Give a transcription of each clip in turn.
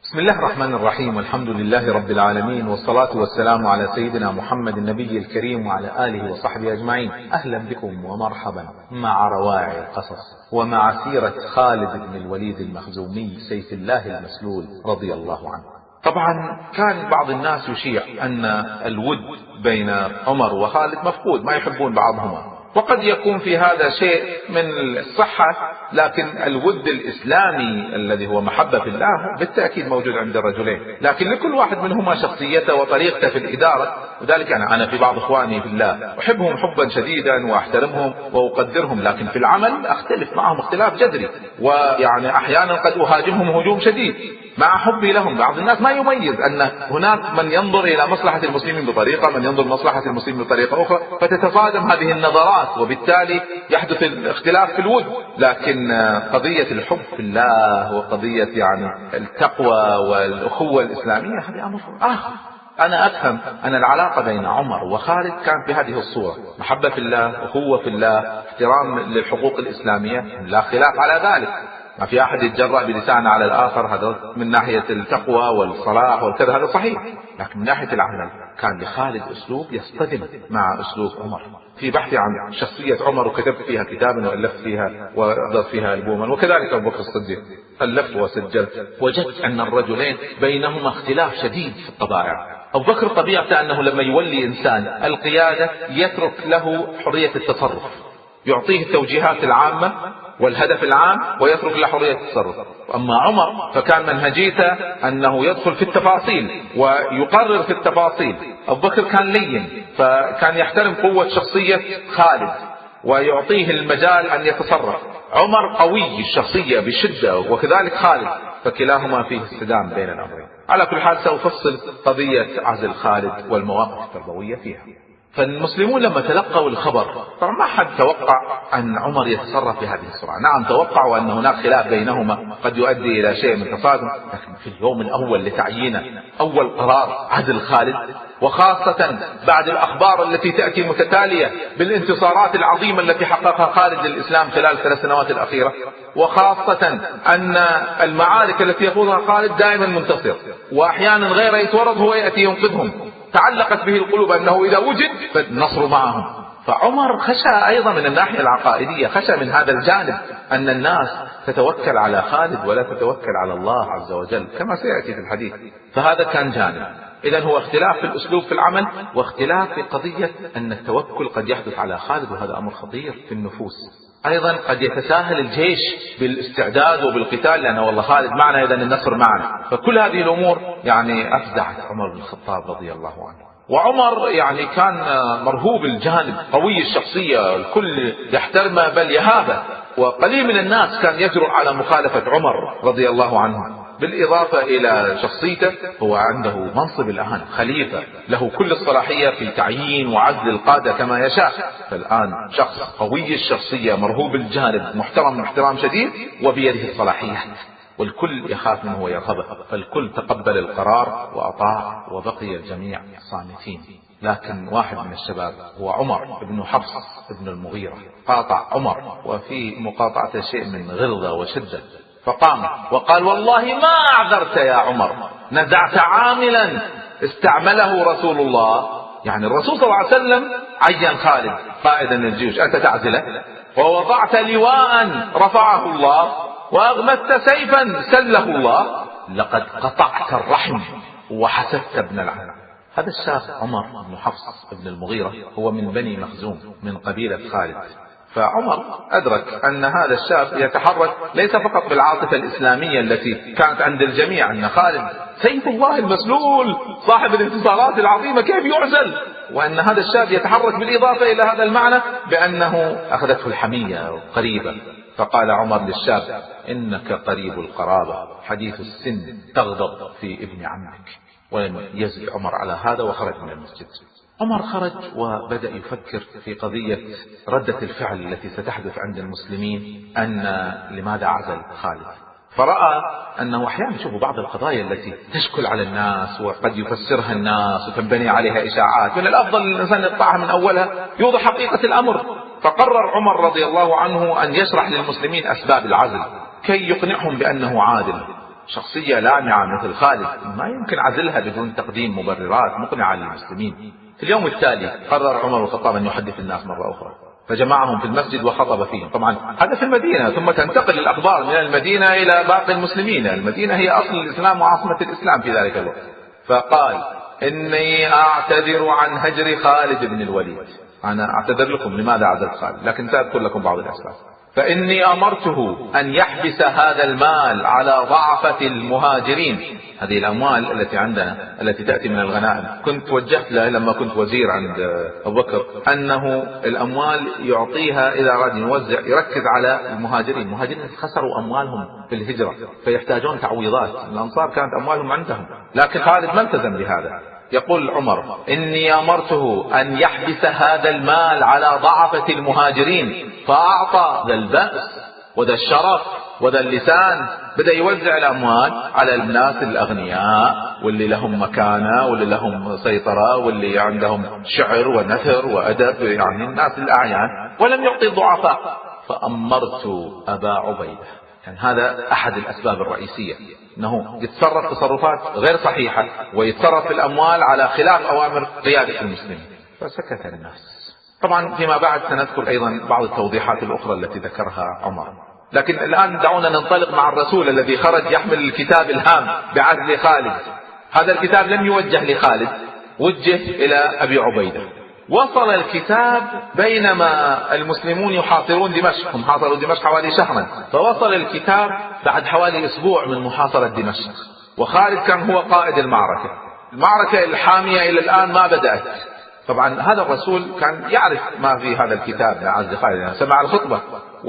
بسم الله الرحمن الرحيم، والحمد لله رب العالمين، والصلاة والسلام على سيدنا محمد النبي الكريم وعلى آله وصحبه أجمعين. أهلا بكم ومرحبا مع رواعي القصص ومع سيرة خالد بن الوليد المخزومي سيف الله المسلول رضي الله عنه. طبعا كان بعض الناس يشيع أن الود بين عمر وخالد مفقود، ما يحبون بعضهما، وقد يكون في هذا شيء من الصحة، لكن الود الإسلامي الذي هو محبة في الله بالتأكيد موجود عند الرجلين، لكن لكل واحد منهما شخصيته وطريقته في الإدارة. وذلك أنا في بعض إخواني في الله أحبهم حبا شديدا وأحترمهم وأقدرهم، لكن في العمل أختلف معهم اختلاف جذري، ويعني أحيانا قد أهاجمهم هجوم شديد مع حبي لهم. بعض الناس ما يميز أن هناك من ينظر إلى مصلحة المسلمين بطريقة، من ينظر مصلحة المسلمين بطريقة أخرى، فتتصادم هذه النظرات وبالتالي يحدث الاختلاف في الود. لكن قضية الحب في الله وقضية يعني التقوى والأخوة الإسلامية هذه أمر آخر. أنا أفهم أن العلاقة بين عمر وخالد كانت بهذه الصورة: محبة في الله، أخوة في الله، احترام للحقوق الإسلامية، لا خلاف على ذلك، ما في أحد يتجرأ بلسانه على الآخر. هذا من ناحية التقوى والصلاح والكذا، هذا صحيح، لكن من ناحية العمل كان لخالد أسلوب يصطدم مع أسلوب عمر. في بحثي عن شخصية عمر وكتبت فيها كتابا وألفت فيها وأضفت فيها ألبوما، وكذلك أبو بكر الصديق ألفت وسجلت، وجدت أن الرجلين بينهما اختلاف شديد في الطبائع. أبو بكر طبيعته أنه لما يولي إنسان القيادة يترك له حرية التصرف، يعطيه التوجيهات العامة والهدف العام ويترك له حرية التصرف. أما عمر فكان منهجيته أنه يدخل في التفاصيل ويقرر في التفاصيل. أبو بكر كان لين، فكان يحترم قوة شخصية خالد ويعطيه المجال أن يتصرف. عمر قوي الشخصية بشدة وكذلك خالد، فكلاهما فيه اصطدام بين الأمرين. على كل حال سأفصل قضية عزل خالد والمواقف التربوية فيها. فالمسلمون لما تلقوا الخبر طبعا ما حد توقع أن عمر يتصرف بهذه السرعة. نعم توقعوا أن هناك خلاف بينهما قد يؤدي إلى شيء من تصادم، لكن في اليوم الأول لتعيينه أول قرار عزل خالد، وخاصة بعد الأخبار التي تأتي متتالية بالانتصارات العظيمة التي حققها خالد للإسلام خلال 3 سنوات الأخيرة، وخاصة أن المعارك التي يخوضها خالد دائما منتصر، وأحيانا غيره يتورط هو يأتي ينقذهم. تعلقت به القلوب أنه إذا وجد فالنصر معهم. فعمر خشى أيضا من الناحية العقائدية، خشى من هذا الجانب أن الناس تتوكل على خالد ولا تتوكل على الله عز وجل كما سيأتي في الحديث. فهذا كان جانب. إذن هو اختلاف في الأسلوب في العمل، واختلاف في قضية أن التوكل قد يحدث على خالد، وهذا أمر خطير في النفوس. أيضا قد يتساهل الجيش بالاستعداد وبالقتال، لأنه والله خالد معنا إذن النصر معنا. فكل هذه الأمور يعني أفزعت عمر بن الخطاب رضي الله عنه. وعمر يعني كان مرهوب الجانب، قوي الشخصية، الكل يحترمه بل يهابه، وقليل من الناس كان يجرؤ على مخالفة عمر رضي الله عنه. بالإضافة إلى شخصيته هو عنده منصب الآن خليفة، له كل الصلاحية في تعيين وعزل القادة كما يشاء. فالآن شخص قوي الشخصية مرهوب الجانب، محترم احترام شديد، وبيده الصلاحيات، والكل يخاف منه ويرهبه. فالكل تقبل القرار وأطاع، وبقي الجميع صامتين. لكن واحد من الشباب هو عمر بن حفص بن المغيرة قاطع عمر، وفي مقاطعته شيء من غلظة وشدة، فقام وقال: والله ما أعذرت يا عمر، نزعت عاملا استعمله رسول الله. يعني الرسول صلى الله عليه وسلم عين خالد قائدا للجيوش، أنت تعزله؟ ووضعت لواء رفعه الله، وأغمدت سيفا سله الله، لقد قطعت الرحم وحسدت ابن العم. هذا الشاب عمر بن حفص بن المغيرة هو من بني مخزوم من قبيلة خالد. فعمر أدرك أن هذا الشاب يتحرك ليس فقط بالعاطفة الإسلامية التي كانت عند الجميع، أن خالد سيف الله المسلول صاحب الانتصارات العظيمة كيف يعزل، وأن هذا الشاب يتحرك بالإضافة إلى هذا المعنى بأنه أخذته الحمية قريبة. فقال عمر للشاب: إنك قريب القرابة حديث السن، تغضب في ابن عمك. ولم يزد عمر على هذا وخرج من المسجد. عمر خرج وبدأ يفكر في قضية ردة الفعل التي ستحدث عند المسلمين، أن لماذا عزل خالد. فرأى أنه أحيانا يشوف بعض القضايا التي تشكل على الناس وقد يفسرها الناس وتنبني عليها إشاعات، من الأفضل الإنسان يقطعها من أولها، يوضح حقيقة الأمر. فقرر عمر رضي الله عنه أن يشرح للمسلمين أسباب العزل كي يقنعهم بأنه عادل. شخصية لامعة مثل خالد ما يمكن عزلها بدون تقديم مبررات مقنعة للمسلمين. في اليوم التالي قرر عمر الخطاب أن يحدث الناس مرة أخرى، فجمعهم في المسجد وخطب فيهم. طبعا هذا في المدينة، ثم تنتقل الأخبار من المدينة إلى باقي المسلمين. المدينة هي أصل الإسلام وعاصمة الإسلام في ذلك الوقت. فقال: إني أعتذر عن هجر خالد بن الوليد. أنا أعتذر لكم لماذا عزلت خالد، لكن سأذكر لكم بعض الأسباب. فإني أمرته أن يحبس هذا المال على ضعفة المهاجرين. هذه الأموال التي عندنا التي تأتي من الغنائم، كنت وجهت له لما كنت وزير عند أبو بكر أنه الأموال يعطيها إذا أراد يوزع يركز على المهاجرين. المهاجرين خسروا أموالهم في الهجرة فيحتاجون تعويضات. الأنصار كانت أموالهم عندهم، لكن خالد ما التزم بهذا. يقول عمر: إني أمرته أن يحبس هذا المال على ضعفة المهاجرين، فأعطى ذا البأس وذا الشرف وذا اللسان، بدأ يوزع الأموال على الناس الأغنياء واللي لهم مكانة واللي لهم سيطرة واللي عندهم شعر ونثر وأدب، يعني الناس الأعيان، ولم يعطي الضعفاء. فأمرت أبا عبيدة. يعني هذا أحد الأسباب الرئيسية، أنه يتصرف تصرفات غير صحيحة ويتصرف في الأموال على خلاف أوامر قيادة المسلمين. فسكت الناس. طبعا فيما بعد سنذكر أيضا بعض التوضيحات الأخرى التي ذكرها عمر، لكن الآن دعونا ننطلق مع الرسول الذي خرج يحمل الكتاب الهام بعزل خالد. هذا الكتاب لم يوجه لخالد، وجه إلى أبي عبيدة. وصل الكتاب بينما المسلمون يحاصرون دمشق، هم حاصروا دمشق حوالي شهرا، فوصل الكتاب بعد حوالي أسبوع من محاصرة دمشق، وخالد كان هو قائد المعركة. المعركة الحامية إلى الآن ما بدأت. طبعا هذا الرسول كان يعرف ما في هذا الكتاب لعزل خالد، يعني سمع الخطبة،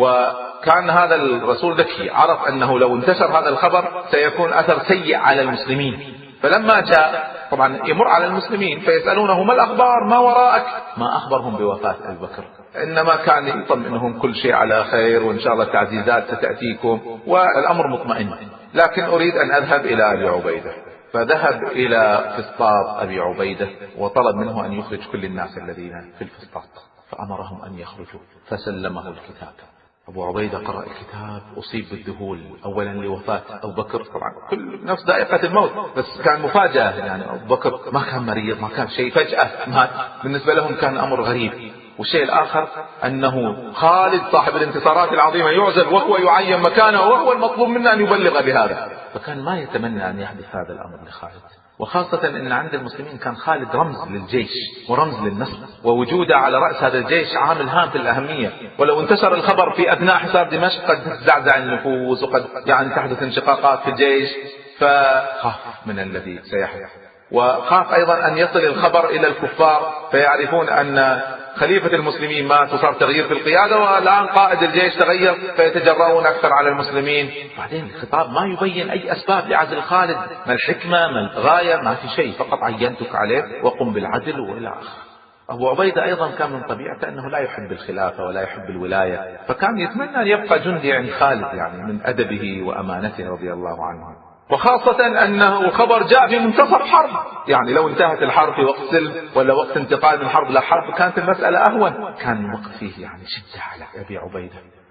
وكان هذا الرسول ذكي، عرف أنه لو انتشر هذا الخبر سيكون أثر سيء على المسلمين. فلما جاء طبعا يمر على المسلمين فيسألونه: ما الأخبار، ما وراءك؟ ما أخبرهم بوفاة أبي بكر، إنما كان يطمئنهم كل شيء على خير وإن شاء الله التعزيزات ستأتيكم والأمر مطمئن، لكن أريد أن أذهب إلى أبي عبيدة. فذهب إلى فسطاط أبي عبيدة وطلب منه أن يخرج كل الناس الذين في الفسطاط، فأمرهم أن يخرجوا، فسلمه الكتاب. أبو عبيدة قرأ الكتاب، أصيب بالذهول، أولا لوفاة أبو بكر، طبعا كل نفس ذائقة الموت، بس كان مفاجأة. يعني أبو بكر ما كان مريض، ما كان شيء، فجأة مات. بالنسبة لهم كان أمر غريب. والشيء الآخر أنه خالد صاحب الانتصارات العظيمة يعزل وهو يعين مكانه، وهو المطلوب منا أن يبلغ بهذا. فكان ما يتمنى أن يحدث هذا الأمر لخالد، وخاصة أن عند المسلمين كان خالد رمز للجيش ورمز للنصر، ووجوده على رأس هذا الجيش عامل هام في الأهمية. ولو انتشر الخبر في أثناء حصار دمشق قد تزعزع النفوس وقد يعني تحدث انشقاقات في الجيش، فخاف من الذي سيحدث. وخاف أيضا أن يصل الخبر إلى الكفار فيعرفون أن خليفة المسلمين مات وصار تغيير في القيادة، والآن قائد الجيش تغير فيتجرؤون أكثر على المسلمين. بعدين الخطاب ما يبين أي أسباب لعزل خالد، ما الحكمة ما الغاية، ما في شيء، فقط عينتك عليه وقم بالعدل وإلى آخره. أبو عبيدة أيضا كان من طبيعته أنه لا يحب الخلافة ولا يحب الولاية، فكان يتمنى أن يبقى جندي عند خالد، يعني من أدبه وأمانته رضي الله عنه. وخاصة أنه الخبر جاء في منتصف حرب، يعني لو انتهت الحرب في وقت سلم ولا وقت انتقال من حرب لحرب كانت المسألة أهون. كان الوقت فيه يعني شدة على أبي عبيدة،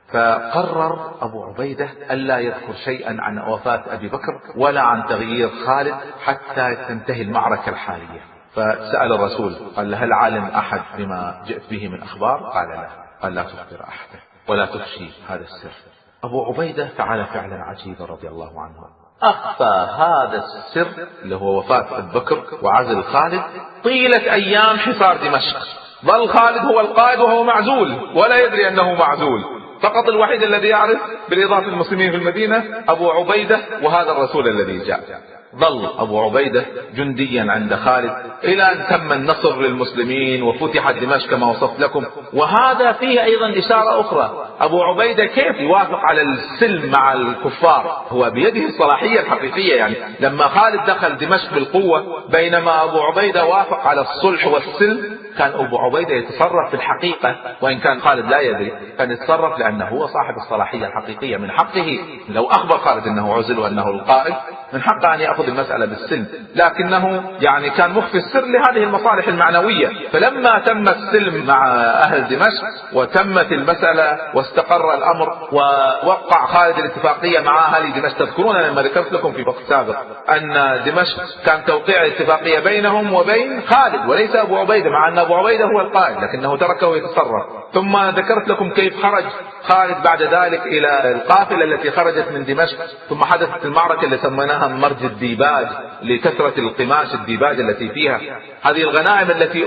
فقرر أبو عبيدة ألا يذكر شيئا عن وفاة أبي بكر ولا عن تغيير خالد حتى تنتهي المعركة الحالية. فسأل الرسول قال: هل علم أحد بما جئت به من أخبار؟ قال: لا. قال: لا تخبر أحد ولا تفشي هذا السر. أبو عبيدة فعل فعلا عجيبا رضي الله عنه، أخفى هذا السر اللي هو وفاة أبي بكر وعزل خالد طيلة أيام حصار دمشق. ظل خالد هو القائد وهو معزول ولا يدري أنه معزول، فقط الوحيد الذي يعرف بالإضافة للمسلمين في المدينة أبو عبيدة وهذا الرسول الذي جاء. ظل أبو عبيدة جنديا عند خالد إلى أن تم النصر للمسلمين وفتحت دمشق كما وصفت لكم. وهذا فيه أيضا إشارة أخرى، أبو عبيدة كيف يوافق على السلم مع الكفار؟ هو بيده الصلاحية الحقيقية. يعني لما خالد دخل دمشق بالقوة بينما أبو عبيدة وافق على الصلح والسلم، كان أبو عبيدة يتصرف في الحقيقة، وإن كان خالد لا يدري كان يتصرف لأنه هو صاحب الصلاحية الحقيقية. من حقه لو أخبر خالد أنه عزل وأنه القائد من حقه أن يأخذ المسألة بالسلم، لكنه يعني كان مخفي السر لهذه المصالح المعنوية. فلما تم السلم مع أهل دمشق وتمت المسألة واستقر الأمر ووقع خالد الاتفاقية مع أهل دمشق، تذكرون لما ذكرت لكم في وقت سابق أن دمشق كان توقيع الاتفاقية بينهم وبين خالد وليس أبو عبيدة، مع أن أبو عبيدة هو القائد لكنه تركه يتصرف. ثم ذكرت لكم كيف خرج خالد بعد ذلك إلى القافلة التي خرجت من دمشق، ثم حدثت المعركة اللي سميناها مرج الديباج لكثرة القماش الديباج التي فيها. هذه الغنائم التي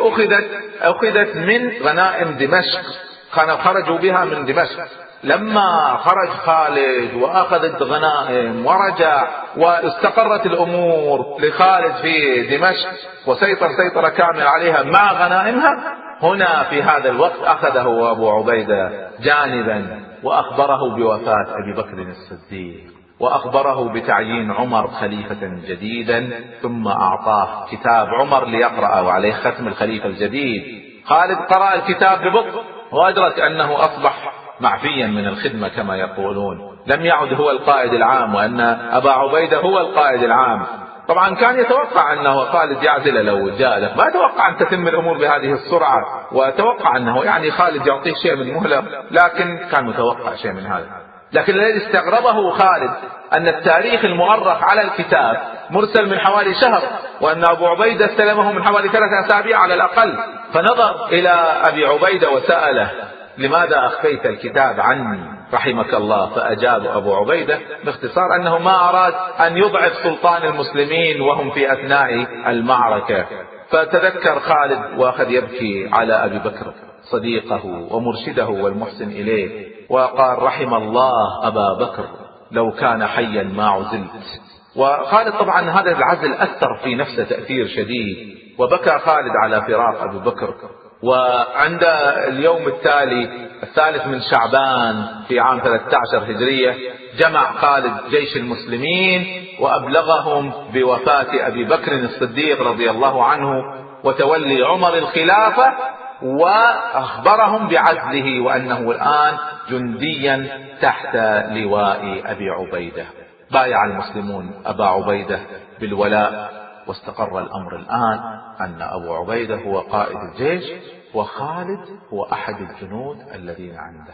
أخذت من غنائم دمشق، كانوا خرجوا بها من دمشق. لما خرج خالد وأخذت غنائم ورجع واستقرت الأمور لخالد في دمشق وسيطر سيطرة كاملة عليها مع غنائمها، هنا في هذا الوقت أخذه أبو عبيدة جانبا وأخبره بوفاة أبي بكر الصديق، وأخبره بتعيين عمر خليفة جديدا، ثم أعطاه كتاب عمر ليقرأه عليه ختم الخليفة الجديد. خالد قرأ الكتاب ببطء وأدرك أنه أصبح معفيا من الخدمة كما يقولون، لم يعد هو القائد العام وأن أبا عبيدة هو القائد العام. طبعا كان يتوقع أنه خالد يعزل لو جاء له، ما يتوقع أن تتم الأمور بهذه السرعة، وتوقع أنه يعني خالد يعطيه شيء من مهلة، لكن كان متوقع شيء من هذا. لكن الذي استغربه خالد أن التاريخ المؤرخ على الكتاب مرسل من حوالي شهر، وأن أبو عبيدة استلمه من حوالي 3 أسابيع على الأقل. فنظر إلى أبي عبيدة وسأله: لماذا أخفيت الكتاب عني رحمك الله؟ فأجاب أبو عبيدة باختصار أنه ما أراد أن يضعف سلطان المسلمين وهم في أثناء المعركة. فتذكر خالد وأخذ يبكي على أبي بكر صديقه ومرشده والمحسن إليه، وقال: رحم الله أبا بكر، لو كان حيا ما عزلت. وخالد طبعا هذا العزل أثر في نفسه تأثير شديد، وبكى خالد على فراق أبي بكر. وعند اليوم التالي 3 من شعبان في عام 13 هجرية جمع خالد جيش المسلمين وأبلغهم بوفاة أبي بكر الصديق رضي الله عنه وتولي عمر الخلافة، وأخبرهم بعزله وأنه الآن جنديا تحت لواء أبي عبيدة. بايع المسلمون أبا عبيدة بالولاء، واستقر الأمر الآن أن أبو عبيدة هو قائد الجيش وخالد هو أحد الجنود الذين عنده.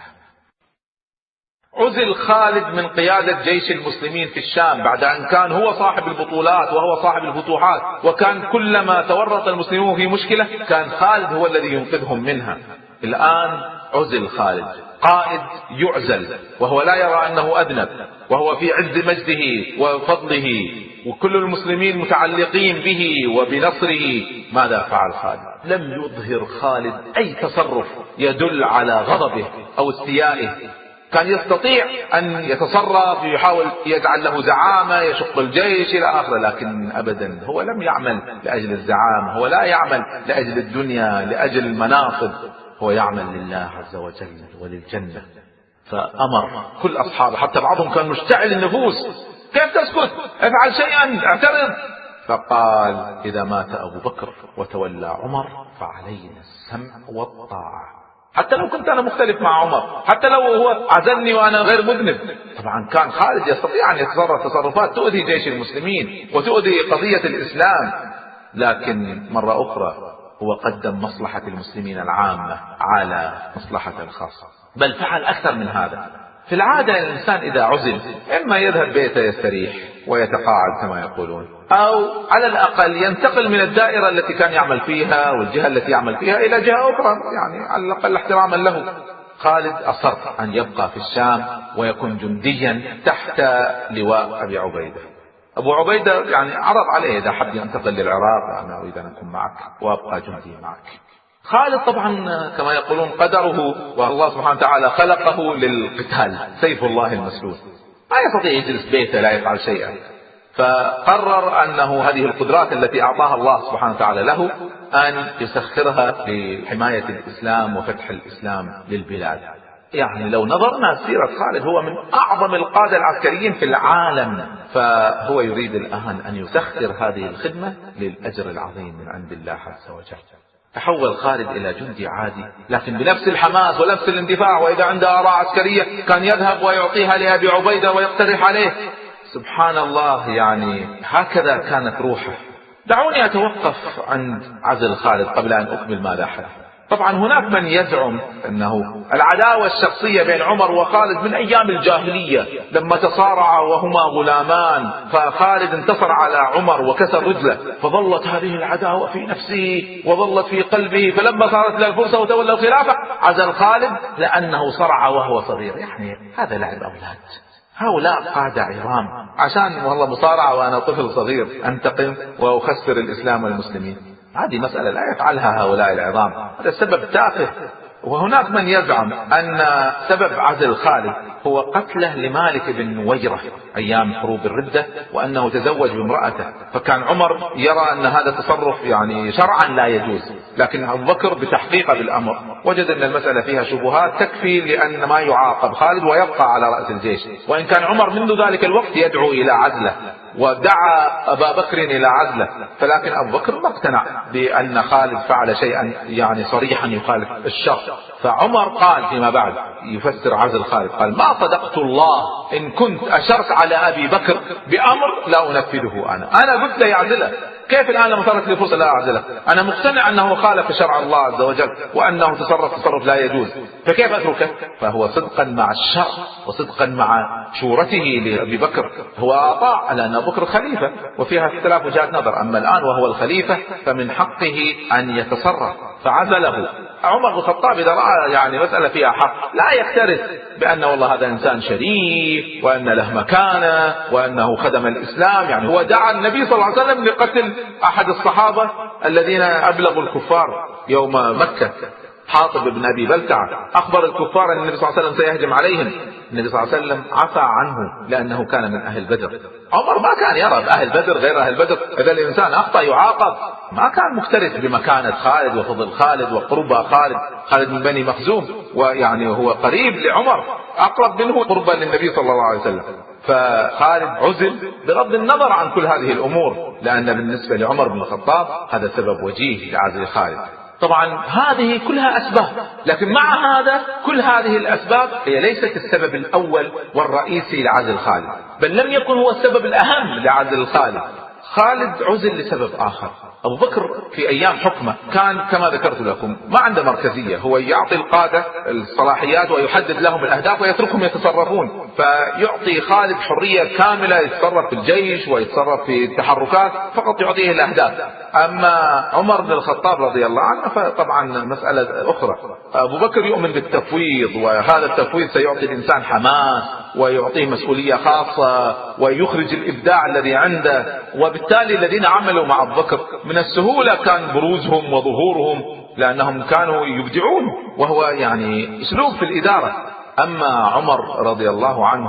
عزل خالد من قيادة جيش المسلمين في الشام بعد أن كان هو صاحب البطولات وهو صاحب الفتوحات، وكان كلما تورط المسلمون في مشكلة كان خالد هو الذي ينقذهم منها. الآن عزل خالد، قائد يعزل وهو لا يرى أنه أذنب، وهو في عز مجده وفضله، وكل المسلمين متعلقين به وبنصره. ماذا فعل خالد؟ لم يظهر خالد أي تصرف يدل على غضبه أو استيائه. كان يستطيع أن يتصرف، يحاول يجعل له زعامة، يشق الجيش إلى آخره، لكن أبدا هو لم يعمل لأجل الزعامة، هو لا يعمل لأجل الدنيا لأجل المناصب، هو يعمل لله عز وجل وللجنة. فأمر كل أصحابه، حتى بعضهم كان مشتعل النفوس: كيف تسكت؟ افعل شيئا، اعترض. فقال: إذا مات أبو بكر وتولى عمر فعلينا السمع والطاعة، حتى لو كنت أنا مختلف مع عمر، حتى لو هو عزلني وأنا غير مذنب. طبعا كان خالد يستطيع أن يتصرف تصرفات تؤذي جيش المسلمين وتؤذي قضية الإسلام، لكن مرة أخرى هو قدم مصلحة المسلمين العامة على مصلحة الخاصة، بل فعل أكثر من هذا. في العادة الإنسان إذا عزل إما يذهب بيته يستريح ويتقاعد كما يقولون، أو على الأقل ينتقل من الدائرة التي كان يعمل فيها والجهة التي يعمل فيها إلى جهة أخرى، يعني على الأقل احتراما له. خالد أصر أن يبقى في الشام ويكون جنديا تحت لواء أبي عبيدة. أبو عبيدة يعني عرض عليه إذا حب ينتقل للعراق: أنا أريد أن أكون معك وأبقى جندي معك. خالد طبعا كما يقولون قدره والله سبحانه وتعالى خلقه للقتال، سيف الله المسلول، ما يستطيع يجلس بيته لا يفعل شيئا. فقرر أنه هذه القدرات التي أعطاها الله سبحانه وتعالى له أن يسخرها لحماية الإسلام وفتح الإسلام للبلاد. يعني لو نظرنا سيرة خالد هو من أعظم القادة العسكريين في العالم، فهو يريد الآن أن يسخر هذه الخدمة للأجر العظيم من عند الله عز وجل. تحول خالد إلى جندي عادي لكن بنفس الحماس ونفس الاندفاع، وإذا عنده آراء عسكرية كان يذهب ويعطيها لأبي عبيدة ويقترح عليه. سبحان الله، يعني هكذا كانت روحه. دعوني أتوقف عند عزل خالد قبل أن أكمل ماذا حدث. طبعا هناك من يزعم أنه العداوة الشخصية بين عمر وخالد من أيام الجاهلية لما تصارعا وهما غلامان، فخالد انتصر على عمر وكسر رجله، فظلت هذه العداوة في نفسه وظلت في قلبه، فلما صارت له الفرصة وتولى الخلافة عزل خالد لأنه صرع وهو صغير. يعني هذا لعب أولاد، هؤلاء قادة عظام، عشان والله مصارعة وأنا طفل صغير أنتقم وأخسر الإسلام والمسلمين. هذه مسألة لا يفعلها هؤلاء العظام، هذا السبب تافه. وهناك من يزعم أن سبب عزل خالد هو قتله لمالك بن نويرة أيام حروب الردة، وأنه تزوج بامرأته، فكان عمر يرى أن هذا تصرف يعني شرعا لا يجوز، لكن أبو بكر بتحقيقه بالأمر وجد أن المسألة فيها شبهات تكفي لأن ما يعاقب خالد ويبقى على رأس الجيش. وإن كان عمر منذ ذلك الوقت يدعو إلى عزله ودعا أبا بكر إلى عزله، فلكن أبو بكر ما اقتنع بأن خالد فعل شيئا يعني صريحا يخالف الشرع. فعمر قال فيما بعد يفسر عزل خالد، قال: ما صدقت الله إن كنت أشرت على أبي بكر بأمر لا أنفذه أنا قلت له يعزله، كيف الآن لما صارت لي فرصة لا أعزله؟ أنا مقتنع أنه خالف شرع الله عز وجل وأنه تصرف لا يجوز، فكيف أتركه؟ فهو صدقا مع الشرع وصدقا مع شورته لأبي بكر هو أطاع، لأن أبو بكر خليفة وفيها اختلاف وجهات نظر، أما الآن وهو الخليفة فمن حقه أن يتصرف فعزله. عمر بن الخطاب إذا رأى يعني مسألة فيها حق لا يكترث بأن والله هذا إنسان شريف وأن له مكانة وأنه خدم الإسلام. يعني هو دعا النبي صلى الله عليه وسلم لقتل أحد الصحابة الذين أبلغوا الكفار يوم مكة، حاطب بن أبي بلتعة، أخبر الكفار أن النبي صلى الله عليه وسلم سيهجم عليهم، النبي صلى الله عليه وسلم عفى عنه لأنه كان من أهل بدر. عمر ما كان يرى بأهل بدر غير أهل بدر، إذا الإنسان أخطأ يعاقب، ما كان مكترث بمكانة خالد وفضل خالد وقربة خالد من بني مخزوم، ويعني هو قريب لعمر أقرب منه قربا للنبي صلى الله عليه وسلم. فخالد عزل بغض النظر عن كل هذه الأمور، لأن بالنسبة لعمر بن الخطاب هذا سبب وجيه لعزل خالد. طبعا هذه كلها أسباب، لكن مع هذا كل هذه الأسباب هي ليست السبب الأول والرئيسي لعزل خالد، بل لم يكن هو السبب الأهم لعزل خالد. خالد عزل لسبب آخر. أبو بكر في أيام حكمه كان كما ذكرت لكم ما عنده مركزية، هو يعطي القادة الصلاحيات ويحدد لهم الأهداف ويتركهم يتصرفون، فيعطي خالد حرية كاملة يتصرف في الجيش ويتصرف في التحركات، فقط يعطيه الأهداف. أما عمر بن الخطاب رضي الله عنه فطبعا مسألة أخرى. أبو بكر يؤمن بالتفويض، وهذا التفويض سيعطي الإنسان حماس ويعطيه مسؤولية خاصة ويخرج الإبداع الذي عنده، وبالتالي الذين عملوا مع أبو بكر من السهولة كان بروزهم وظهورهم لأنهم كانوا يبدعون، وهو يعني أسلوب في الإدارة. أما عمر رضي الله عنه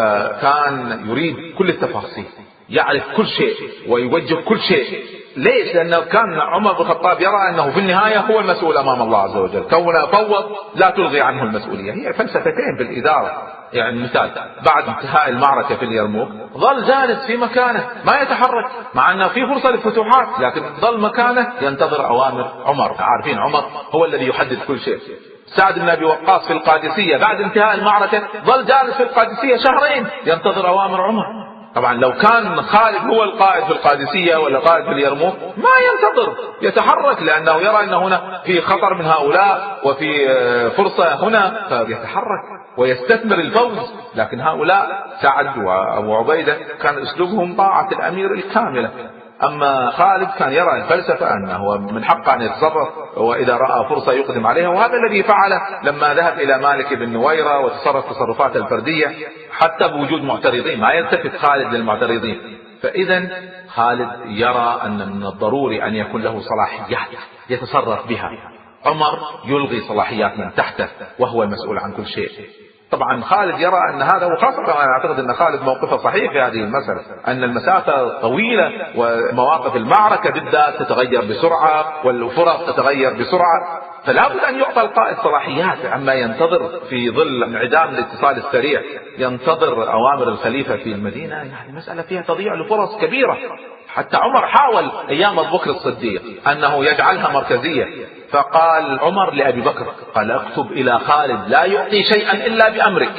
فكان يريد كل التفاصيل، يعرف كل شيء ويوجه كل شيء. ليش؟ لأنه كان عمر بن الخطاب يرى أنه في النهاية هو المسؤول أمام الله عز وجل، كونه فوض لا تلغي عنه المسؤولية. هي فلسفتين بالإدارة. يعني مثال، بعد انتهاء المعركة في اليرموك ظل جالس في مكانه ما يتحرك، مع أنه في فرصة للفتوحات، لكن ظل مكانه ينتظر أوامر عمر. عارفين عمر هو الذي يحدد كل شيء. سعد بن أبي وقاص في القادسية بعد انتهاء المعركة ظل جالس في القادسية شهرين ينتظر أوامر عمر. طبعا لو كان خالد هو القائد في القادسية ولا قائد في اليرموك ما ينتظر، يتحرك، لأنه يرى أن هنا في خطر من هؤلاء وفي فرصة هنا، فيتحرك ويستثمر الفوز. لكن هؤلاء سعد وأبو عبيدة كان أسلوبهم طاعة الأمير الكاملة. أما خالد كان يرى الفلسفة أنه من حقه أن يتصرف، وإذا رأى فرصة يقدم عليها، وهذا الذي فعله لما ذهب إلى مالك بن نويرة وتصرف تصرفات الفردية حتى بوجود معترضين، ما يلتفت خالد للمعترضين. فإذا خالد يرى أن من الضروري أن يكون له صلاحيات يتصرف بها. عمر يلغي صلاحيات من تحته وهو المسؤول عن كل شيء. طبعا خالد يرى أن هذا، وخاصة أنا أعتقد أن خالد موقفه صحيح في هذه المسألة، أن المسافة طويلة ومواقف المعركة بالذات تتغير بسرعة والفرص تتغير بسرعة، فلا بد أن يعطى القائد صلاحيات. أما ينتظر في ظل انعدام الاتصال السريع ينتظر أوامر الخليفة في المدينة، يعني مسألة فيها تضييع لفرص كبيرة. حتى عمر حاول أيام أبو بكر الصديق أنه يجعلها مركزية، فقال عمر لأبي بكر، قال: اكتب إلى خالد لا يعطي شيئا إلا بأمرك،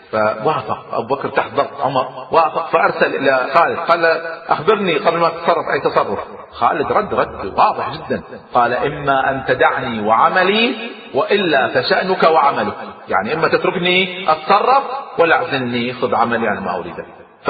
فوافق أبو بكر تحت ضغط عمر، وافق فأرسل إلى خالد قال أخبرني قبل ما تتصرف أي تصرف. خالد رد واضح جدا، قال إما أن تدعني وعملي وإلا فشأنك وعملك، يعني إما تتركني أتصرف ولا أعزلني خذ عملي أنا ما أريده.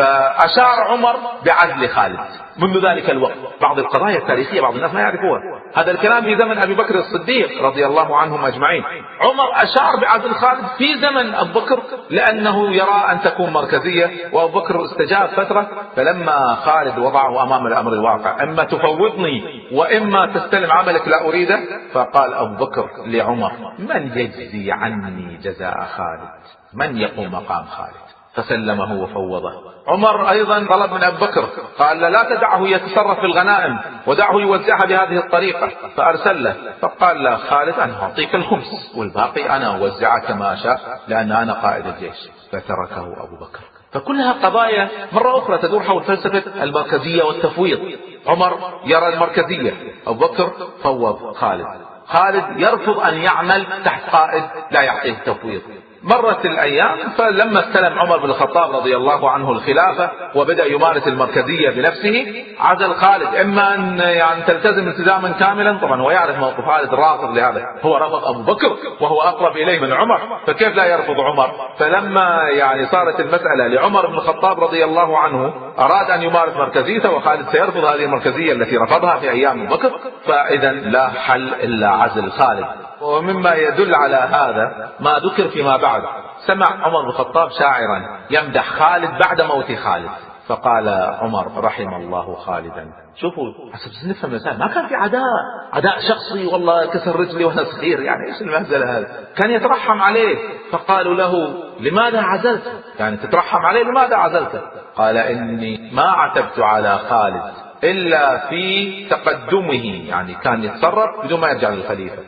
فأشار عمر بعزل خالد. منذ ذلك الوقت بعض القضايا التاريخية بعض الناس ما يعرفوها، هذا الكلام في زمن أبي بكر الصديق رضي الله عنهم أجمعين. عمر أشار بعزل خالد في زمن أبو بكر لأنه يرى أن تكون مركزية، وأبو بكر استجاب فترة. فلما خالد وضعه أمام الأمر الواقع، إما تفوضني وإما تستلم عملك لا أريده، فقال أبو بكر لعمر من يجزي عني جزاء خالد، من يقوم مقام خالد؟ فسلمه وفوضه. عمر أيضا طلب من أبي بكر قال لا تدعه يتصرف في الغنائم ودعه يوزعها بهذه الطريقة، فأرسل له فقال له خالد أنا أعطيك الخمس والباقي أنا أوزعه كما أشاء لأن أنا قائد الجيش. فتركه أبو بكر. فكلها قضايا مرة أخرى تدور حول فلسفة المركزية والتفويض. عمر يرى المركزية، أبو بكر فوض خالد. خالد يرفض أن يعمل تحت قائد لا يعطيه التفويض. مرت الأيام، فلما استلم عمر بن الخطاب رضي الله عنه الخلافة وبدأ يمارس المركزية بنفسه، عزل خالد إما أن يعني تلتزم التزاما كاملا، طبعا هو يعرف موقف خالد رافض لهذا، هو رفض أبو بكر وهو أقرب إليه من عمر، فكيف لا يرفض عمر؟ فلما يعني صارت المسألة لعمر بن الخطاب رضي الله عنه أراد أن يمارس مركزيته، وخالد سيرفض هذه المركزية التي رفضها في أيام أبو بكر، فإذا لا حل إلا عزل خالد. ومما يدل على هذا ما ذكر فيما بعد، سمع عمر بن الخطاب شاعرا يمدح خالد بعد موت خالد، فقال عمر رحم الله خالدا. شوفوا حسب نفهم الإنسان، ما كان في عداء شخصي والله كسر رجلي وانا صغير، يعني ايش المهزلة هذا؟ كان يترحم عليه. فقالوا له لماذا عزلت؟ يعني تترحم عليه لماذا عزلته؟ قال إني ما عتبت على خالد إلا في تقدمه، يعني كان يتصرف بدون ما يرجع للخليفة،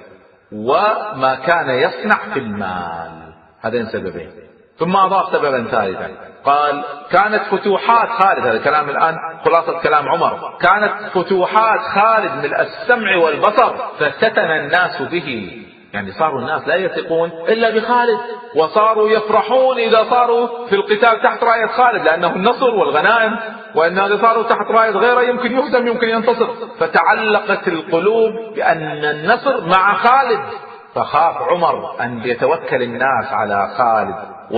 وما كان يصنع في المال، هذين سببين. ثم أضاف سببا ثالثا، قال كانت فتوحات خالد، هذا الكلام الآن خلاصة كلام عمر، كانت فتوحات خالد من السمع والبصر ففتن الناس به، يعني صاروا الناس لا يثقون إلا بخالد، وصاروا يفرحون إذا صاروا في القتال تحت راية خالد، لأنه النصر والغنائم، وإن إذا صاروا تحت راية غيره يمكن يهزم يمكن ينتصر. فتعلقت القلوب بأن النصر مع خالد، فخاف عمر أن يتوكل الناس على خالد،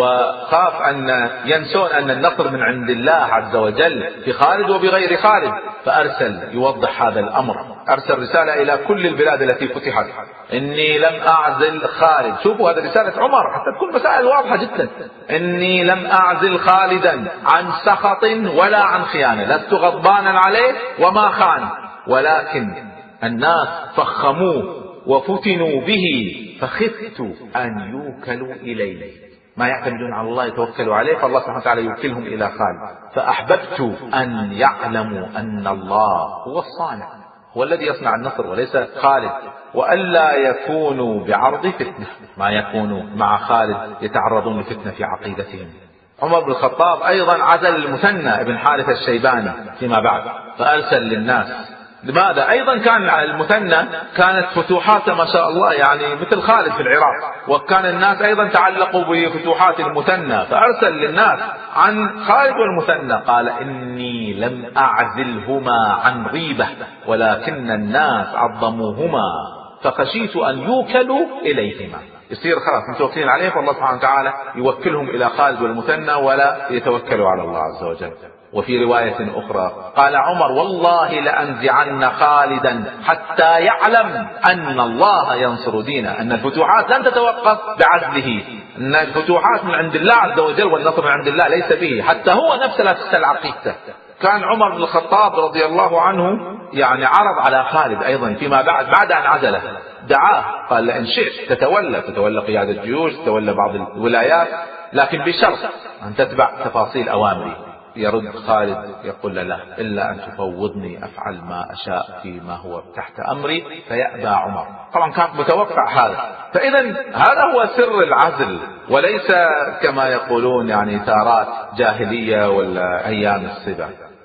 وخاف أن ينسون أن النصر من عند الله عز وجل بخالد وبغير خالد، فأرسل يوضح هذا الأمر. أرسل رسالة إلى كل البلاد التي فتحت إني لم أعزل خالد. شوفوا هذا رسالة عمر حتى تكون مسائل واضحة جدا. إني لم أعزل خالدا عن سخط ولا عن خيانة، لست غضبانا عليه وما خان، ولكن الناس فخموه وفتنوا به فخفت أن يوكلوا إليه، ما يعتمدون على الله يتوكلوا عليه، فالله سبحانه وتعالى يوكلهم إلى خالد. فأحببت أن يعلموا أن الله هو الصانع، هو الذي يصنع النصر وليس خالد، وألا يكونوا بعرض فتنة، ما يكونوا مع خالد يتعرضون لفتنة في عقيدتهم. عمر بن الخطاب أيضا عزل المثنى ابن حارث الشيباني فيما بعد، فأرسل للناس. لماذا؟ أيضا كان المثنى كانت فتوحاته ما شاء الله يعني مثل خالد في العراق، وكان الناس أيضا تعلقوا بفتوحات المثنى، فأرسل للناس عن خالد والمثنى، قال إني لم أعزلهما عن ريبة ولكن الناس عظموهما فخشيت أن يوكلوا إليهما، يصير خلاص متوكلين عليه، فالله سبحانه وتعالى يوكلهم إلى خالد والمثنى ولا يتوكلوا على الله عز وجل. وفي رواية أخرى قال عمر والله لأنزعن خالدا حتى يعلم أن الله ينصر دينه، أن الفتوحات لن تتوقف بعزله، أن الفتوحات من عند الله عز وجل والنصر من عند الله ليس به، حتى هو نفسه لا تختل عقيدته. كان عمر بن الخطاب رضي الله عنه يعني عرض على خالد أيضا فيما بعد أن عزله، دعاه قال لئن شئت تتولى قيادة الجيوش، تتولى بعض الولايات، لكن بشرط أن تتبع تفاصيل أوامري. يرد خالد يقول لا إلا أن تفوضني أفعل ما أشاء فيما هو تحت أمري، فيأبى عمر. طبعا كان متوقع هذا. فإذا هذا هو سر العزل، وليس كما يقولون يعني ثارات جاهلية ولا أيام الصبا.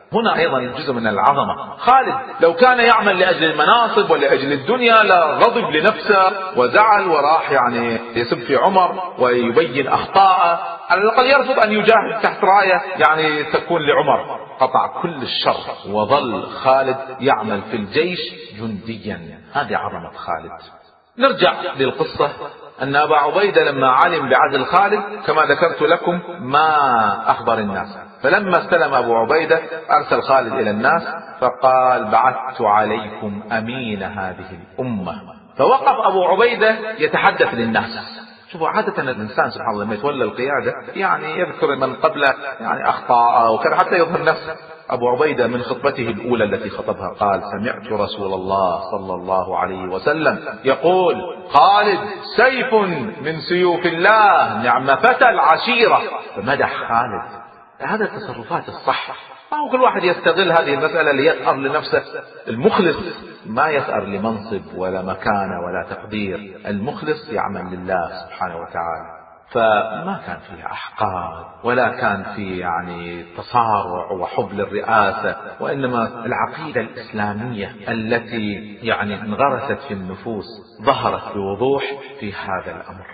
هنا أيضا جزء من العظمة. خالد لو كان يعمل لأجل المناصب ولأجل الدنيا لغضب لنفسه وزعل وراح يعني يسب في عمر ويبين أخطاءه، على الأقل يرفض أن يجاهد تحت راية يعني تكون لعمر. قطع كل الشر وظل خالد يعمل في الجيش جنديا. هذه عظمة خالد. نرجع للقصة أن أبا عبيدة لما علم بعزل خالد كما ذكرت لكم ما أخبر الناس، فلما استلم أبو عبيدة أرسل خالد إلى الناس فقال: بعثت عليكم أمين هذه الأمة. فوقف أبو عبيدة يتحدث للناس. شوفوا عادة الإنسان سبحان الله لما يتولى القيادة يعني يذكر من قبله يعني أخطاء وكذا حتى يظهر نفسه. أبو عبيدة من خطبته الأولى التي خطبها قال: سمعت رسول الله صلى الله عليه وسلم يقول: خالد سيف من سيوف الله، نعم فتى العشيرة. فمدح خالد. هذا التصرفات الصح. أو كل واحد يستغل هذه المسألة ليثأر لنفسه. المخلص ما يثأر لمنصب ولا مكانة ولا تقدير. المخلص يعمل لله سبحانه وتعالى. فما كان فيه أحقاد ولا كان فيه يعني تصارع وحب للرئاسة، وإنما العقيدة الإسلامية التي يعني انغرست في النفوس ظهرت بوضوح في هذا الأمر.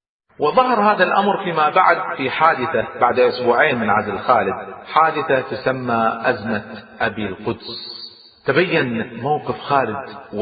وظهر هذا الأمر فيما بعد في حادثة بعد أسبوعين من عزل خالد، حادثة تسمى أزمة أبي القدس. تبين موقف خالد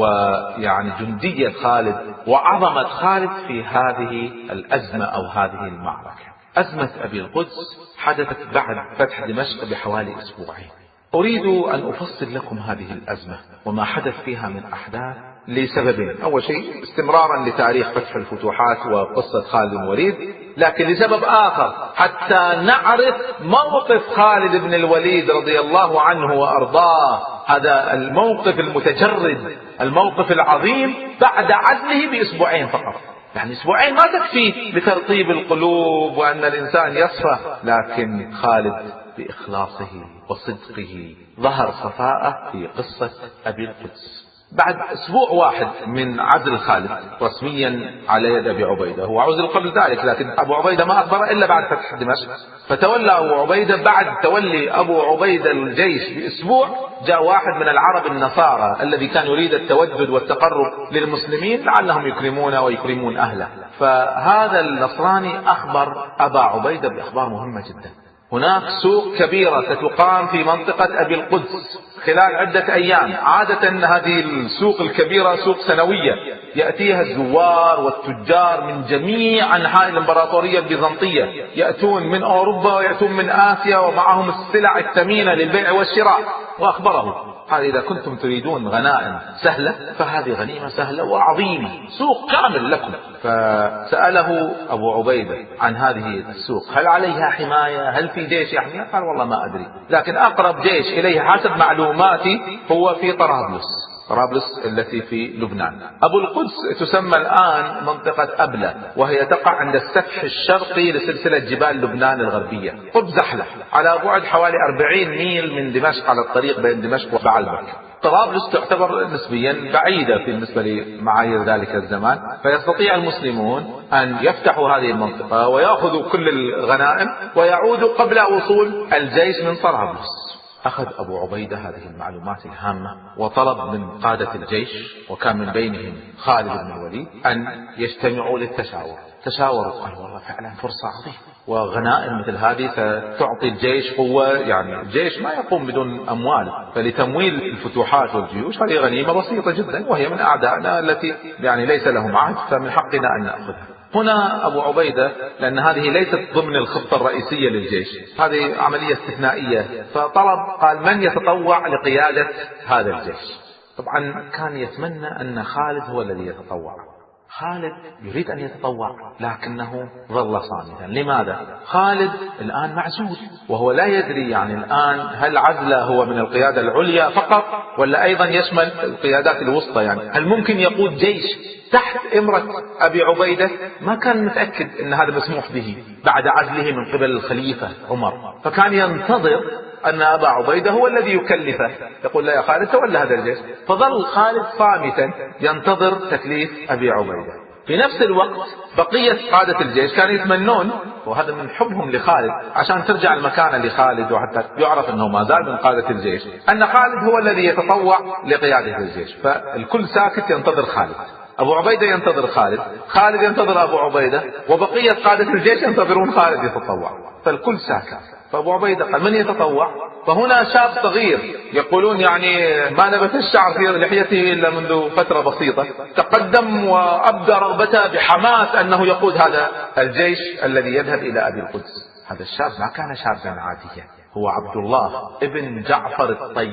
ويعني جندية خالد وعظمة خالد في هذه الأزمة أو هذه المعركة. أزمة أبي القدس حدثت بعد فتح دمشق بحوالي أسبوعين. أريد أن أفصل لكم هذه الأزمة وما حدث فيها من أحداث لسببين. أول شيء استمرارا لتاريخ فتح الفتوحات وقصة خالد بن الوليد، لكن لسبب آخر حتى نعرف موقف خالد بن الوليد رضي الله عنه وأرضاه. هذا الموقف المتجرد، الموقف العظيم بعد عزله بأسبوعين فقط. يعني أسبوعين ما تكفي لترطيب القلوب وأن الإنسان يصفى، لكن خالد بإخلاصه وصدقه ظهر صفاءه في قصة أبي القدس. بعد أسبوع واحد من عزل خالد رسميا على يد أبي عبيدة، هو عزل قبل ذلك لكن أبو عبيدة ما أخبر إلا بعد فتح دمشق، فتولى أبو عبيدة. بعد تولي أبو عبيدة الجيش بأسبوع جاء واحد من العرب النصارى الذي كان يريد التودد والتقرب للمسلمين لعلهم يكرمونه ويكرمون أهله، فهذا النصراني أخبر أبا عبيدة بأخبار مهمة جدا. هناك سوق كبيرة ستقام في منطقة أبي القدس خلال عدة أيام. عادة هذه السوق الكبيرة سوق سنوية يأتيها الزوار والتجار من جميع أنحاء الإمبراطورية البيزنطية، يأتون من أوروبا ويأتون من آسيا ومعهم السلع الثمينة للبيع والشراء. وأخبره قال: إذا كنتم تريدون غنائم سهلة فهذه غنيمة سهلة وعظيمة، سوق كامل لكم. فسأله أبو عبيدة عن هذه السوق: هل عليها حماية؟ هل في جيش يحميها؟ قال: والله ما أدري، لكن أقرب جيش إليه حسب معلوماتي هو في طرابلس التي في لبنان. أبو القدس تسمى الآن منطقة أبلة، وهي تقع عند السفح الشرقي لسلسلة جبال لبنان الغربية، قرب زحلة، على بعد حوالي 40 ميل من دمشق على الطريق بين دمشق وبعلبك. طرابلس تعتبر نسبيا بعيدة بالنسبة لمعايير ذلك الزمان، فيستطيع المسلمون أن يفتحوا هذه المنطقة ويأخذوا كل الغنائم ويعودوا قبل وصول الجيش من طرابلس. أخذ أبو عبيدة هذه المعلومات الهامة وطلب من قادة الجيش، وكان من بينهم خالد بن الوليد، أن يجتمعوا للتشاور. تشاوروا قال: والله فعلا فرصة عظيمة، وغنائم مثل هذه ستعطي الجيش قوة. يعني الجيش ما يقوم بدون أموال، فلتمويل الفتوحات والجيوش هذه غنيمة بسيطة جدا، وهي من أعدائنا التي يعني ليس لهم عهد، فمن حقنا أن نأخذها. هنا أبو عبيدة لأن هذه ليست ضمن الخطة الرئيسية للجيش، هذه عملية استثنائية، فطلب قال: من يتطوع لقيادة هذا الجيش؟ طبعا كان يتمنى أن خالد هو الذي يتطوع. خالد يريد أن يتطوع لكنه ظل صامتا. لماذا؟ خالد الآن معزول وهو لا يدري يعني الآن هل عزله هو من القيادة العليا فقط ولا أيضا يشمل القيادات الوسطى، يعني هل ممكن يقود جيش تحت إمرة أبي عبيدة؟ ما كان متأكد أن هذا مسموح به بعد عزله من قبل الخليفة عمر، فكان ينتظر أن أبا عبيدة هو الذي يكلفه، يقول: لا يا خالد تولى هذا الجيش. فظل خالد صامتا ينتظر تكليف أبي عبيدة. في نفس الوقت بقية قادة الجيش كانوا يتمنون، وهذا من حبهم لخالد عشان ترجع المكانة لخالد وحتى يعرف أنه ما زال من قادة الجيش، أن خالد هو الذي يتطوع لقيادة الجيش. فالكل ساكت ينتظر خالد، أبو عبيدة ينتظر خالد، خالد ينتظر أبو عبيدة، وبقية قادة الجيش ينتظرون خالد يتطوع. فالكل ساكت. فأبو عبيدة قال من يتطوع؟ فهنا شاب صغير يقولون يعني ما نبت الشعر في لحيته إلا منذ فترة بسيطة تقدم وأبدى رغبته بحماس أنه يقود هذا الجيش الذي يذهب إلى أبي القدس. هذا الشاب ما كان شابا عاديا، هو عبد الله ابن جعفر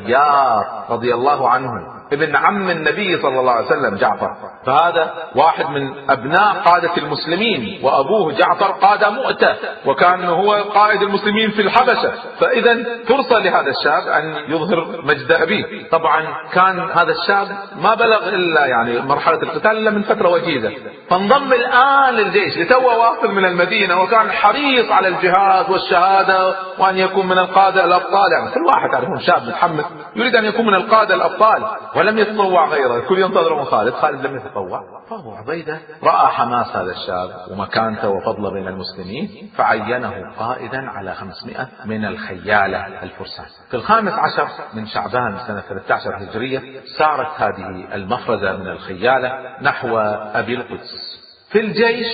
الطيار رضي الله عنه، ابن عم النبي صلى الله عليه وسلم جعفر. فهذا واحد من أبناء قادة المسلمين، وأبوه جعفر قاد مؤتة وكان هو قائد المسلمين في الحبشة. فإذا فرصة لهذا الشاب أن يظهر مجد أبيه. طبعا كان هذا الشاب ما بلغ إلا يعني مرحلة القتال إلا من فترة وجيزة، فانضم الآن للجيش لتوه واصل من المدينة، وكان حريص على الجهاد والشهادة وأن يكون من القادة الأبطال. يعني كل واحد تعرفون شاب متحمس يريد أن يكون من القادة الأبطال، ولم يتطوع غيره، الكل ينتظر من خالد، خالد لم يتطوع. فأبو عبيدة رأى حماس هذا الشاب ومكانته وفضله بين المسلمين، فعينه قائدا على 500 من الخيالة الفرسان. في 15 من شعبان سنة 13 هجرية سارت هذه المفرزة من الخيالة نحو أبي القدس. في الجيش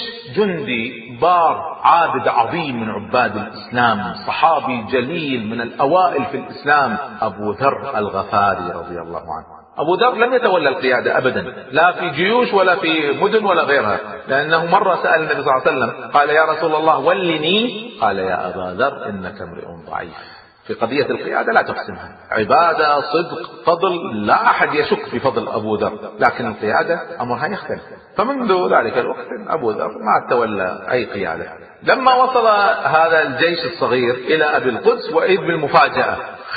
جندي بار عابد عظيم من عباد الإسلام، صحابي جليل من الأوائل في الإسلام، أبو ذر الغفاري رضي الله عنه. أبو ذر لم يتولى القيادة أبدا، لا في جيوش ولا في مدن ولا غيرها، لأنه مرة سأل النبي صلى الله عليه وسلم قال يا رسول الله ولني، قال يا أبا ذر إنك امرئ ضعيف. في قضية القيادة لا تقسمها، عبادة صدق فضل، لا أحد يشك في فضل أبو ذر، لكن القيادة أمرها يختلف. فمنذ ذلك الوقت أبو ذر ما تولى أي قيادة. لما وصل هذا الجيش الصغير إلى أبي القدس، وإذ بالمفاجأة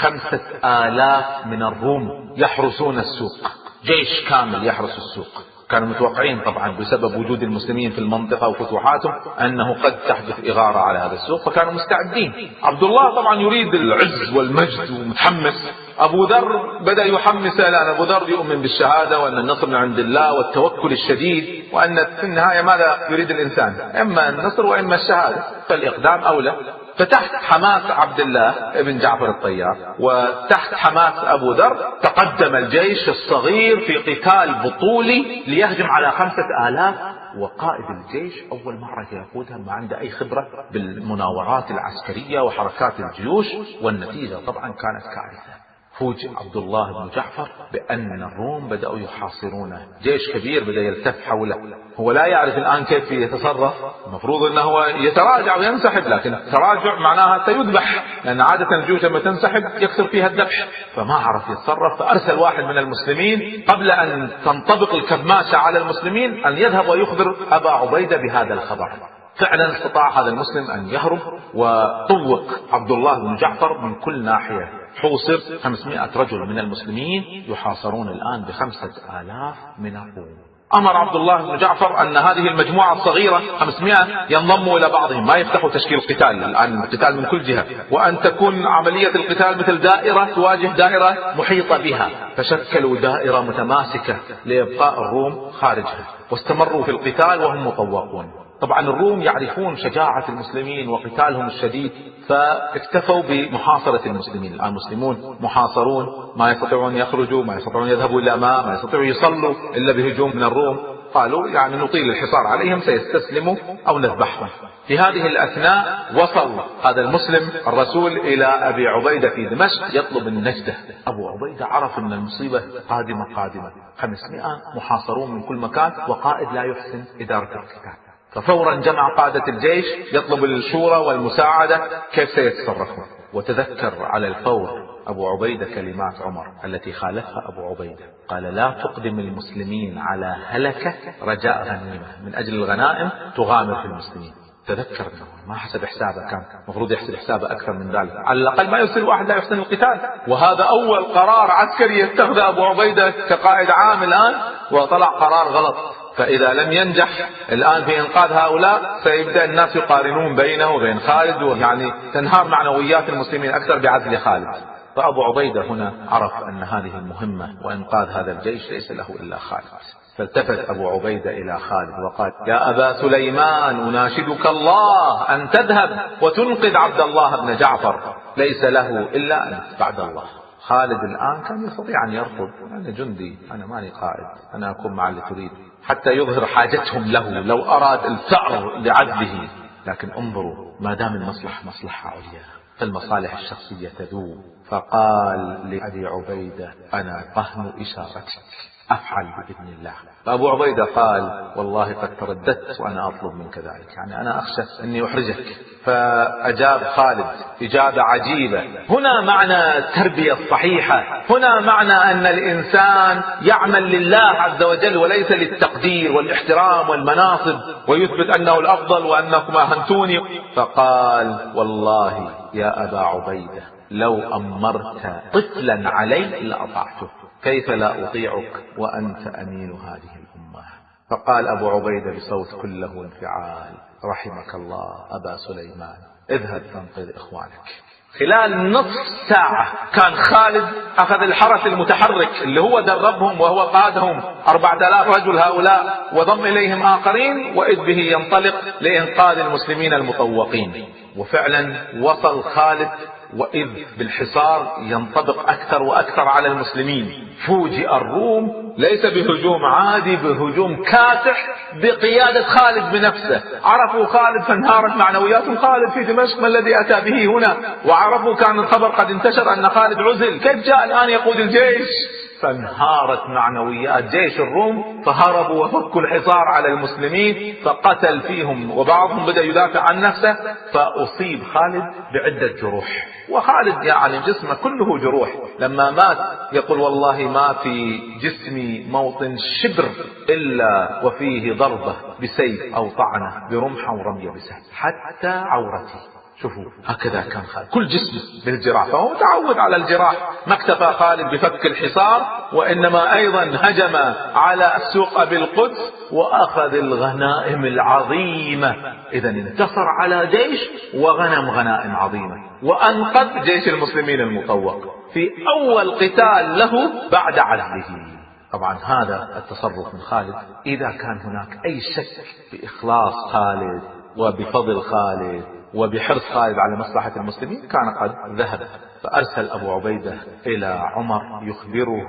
5000 من الروم يحرسون السوق، جيش كامل يحرس السوق. كانوا متوقعين طبعا بسبب وجود المسلمين في المنطقة وفتوحاتهم أنه قد تحدث إغارة على هذا السوق، فكانوا مستعدين. عبد الله طبعا يريد العز والمجد ومتحمس. أبو ذر بدأ يحمسه، لأن أبو ذر يؤمن بالشهادة وأن النصر من عند الله والتوكل الشديد، وأن في النهاية ماذا يريد الإنسان؟ إما النصر وإما الشهادة، فالإقدام أولى. فتحت حماس عبد الله ابن جعفر الطيار وتحت حماس أبو ذر تقدم الجيش الصغير في قتال بطولي ليهجم على 5000. وقائد الجيش أول مرة يقودها ما عنده أي خبرة بالمناورات العسكرية وحركات الجيوش، والنتيجة طبعا كانت كارثة. فوجئ عبد الله بن جعفر بأن الروم بدأوا يحاصرونه، جيش كبير بدأ يلتف حوله، هو لا يعرف الآن كيف يتصرف. المفروض أنه يتراجع وينسحب، لكن التراجع معناها سيذبح، لأن عادة الجيوش لما تنسحب يكثر فيها الذبح، فما عرف يتصرف. فأرسل واحد من المسلمين قبل أن تنطبق الكماشة على المسلمين أن يذهب ويخبر أبا عبيدة بهذا الخبر. فعلا استطاع هذا المسلم أن يهرب، وطوق عبد الله بن جعفر من كل ناحية. حوصر 500 رجل من المسلمين يحاصرون الآن ب5000 من الروم. أمر عبد الله بن جعفر أن هذه المجموعة الصغيرة 500 ينضموا إلى بعضهم، ما يفتحوا تشكيل قتال، الآن القتال من كل جهة، وأن تكون عملية القتال مثل دائرة تواجه دائرة محيطة بها. فشكلوا دائرة متماسكة لإبقاء الروم خارجها، واستمروا في القتال وهم مطوقون. طبعا الروم يعرفون شجاعة المسلمين وقتالهم الشديد، فاكتفوا بمحاصرة المسلمين. الآن المسلمون محاصرون، ما يستطيعون يخرجوا، ما يستطيعون يذهبوا إلى ما يستطيعوا يصلوا إلا بهجوم من الروم. قالوا يعني نطيل الحصار عليهم، سيستسلموا أو نذبحهم. في هذه الأثناء وصل هذا المسلم الرسول إلى أبي عبيدة في دمشق يطلب النجدة. أبو عبيدة عرف أن المصيبة قادمة، 500 محاصرون من كل مكان، وقائد لا يحسن إدارة القتال. ففورا جمع قادة الجيش يطلب الشورى والمساعدة كيف سيتصرفون. وتذكر على الفور أبو عبيدة كلمات عمر التي خالفها أبو عبيدة، قال لا تقدم المسلمين على هلكة رجاء غنيمة، من أجل الغنائم تغامر في المسلمين. تذكر ما حسب حسابه، كان مفروض يحسب حسابه أكثر من ذلك، على الأقل ما يرسل واحد لا يحسن القتال. وهذا أول قرار عسكري يتخذه أبو عبيدة كقائد عام الآن، وطلع قرار غلط. فإذا لم ينجح الآن في إنقاذ هؤلاء سيبدأ الناس يقارنون بينه وبين خالد، ويعني تنهار معنويات المسلمين أكثر بعزل خالد. فأبو عبيدة هنا عرف أن هذه المهمة وإنقاذ هذا الجيش ليس له إلا خالد. فالتفت أبو عبيدة إلى خالد وقال: يا أبا سليمان، أناشدك الله أن تذهب وتنقذ عبد الله بن جعفر، ليس له إلا أنت بعد الله. خالد الآن كان يستطيع أن يرفض: أنا جندي، أنا ماني قائد، أنا أكون مع اللي تريد، حتى يظهر حاجتهم له لو أراد الثأر لعزله. لكن انظروا، ما دام المصلحة مصلحة عليا فالمصالح الشخصية تذوب. فقال لأبي عبيدة: أنا رهن إشارتك، أفعل بإذن الله. فأبو عبيدة قال: والله قد ترددت وأنا أطلب منك ذلك، يعني أنا أخشى أني أحرجك. فأجاب خالد إجابة عجيبة. هنا معنى التربية الصحيحة، هنا معنى أن الإنسان يعمل لله عز وجل وليس للتقدير والاحترام والمناصب، ويثبت أنه الأفضل وأنكم أهنتوني. فقال: والله يا أبا عبيدة، لو أمرت طفلا علي لأطعته، كيف لا أطيعك وأنت أمين هذه الأمة؟ فقال أبو عبيدة بصوت كله انفعال: رحمك الله أبا سليمان، اذهب فانقذ إخوانك. خلال نصف ساعة كان خالد أخذ الحرس المتحرك اللي هو دربهم وهو قادهم 4000 رجل هؤلاء، وضم إليهم آخرين، وإذ به ينطلق لإنقاذ المسلمين المطوقين. وفعلا وصل خالد، وإذ بالحصار ينطبق أكثر وأكثر على المسلمين. فوجئ الروم ليس بهجوم عادي، بهجوم كاسح بقيادة خالد بنفسه. عرفوا خالد فانهارت معنوياتهم: خالد في دمشق، ما الذي أتى به هنا؟ وعرفوا كان الخبر قد انتشر أن خالد عزل، كيف جاء الآن يقود الجيش؟ فانهارت معنويات جيش الروم، فهربوا وفكوا الحصار على المسلمين، فقتل فيهم وبعضهم بدأ يدافع عن نفسه، فأصيب خالد بعدة جروح. وخالد يعني جسمه كله جروح. لما مات يقول: والله ما في جسمي موطن شبر إلا وفيه ضربة بسيف أو طعنة برمح أو رمية بسهم، حتى عورتي. شوفوا، هكذا كان خالد كل جسمه بالجراح، فهو متعود على الجراح. ما اكتفى خالد بفك الحصار، وإنما أيضا هجم على السوق بالقدس وأخذ الغنائم العظيمة. إذا انتصر على جيش وغنم غنائم عظيمة، وأنقذ جيش المسلمين المطوق في أول قتال له بعد عزله. طبعا هذا التصرف من خالد. إذا كان هناك أي شك بإخلاص خالد وبفضل خالد وبحرص خالد على مصلحة المسلمين كان قد ذهب. فأرسل أبو عبيدة إلى عمر يخبره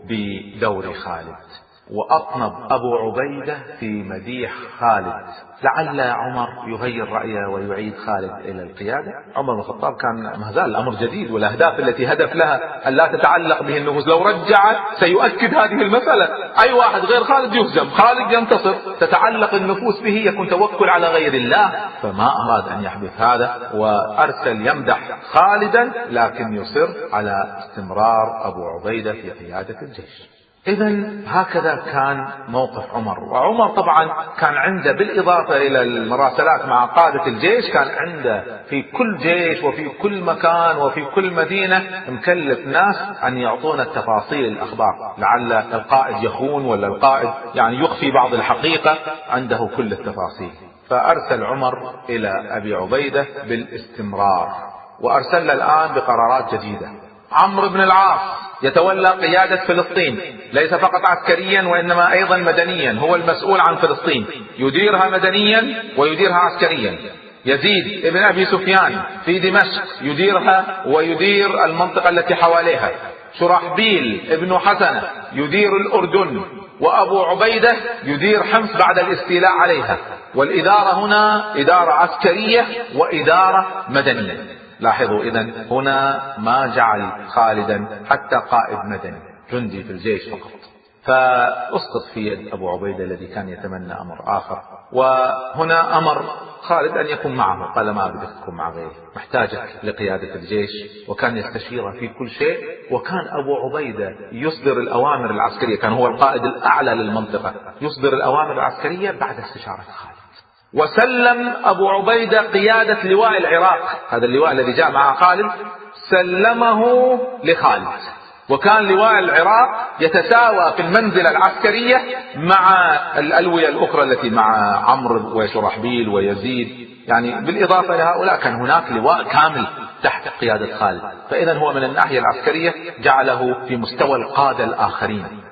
بدور خالد، وأطنب أبو عبيدة في مديح خالد لعل عمر يغير رأيه ويعيد خالد إلى القيادة. عمر بن الخطاب كان ما زال الأمر جديد، والأهداف التي هدف لها أن لا تتعلق به النفوس. لو رجع سيؤكد هذه المسألة: أي واحد غير خالد يهزم، خالد ينتصر، تتعلق النفوس به، يكون توكل على غير الله. فما أراد أن يحدث هذا، وأرسل يمدح خالدا، لكن يصر على استمرار أبو عبيدة في قيادة الجيش. إذن هكذا كان موقف عمر. وعمر طبعا كان عنده بالإضافة إلى المراسلات مع قادة الجيش، كان عنده في كل جيش وفي كل مكان وفي كل مدينة مكلف ناس أن يعطون التفاصيل الأخبار، لعل القائد يخون ولا القائد يعني يخفي بعض الحقيقة، عنده كل التفاصيل. فأرسل عمر إلى أبي عبيدة بالاستمرار، وأرسل الآن بقرارات جديدة. عمرو بن العاص يتولى قيادة فلسطين، ليس فقط عسكريا وإنما أيضا مدنيا، هو المسؤول عن فلسطين، يديرها مدنيا ويديرها عسكريا. يزيد ابن أبي سفيان في دمشق يديرها ويدير المنطقة التي حواليها. شرحبيل ابن حسنة يدير الأردن، وأبو عبيدة يدير حمص بعد الاستيلاء عليها. والإدارة هنا إدارة عسكرية وإدارة مدنية. لاحظوا إذن هنا ما جعل خالدا حتى قائد مدني، جندي في الجيش فقط. فأسقط في يد أبو عبيدة الذي كان يتمنى أمر آخر، وهنا أمر خالد أن يكون معه. قال: ما بدك تكون مع غيري، محتاجك لقيادة الجيش. وكان يستشيره في كل شيء، وكان أبو عبيدة يصدر الأوامر العسكرية، كان هو القائد الأعلى للمنطقة، يصدر الأوامر العسكرية بعد استشارة خالد. وسلم أبو عبيدة قيادة لواء العراق، هذا اللواء الذي جاء مع خالد سلمه لخالد. وكان لواء العراق يتساوى في المنزلة العسكرية مع الألوية الأخرى التي مع عمرو وشرحبيل ويزيد، يعني بالإضافة لهؤلاء كان هناك لواء كامل تحت قيادة خالد. فإذا هو من الناحية العسكرية جعله في مستوى القادة الآخرين.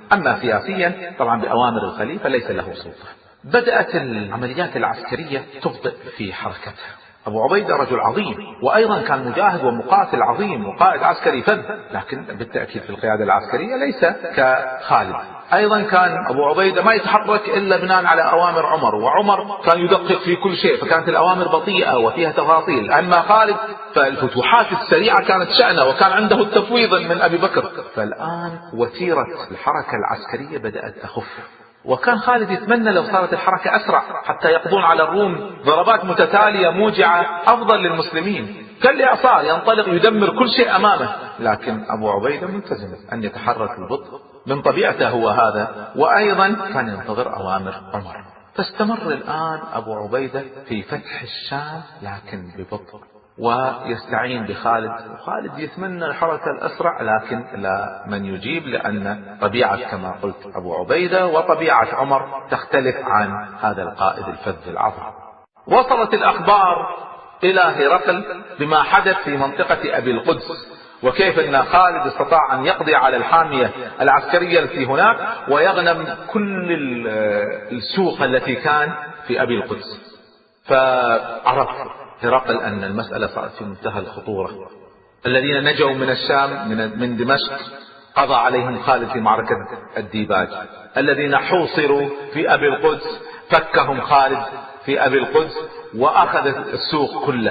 أما سياسيا طبعا بأوامر الخليفة ليس له سلطة. بدأت العمليات العسكرية تبطئ في حركتها. أبو عبيدة رجل عظيم، وأيضا كان مجاهد ومقاتل عظيم وقائد عسكري فذ، لكن بالتأكيد في القيادة العسكرية ليس كخالد. أيضا كان أبو عبيدة ما يتحرك إلا بناء على أوامر عمر، وعمر كان يدقق في كل شيء، فكانت الأوامر بطيئة وفيها تفاصيل. أما خالد فالفتوحات السريعة كانت شأنه، وكان عنده التفويض من أبي بكر. فالآن وتيرة الحركة العسكرية بدأت تخف، وكان خالد يتمنى لو صارت الحركة أسرع حتى يقضون على الروم ضربات متتالية موجعة أفضل للمسلمين. كالإعصار ينطلق يدمر كل شيء أمامه، لكن أبو عبيدة ملتزم أن يتحرك ببطء، من طبيعته هو هذا، وأيضا كان ينتظر أوامر عمر. فاستمر الآن أبو عبيدة في فتح الشام لكن ببطء، ويستعين بخالد، وخالد يتمنى الحركة الأسرع لكن لا من يجيب، لأن طبيعة كما قلت أبو عبيدة وطبيعة عمر تختلف عن هذا القائد الفذ العظيم. وصلت الأخبار إلى هرقل بما حدث في منطقة أبي القدس، وكيف أن خالد استطاع أن يقضي على الحامية العسكرية التي هناك ويغنم كل السوق التي كان في أبي القدس. فعرف هرقل أن المسألة صارت في منتهى الخطورة. الذين نجوا من الشام من دمشق قضى عليهم خالد في معركة الديباج، الذين حوصروا في أبي القدس فكهم خالد في أبي القدس وأخذ السوق كله.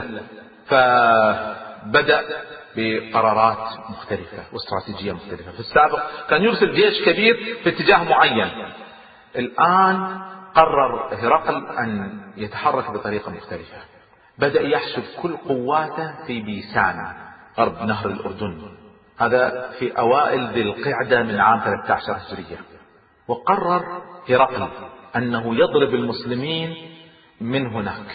فبدأ بقرارات مختلفة واستراتيجية مختلفة. في السابق كان يرسل جيش كبير في اتجاه معين، الآن قرر هرقل أن يتحرك بطريقة مختلفة. بدأ يحشد كل قواته في بيسان غرب نهر الأردن، هذا في أوائل ذي القعدة من عام 13 هجرية. وقرر هرقل أنه يضرب المسلمين من هناك،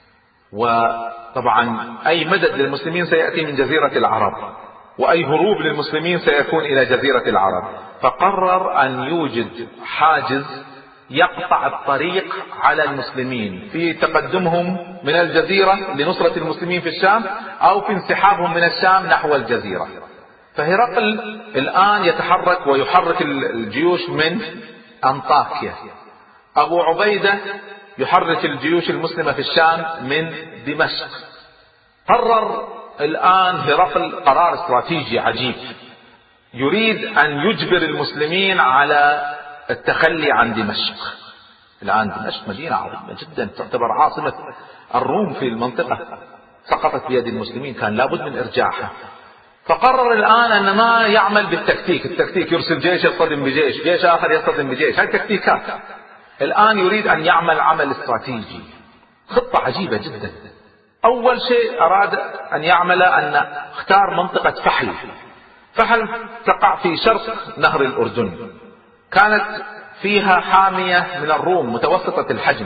وطبعا أي مدد للمسلمين سيأتي من جزيرة العرب، وأي هروب للمسلمين سيكون إلى جزيرة العرب. فقرر أن يوجد حاجز يقطع الطريق على المسلمين في تقدمهم من الجزيرة لنصرة المسلمين في الشام، أو في انسحابهم من الشام نحو الجزيرة. فهرقل الآن يتحرك ويحرك الجيوش من أنطاكيا. أبو عبيدة يحرك الجيوش المسلمة في الشام من دمشق. قرر الآن هرقل قرار استراتيجي عجيب، يريد أن يجبر المسلمين على التخلي عن دمشق. الآن دمشق مدينة عظيمة جدا، تعتبر عاصمة الروم في المنطقة، سقطت بيد المسلمين، كان لابد من إرجاعها. فقرر الآن أن ما يعمل بالتكتيك، التكتيك يرسل جيش يصطدم بجيش، جيش آخر يصطدم بجيش، هذه تكتيكات. الآن يريد أن يعمل عمل استراتيجي، خطة عجيبة جدا. أول شيء أراد أن يعمل أن اختار منطقة فحل. فحل تقع في شرق نهر الأردن، كانت فيها حامية من الروم متوسطة الحجم،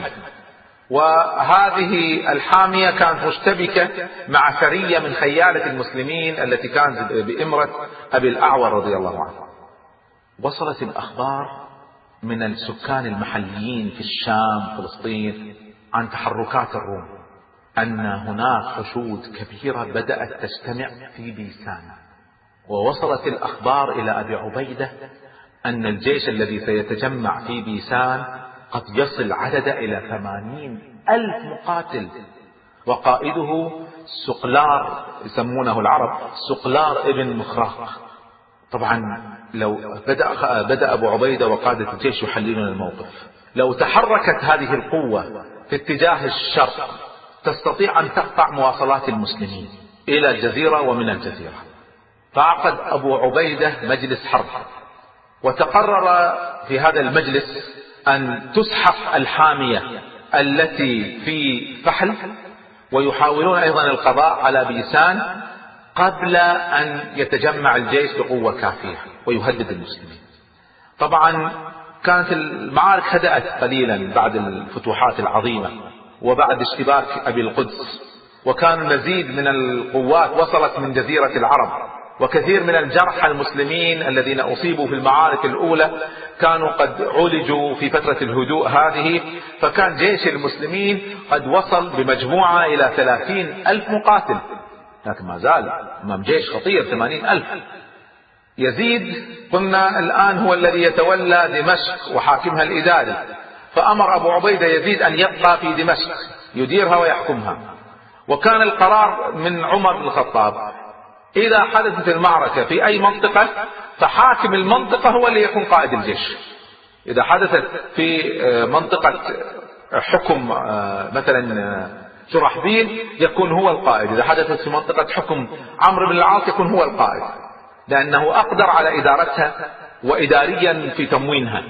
وهذه الحامية كانت مشتبكة مع سرية من خيالة المسلمين التي كانت بإمرة أبي الأعور رضي الله عنه. وصلت الأخبار من السكان المحليين في الشام فلسطين عن تحركات الروم، أن هناك حشود كبيرة بدأت تجتمع في بيسان. ووصلت الأخبار إلى أبي عبيدة أن الجيش الذي سيتجمع في بيسان قد يصل عدد إلى 80,000 مقاتل، وقائده سقلار، يسمونه العرب سقلار ابن مخراق. طبعا لو بدأ أبو عبيدة وقادة الجيش يحللون الموقف، لو تحركت هذه القوة في اتجاه الشرق تستطيع أن تقطع مواصلات المسلمين إلى الجزيرة ومن الجزيرة. فعقد أبو عبيدة مجلس حرب، وتقرر في هذا المجلس أن تسحق الحامية التي في فحل، ويحاولون أيضا القضاء على بيسان قبل أن يتجمع الجيش بقوة كافية ويهدد المسلمين. طبعا كانت المعارك هدأت قليلا بعد الفتوحات العظيمة وبعد اشتباك أبي القدس، وكان مزيد من القوات وصلت من جزيرة العرب، وكثير من الجرحى المسلمين الذين أصيبوا في المعارك الأولى كانوا قد عولجوا في فترة الهدوء هذه. فكان جيش المسلمين قد وصل بمجموعة إلى 30,000 مقاتل، لكن ما زال أمام جيش خطير 80,000. يزيد قلنا الآن هو الذي يتولى دمشق وحاكمها الإداري، فأمر أبو عبيدة يزيد أن يبقى في دمشق يديرها ويحكمها. وكان القرار من عمر بن الخطاب إذا حدثت المعركة في أي منطقة فحاكم المنطقة هو اللي يكون قائد الجيش. إذا حدثت في منطقة حكم مثلا شرحبيل يكون هو القائد، إذا حدثت في منطقة حكم عمرو بن العاص يكون هو القائد، لأنه أقدر على إدارتها وإداريا في تموينها.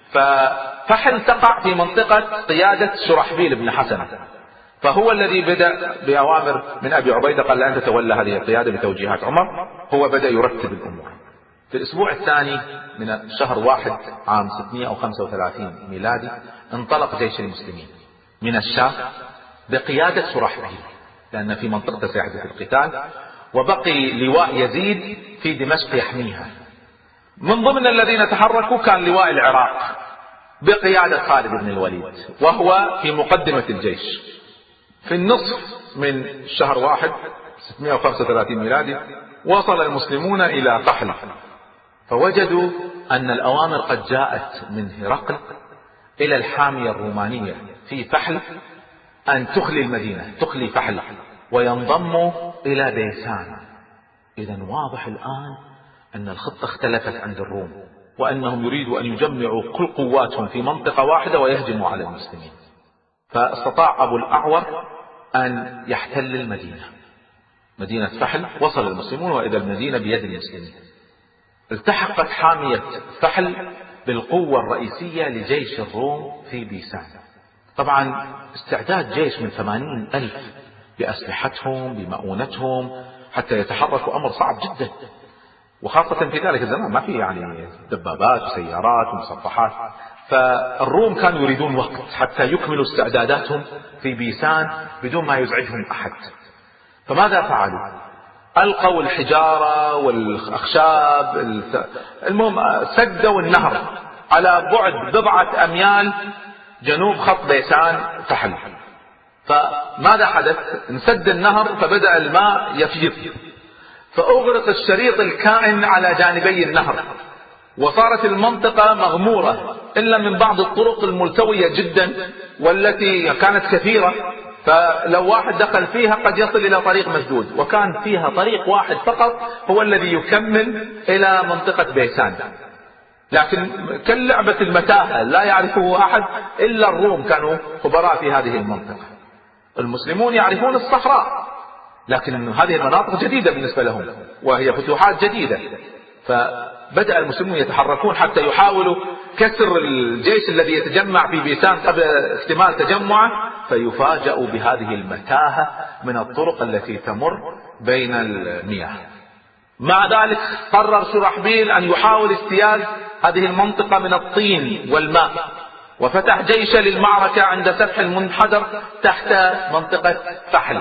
ففحل تقع في منطقة قيادة شرحبيل بن حسن، فهو الذي بدأ بأوامر من أبي عبيدة، قال أنت تولى هذه القيادة بتوجيهات عمر. هو بدأ يرتب الأمور. في الأسبوع الثاني من شهر 1 عام 635 ميلادي انطلق جيش المسلمين من الشام بقيادة شرحبيل، لأن في منطقة سيحدث القتال، وبقي لواء يزيد في دمشق يحميها. من ضمن الذين تحركوا كان لواء العراق بقيادة خالد بن الوليد، وهو في مقدمة الجيش. في النصف من شهر 1 635 ميلادي وصل المسلمون إلى فحل، فوجدوا أن الأوامر قد جاءت من هرقل إلى الحامية الرومانية في فحل أن تخلي المدينة، تخلي فحل وينضموا إلى بيسان. إذن واضح الآن أن الخطة اختلفت عند الروم، وأنهم يريدوا أن يجمعوا كل قواتهم في منطقة واحدة ويهجموا على المسلمين. فاستطاع أبو الأعور أن يحتل المدينة، مدينة فحل. وصل المسلمون وإذا المدينة بيد المسلمين. التحقت حامية فحل بالقوة الرئيسية لجيش الروم في بيسان. طبعا استعداد جيش من 80,000 بأسلحتهم بمؤونتهم حتى يتحركوا أمر صعب جدا، وخاصة في ذلك الزمان ما في يعني دبابات وسيارات ومصفحات. فالروم كانوا يريدون وقت حتى يكملوا استعداداتهم في بيسان بدون ما يزعجهم أحد. فماذا فعلوا؟ ألقوا الحجارة والأخشاب، المهم سدوا النهر على بعد 4 أميال جنوب خط بيسان فحل. فماذا حدث؟ انسد النهر فبدأ الماء يفيض، فأغرق الشريط الكائن على جانبي النهر، وصارت المنطقة مغمورة إلا من بعض الطرق الملتوية جدا والتي كانت كثيرة، فلو واحد دخل فيها قد يصل إلى طريق مسدود، وكان فيها طريق واحد فقط هو الذي يكمل إلى منطقة بيسان. لكن كاللعبة المتاهة لا يعرفه أحد إلا الروم، كانوا خبراء في هذه المنطقة. المسلمون يعرفون الصحراء، لكن هذه المناطق جديدة بالنسبة لهم وهي فتوحات جديدة. فبدأ المسلمون يتحركون حتى يحاولوا كسر الجيش الذي يتجمع في بيسان قبل اكتمال تجمعه، فيفاجأوا بهذه المتاهة من الطرق التي تمر بين المياه. مع ذلك قرر شرحبيل أن يحاول اجتياز هذه المنطقة من الطين والماء، وفتح جيش للمعركة عند سفح المنحدر تحت منطقة فحل.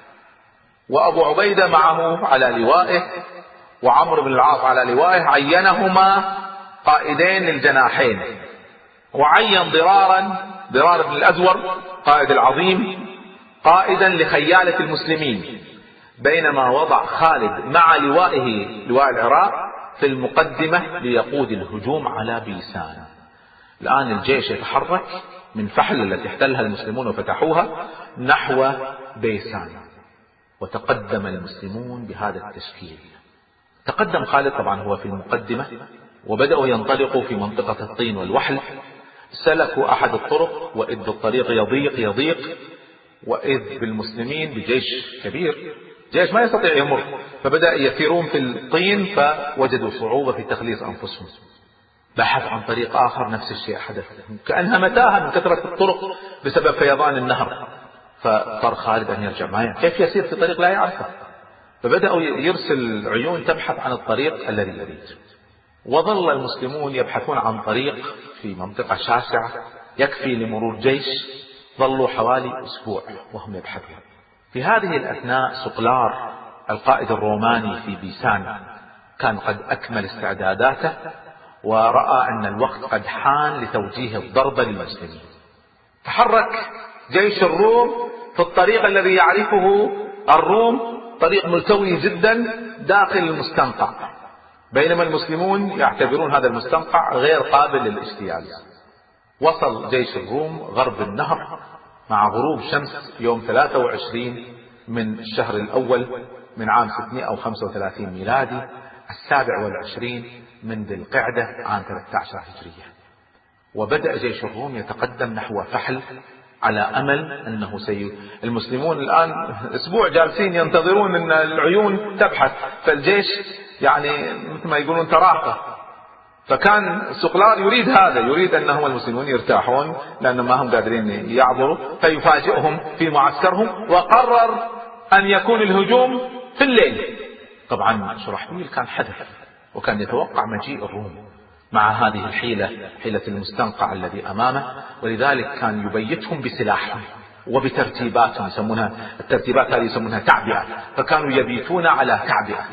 وأبو عبيدة معه على لوائه وعمرو بن العاص على لوائه، عينهما قائدين للجناحين، وعين ضرار بن الأزور قائد العظيم قائدا لخيالة المسلمين، بينما وضع خالد مع لوائه لواء العراق في المقدمة ليقود الهجوم على بيسان. الآن الجيش يتحرك من فحل التي احتلها المسلمون وفتحوها نحو بيسان، وتقدم المسلمون بهذا التشكيل. تقدم خالد طبعا هو في المقدمة، وبدأوا ينطلقوا في منطقة الطين والوحل. سلكوا أحد الطرق وإذ الطريق يضيق وإذ بالمسلمين بجيش كبير، جيش ما يستطيع يمر، فبدأ يسيرون في الطين فوجدوا صعوبة في تخليص أنفسهم. بحث عن طريق آخر، نفس الشيء حدث، كأنها متاهة من كثرة الطرق بسبب فيضان النهر. فاضطر خالد أن يرجع معه، كيف يسير في طريق لا يعرفه؟ فبدأوا يرسل عيون تبحث عن الطريق الذي يريد. وظل المسلمون يبحثون عن طريق في منطقة شاسعة يكفي لمرور جيش. ظلوا حوالي أسبوع وهم يبحثون. في هذه الأثناء سقلار القائد الروماني في بيسان كان قد أكمل استعداداته، ورأى أن الوقت قد حان لتوجيه الضربة للمسلمين. تحرك جيش الروم في الطريق الذي يعرفه الروم، طريق ملتوي جدا داخل المستنقع، بينما المسلمون يعتبرون هذا المستنقع غير قابل للاجتياز. وصل جيش الروم غرب النهر مع غروب شمس يوم 23 من الشهر الأول من عام 635 ميلادي، 27 من ذي القعدة عام 13 هجرية. وبدأ جيش الروم يتقدم نحو فحل على أمل أنه المسلمون الآن أسبوع جالسين ينتظرون أن العيون تبحث، فالجيش يعني مثل ما يقولون تراقة. فكان سقلار يريد هذا، يريد أنهم المسلمون يرتاحون لأن ما هم قادرين يعبروا، فيفاجئهم في معسكرهم، وقرر أن يكون الهجوم في الليل. طبعا شرحبيل كان حذر وكان يتوقع مجيء الروم مع هذه الحيلة، حيلة المستنقع الذي أمامه، ولذلك كان يبيتهم بسلاحهم وبترتيباتهم، يسمونها الترتيبات هذه يسمونها تعبئة، فكانوا يبيتون على تعبئة،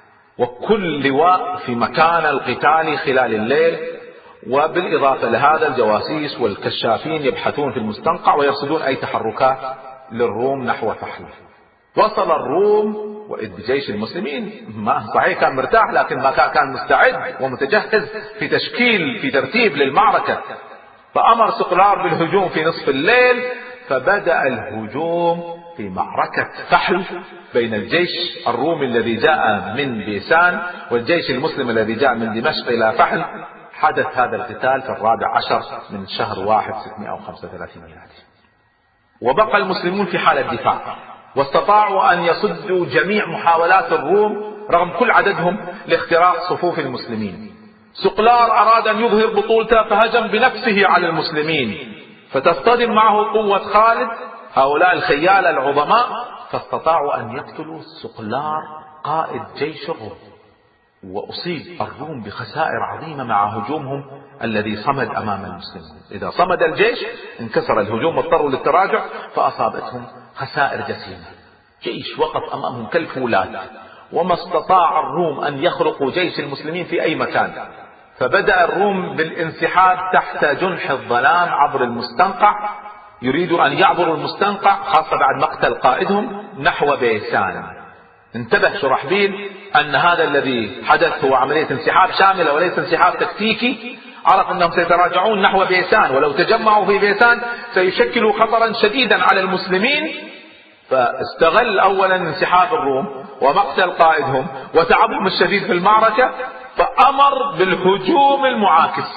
وكل لواء في مكان القتال خلال الليل. وبالإضافة لهذا الجواسيس والكشافين يبحثون في المستنقع ويرصدون أي تحركات للروم نحو فحل. وصل الروم وإذ بجيش المسلمين، ما صحيح كان مرتاح لكن ما كان مستعد ومتجهز في تشكيل في ترتيب للمعركة. فأمر سقلار بالهجوم في نصف الليل، فبدأ الهجوم في معركة فحل بين الجيش الرومي الذي جاء من بيسان والجيش المسلم الذي جاء من دمشق إلى فحل. حدث هذا القتال في 14 من شهر 1 635 ميلادي. وبقى المسلمون في حالة دفاع، واستطاعوا أن يصدوا جميع محاولات الروم رغم كل عددهم لاختراق صفوف المسلمين. سقلار أراد أن يظهر بطولته فهجم بنفسه على المسلمين، فتصطدم معه قوة خالد هؤلاء الخيال العظماء، فاستطاعوا أن يقتلوا سقلار قائد جيش الروم. وأصيب الروم بخسائر عظيمة مع هجومهم الذي صمد أمام المسلمين. إذا صمد الجيش انكسر الهجوم واضطروا للتراجع، فأصابتهم خسائر جسيمة. جيش وقف أمامهم كالفولاذ، وما استطاع الروم أن يخرقوا جيش المسلمين في أي مكان. فبدأ الروم بالانسحاب تحت جنح الظلام عبر المستنقع، يريدوا أن يعبروا المستنقع خاصة بعد مقتل قائدهم نحو بيسان. انتبه شرحبيل أن هذا الذي حدث هو عملية انسحاب شاملة وليس انسحاب تكتيكي. عرف أنهم سيتراجعون نحو بيسان، ولو تجمعوا في بيسان سيشكلوا خطرا شديدا على المسلمين. فاستغل أولا انسحاب الروم ومقتل قائدهم وتعبهم الشديد في المعركة، فأمر بالهجوم المعاكس،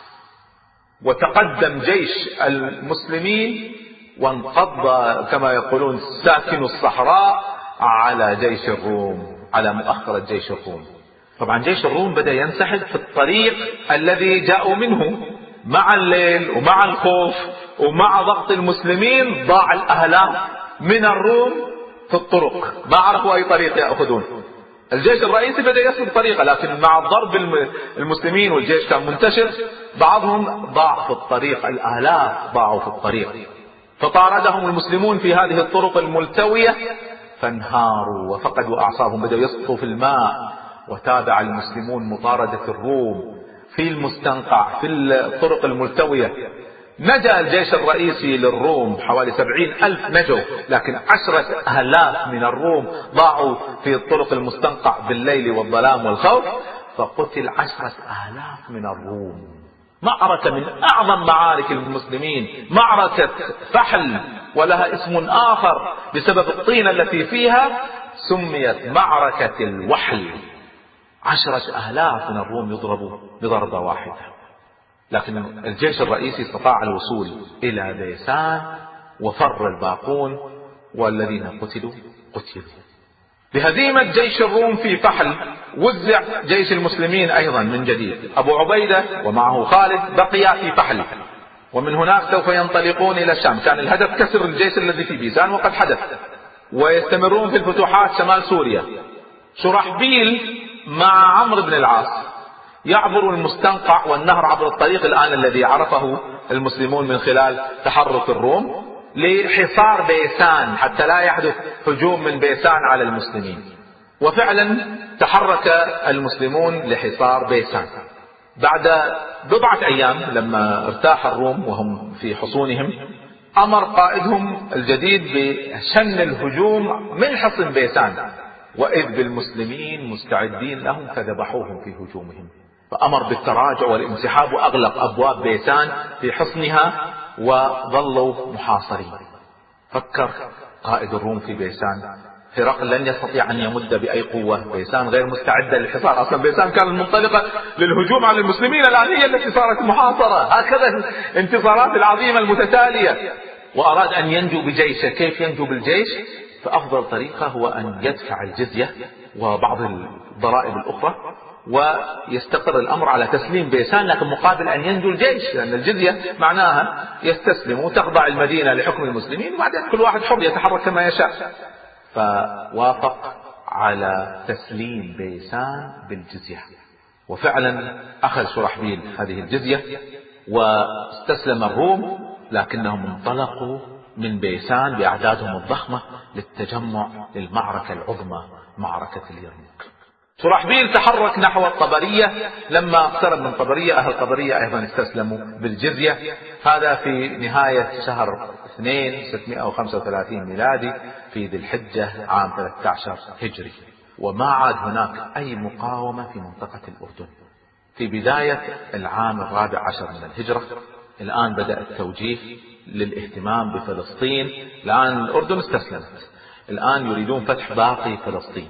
وتقدم جيش المسلمين وانقض كما يقولون ساكن الصحراء على جيش الروم، على مؤخرة جيش الروم. طبعا جيش الروم بدأ ينسحب في الطريق الذي جاءوا منه. مع الليل ومع الخوف ومع ضغط المسلمين ضاع الآلاف من الروم في الطرق، ما عرفوا أي طريق يأخذون. الجيش الرئيسي بدأ يسلك طريقة، لكن مع ضرب المسلمين والجيش كان منتشر بعضهم ضاع في الطريق، الآلاف ضاعوا في الطريق. فطاردهم المسلمون في هذه الطرق الملتوية فانهاروا وفقدوا أعصابهم، بدأوا يسقطوا في الماء. وتابع المسلمون مطاردة الروم في المستنقع في الطرق الملتوية. نجا الجيش الرئيسي للروم حوالي 70,000 نجوا، لكن 10,000 من الروم ضاعوا في الطرق المستنقع بالليل والظلام والخوف، فقتل 10,000 من الروم. معركة من أعظم معارك المسلمين، معركة فحل، ولها اسم آخر بسبب الطينة التي فيها، سميت معركة الوحل. 10,000 من الروم يضربوا بضربة واحدة، لكن الجيش الرئيسي استطاع الوصول إلى بيسان وفر الباقون، والذين قتلوا. بهزيمة جيش الروم في فحل وزع جيش المسلمين أيضا من جديد. أبو عبيدة ومعه خالد بقيا في فحل، ومن هناك سوف ينطلقون إلى الشام. كان الهدف كسر الجيش الذي في بيسان وقد حدث، ويستمرون في الفتوحات شمال سوريا. شرحبيل مع عمرو بن العاص يعبر المستنقع والنهر عبر الطريق الآن الذي عرفه المسلمون من خلال تحرك الروم لحصار بيسان حتى لا يحدث هجوم من بيسان على المسلمين. وفعلا تحرك المسلمون لحصار بيسان. بعد بضعة أيام لما ارتاح الروم وهم في حصونهم، أمر قائدهم الجديد بشن الهجوم من حصن بيسان، وإذ بالمسلمين مستعدين لهم فذبحوهم في هجومهم، فأمر بالتراجع والانسحاب وأغلق أبواب بيسان في حصنها وظلوا محاصرين. فكر قائد الروم في بيسان، هرقل لن يستطيع أن يمد بأي قوة، بيسان غير مستعدة للحصار، أصلا بيسان كانت منطلقة للهجوم على المسلمين، الآن هي التي صارت محاصرة. هكذا الانتصارات العظيمة المتتالية. وأراد أن ينجو بجيشه. كيف ينجو بالجيش؟ فأفضل طريقة هو أن يدفع الجزية وبعض الضرائب الأخرى ويستقر الأمر على تسليم بيسان، لكن مقابل أن ينجو الجيش، لأن الجزية معناها يستسلم وتخضع المدينة لحكم المسلمين، وبعدين كل واحد حر يتحرك كما يشاء. فوافق على تسليم بيسان بالجزية، وفعلا أخذ شرحبيل هذه الجزية واستسلم الروم، لكنهم انطلقوا من بيسان بأعدادهم الضخمة للتجمع للمعركة العظمى، معركة اليرموك. شرحبيل تحرك نحو الطبرية، لما اقترب من طبرية أهل طبرية أيضا استسلموا بالجزية. هذا في نهاية شهر 2 635 ميلادي في ذي الحجة عام 13 هجري. وما عاد هناك أي مقاومة في منطقة الأردن. في بداية العام 14 من الهجرة الآن بدأ التوجيه للاهتمام بفلسطين، الآن الأردن استسلمت، الآن يريدون فتح باقي فلسطين.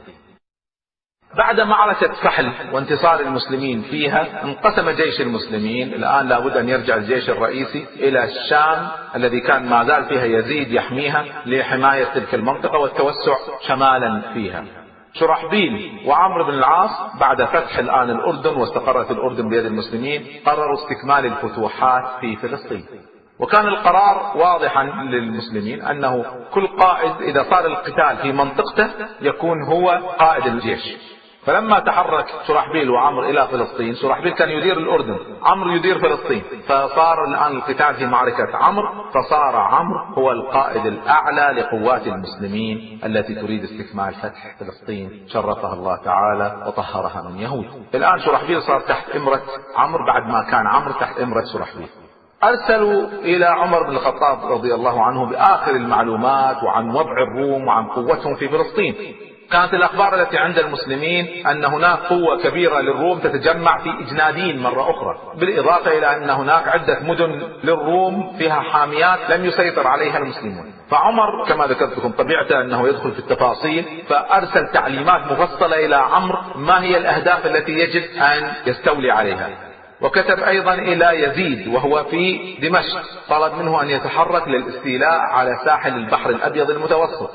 بعد معركة فحل وانتصار المسلمين فيها انقسم جيش المسلمين. الآن لابد أن يرجع الجيش الرئيسي إلى الشام الذي كان ما زال فيها يزيد يحميها لحماية تلك المنطقة والتوسع شمالا فيها. شرحبيل وعمرو بن العاص بعد فتح الآن الأردن واستقرت الأردن بيد المسلمين قرروا استكمال الفتوحات في فلسطين. وكان القرار واضحا للمسلمين أنه كل قائد إذا صار القتال في منطقته يكون هو قائد الجيش. فلما تحرك شرحبيل وعمرو إلى فلسطين، شرحبيل كان يدير الأردن، عمرو يدير فلسطين، فصار الآن القتال في معركة عمرو، فصار عمرو هو القائد الأعلى لقوات المسلمين التي تريد استكمال فتح فلسطين شرفها الله تعالى وطهرها من يهود. الآن شرحبيل صار تحت إمرة عمرو بعد ما كان عمرو تحت إمرة شرحبيل. أرسلوا إلى عمر بن الخطاب رضي الله عنه بآخر المعلومات وعن وضع الروم وعن قوتهم في فلسطين. كانت الأخبار التي عند المسلمين أن هناك قوة كبيرة للروم تتجمع في إجنادين مرة أخرى، بالإضافة إلى أن هناك عدة مدن للروم فيها حاميات لم يسيطر عليها المسلمون. فعمر كما ذكرت لكم طبيعته أنه يدخل في التفاصيل، فأرسل تعليمات مفصلة إلى عمرو ما هي الأهداف التي يجب أن يستولي عليها. وكتب أيضا إلى يزيد وهو في دمشق، طلب منه أن يتحرك للاستيلاء على ساحل البحر الأبيض المتوسط.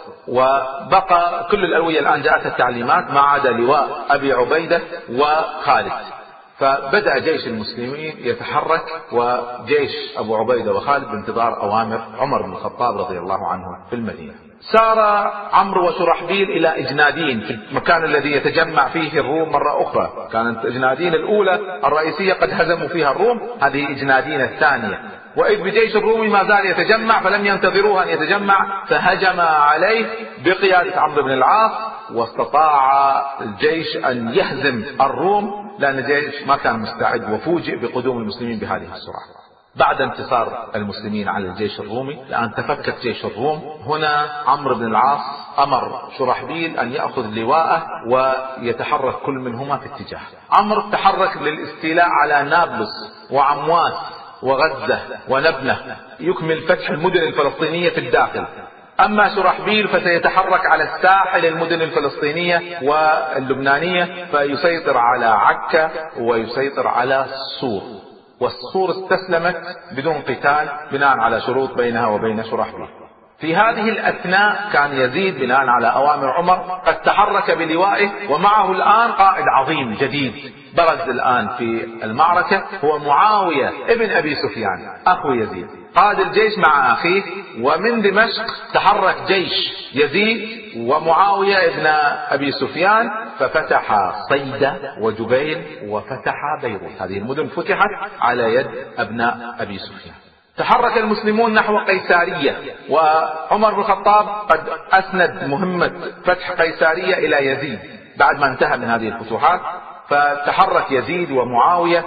وبقى كل الألوية الآن جاءت التعليمات ما عدا لواء أبي عبيدة وخالد. فبدأ جيش المسلمين يتحرك، وجيش أبو عبيدة وخالد بانتظار أوامر عمر بن الخطاب رضي الله عنه في المدينة. سار عمرو وشرحبيل إلى إجنادين في المكان الذي يتجمع فيه الروم مرة أخرى. كانت إجنادين الأولى الرئيسية قد هزموا فيها الروم، هذه إجنادين الثانية. وإذ بجيش الرومي ما زال يتجمع، فلم ينتظروه أن يتجمع فهجم عليه بقيادة عمرو بن العاص، واستطاع الجيش أن يهزم الروم لأن الجيش ما كان مستعد، وفوجئ بقدوم المسلمين بهذه السرعة. بعد انتصار المسلمين على الجيش الرومي الآن تفكك جيش الروم. هنا عمرو بن العاص أمر شرحبيل أن يأخذ لواءه ويتحرك كل منهما في اتجاه. عمرو تحرك للاستيلاء على نابلس وعمواس وغزة ونبنة، يكمل فتح المدن الفلسطينية في الداخل. أما شرحبيل فسيتحرك على الساحل المدن الفلسطينية واللبنانية، فيسيطر على عكا ويسيطر على الصور. والصور استسلمت بدون قتال بناء على شروط بينها وبين شرحبيل. في هذه الأثناء كان يزيد بناء على أوامر عمر قد تحرك بلوائه، ومعه الآن قائد عظيم جديد برز الآن في المعركة، هو معاوية ابن أبي سفيان أخو يزيد، قاد الجيش مع أخيه. ومن دمشق تحرك جيش يزيد ومعاوية ابن أبي سفيان، ففتح صيدا وجبيل وفتح بيروت. هذه المدن فتحت على يد أبناء أبي سفيان. تحرك المسلمون نحو قيسارية، وعمر بن الخطاب قد أسند مهمة فتح قيسارية إلى يزيد بعد ما انتهى من هذه الفتوحات. فتحرك يزيد ومعاوية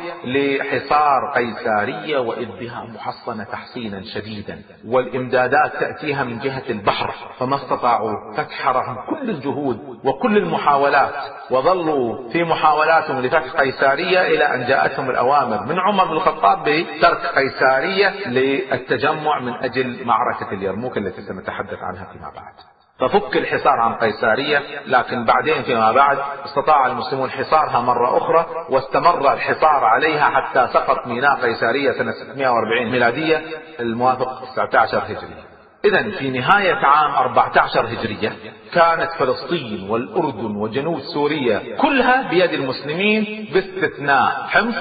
لحصار قيسارية، وإذ بها محصنة تحصينا شديدا، والإمدادات تأتيها من جهة البحر، فما استطاعوا فتح رغم كل الجهود وكل المحاولات، وظلوا في محاولاتهم لفتح قيسارية إلى أن جاءتهم الأوامر من عمر بن الخطاب بترك قيسارية للتجمع من أجل معركة اليرموك التي سنتحدث عنها فيما بعد. ففك الحصار عن قيسارية، لكن بعدين فيما بعد استطاع المسلمون حصارها مرة أخرى، واستمر الحصار عليها حتى سقط ميناء قيسارية سنة 640 ميلادية الموافق 19 هجرية. إذن في نهاية عام 14 هجرية كانت فلسطين والأردن وجنوب سوريا كلها بيد المسلمين باستثناء حمص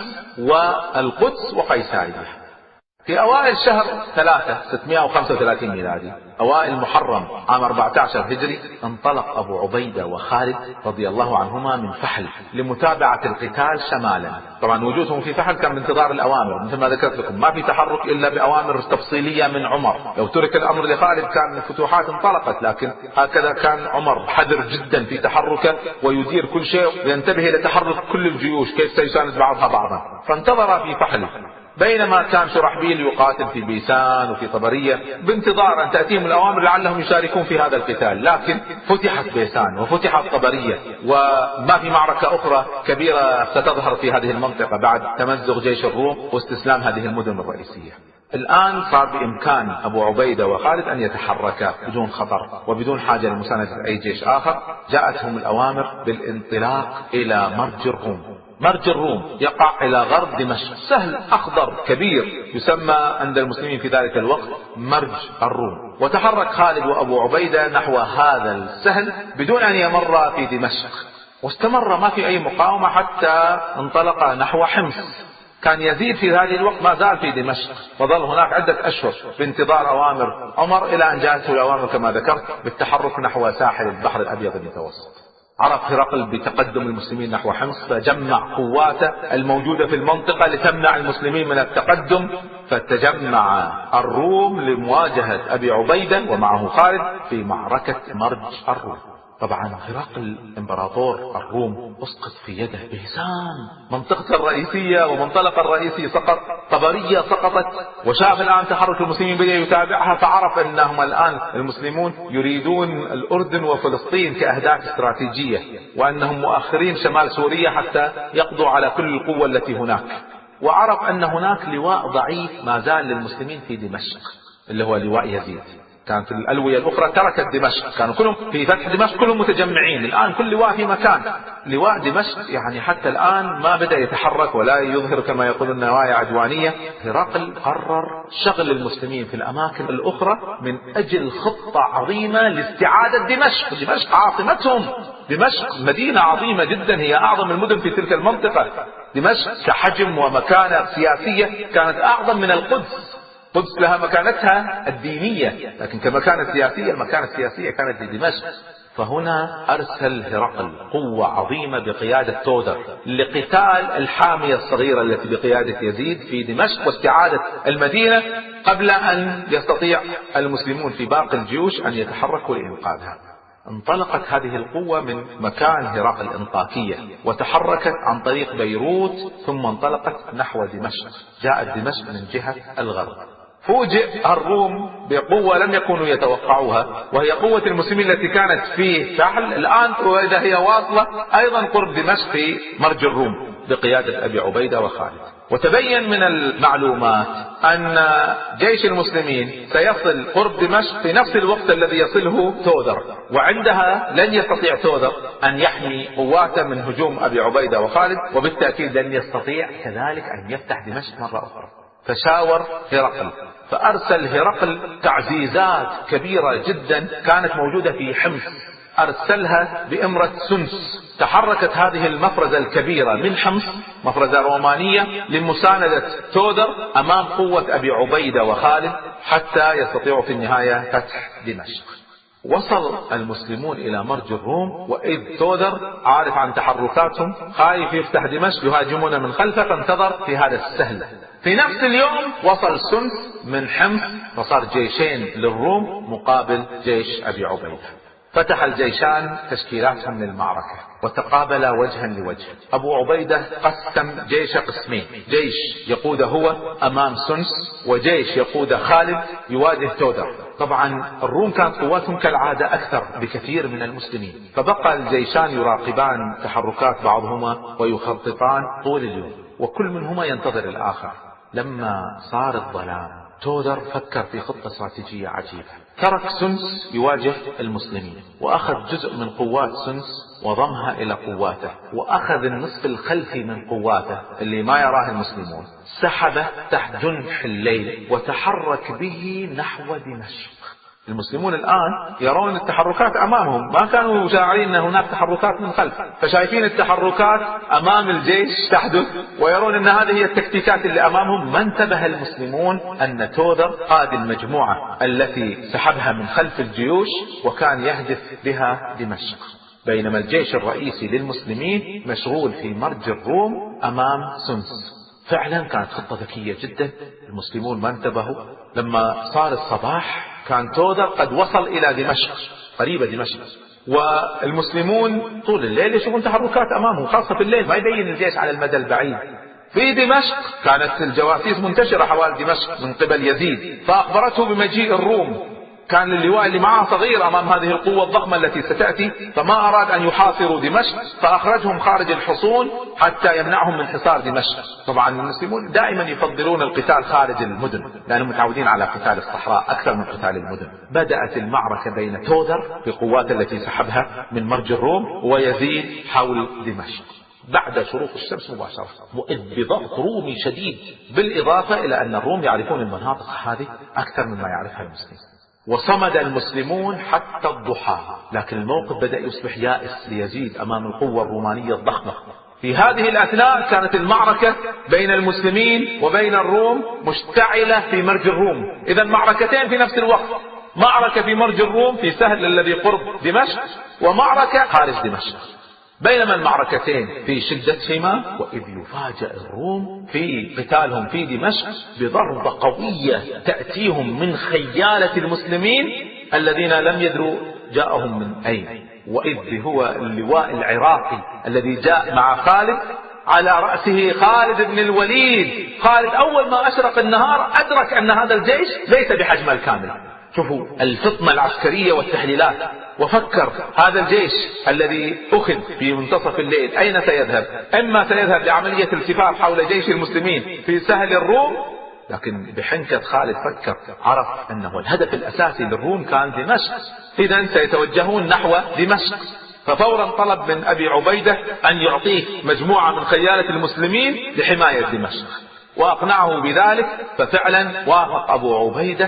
والقدس وقيسارية. في أوائل شهر 3 635 ميلادي، أوائل محرم عام 14 هجري، انطلق أبو عبيدة وخالد رضي الله عنهما من فحل لمتابعة القتال شمالا. طبعا وجودهم في فحل كان بانتظار الأوامر، مثل ما ذكرت لكم ما في تحرك إلا بأوامر تفصيلية من عمر. لو ترك الأمر لخالد كان الفتوحات انطلقت، لكن هكذا كان عمر حذر جدا في تحركه ويدير كل شيء وينتبه لتحرك كل الجيوش كيف سيساند بعضها بعضا. فانتظر في فحل، بينما كان شرحبيل يقاتل في بيسان وفي طبرية بانتظار أن تأتيهم الأوامر لعلهم يشاركون في هذا القتال، لكن فتحت بيسان وفتحت طبرية، وما في معركة أخرى كبيرة ستظهر في هذه المنطقة بعد تمزق جيش الروم واستسلام هذه المدن الرئيسية. الآن صار بإمكان أبو عبيدة وخالد أن يتحركا بدون خطر وبدون حاجة لمساندة أي جيش آخر. جاءتهم الأوامر بالانطلاق إلى مرج الروم. مرج الروم يقع إلى غرب دمشق، سهل أخضر كبير يسمى عند المسلمين في ذلك الوقت مرج الروم. وتحرك خالد وأبو عبيدة نحو هذا السهل بدون أن يمر في دمشق، واستمر ما في أي مقاومة حتى انطلق نحو حمص. كان يزيد في هذه الوقت ما زال في دمشق، وظل هناك عدة أشهر بانتظار أوامر عمر إلى أن جاءته الأوامر كما ذكرت بالتحرك نحو ساحل البحر الأبيض المتوسط. عرف هرقل بتقدم المسلمين نحو حمص، فجمع قواته الموجودة في المنطقة لتمنع المسلمين من التقدم، فتجمع الروم لمواجهة أبي عبيدة ومعه خالد في معركة مرج الروم. طبعا هرقل امبراطور الروم اسقط في يده بيسان، منطقة الرئيسية ومنطلق الرئيسي سقط، طبرية سقطت، وشاف الآن تحرك المسلمين بدأ يتابعها، فعرف أنهم الآن المسلمون يريدون الأردن وفلسطين كأهداف استراتيجية، وأنهم مؤخرين شمال سوريا حتى يقضوا على كل القوة التي هناك. وعرف أن هناك لواء ضعيف ما زال للمسلمين في دمشق اللي هو لواء يزيد. كان في الألوية الأخرى تركت دمشق، كانوا كلهم في فتح دمشق كلهم متجمعين، الآن كل لواء في مكان. لواء دمشق يعني حتى الآن ما بدأ يتحرك ولا يظهر كما يقولون نوايا عدوانية. هرقل قرر شغل المسلمين في الأماكن الأخرى من أجل خطة عظيمة لاستعادة دمشق. دمشق عاصمتهم، دمشق مدينة عظيمة جدا، هي أعظم المدن في تلك المنطقة. دمشق كحجم ومكانة سياسية كانت أعظم من القدس. القدس لها مكانتها الدينية، لكن كمكانة سياسية المكانة السياسية كانت لدمشق. فهنا أرسل هرقل قوة عظيمة بقيادة تودر لقتال الحامية الصغيرة التي بقيادة يزيد في دمشق واستعادة المدينة قبل أن يستطيع المسلمون في باقي الجيوش أن يتحركوا لإنقاذها. انطلقت هذه القوة من مكان هرقل انطاكية وتحركت عن طريق بيروت، ثم انطلقت نحو دمشق. جاءت دمشق من جهة الغرب. فوجئ الروم بقوة لم يكونوا يتوقعوها، وهي قوة المسلمين التي كانت في ساحل الآن، وإذا هي واصلة أيضا قرب دمشق في مرج الروم بقيادة أبي عبيدة وخالد. وتبين من المعلومات أن جيش المسلمين سيصل قرب دمشق في نفس الوقت الذي يصله تودر، وعندها لن يستطيع تودر أن يحمي قواته من هجوم أبي عبيدة وخالد، وبالتأكيد لن يستطيع كذلك أن يفتح دمشق مرة أخرى. فشاور هرقل، فأرسل هرقل تعزيزات كبيرة جدا كانت موجودة في حمص، أرسلها بإمرة سنس. تحركت هذه المفرزة الكبيرة من حمص، مفرزة رومانية، لمساندة تودر أمام قوة أبي عبيدة وخالد حتى يستطيعوا في النهاية فتح دمشق. وصل المسلمون إلى مرج الروم، وإذ تودر عارف عن تحركاتهم خايف يفتح دمشق، يهاجمون من خلفه، فانتظر في هذا السهل. في نفس اليوم وصل سنس من حمص، فصار جيشين للروم مقابل جيش أبي عبيدة. فتح الجيشان تشكيلاتهم للمعركة وتقابلا وجها لوجه. أبو عبيدة قسم جيش قسمين، جيش يقوده هو أمام سنس، وجيش يقوده خالد يواجه تودر. طبعا الروم كانت قواتهم كالعادة أكثر بكثير من المسلمين، فبقى الجيشان يراقبان تحركات بعضهما ويخططان طول اليوم، وكل منهما ينتظر الآخر. لما صار الظلام تودر فكر في خطة استراتيجية عجيبة. ترك سنس يواجه المسلمين، وأخذ جزء من قوات سنس وضمها إلى قواته، وأخذ النصف الخلفي من قواته اللي ما يراه المسلمون، سحبه تحت جنح الليل وتحرك به نحو دمشق. المسلمون الآن يرون التحركات أمامهم، ما كانوا شاعرين أن هناك تحركات من خلف، فشايفين التحركات أمام الجيش تحدث ويرون أن هذه هي التكتيكات اللي أمامهم. ما انتبه المسلمون أن تودر قاد المجموعة التي سحبها من خلف الجيوش وكان يهدف بها دمشق، بينما الجيش الرئيسي للمسلمين مشغول في مرج الروم أمام سنس. فعلا كانت خطة ذكية جدا. المسلمون ما انتبهوا. لما صار الصباح كان تودر قد وصل إلى دمشق، قريبة دمشق، والمسلمون طول الليل يشوفون تحركات أمامهم، خاصة في الليل ما يبين الجيش على المدى البعيد. في دمشق كانت الجواسيس منتشرة حوالي دمشق من قبل يزيد، فأخبرته بمجيء الروم. كان اللواء اللي معه صغير أمام هذه القوة الضخمة التي ستأتي، فما أراد أن يحاصروا دمشق، فأخرجهم خارج الحصون حتى يمنعهم من حصار دمشق. طبعا المسلمون دائما يفضلون القتال خارج المدن لأنهم متعودين على قتال الصحراء أكثر من قتال المدن. بدأت المعركة بين تودر بالقوات التي سحبها من مرج الروم ويزيد حول دمشق بعد شروق الشمس مباشرة، وإذ بضغط رومي شديد، بالإضافة إلى أن الروم يعرفون المناطق هذه أكثر مما يعرفها المسلمين. وصمد المسلمون حتى الضحى، لكن الموقف بدأ يصبح يائس ليزيد أمام القوة الرومانية الضخمة. في هذه الأثناء كانت المعركة بين المسلمين وبين الروم مشتعلة في مرج الروم. إذا معركتين في نفس الوقت، معركة في مرج الروم في سهل الذي قرب دمشق، ومعركة خارج دمشق. بينما المعركتين في شدتهما، وإذ يفاجأ الروم في قتالهم في دمشق بضربة قوية تأتيهم من خيالة المسلمين الذين لم يدروا جاءهم من أين، وإذ هو اللواء العراقي الذي جاء مع خالد، على رأسه خالد بن الوليد. خالد أول ما أشرق النهار أدرك أن هذا الجيش ليس بحجم الكامل. شوفوا الفطنة العسكرية والتحليلات، وفكر هذا الجيش الذي أخذ في منتصف الليل أين سيذهب؟ إما سيذهب لعملية التفاف حول جيش المسلمين في سهل الروم، لكن بحنكة خالد فكر، عرف أنه الهدف الأساسي للروم كان دمشق، إذن سيتوجهون نحو دمشق. ففورا طلب من أبي عبيدة أن يعطيه مجموعة من خيالة المسلمين لحماية دمشق، وأقنعه بذلك. ففعلا وافق أبو عبيدة،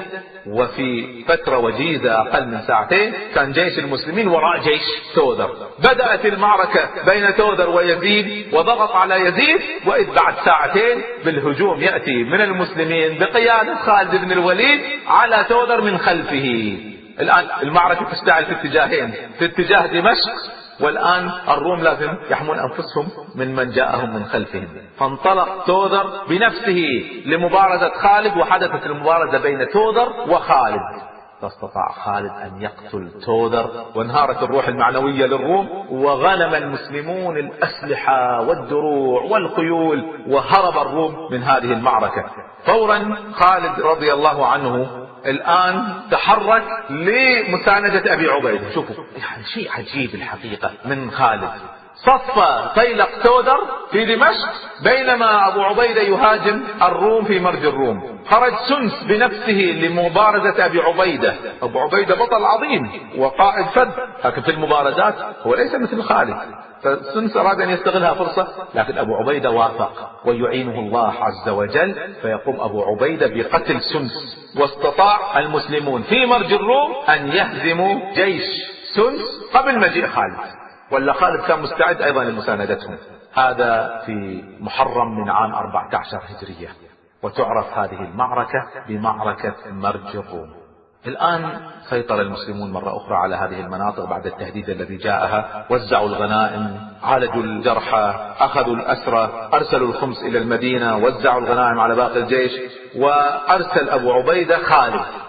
وفي فترة وجيزة أقل من ساعتين كان جيش المسلمين وراء جيش تودر. بدأت المعركة بين تودر ويزيد، وضغط على يزيد، وإذ بعد ساعتين بالهجوم يأتي من المسلمين بقيادة خالد بن الوليد على تودر من خلفه. الآن المعركة تشتعل في اتجاهين، في اتجاه دمشق، والآن الروم لازم يحمون أنفسهم من جاءهم من خلفهم. فانطلق تودر بنفسه لمبارزة خالد، وحدثت المبارزة بين تودر وخالد، فاستطاع خالد أن يقتل تودر، وانهارت الروح المعنوية للروم، وغنم المسلمون الأسلحة والدروع والخيول، وهرب الروم من هذه المعركة. فورا خالد رضي الله عنه الآن تحرك لمساندة أبي عبيدة. شوفوا يعني شيء عجيب الحقيقة من خالد، صفى طيلق تودر في دمشق بينما أبو عبيدة يهاجم الروم في مرج الروم. خرج سنس بنفسه لمبارزة أبي عبيدة. أبو عبيدة بطل عظيم وقائد فذ، لكن في المبارزات هو ليس مثل خالد، فسنس أراد أن يستغلها فرصة، لكن أبو عبيدة وافق، ويعينه الله عز وجل، فيقوم أبو عبيدة بقتل سنس. واستطاع المسلمون في مرج الروم أن يهزموا جيش سنس قبل مجيء خالد، ولا خالد كان مستعد أيضا لمساندتهم. هذا في محرم من عام 14 هجرية، وتعرف هذه المعركة بمعركة مرج الروم. الآن سيطر المسلمون مرة أخرى على هذه المناطق بعد التهديد الذي جاءها، وزعوا الغنائم، عالجوا الجرحى، أخذوا الأسرى، أرسلوا الخمس إلى المدينة، وزعوا الغنائم على باقي الجيش. وأرسل أبو عبيدة خالد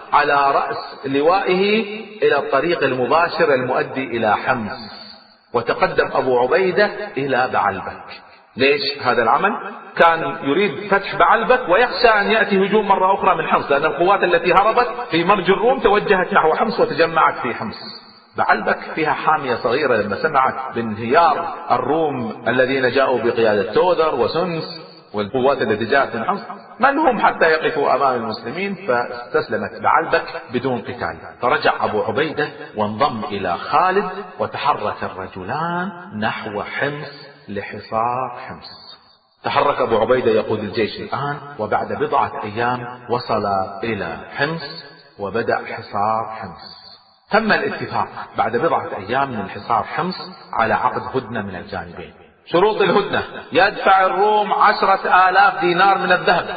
على رأس لوائه إلى الطريق المباشر المؤدي إلى حمص، وتقدم أبو عبيدة إلى بعلبك. ليش هذا العمل؟ كان يريد فتح بعلبك ويخشى أن يأتي هجوم مرة أخرى من حمص، لأن القوات التي هربت في مرج الروم توجهت نحو حمص وتجمعت في حمص. بعلبك فيها حامية صغيرة لما سمعت بانهيار الروم الذين جاءوا بقيادة تودر وسنس والقوات التي جاءت من حمص، من هم حتى يقفوا أمام المسلمين، فاستسلمت بعلبك بدون قتال. فرجع أبو عبيدة وانضم إلى خالد، وتحرك الرجلان نحو حمص لحصار حمص. تحرك أبو عبيدة يقود الجيش الآن، وبعد بضعة أيام وصل إلى حمص وبدأ حصار حمص. تم الاتفاق بعد بضعة أيام من حصار حمص على عقد هدنة من الجانبين. شروط الهدنة: يدفع الروم 10,000 دينار من الذهب،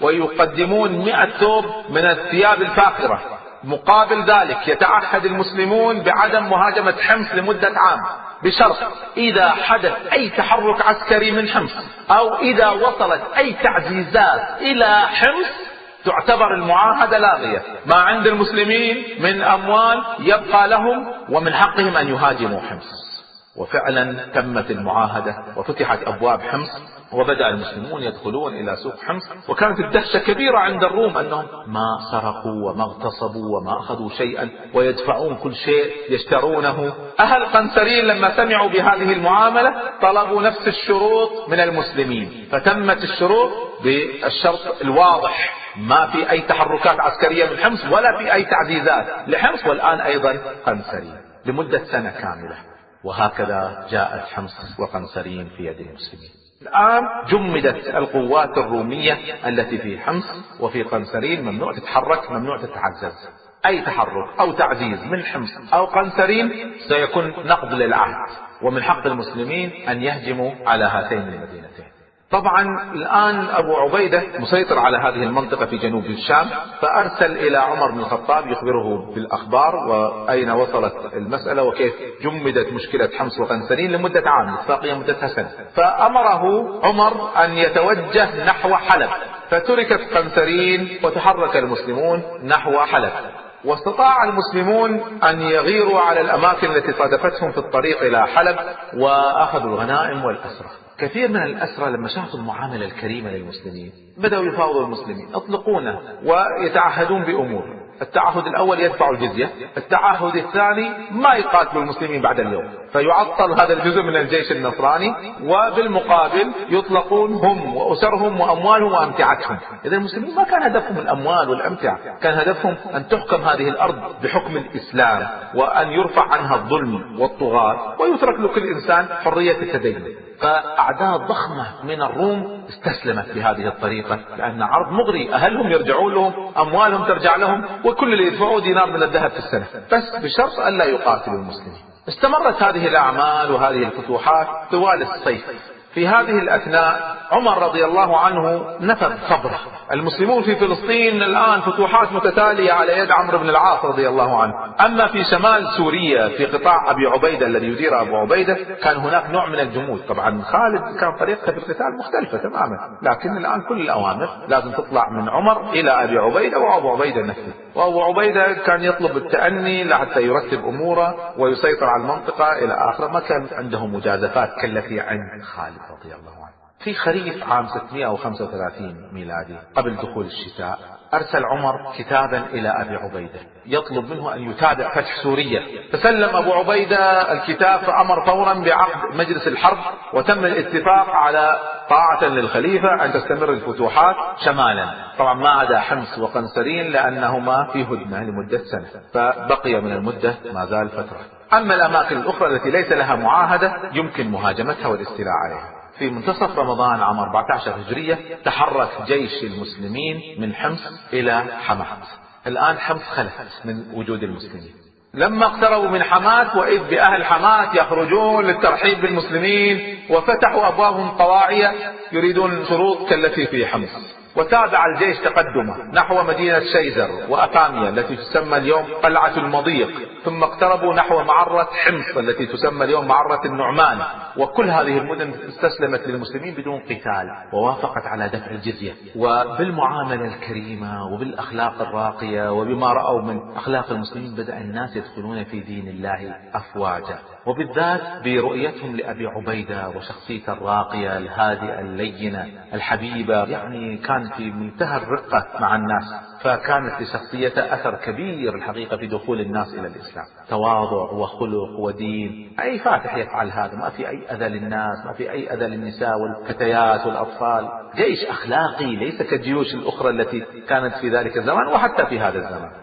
ويقدمون 100 ثوب من الثياب الفاخرة. مقابل ذلك يتعهد المسلمون بعدم مهاجمة حمص لمدة عام، بشرط إذا حدث أي تحرك عسكري من حمص أو إذا وصلت أي تعزيزات إلى حمص تعتبر المعاهدة لاغية. ما عند المسلمين من أموال يبقى لهم، ومن حقهم أن يهاجموا حمص. وفعلا تمت المعاهدة وفتحت أبواب حمص، وبدأ المسلمون يدخلون إلى سوق حمص. وكانت الدهشة كبيرة عند الروم أنهم ما سرقوا وما اغتصبوا وما أخذوا شيئا، ويدفعون كل شيء يشترونه. أهل قنسرين لما سمعوا بهذه المعاملة طلبوا نفس الشروط من المسلمين، فتمت الشروط بالشرط الواضح: ما في أي تحركات عسكرية من حمص ولا في أي تعزيزات لحمص، والآن أيضا قنسرين لمدة سنة كاملة. وهكذا جاءت حمص وقنسرين في يد المسلمين. الآن جمدت القوات الرومية التي في حمص وفي قنسرين، ممنوع تتحرك، ممنوع تتعزز. أي تحرك أو تعزيز من حمص أو قنسرين سيكون نقض للعهد، ومن حق المسلمين أن يهجموا على هاتين المدينتين. طبعا الآن أبو عبيدة مسيطر على هذه المنطقة في جنوب الشام، فأرسل إلى عمر بن الخطاب يخبره بالأخبار وأين وصلت المسألة وكيف جمدت مشكلة حمص وقنسرين لمدة عام، اتفاقية مدتها سنة. فأمره عمر أن يتوجه نحو حلب، فتركت قنسرين وتحرك المسلمون نحو حلب. واستطاع المسلمون أن يغيروا على الأماكن التي صادفتهم في الطريق إلى حلب، وأخذوا الغنائم والأسرى. كثير من الأسرى لما شافوا المعاملة الكريمة للمسلمين بدأوا يفاوضوا المسلمين، يطلقونه ويتعهدون بأمور. التعهد الأول يدفعوا الجزية، التعهد الثاني ما يقاتلوا المسلمين بعد اليوم، فيعطل هذا الجزء من الجيش النصراني، وبالمقابل يطلقون هم وأسرهم وأموالهم وأمتعتهم. إذا المسلمين ما كان هدفهم الأموال والأمتعة، كان هدفهم أن تحكم هذه الأرض بحكم الإسلام، وأن يرفع عنها الظلم والطغاة، ويترك لكل إنسان حرية التدين. فأعداد ضخمة من الروم استسلمت بهذه الطريقة، لأن عرض مغري، أهلهم يرجعون لهم، أموالهم ترجع لهم، وكل اللي يدفعوه دينار من الذهب في السنة، بس بشرط ألا يقاتلوا المسلمين. استمرت هذه الأعمال وهذه الفتوحات طوال الصيف. في هذه الأثناء عمر رضي الله عنه نفذ صبره. المسلمون في فلسطين الآن فتوحات متتالية على يد عمرو بن العاص رضي الله عنه. أما في شمال سوريا في قطاع أبي عبيدة الذي يدير أبو عبيدة كان هناك نوع من الجمود. طبعا خالد كان طريقته في القتال مختلفة تماما، لكن الآن كل الأوامر لازم تطلع من عمر إلى أبي عبيدة، وأبو عبيدة نفسه. وأبو عبيدة كان يطلب التأني لحتى يرتب أموره ويسيطر على المنطقة إلى آخره. ما كان عنده مجازفات كالتي عند خالد رضي الله عنه. في خريف عام 635 ميلادي قبل دخول الشتاء أرسل عمر كتابا إلى أبي عبيدة يطلب منه أن يتابع فتح سوريا، فسلم أبو عبيدة الكتاب، فأمر فورا بعقد مجلس الحرب، وتم الاتفاق على طاعة للخليفة أن تستمر الفتوحات شمالا، طبعا ما عدا حمص وقنسرين لأنهما في هدنة لمدة سنة، فبقي من المدة ما زال فترة. أما الأماكن الأخرى التي ليس لها معاهدة يمكن مهاجمتها والاستيلاء عليها. في منتصف رمضان عام 14 هجرية تحرك جيش المسلمين من حمص إلى حماة. الآن حمص خلت من وجود المسلمين. لما اقتربوا من حماة وإذ بأهل حماة يخرجون للترحيب بالمسلمين، وفتحوا أبوابهم طواعية يريدون شروط كالتي في حمص. وتابع الجيش تقدمه نحو مدينة شيزر وأفاميا التي تسمى اليوم قلعة المضيق، ثم اقتربوا نحو معرة حمص التي تسمى اليوم معرة النعمان، وكل هذه المدن استسلمت للمسلمين بدون قتال ووافقت على دفع الجزية. وبالمعاملة الكريمة وبالأخلاق الراقية وبما رأوا من أخلاق المسلمين بدأ الناس يدخلون في دين الله أفواجا، وبالذات برؤيتهم لأبي عبيدة وشخصيته الراقية الهادئة اللينة الحبيبة، يعني كان في منتهى الرقة مع الناس، فكانت لشخصيته أثر كبير الحقيقة في دخول الناس إلى الإسلام، تواضع وخلق ودين. أي فاتح يفعل هذا، ما في أي أذى للناس، ما في أي أذى للنساء والفتيات والأطفال، جيش أخلاقي ليس كالجيوش الأخرى التي كانت في ذلك الزمان وحتى في هذا الزمان.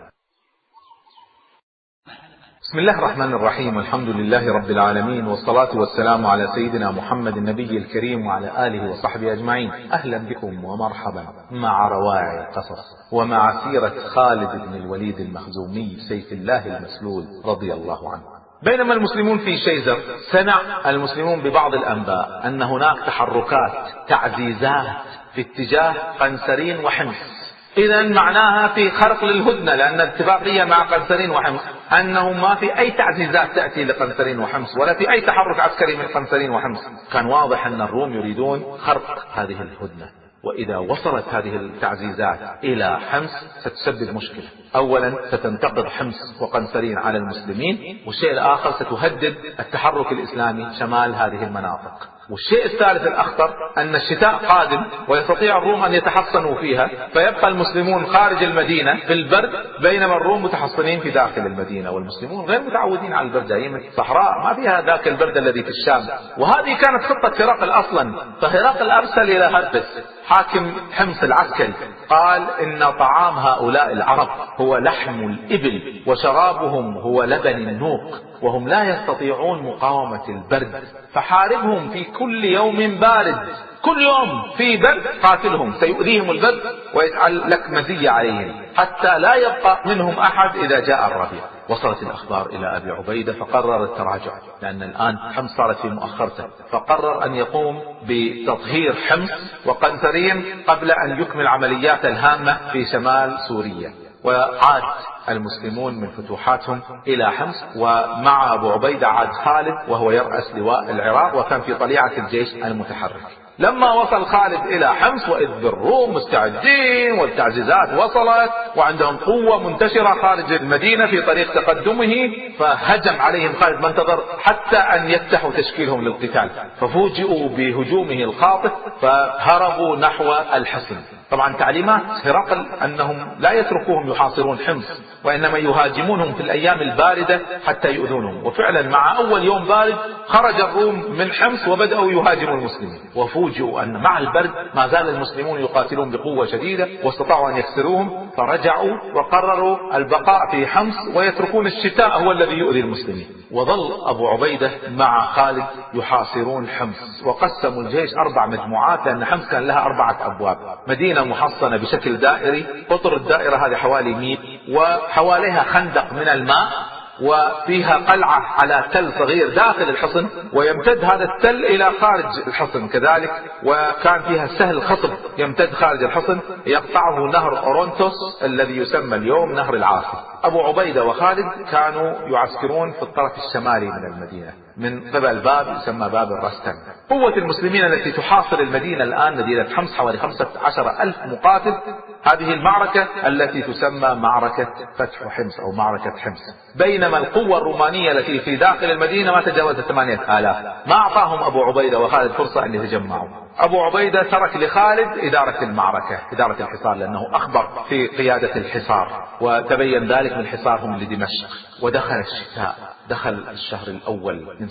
بسم الله الرحمن الرحيم، والحمد لله رب العالمين، والصلاة والسلام على سيدنا محمد النبي الكريم وعلى آله وصحبه أجمعين. أهلا بكم ومرحبا مع روائع القصص ومع سيرة خالد بن الوليد المخزومي سيف الله المسلول رضي الله عنه. بينما المسلمون في شيزر سمع المسلمون ببعض الأنباء أن هناك تحركات تعزيزات في اتجاه قنسرين وحمص، إذا معناها في خرق للهدنة، لأن الاتفاقية مع قنسرين وحمص أنه ما في أي تعزيزات تأتي لقنسرين وحمص ولا في أي تحرك عسكري من قنسرين وحمص. كان واضح أن الروم يريدون خرق هذه الهدنة، وإذا وصلت هذه التعزيزات إلى حمص ستسبب مشكلة. أولا ستنتقض حمص وقنسرين على المسلمين، والشيء الآخر ستهدد التحرك الإسلامي شمال هذه المناطق. والشيء الثالث الأخطر أن الشتاء قادم ويستطيع الروم أن يتحصنوا فيها، فيبقى المسلمون خارج المدينة في البرد بينما الروم متحصنين في داخل المدينة، والمسلمون غير متعودين على البرد، هي صحراء ما فيها ذاك البرد الذي في الشام. وهذه كانت خطة هرقل أصلا، فهرقل أرسل إلى هرقس حاكم حمص العسكري قال إن طعام هؤلاء العرب هو لحم الإبل وشرابهم هو لبن النوق، وهم لا يستطيعون مقاومة البرد، فحاربهم في كل يوم بارد، كل يوم في برد قاتلهم، سيؤذيهم البرد ويجعل لك مزية عليهم حتى لا يبقى منهم أحد إذا جاء الربيع. وصلت الأخبار إلى أبي عبيدة فقرر التراجع، لأن الآن حمص صارت في مؤخرته، فقرر أن يقوم بتطهير حمص وقنسرين قبل أن يكمل عمليات الهامة في شمال سوريا. وعاد المسلمون من فتوحاتهم إلى حمص، ومع أبو عبيدة عاد خالد وهو يرأس لواء العراق وكان في طليعة الجيش المتحرك. لما وصل خالد إلى حمص وإذ بالروم مستعدين والتعزيزات وصلت وعندهم قوة منتشرة خارج المدينة في طريق تقدمه، فهجم عليهم خالد ما انتظر حتى أن يفتحوا تشكيلهم للقتال، ففوجئوا بهجومه الخاطف فهربوا نحو الحصن. طبعا تعليمات هرقل أنهم لا يتركوهم يحاصرون حمص وإنما يهاجمونهم في الأيام الباردة حتى يؤذونهم. وفعلا مع أول يوم بارد خرج الروم من حمص وبدأوا يهاجموا المسلمين، وفوجئوا أن مع البرد ما زال المسلمون يقاتلون بقوة شديدة واستطاعوا أن يكسروهم، فرجعوا وقرروا البقاء في حمص ويتركون الشتاء هو الذي يؤذي المسلمين. وظل أبو عبيدة مع خالد يحاصرون حمص، وقسموا الجيش 4 مجموعات لأن حمص كان لها 4 أبواب، مدينة محصنة بشكل دائري، قطر الدائرة هذه حوالي 100، وحواليها خندق من الماء، وفيها قلعة على تل صغير داخل الحصن، ويمتد هذا التل إلى خارج الحصن كذلك، وكان فيها سهل خصب يمتد خارج الحصن يقطعه نهر أورونتوس الذي يسمى اليوم نهر العاصي. أبو عبيدة وخالد كانوا يعسكرون في الطرف الشمالي من المدينة من قبل باب يسمى باب الرستن. قوة المسلمين التي تحاصر المدينة الآن مدينة حمص حوالي 15,000 مقاتل. هذه المعركة التي تسمى معركة فتح حمص أو معركة حمص، بينما القوة الرومانية التي في داخل المدينة ما تجاوزت 8,000. ما أعطاهم أبو عبيدة وخالد فرصة أن يتجمعوا. أبو عبيدة ترك لخالد إدارة المعركة، إدارة الحصار، لأنه أخبر في قيادة الحصار، وتبين ذلك من حصارهم لدمشق. ودخل الشتاء، دخل الشهر الأول من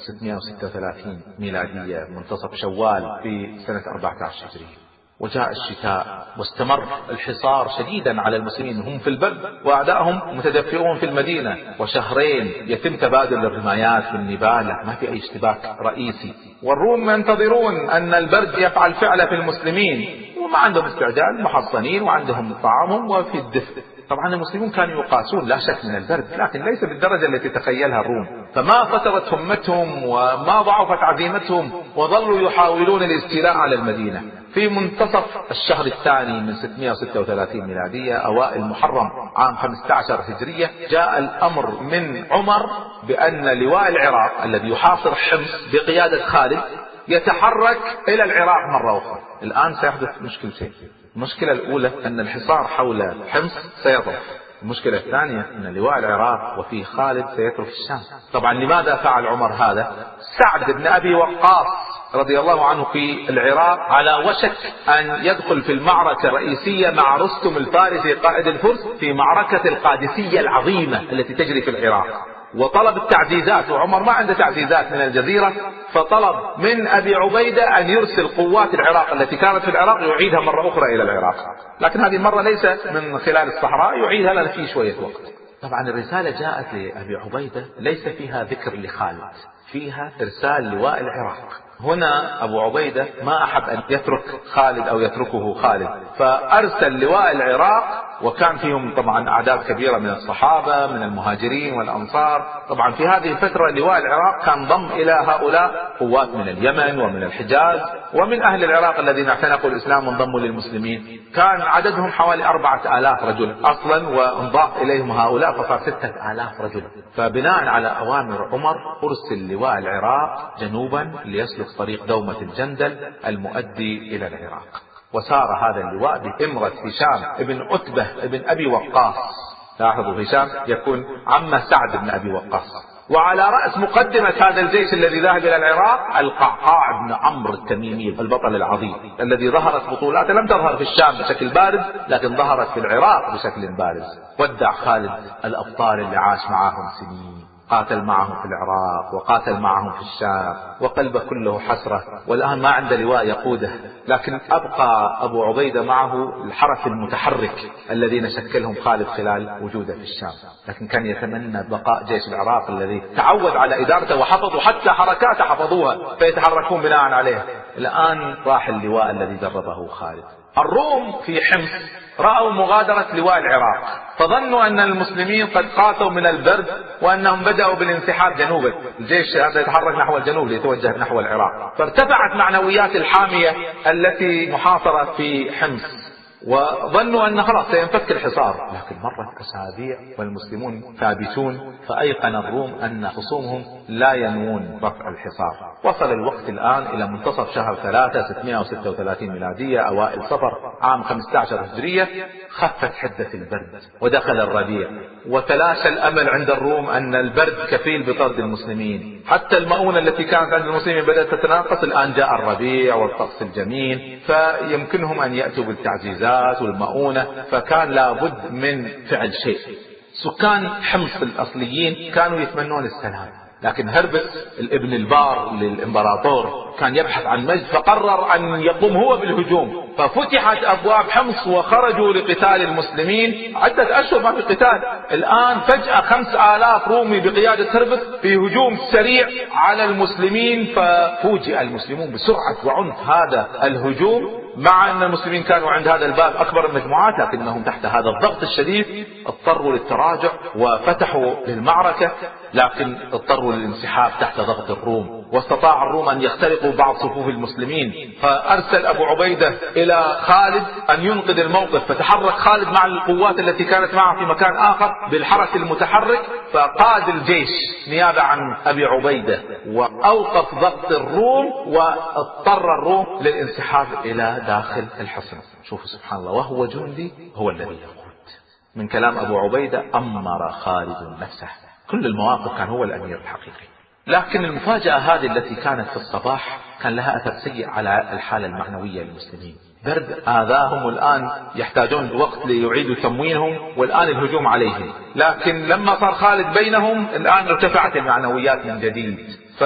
636 ميلادية منتصف شوال في سنة 14 هجرية، وجاء الشتاء واستمر الحصار شديدا على المسلمين، هم في البرد وأعدائهم متدفئون في المدينة، وشهرين يتم تبادل الرمايات بالنبالة، ما في أي اشتباك رئيسي، والروم ينتظرون أن البرد يفعل فعله في المسلمين، وما عندهم استعداد، محصنين وعندهم طعامهم وفي الدفء. طبعا المسلمون كانوا يقاسون لا شك من البرد، لكن ليس بالدرجة التي تخيلها الروم، فما فترت همتهم وما ضعفت عزيمتهم، وظلوا يحاولون الاستيلاء على المدينة. في منتصف الشهر الثاني من 636 ميلادية أوائل محرم عام 15 هجرية، جاء الأمر من عمر بأن لواء العراق الذي يحاصر حمص بقيادة خالد يتحرك إلى العراق مرة أخرى. الآن سيحدث مشكلتين. المشكلة الأولى أن الحصار حول حمص سيضعف. المشكلة الثانية أن لواء العراق وفيه خالد سيترك الشام. طبعا لماذا فعل عمر هذا؟ سعد بن أبي وقاص رضي الله عنه في العراق على وشك أن يدخل في المعركة الرئيسية مع رستم الفارسي قائد الفرس في معركة القادسية العظيمة التي تجري في العراق، وطلب التعزيزات، وعمر ما عنده تعزيزات من الجزيرة، فطلب من أبي عبيدة أن يرسل قوات العراق التي كانت في العراق يعيدها مرة أخرى إلى العراق، لكن هذه المرة ليس من خلال الصحراء، يعيدها لنا في شوية وقت. طبعا الرسالة جاءت لأبي عبيدة ليس فيها ذكر لخالد، فيها إرسال لواء العراق. هنا أبو عبيدة ما أحب أن يترك خالد أو يتركه خالد، فأرسل لواء العراق، وكان فيهم طبعا أعداد كبيرة من الصحابة من المهاجرين والأنصار. طبعا في هذه الفترة لواء العراق كان ضم إلى هؤلاء قوات من اليمن ومن الحجاز ومن أهل العراق الذين اعتنقوا الإسلام وانضموا للمسلمين، كان عددهم حوالي 4000 رجل أصلا، وانضاف إليهم هؤلاء فصار 6000 رجل. فبناء على أوامر عمر أرسل لواء العراق جنوبا ليسلك طريق دومة الجندل المؤدي إلى العراق، وسار هذا اللواء بإمرة هشام ابن عتبة ابن أبي وقاص. لاحظوا هشام يكون عم سعد بن أبي وقاص. وعلى رأس مقدمة هذا الجيش الذي ذهب إلى العراق القعقاع بن عمرو التميمي البطل العظيم الذي ظهرت بطولاته لم تظهر في الشام بشكل بارز، لكن ظهرت في العراق بشكل بارز. ودع خالد الأبطال اللي عاش معهم سنين، قاتل معهم في العراق وقاتل معهم في الشام، وقلبه كله حسرة، والآن ما عنده لواء يقوده، لكن أبقى أبو عبيدة معه الحرس المتحرك الذين شكلهم خالد خلال وجوده في الشام. لكن كان يتمنى بقاء جيش العراق الذي تعود على إدارته وحفظوا حتى حركاته حفظوها فيتحركون بناء عليه. الآن راح اللواء الذي دربه خالد. الروم في حمص رأوا مغادرة لواء العراق، فظنوا أن المسلمين قد قاتوا من البرد وأنهم بدأوا بالانسحاب جنوبا، الجيش هذا يتحرك نحو الجنوب ليتوجه نحو العراق، فارتفعت معنويات الحامية التي محاصرة في حمص، وظنوا أن خلاص سينفك الحصار. لكن مرت أسابيع والمسلمون ثابتون، فأيقن الروم أن خصومهم لا ينوون رفع الحصار. وصل الوقت الآن إلى منتصف شهر 3 636 ميلادية أوائل صفر عام 15 هجرية، خفت حدة البرد ودخل الربيع، وتلاشى الأمل عند الروم أن البرد كفيل بطرد المسلمين. حتى المؤونة التي كانت عند المسلمين بدأت تتناقص، الآن جاء الربيع والطقس الجميل، فيمكنهم أن يأتوا بالتعزيزات والمؤونة، فكان لابد من فعل شيء. سكان حمص الأصليين كانوا يتمنون السلام، لكن هربس الابن البار للإمبراطور كان يبحث عن مجد، فقرر أن يقوم هو بالهجوم، ففتحت أبواب حمص وخرجوا لقتال المسلمين. عدة أشهر ما في قتال، الآن فجأة 5000 رومي بقيادة هربس في هجوم سريع على المسلمين، ففوجئ المسلمون بسرعة وعنف هذا الهجوم، مع أن المسلمين كانوا عند هذا الباب أكبر المجموعات، لكنهم تحت هذا الضغط الشديد اضطروا للتراجع وفتحوا للمعركة، لكن اضطروا للانسحاب تحت ضغط الروم، واستطاع الروم أن يخترقوا بعض صفوف المسلمين. فأرسل أبو عبيدة إلى خالد أن ينقذ الموقف، فتحرك خالد مع القوات التي كانت معه في مكان آخر بالحرس المتحرك، فقاد الجيش نيابة عن أبي عبيدة وأوقف ضغط الروم، واضطر الروم للانسحاب إلى داخل الحصن. شوفوا سبحان الله، وهو جندي هو الذي يقود. من كلام أبو عبيدة أمر خالد نفسه، كل المواقف كان هو الأمير الحقيقي. لكن المفاجأة هذه التي كانت في الصباح كان لها أثر سيء على الحالة المعنوية للمسلمين. برد آذاهم، الآن يحتاجون وقت ليعيدوا تموينهم، والآن الهجوم عليهم. لكن لما صار خالد بينهم الآن ارتفعت المعنويات من جديد،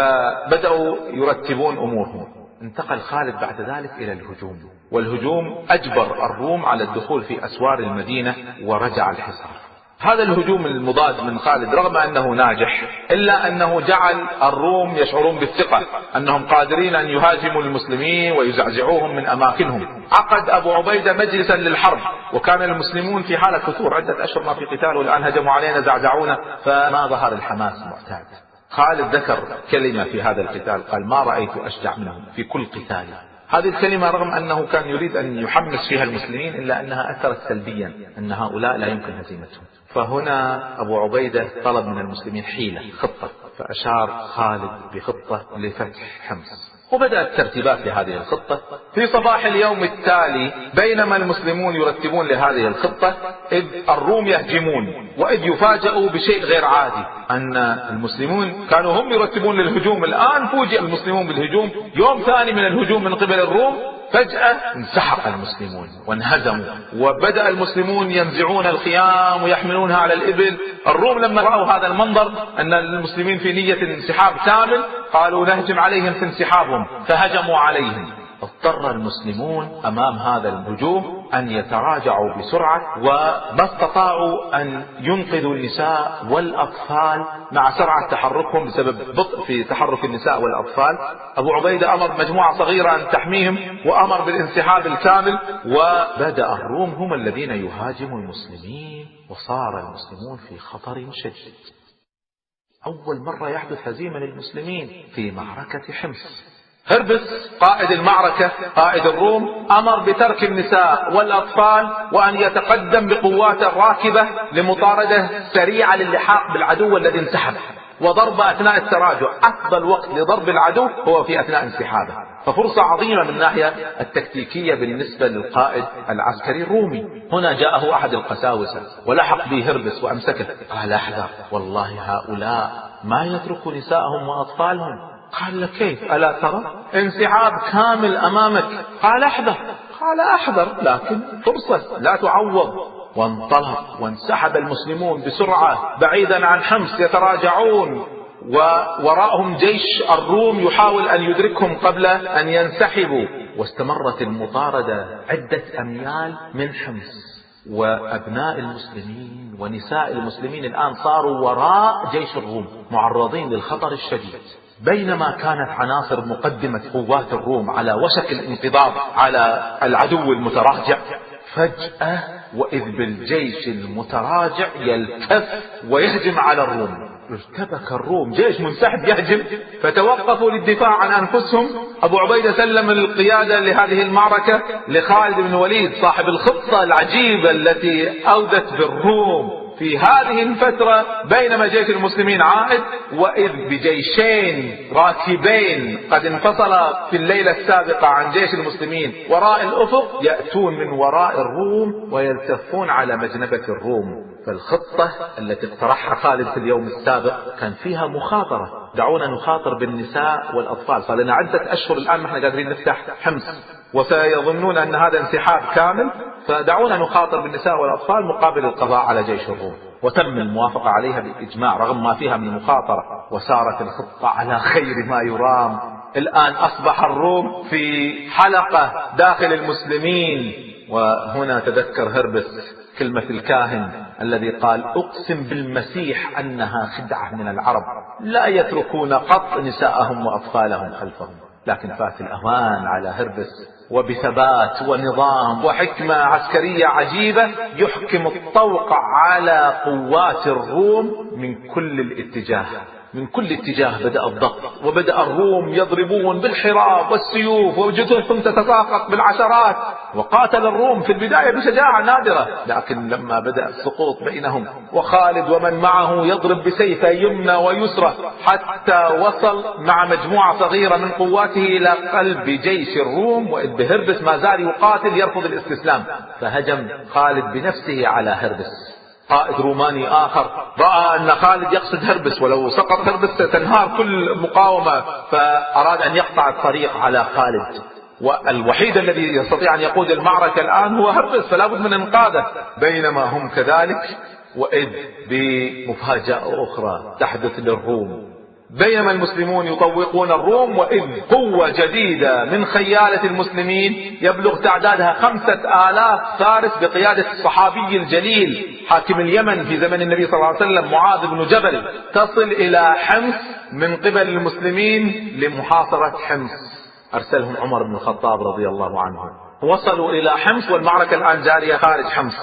فبدأوا يرتبون أمورهم. انتقل خالد بعد ذلك إلى الهجوم، والهجوم أجبر الروم على الدخول في أسوار المدينة ورجع الحصار. هذا الهجوم المضاد من خالد رغم أنه ناجح إلا أنه جعل الروم يشعرون بالثقة أنهم قادرين أن يهاجموا المسلمين ويزعزعوهم من أماكنهم. عقد أبو عبيدة مجلسا للحرب، وكان المسلمون في حالة فتور، عدة أشهر ما في قتال والآن هجموا علينا زعزعونا، فما ظهر الحماس المعتاد. خالد ذكر كلمة في هذا القتال قال: ما رأيت أشجع منهم في كل قتال. هذه الكلمة رغم أنه كان يريد أن يحمس فيها المسلمين إلا أنها أثرت سلبيا، أن هؤلاء لا يمكن هزيمتهم. فهنا أبو عبيدة طلب من المسلمين حيلة، خطة، فأشار خالد بخطة لفتح حمص، وبدأت ترتيبات لهذه الخطة. في صباح اليوم التالي بينما المسلمون يرتبون لهذه الخطة إذ الروم يهجمون، وإذ يفاجئوا بشيء غير عادي، أن المسلمون كانوا هم يرتبون للهجوم، الآن فوجئ المسلمون بالهجوم، يوم ثاني من الهجوم من قبل الروم. فجأة انسحق المسلمون وانهزموا، وبدأ المسلمون ينزعون الخيام ويحملونها على الإبل. الروم لما رأوا هذا المنظر أن المسلمين في نية انسحاب كامل قالوا نهجم عليهم في انسحابهم، فهجموا عليهم. اضطر المسلمون أمام هذا الهجوم أن يتراجعوا بسرعة، وما استطاعوا أن ينقذوا النساء والأطفال مع سرعة تحركهم بسبب بطء في تحرك النساء والأطفال. أبو عبيدة أمر مجموعة صغيرة أن تحميهم وأمر بالانسحاب الكامل، وبدأ الروم هم الذين يهاجموا المسلمين، وصار المسلمون في خطر شديد. أول مرة يحدث هزيمة للمسلمين في معركة حمص. هربس قائد المعركة قائد الروم أمر بترك النساء والأطفال وأن يتقدم بقوات الراكبة لمطاردة سريعة للحاق بالعدو الذي انسحب، وضرب أثناء التراجع. أفضل وقت لضرب العدو هو في أثناء انسحابه، ففرصة عظيمة من الناحية التكتيكية بالنسبة للقائد العسكري الرومي. هنا جاءه أحد القساوسة ولحق به هربس وأمسكه، قال: احذر، والله هؤلاء ما يتركوا نساءهم وأطفالهم. قال: كيف؟ ألا ترى انسحاب كامل أمامك؟ قال: احذر. قال: احذر، لكن فرصة لا تعوض. وانطلق وانسحب المسلمون بسرعة بعيدا عن حمص يتراجعون، ووراءهم جيش الروم يحاول أن يدركهم قبل أن ينسحبوا. واستمرت المطاردة عدة أميال من حمص، وأبناء المسلمين ونساء المسلمين الآن صاروا وراء جيش الروم معرضين للخطر الشديد. بينما كانت عناصر مقدمة قوات الروم على وشك الانقضاض على العدو المتراجع، فجأة وإذ بالجيش المتراجع يلتف ويهجم على الروم. ارتبك الروم، جيش منسحب يهجم، فتوقفوا للدفاع عن أنفسهم. أبو عبيدة سلم القيادة لهذه المعركة لخالد بن وليد صاحب الخطة العجيبة التي أودت بالروم في هذه الفترة. بينما جيش المسلمين عائد، وإذ بجيشين راكبين قد انفصل في الليلة السابقة عن جيش المسلمين وراء الأفق يأتون من وراء الروم ويلتفون على مجنبة الروم. فالخطة التي اقترحها خالد في اليوم السابق كان فيها مخاطرة. دعونا نخاطر بالنساء والأطفال، صار لنا عدة أشهر الآن ما احنا قادرين نفتح حمص، وسيظنون أن هذا انسحاب كامل، فدعونا نخاطر بالنساء والأطفال مقابل القضاء على جيش الروم. وتم الموافقة عليها بالإجماع رغم ما فيها من مخاطرة، وسارت الخطة على خير ما يرام. الآن أصبح الروم في حلقة داخل المسلمين. وهنا تذكر هربس كلمة الكاهن الذي قال: أقسم بالمسيح أنها خدعة من العرب، لا يتركون قط نساءهم وأطفالهم خلفهم. لكن فات الأوان على هربس، وبثبات ونظام وحكمة عسكرية عجيبة يحكم الطوق على قوات الروم من كل الاتجاه. من كل اتجاه بدأ الضغط، وبدأ الروم يضربون بالحراب والسيوف، وجثثهم تتساقط بالعشرات. وقاتل الروم في البداية بشجاعة نادرة، لكن لما بدأ السقوط بينهم وخالد ومن معه يضرب بسيفه يمنى ويسرى حتى وصل مع مجموعة صغيرة من قواته إلى قلب جيش الروم، وإذ هربس ما زال يقاتل يرفض الاستسلام، فهجم خالد بنفسه على هربس. قائد روماني آخر رأى أن خالد يقصد هربس، ولو سقط هربس ستنهار كل مقاومة، فأراد أن يقطع الطريق على خالد. والوحيد الذي يستطيع أن يقود المعركة الآن هو هربس، فلا بد من إنقاذه. بينما هم كذلك، وإذ بمفاجأة أخرى تحدث للروم. بينما المسلمون يطوقون الروم، وإذ قوة جديدة من خيالة المسلمين يبلغ تعدادها 5000 فارس بقيادة الصحابي الجليل حاكم اليمن في زمن النبي صلى الله عليه وسلم معاذ بن جبل، تصل إلى حمص من قبل المسلمين لمحاصرة حمص. أرسلهم عمر بن الخطاب رضي الله عنه، وصلوا إلى حمص والمعركة الآن جارية خارج حمص.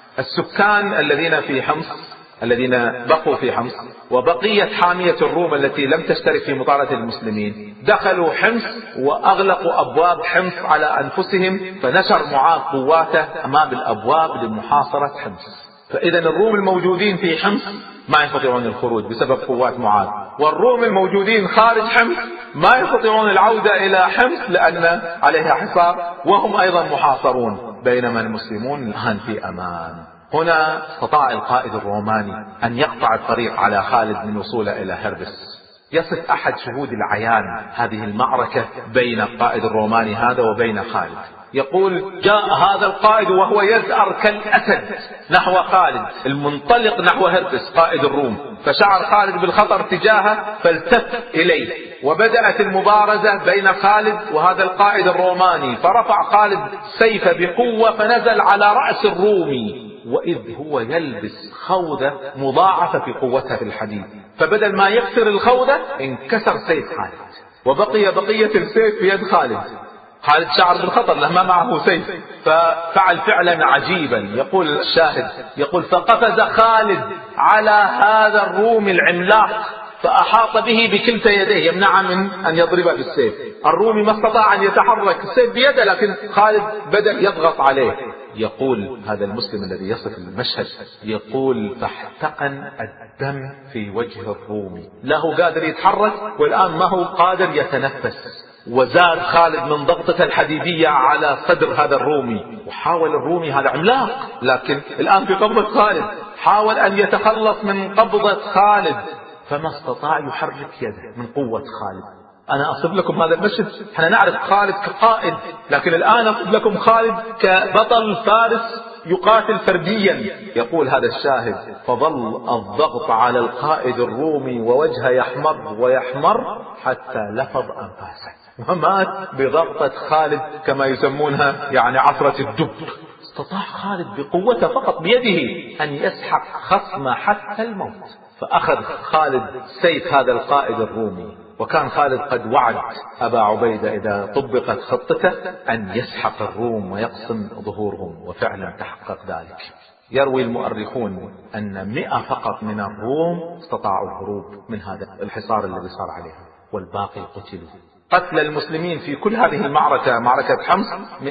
السكان الذين في حمص، الذين بقوا في حمص، وبقية حامية الروم التي لم تشترك في مطاردة المسلمين، دخلوا حمص وأغلقوا أبواب حمص على أنفسهم، فنشر معاذ قواته أمام الأبواب لمحاصرة حمص. فإذا الروم الموجودين في حمص ما يستطيعون الخروج بسبب قوات معاذ، والروم الموجودين خارج حمص ما يستطيعون العودة إلى حمص لأن عليها حصار وهم أيضا محاصرون، بينما المسلمون الآن في أمان. هنا استطاع القائد الروماني أن يقطع الطريق على خالد من وصوله إلى هربس. يصف أحد شهود العيان هذه المعركة بين القائد الروماني هذا وبين خالد، يقول: جاء هذا القائد وهو يزأر كالأسد نحو خالد المنطلق نحو هربس قائد الروم، فشعر خالد بالخطر تجاهه فالتف إليه، وبدأت المبارزة بين خالد وهذا القائد الروماني، فرفع خالد سيفه بقوة فنزل على رأس الرومي، وإذ هو يلبس خوذة مضاعفة في قوتها في الحديد، فبدل ما يكسر الخوذة انكسر سيف خالد وبقي بقية السيف في يد خالد. خالد شعر بالخطر له ما معه سيف، ففعل فعلا عجيبا. يقول الشاهد، يقول: فقفز خالد على هذا الرومي العملاق فأحاط به بكلتا يديه يمنعه من أن يضربه بالسيف. الرومي ما استطاع أن يتحرك، السيف بيده، لكن خالد بدأ يضغط عليه. يقول هذا المسلم الذي يصف المشهد، يقول: فاحتقن الدم في وجه الرومي، لا هو قادر يتحرك والآن ما هو قادر يتنفس، وزاد خالد من ضغطة الحديدية على صدر هذا الرومي، وحاول الرومي هذا عملاق لكن الآن في قبضة خالد، حاول أن يتخلص من قبضة خالد فما استطاع يحرك يده من قوة خالد. أنا أصف لكم هذا المشهد، احنا نعرف خالد كقائد، لكن الآن أصف لكم خالد كبطل فارس يقاتل فرديا. يقول هذا الشاهد: فظل الضغط على القائد الرومي ووجهه يحمر ويحمر حتى لفظ أنفاسه، ومات بضغطة خالد كما يسمونها يعني عفرة الدب. استطاع خالد بقوته فقط بيده أن يسحق خصمه حتى الموت، فأخذ خالد سيف هذا القائد الرومي، وكان خالد قد وعد أبا عبيدة إذا طبقت خطته أن يسحق الروم ويقسم ظهورهم، وفعلا تحقق ذلك. يروي المؤرخون أن 100 فقط من الروم استطاعوا الهروب من هذا الحصار الذي صار عليهم، والباقي قتلوا. قتل المسلمين في كل هذه المعركة، معركة حمص،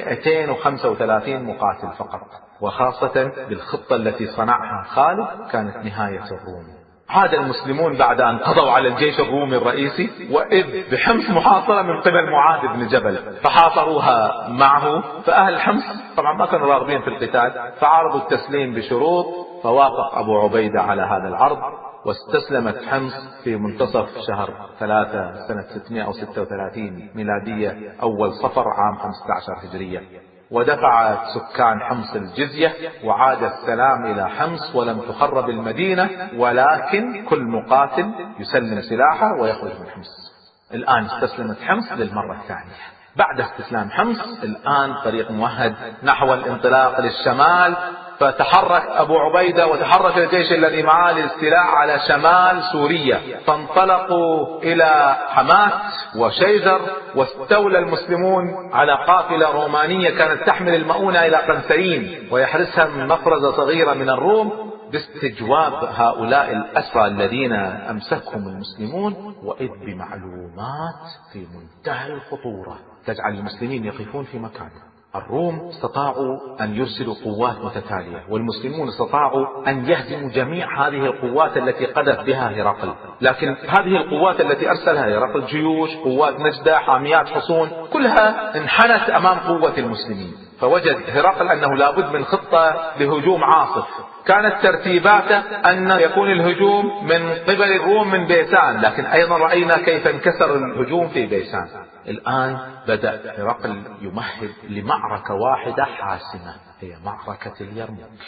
235 مقاتل فقط، وخاصة بالخطة التي صنعها خالد كانت نهاية الروم. عاد المسلمون بعد أن قضوا على الجيش الرومي الرئيسي، وإذ بحمص محاصرة من قبل معاذ بن جبل، فحاصروها معه. فأهل حمص طبعا ما كانوا راغبين في القتال، فعرضوا التسليم بشروط، فوافق أبو عبيدة على هذا العرض، واستسلمت حمص في منتصف شهر 3 سنة 636 ميلادية أول صفر عام 15 هجرية، ودفع سكان حمص الجزية، وعاد السلام إلى حمص، ولم تخرب المدينة، ولكن كل مقاتل يسلم سلاحه ويخرج من حمص. الآن استسلمت حمص للمرة الثانية. بعد استسلام حمص الآن طريق ممهد نحو الانطلاق للشمال، فتحرك أبو عبيدة وتحرك الجيش الذي معه للاستيلاء على شمال سوريا، فانطلقوا إلى حماة وشيزر، واستولى المسلمون على قافلة رومانية كانت تحمل المؤونة إلى قنسرين، ويحرسها من مفرزة صغيرة من الروم باستجواب هؤلاء الأسرى الذين أمسكهم المسلمون، وإذ بمعلومات في منتهى الخطورة تجعل المسلمين يقفون في مكانهم. الروم استطاعوا أن يرسلوا قوات متتالية، والمسلمون استطاعوا أن يهزموا جميع هذه القوات التي قذف بها هرقل، لكن هذه القوات التي أرسلها هرقل، جيوش، قوات نجدة، حاميات حصون، كلها انحنت أمام قوة المسلمين. فوجد هرقل أنه لابد من خطة لهجوم عاصف. كانت ترتيباته أن يكون الهجوم من قبل الروم من بيسان، لكن أيضا رأينا كيف انكسر الهجوم في بيسان. الآن بدأ هرقل يمهد لمعركة واحدة حاسمة، هي معركة اليرموك.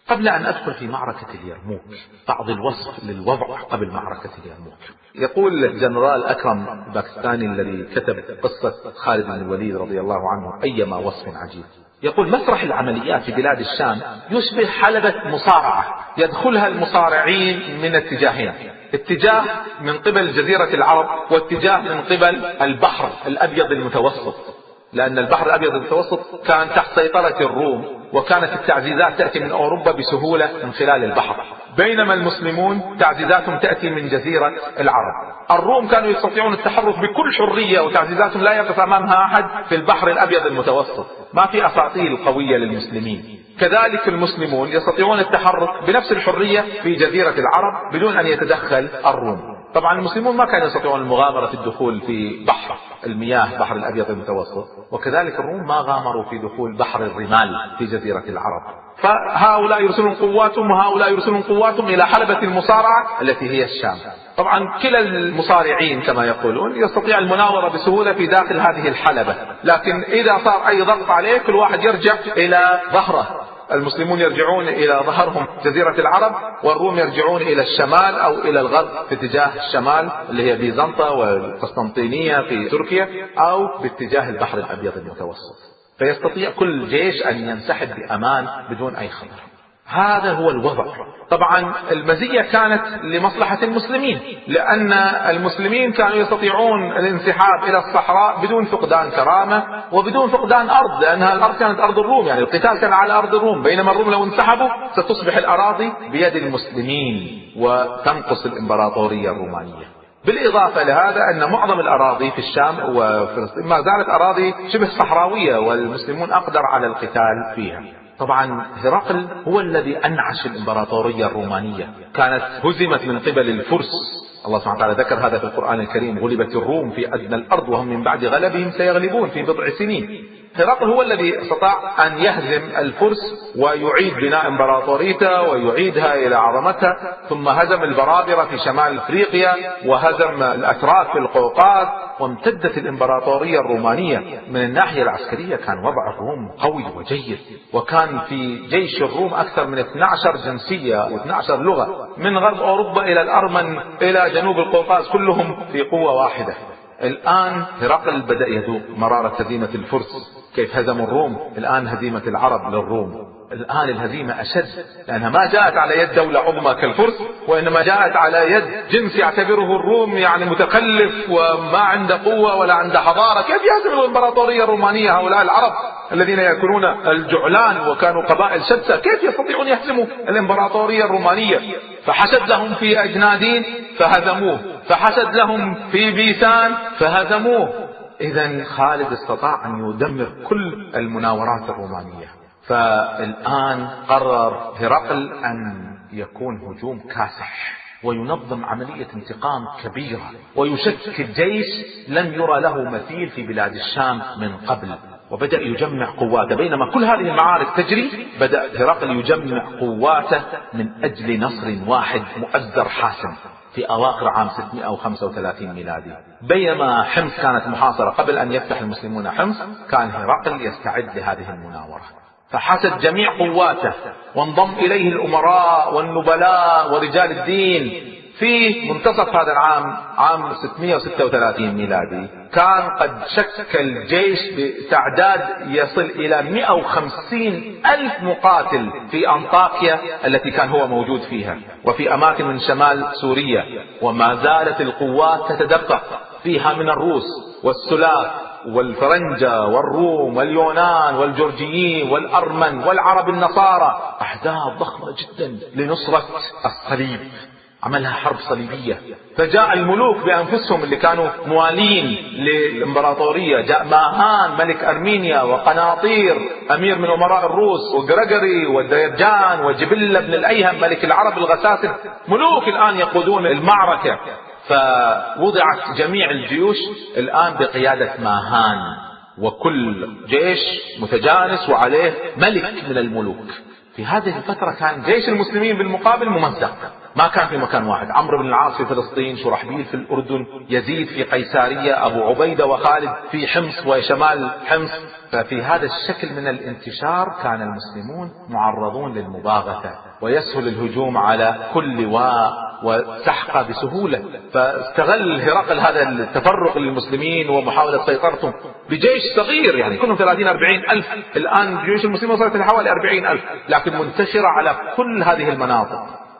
قبل أن أدخل في معركة اليرموك بعض الوصف للوضع قبل معركة اليرموك. يقول الجنرال أكرم الباكستاني الذي كتب قصة خالد بن الوليد رضي الله عنه أيما وصف عجيب، يقول مسرح العمليات في بلاد الشام يشبه حلبة مصارعة يدخلها المصارعين من اتجاهين، اتجاه من قبل جزيرة العرب واتجاه من قبل البحر الأبيض المتوسط، لأن البحر الأبيض المتوسط كان تحت سيطرة الروم، وكانت التعزيزات تأتي من أوروبا بسهولة من خلال البحر، بينما المسلمون تعزيزاتهم تأتي من جزيرة العرب. الروم كانوا يستطيعون التحرك بكل حرية وتعزيزاتهم لا يقف أمامها أحد في البحر الأبيض المتوسط، ما في أساطيل قوية للمسلمين. كذلك المسلمون يستطيعون التحرك بنفس الحرية في جزيرة العرب بدون أن يتدخل الروم. طبعا المسلمون ما كانوا يستطيعون المغامرة في الدخول في بحر المياه بحر الأبيض المتوسط، وكذلك الروم ما غامروا في دخول بحر الرمال في جزيرة العرب. فهؤلاء يرسلون قواتهم وهؤلاء يرسلون قواتهم إلى حلبة المصارعة التي هي الشام. طبعا كلا المصارعين كما يقولون يستطيع المناورة بسهولة في داخل هذه الحلبة، لكن إذا صار أي ضغط عليه كل واحد يرجع إلى ظهره. المسلمون يرجعون إلى ظهرهم جزيرة العرب، والروم يرجعون إلى الشمال أو إلى الغرب في اتجاه الشمال اللي هي بيزنطة والقسطنطينية في تركيا، أو باتجاه البحر الأبيض المتوسط. فيستطيع كل جيش أن ينسحب بأمان بدون أي خطر. هذا هو الوضع. طبعا المزية كانت لمصلحة المسلمين، لأن المسلمين كانوا يستطيعون الانسحاب إلى الصحراء بدون فقدان كرامة وبدون فقدان أرض، لأنها الأرض كانت أرض الروم، يعني القتال كان على أرض الروم، بينما الروم لو انسحبوا ستصبح الأراضي بيد المسلمين وتنقص الإمبراطورية الرومانية. بالإضافة لهذا أن معظم الأراضي في الشام وفلسطين ما زالت أراضي شبه صحراوية، والمسلمون أقدر على القتال فيها. طبعا هرقل هو الذي أنعش الإمبراطورية الرومانية، كانت هزمت من قبل الفرس. الله سبحانه وتعالى ذكر هذا في القرآن الكريم: غلبت الروم في أدنى الأرض وهم من بعد غلبهم سيغلبون في بضع سنين. هرقل هو الذي استطاع أن يهزم الفرس ويعيد بناء إمبراطوريته ويعيدها إلى عظمتها، ثم هزم البرابرة في شمال أفريقيا وهزم الأتراك في القوقاز، وامتدت الإمبراطورية الرومانية. من الناحية العسكرية كان وضع الروم قوي وجيد، وكان في جيش الروم أكثر من 12 جنسية و12 لغة، من غرب أوروبا إلى الأرمن إلى جنوب القوقاز كلهم في قوة واحدة. الآن هرقل بدأ يذوق مرارة هزيمة الفرس، كيف هزموا الروم. الآن هزيمة العرب للروم، الآن الهزيمة أشد، لأنها ما جاءت على يد دولة عظمى كالفرس، وإنما جاءت على يد جنس يعتبره الروم يعني متخلف وما عنده قوة ولا عنده حضارة. كيف يهزم الإمبراطورية الرومانية هؤلاء العرب الذين يأكلون الجعلان وكانوا قبائل شتى؟ كيف يستطيعون يهزموا الإمبراطورية الرومانية؟ فحشد لهم في أجنادين فهزموه، فحشد لهم في بيسان فهزموه. إذن خالد استطاع أن يدمر كل المناورات الرومانية. فالآن قرر هرقل أن يكون هجوم كاسح، وينظم عملية انتقام كبيرة، ويشكل جيش لم يرى له مثيل في بلاد الشام من قبل. وبدأ يجمع قواته. بينما كل هذه المعارك تجري، بدأ هرقل يجمع قواته من أجل نصر واحد مؤزر حاسم في أواخر عام 635 ميلادي. بينما حمص كانت محاصرة قبل أن يفتح المسلمون حمص، كان هرقل يستعد لهذه المناورة، فحشد جميع قواته وانضم إليه الأمراء والنبلاء ورجال الدين. في منتصف هذا العام عام 636 ميلادي كان قد شكل جيش بتعداد يصل إلى 150 ألف مقاتل في أنطاكيا التي كان هو موجود فيها، وفي أماكن من شمال سوريا. وما زالت القوات تتدفق فيها من الروس والسلاف والفرنجة والروم واليونان والجورجيين والأرمن والعرب النصارى، أحداث ضخمة جدا لنصرة الصليب. عملها حرب صليبية. فجاء الملوك بأنفسهم اللي كانوا موالين للإمبراطورية، جاء ماهان ملك أرمينيا، وقناطير أمير من أمراء الروس، وغرغري وديرجان وجبلة بن الأيهم ملك العرب الغساسن، ملوك الآن يقودون المعركة. فوضعت جميع الجيوش الآن بقيادة ماهان، وكل جيش متجانس وعليه ملك من الملوك. في هذه الفترة كان جيش المسلمين بالمقابل ممزق، ما كان في مكان واحد، عمرو بن العاص في فلسطين، شرحبيل في الأردن، يزيد في قيسارية، أبو عبيدة وخالد في حمص وشمال حمص. ففي هذا الشكل من الانتشار كان المسلمون معرضون للمباغتة، ويسهل الهجوم على كل لواء وسحقه بسهولة. فاستغل هرقل هذا التفرق للمسلمين ومحاولة سيطرتهم بجيش صغير، يعني كلهم 30-40 ألف. الآن جيوش المسلمين وصلت لحوالي 40 ألف، لكن منتشرة على كل هذه المناطق.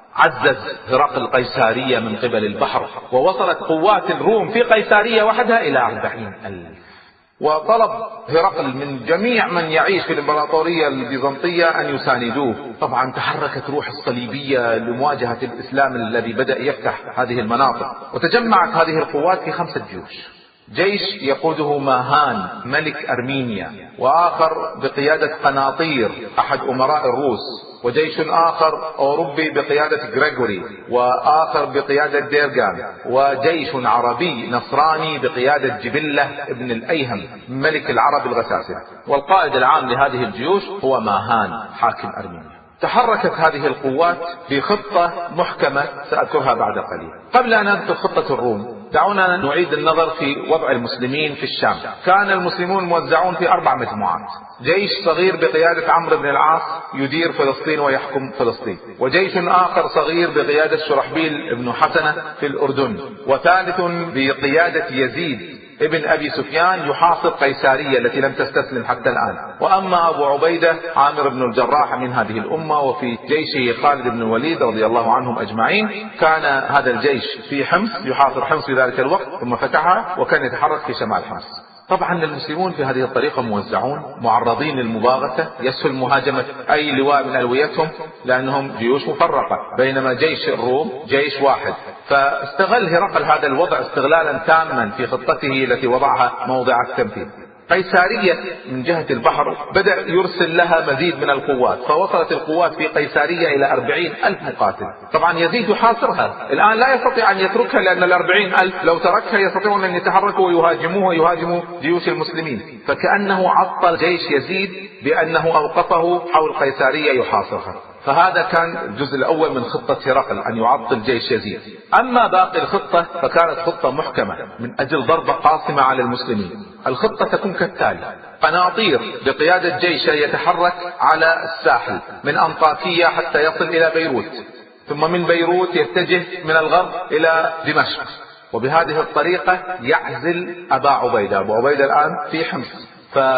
عزز هرقل قيسارية من قبل البحر، ووصلت قوات الروم في قيسارية وحدها إلى 40 ألف. وطلب هرقل من جميع من يعيش في الإمبراطورية البيزنطية أن يساندوه. طبعا تحركت روح الصليبية لمواجهة الإسلام الذي بدأ يفتح هذه المناطق، وتجمعت هذه القوات في 5 جيوش. جيش يقوده ماهان ملك أرمينيا، وآخر بقيادة قناطير أحد أمراء الروس، وجيش آخر أوروبي بقيادة غريغوري، وآخر بقيادة ديرغان، وجيش عربي نصراني بقيادة جبلة ابن الأيهم ملك العرب الغساسنة. والقائد العام لهذه الجيوش هو ماهان حاكم أرمينيا. تحركت هذه القوات بخطة محكمة سأذكرها بعد قليل. قبل أن نذكر خطة الروم، دعونا نعيد النظر في وضع المسلمين في الشام. كان المسلمون موزعون في 4 مجموعات: جيش صغير بقيادة عمرو بن العاص يدير فلسطين ويحكم فلسطين، وجيش آخر صغير بقيادة شرحبيل بن حسنة في الأردن، وثالث بقيادة يزيد ابن أبي سفيان يحاصر قيسارية التي لم تستسلم حتى الآن. وأما أبو عبيدة عامر بن الجراح من هذه الأمة، وفي جيشه خالد بن الوليد رضي الله عنهم أجمعين. كان هذا الجيش في حمص يحاصر حمص في ذلك الوقت، ثم فتحها وكان يتحرك في شمال حمص. طبعا المسلمون في هذه الطريقة موزعون، معرضين للمباغتة، يسهل مهاجمة أي لواء من ألويتهم لأنهم جيوش مفرقة، بينما جيش الروم جيش واحد. فاستغل هرقل هذا الوضع استغلالا تاما في خطته التي وضعها موضع التنفيذ. قيسارية من جهة البحر بدأ يرسل لها مزيد من القوات، فوصلت القوات في قيسارية إلى 40 ألف مقاتل. طبعا يزيد يحاصرها الآن، لا يستطيع أن يتركها، لأن 40 ألف لو تركها يستطيعون أن يتحركوا ويهاجموه ويهاجموا جيوش المسلمين. فكأنه عطل جيش يزيد بأنه أوقفه حول قيسارية يحاصرها. فهذا كان الجزء الأول من خطة هرقل، أن يعطل جيش يزيد. أما باقي الخطة فكانت خطة محكمة من أجل ضربة قاصمة على المسلمين. الخطة تكون كالتالي: قناطير بقيادة جيش يتحرك على الساحل من أنطاكية حتى يصل إلى بيروت، ثم من بيروت يتجه من الغرب إلى دمشق، وبهذه الطريقة يعزل أبا عبيدة. أبو عبيدة الآن في حمص،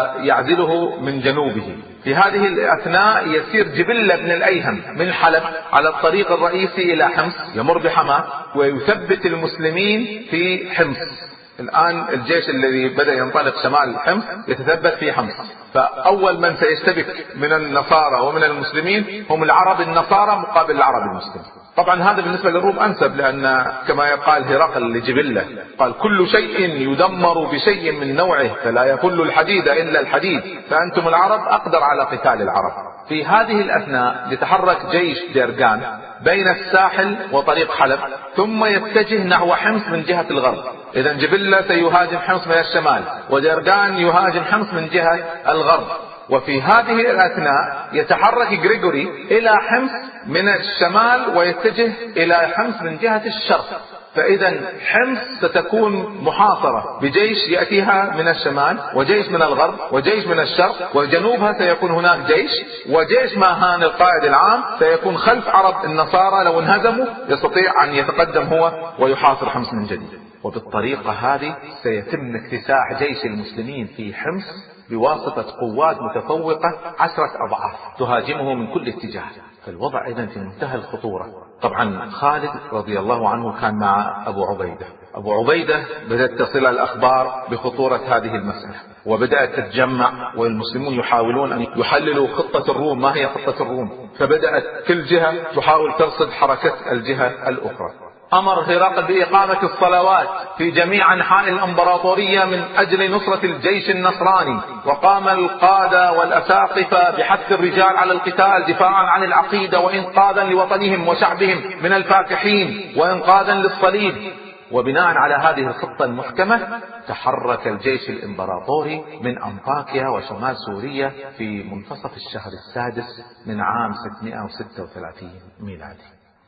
فيعزله من جنوبه. في هذه الأثناء يسير جبلة بن الأيهم من حلب على الطريق الرئيسي إلى حمص، يمر بحماة ويثبت المسلمين في حمص. الآن الجيش الذي بدأ ينطلق شمال حمص يتثبت في حمص. فأول من سيشتبك من النصارى ومن المسلمين هم العرب النصارى مقابل العرب المسلمين. طبعا هذا بالنسبة للروم أنسب، لأن كما قال هرقل لجبلة، قال: كل شيء يدمر بشيء من نوعه، فلا يفل الحديد إلا الحديد، فأنتم العرب أقدر على قتال العرب. في هذه الأثناء يتحرك جيش ديرغان بين الساحل وطريق حلب، ثم يتجه نحو حمص من جهة الغرب. إذا جبلة سيهاجم حمص من الشمال، وديرغان يهاجم حمص من جهة الغرب. وفي هذه الأثناء يتحرك غريغوري إلى حمص من الشمال ويتجه إلى حمص من جهة الشرق. فإذا حمص ستكون محاصرة بجيش يأتيها من الشمال، وجيش من الغرب، وجيش من الشرق، وجنوبها سيكون هناك جيش، وجيش ماهان القائد العام سيكون خلف عرب النصارى. لو انهزموا يستطيع أن يتقدم هو ويحاصر حمص من جديد. وبالطريقة هذه سيتم اكتساح جيش المسلمين في حمص بواسطة قوات متفوقة 10 أضعاف تهاجمه من كل اتجاه. فالوضع إذن في منتهى الخطورة. طبعا خالد رضي الله عنه كان مع أبو عبيدة. أبو عبيدة بدأت تصل الأخبار بخطورة هذه المسألة، وبدأت تتجمع، والمسلمون يحاولون أن يحللوا خطة الروم، ما هي خطة الروم. فبدأت كل جهة تحاول ترصد حركة الجهة الأخرى. أمر هرقل بإقامة الصلوات في جميع أنحاء الإمبراطورية من أجل نصرة الجيش النصراني، وقام القادة والأساقفة بحث الرجال على القتال دفاعا عن العقيدة وإنقاذا لوطنهم وشعبهم من الفاتحين وإنقاذا للصليب. وبناء على هذه الخطة المحكمة تحرك الجيش الإمبراطوري من أنطاكيا وشمال سوريا في منتصف الشهر السادس من عام 636 ميلادي.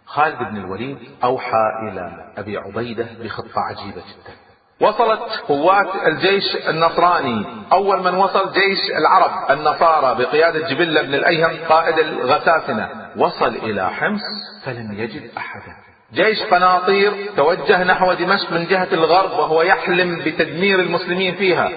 خالد بن الوليد أوحى إلى أبي عبيدة بخطة عجيبة جدا. وصلت قوات الجيش النصراني، أول من وصل جيش العرب النصارى بقيادة جبلة بن الأيهم قائد الغساسنة، وصل إلى حمص فلم يجد أحدا. جيش قناطير توجه نحو دمشق من جهة الغرب وهو يحلم بتدمير المسلمين فيها،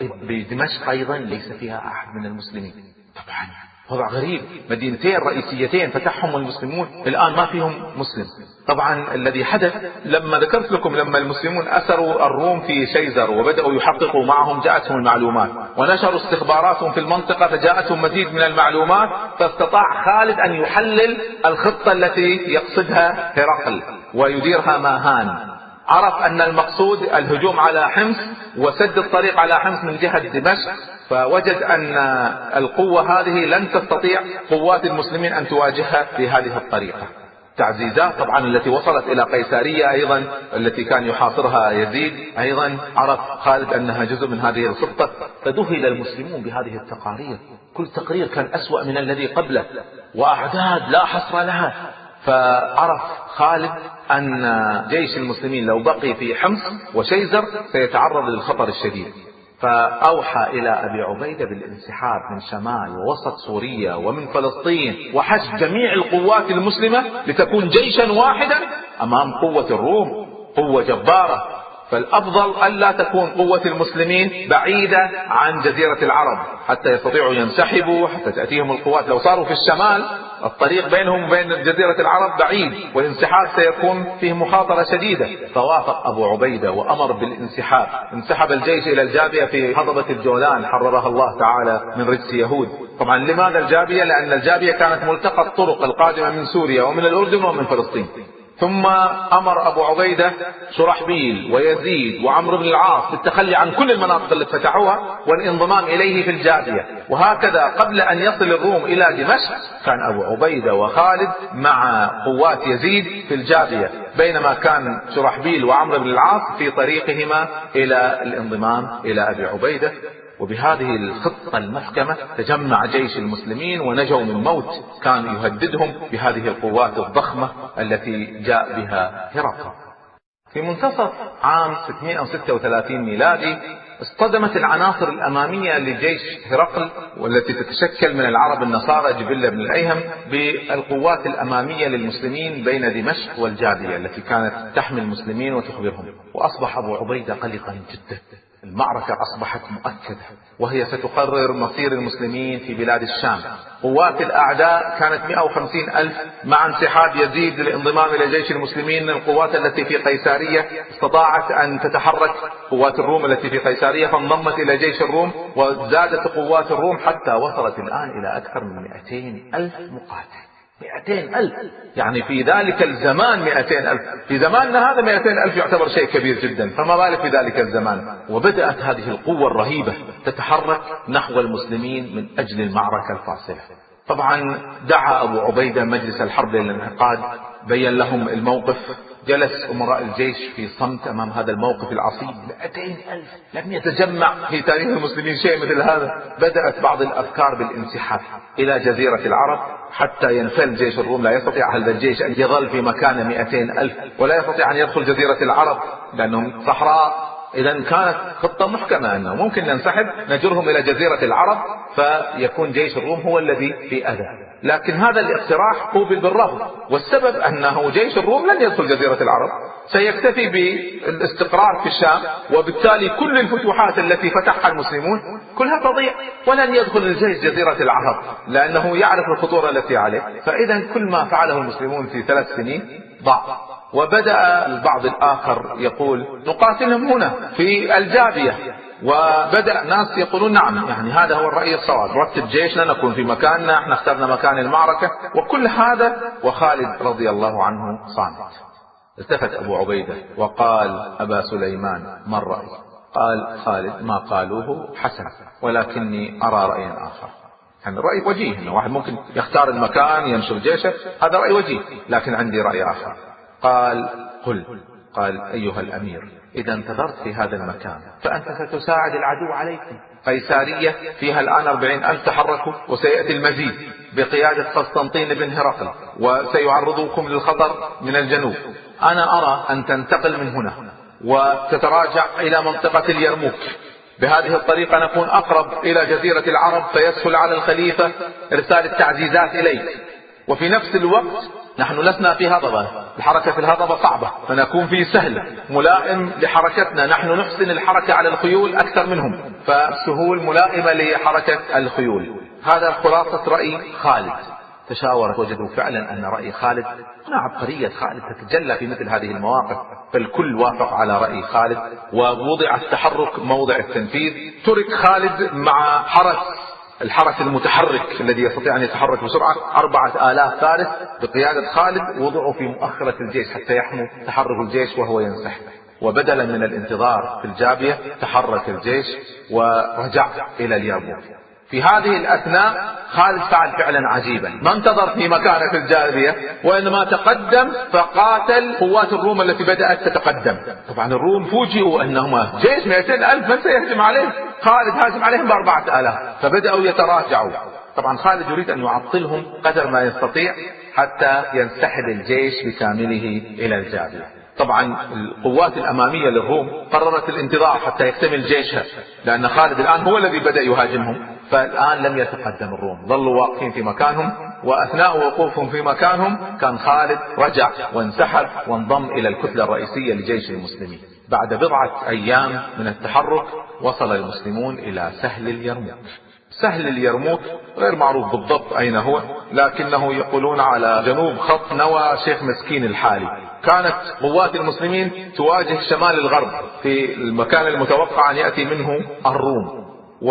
وبدمشق أيضا ليس فيها أحد من المسلمين. طبعا وضع غريب، مدينتين رئيسيتين فتحهم المسلمون الآن ما فيهم مسلم. طبعا الذي حدث لما ذكرت لكم، لما المسلمون أسروا الروم في شيزر وبدأوا يحققوا معهم، جاءتهم المعلومات ونشروا استخباراتهم في المنطقة فجاءتهم مزيد من المعلومات، فاستطاع خالد أن يحلل الخطة التي يقصدها هرقل ويديرها ماهان. عرف أن المقصود الهجوم على حمص وسد الطريق على حمص من جهة دمشق، فوجد أن القوة هذه لن تستطيع قوات المسلمين أن تواجهها بهذه الطريقة. تعزيزات طبعا التي وصلت إلى قيسارية أيضا التي كان يحاصرها يزيد، أيضا عرف خالد أنها جزء من هذه الخطة، فذهل المسلمون بهذه التقارير، كل تقرير كان أسوأ من الذي قبله وأعداد لا حصر لها. فعرف خالد أن جيش المسلمين لو بقي في حمص وشيزر سيتعرض للخطر الشديد، فأوحى إلى أبي عبيدة بالانسحاب من شمال ووسط سوريا ومن فلسطين وحشد جميع القوات المسلمة لتكون جيشا واحدا أمام قوة الروم، قوة جبارة. فالأفضل ألا تكون قوة المسلمين بعيدة عن جزيرة العرب حتى يستطيعوا ينسحبوا، حتى تأتيهم القوات. لو صاروا في الشمال الطريق بينهم وبين جزيرة العرب بعيد والانسحاب سيكون فيه مخاطرة شديدة. فوافق أبو عبيدة وأمر بالانسحاب. انسحب الجيش إلى الجابية في هضبة الجولان حررها الله تعالى من رجس يهود. طبعا لماذا الجابية؟ لأن الجابية كانت ملتقى الطرق القادمة من سوريا ومن الأردن ومن فلسطين. ثم أمر أبو عبيدة شرحبيل ويزيد وعمرو بن العاص بالتخلي عن كل المناطق اللي فتحوها والانضمام إليه في الجابية. وهكذا قبل أن يصل الروم إلى دمشق كان أبو عبيدة وخالد مع قوات يزيد في الجابية، بينما كان شرحبيل وعمرو بن العاص في طريقهما إلى الانضمام إلى أبي عبيدة. وبهذه الخطة المحكمة تجمع جيش المسلمين ونجوا من موت كان يهددهم بهذه القوات الضخمة التي جاء بها هرقل. في منتصف عام 636 ميلادي اصطدمت العناصر الأمامية لجيش هرقل والتي تتشكل من العرب النصارى جبلة بن الأيهم بالقوات الأمامية للمسلمين بين دمشق والجابية التي كانت تحمي المسلمين وتخبرهم. وأصبح أبو عبيدة قلقا جدا. المعركة أصبحت مؤكدة وهي ستقرر مصير المسلمين في بلاد الشام. قوات الأعداء كانت 150,000 مع انسحاب يزيد للانضمام إلى جيش المسلمين. القوات التي في قيسارية استطاعت أن تتحرك قوات الروم التي في قيسارية فانضمت إلى جيش الروم، وزادت قوات الروم حتى وصلت الآن إلى أكثر من 200,000 مقاتل. 200,000 يعني في ذلك الزمان 200,000. في زماننا هذا 200,000 يعتبر شيء كبير جدا، فما بالك في ذلك الزمان. وبدأت هذه القوة الرهيبة تتحرك نحو المسلمين من أجل المعركة الفاصلة. طبعا دعا أبو عبيدة مجلس الحرب للانعقاد، بين لهم الموقف. جلس أمراء الجيش في صمت أمام هذا الموقف العصيب. 200,000 لم يتجمع في تاريخ المسلمين شيء مثل هذا. بدأت بعض الأفكار بالانسحاب إلى جزيرة العرب حتى ينفل جيش الروم. لا يستطيع هذا الجيش أن يظل في مكان 200,000 ولا يستطيع أن يدخل جزيرة العرب لأنهم صحراء. إذا كانت خطة محكمة أنه ممكن ننسحب نجرهم إلى جزيرة العرب فيكون جيش الروم هو الذي في أذى. لكن هذا الاقتراح قوبل بالرفض، والسبب أنه جيش الروم لن يدخل جزيرة العرب، سيكتفي بالاستقرار في الشام، وبالتالي كل الفتوحات التي فتحها المسلمون كلها تضيع، ولن يدخل الجيش جزيرة العرب لأنه يعرف الخطورة التي عليه. فإذا كل ما فعله المسلمون في 3 سنين ضاع. وبدأ البعض الآخر يقول نقاتلهم هنا في الجابية، وبدأ ناس يقولون نعم يعني هذا هو الرأي الصواب، رتب جيشنا نكون في مكاننا، احنا اخترنا مكان المعركة وكل هذا. وخالد رضي الله عنه صامت. التفت أبو عبيدة وقال أبا سليمان ما الرأي؟ قال خالد ما قالوه حسن ولكني أرى رأيا آخر. يعني رأي وجيه أنه واحد ممكن يختار المكان ينشر جيشه، هذا رأي وجيه، لكن عندي رأي آخر. قال قل. قال أيها الأمير إذا انتظرت في هذا المكان فأنت ستساعد العدو عليكم. قيسارية فيها الآن 40,000 تحركوا، وسيأتي المزيد بقيادة قسطنطين بن هرقل، وسيعرضوكم للخطر من الجنوب. أنا أرى أن تنتقل من هنا وتتراجع إلى منطقة اليرموك. بهذه الطريقة نكون أقرب إلى جزيرة العرب، فيسهل على الخليفة إرسال التعزيزات إليك. وفي نفس الوقت نحن لسنا في هضبة، الحركة في الهضبة صعبة، فنكون في سهل ملائم لحركتنا. نحن نحسن الحركة على الخيول أكثر منهم، فالسهول ملائمة لحركة الخيول. هذا خلاصة رأي خالد. تشاورت وجدوا فعلا أن رأي خالد، هنا عبقرية خالد تتجلى في مثل هذه المواقف، فالكل وافق على رأي خالد ووضع التحرك موضع التنفيذ. ترك خالد مع الحرس المتحرك الذي يستطيع أن يتحرك بسرعة 4000 فارس بقيادة خالد، وضعوا في مؤخرة الجيش حتى يحموا تحرك الجيش وهو ينسحب. وبدلا من الانتظار في الجابية تحرك الجيش ورجع إلى اليرموك. في هذه الأثناء خالد فعل فعلا عجيبا، ما انتظر في مكانه في الجابية، وإنما تقدم فقاتل قوات الروم التي بدأت تتقدم. طبعا الروم فوجئوا أنهما جيش 200,000 من سيهجم عليه، خالد هاجم عليهم ب4,000، فبدأوا يتراجعوا. طبعا خالد يريد أن يعطلهم قدر ما يستطيع حتى ينسحب الجيش بكامله إلى الجابية. طبعا القوات الأمامية للروم قررت الانتظار حتى يكتمل جيشها، لأن خالد الآن هو الذي بدأ يهاجمهم، فالآن لم يتقدم الروم، ظلوا واقفين في مكانهم. وأثناء وقوفهم في مكانهم كان خالد رجع وانسحب وانضم إلى الكتلة الرئيسية لجيش المسلمين. بعد بضعة أيام من التحرك وصل المسلمون إلى سهل اليرموك. سهل اليرموك غير معروف بالضبط أين هو، لكنه يقولون على جنوب خط نوى شيخ مسكين الحالي. كانت قوات المسلمين تواجه شمال الغرب في المكان المتوقع أن يأتي منه الروم،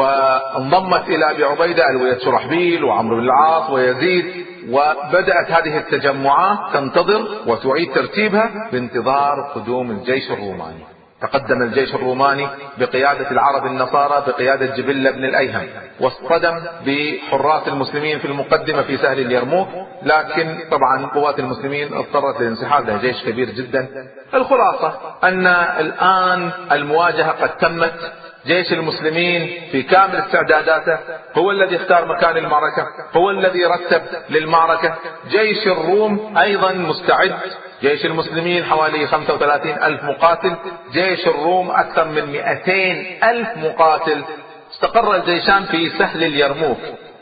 وانضمت إلى أبي عبيدة ألوية شرحبيل وعمرو بن العاص ويزيد، وبدأت هذه التجمعات تنتظر وتعيد ترتيبها بانتظار قدوم الجيش الروماني. تقدم الجيش الروماني بقيادة العرب النصارى بقيادة جبلة بن الأيهم، واصطدم بحراس المسلمين في المقدمة في سهل اليرموك، لكن طبعا قوات المسلمين اضطرت للانسحاب، له جيش كبير جدا. الخلاصة أن الآن المواجهة قد تمت، جيش المسلمين في كامل استعداداته، هو الذي اختار مكان المعركة، هو الذي رتب للمعركة. جيش الروم أيضا مستعد، جيش المسلمين حوالي 35,000 مقاتل، جيش الروم أكثر من 200,000 مقاتل. استقر الجيشان في سهل اليرموك،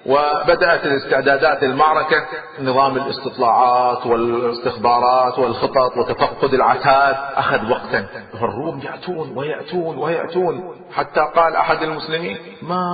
وبدأت الاستعدادات للمعركة، نظام الاستطلاعات والاستخبارات والخطط وتفقد العتاد أخذ وقتا. الروم يأتون ويأتون ويأتون، حتى قال أحد المسلمين: ما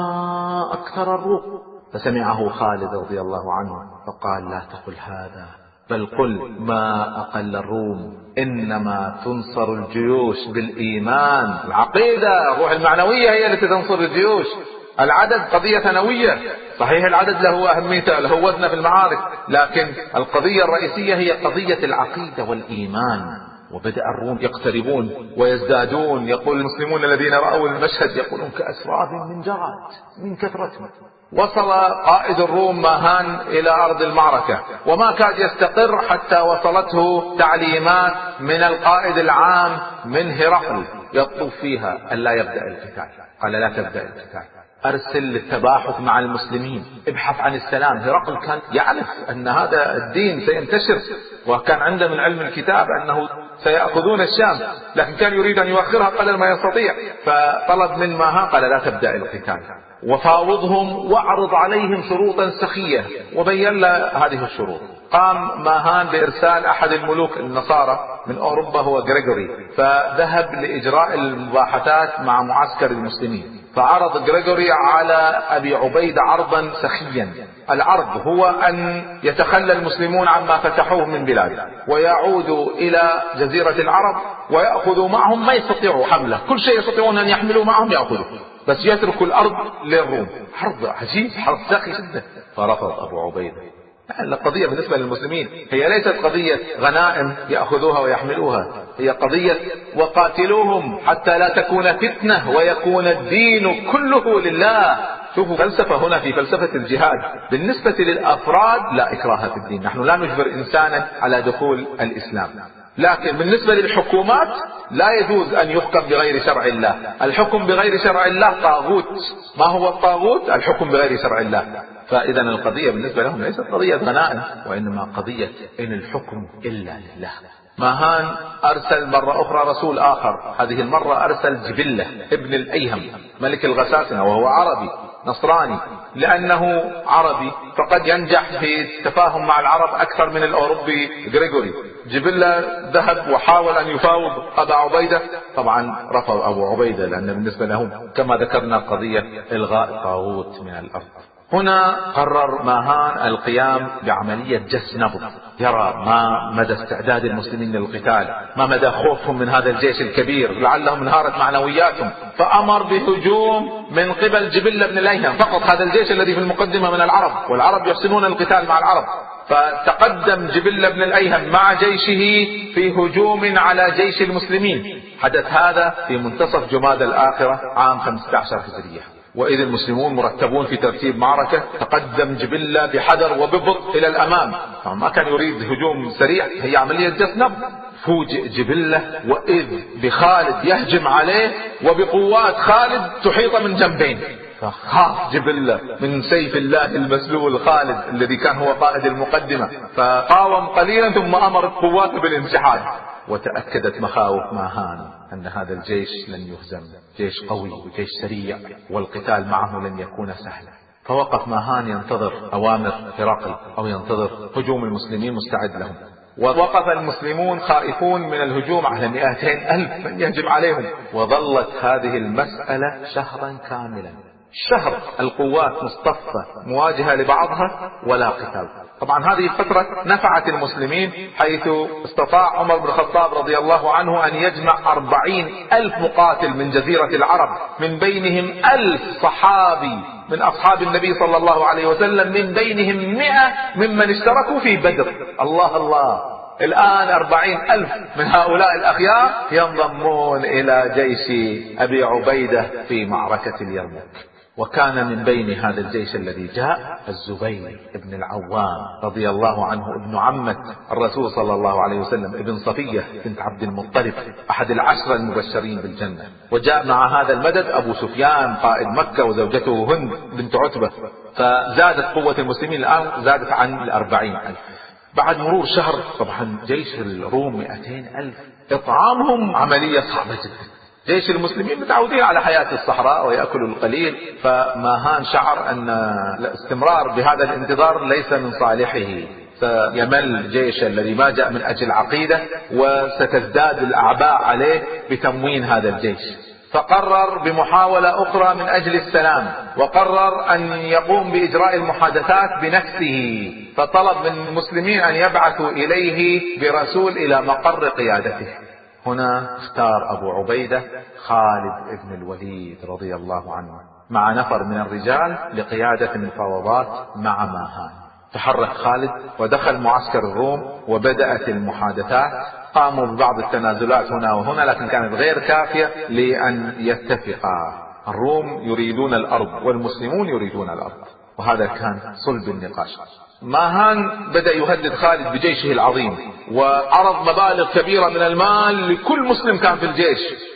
أكثر الروم. فسمعه خالد رضي الله عنه فقال: لا تقل هذا، بل قل ما أقل الروم، إنما تنصر الجيوش بالإيمان. العقيدة، الروح المعنوية هي التي تنصر الجيوش. العدد قضية ثانوية، صحيح العدد له أهميته، له وزنه في المعارك، لكن القضية الرئيسية هي قضية العقيدة والإيمان. وبدأ الروم يقتربون ويزدادون. يقول المسلمون الذين رأوا المشهد يقولون: كأسراب من جراد من كثرتهم. وصل قائد الروم ماهان إلى أرض المعركة، وما كاد يستقر حتى وصلته تعليمات من القائد العام من هرقل يطلب فيها ألا يبدأ القتال. قال: لا تبدأ القتال، أرسل للتباحث مع المسلمين، ابحث عن السلام. هرقل كان يعرف أن هذا الدين سينتشر، وكان عنده من علم الكتاب أنه سيأخذون الشام، لكن كان يريد أن يؤخرها قدر ما يستطيع. فطلب من ماهان، قال: لا تبدأ القتال، وفاوضهم واعرض عليهم شروطا سخية، وبين له هذه الشروط. قام ماهان بإرسال أحد الملوك النصارى من أوروبا، هو غريغوري، فذهب لإجراء المباحثات مع معسكر المسلمين. فعرض غريغوري على أبي عبيدة عرضا سخيا. العرض هو أن يتخلى المسلمون عما فتحوه من بلاد، ويعودوا إلى جزيرة العرب، ويأخذوا معهم ما يستطيعوا حمله، كل شيء يستطيعون أن يحملوا معهم يأخذوا، بس يتركوا الأرض للروم. حرب عجيب، حرب ساخي جدا. فرفض أبو عبيدة. القضية بالنسبة للمسلمين هي ليست قضية غنائم يأخذوها ويحملوها، هي قضية وقاتلوهم حتى لا تكون فتنة ويكون الدين كله لله. شوفوا فلسفة هنا في فلسفة الجهاد. بالنسبة للأفراد لا إكراه في الدين، نحن لا نجبر إنسانا على دخول الإسلام، لكن بالنسبة للحكومات لا يجوز أن يحكم بغير شرع الله. الحكم بغير شرع الله طاغوت. ما هو الطاغوت؟ الحكم بغير شرع الله. فإذا القضية بالنسبة لهم ليست قضية غنائم، وإنما قضية إن الحكم إلا لله. ماهان أرسل مرة أخرى رسول آخر، هذه المرة أرسل جبلة ابن الأيهم ملك الغساسنة، وهو عربي نصراني. لأنه عربي فقد ينجح في التفاهم مع العرب أكثر من الأوروبي غريغوري. جبلة ذهب وحاول أن يفاوض أبا عبيدة، طبعا رفض أبو عبيدة، لأن بالنسبة لهم كما ذكرنا قضية إلغاء الطاغوت من الأرض. هنا قرر ماهان القيام بعملية جس نبض، يرى ما مدى استعداد المسلمين للقتال، ما مدى خوفهم من هذا الجيش الكبير، لعلهم انهارت معنوياتهم، فأمر بهجوم من قبل جبلة بن الأيهم فقط، هذا الجيش الذي في المقدمة من العرب، والعرب يحسنون القتال مع العرب. فتقدم جبلة بن الأيهم مع جيشه في هجوم على جيش المسلمين. حدث هذا في منتصف جمادى الآخرة عام 15 هجرية، وإذ المسلمون مرتبون في ترتيب معركة. تقدم جبلة بحذر وببطء إلى الأمام، ما كان يريد هجوم سريع، هي عملية جس نبض. فوجئ جبلة وإذ بخالد يهجم عليه وبقوات خالد تحيط من جنبين، فخاف جبلة من سيف الله المسلول خالد الذي كان هو قائد المقدمة، فقاوم قليلا ثم أمر قواته بالانسحاب. وتأكدت مخاوف ماهان أن هذا الجيش لن يهزم، جيش قوي وجيش سريع، والقتال معه لن يكون سهلا. فوقف ماهان ينتظر أوامر هرقل أو ينتظر هجوم المسلمين مستعد لهم. ووقف المسلمون خائفون من الهجوم على 200,000 من يهجم عليهم. وظلت هذه المسألة شهرا كاملا، شهر القوات مصطفة مواجهة لبعضها ولا قتال. طبعا هذه الفترة نفعت المسلمين، حيث استطاع عمر بن الخطاب رضي الله عنه أن يجمع 40,000 مقاتل من جزيرة العرب، من بينهم 1000 صحابي من أصحاب النبي صلى الله عليه وسلم، من بينهم 100 ممن اشتركوا في بدر. الله الله، الآن 40,000 من هؤلاء الأخيار ينضمون إلى جيش أبي عبيدة في معركة اليرموك. وكان من بين هذا الجيش الذي جاء الزبير بن العوام رضي الله عنه، ابن عمة الرسول صلى الله عليه وسلم، ابن صفية بنت عبد المطلب، أحد العشرة المبشرين بالجنة. وجاء مع هذا المدد أبو سفيان قائد مكة وزوجته هند بنت عتبة. فزادت قوة المسلمين الآن، زادت عن 40,000. بعد مرور شهر طبعا جيش الروم 200,000، إطعامهم عملية صعبة جدا. جيش المسلمين متعودين على حياة الصحراء ويأكلوا القليل. فماهان شعر أن الاستمرار بهذا الانتظار ليس من صالحه، سيمل الجيش الذي ما جاء من أجل عقيدة، وستزداد الأعباء عليه بتموين هذا الجيش. فقرر بمحاولة أخرى من أجل السلام، وقرر أن يقوم بإجراء المحادثات بنفسه. فطلب من المسلمين أن يبعثوا إليه برسول إلى مقر قيادته. هنا اختار أبو عبيدة خالد بن الوليد رضي الله عنه مع نفر من الرجال لقيادة المفاوضات مع ماهان. تحرك خالد ودخل معسكر الروم وبدأت المحادثات. قاموا ببعض التنازلات هنا وهنا، لكن كانت غير كافية لأن يتفقا. الروم يريدون الأرض والمسلمون يريدون الأرض، وهذا كان صلب النقاش. ماهان بدأ يهدد خالد بجيشه العظيم، وعرض مبالغ كبيرة من المال لكل مسلم كان في الجيش،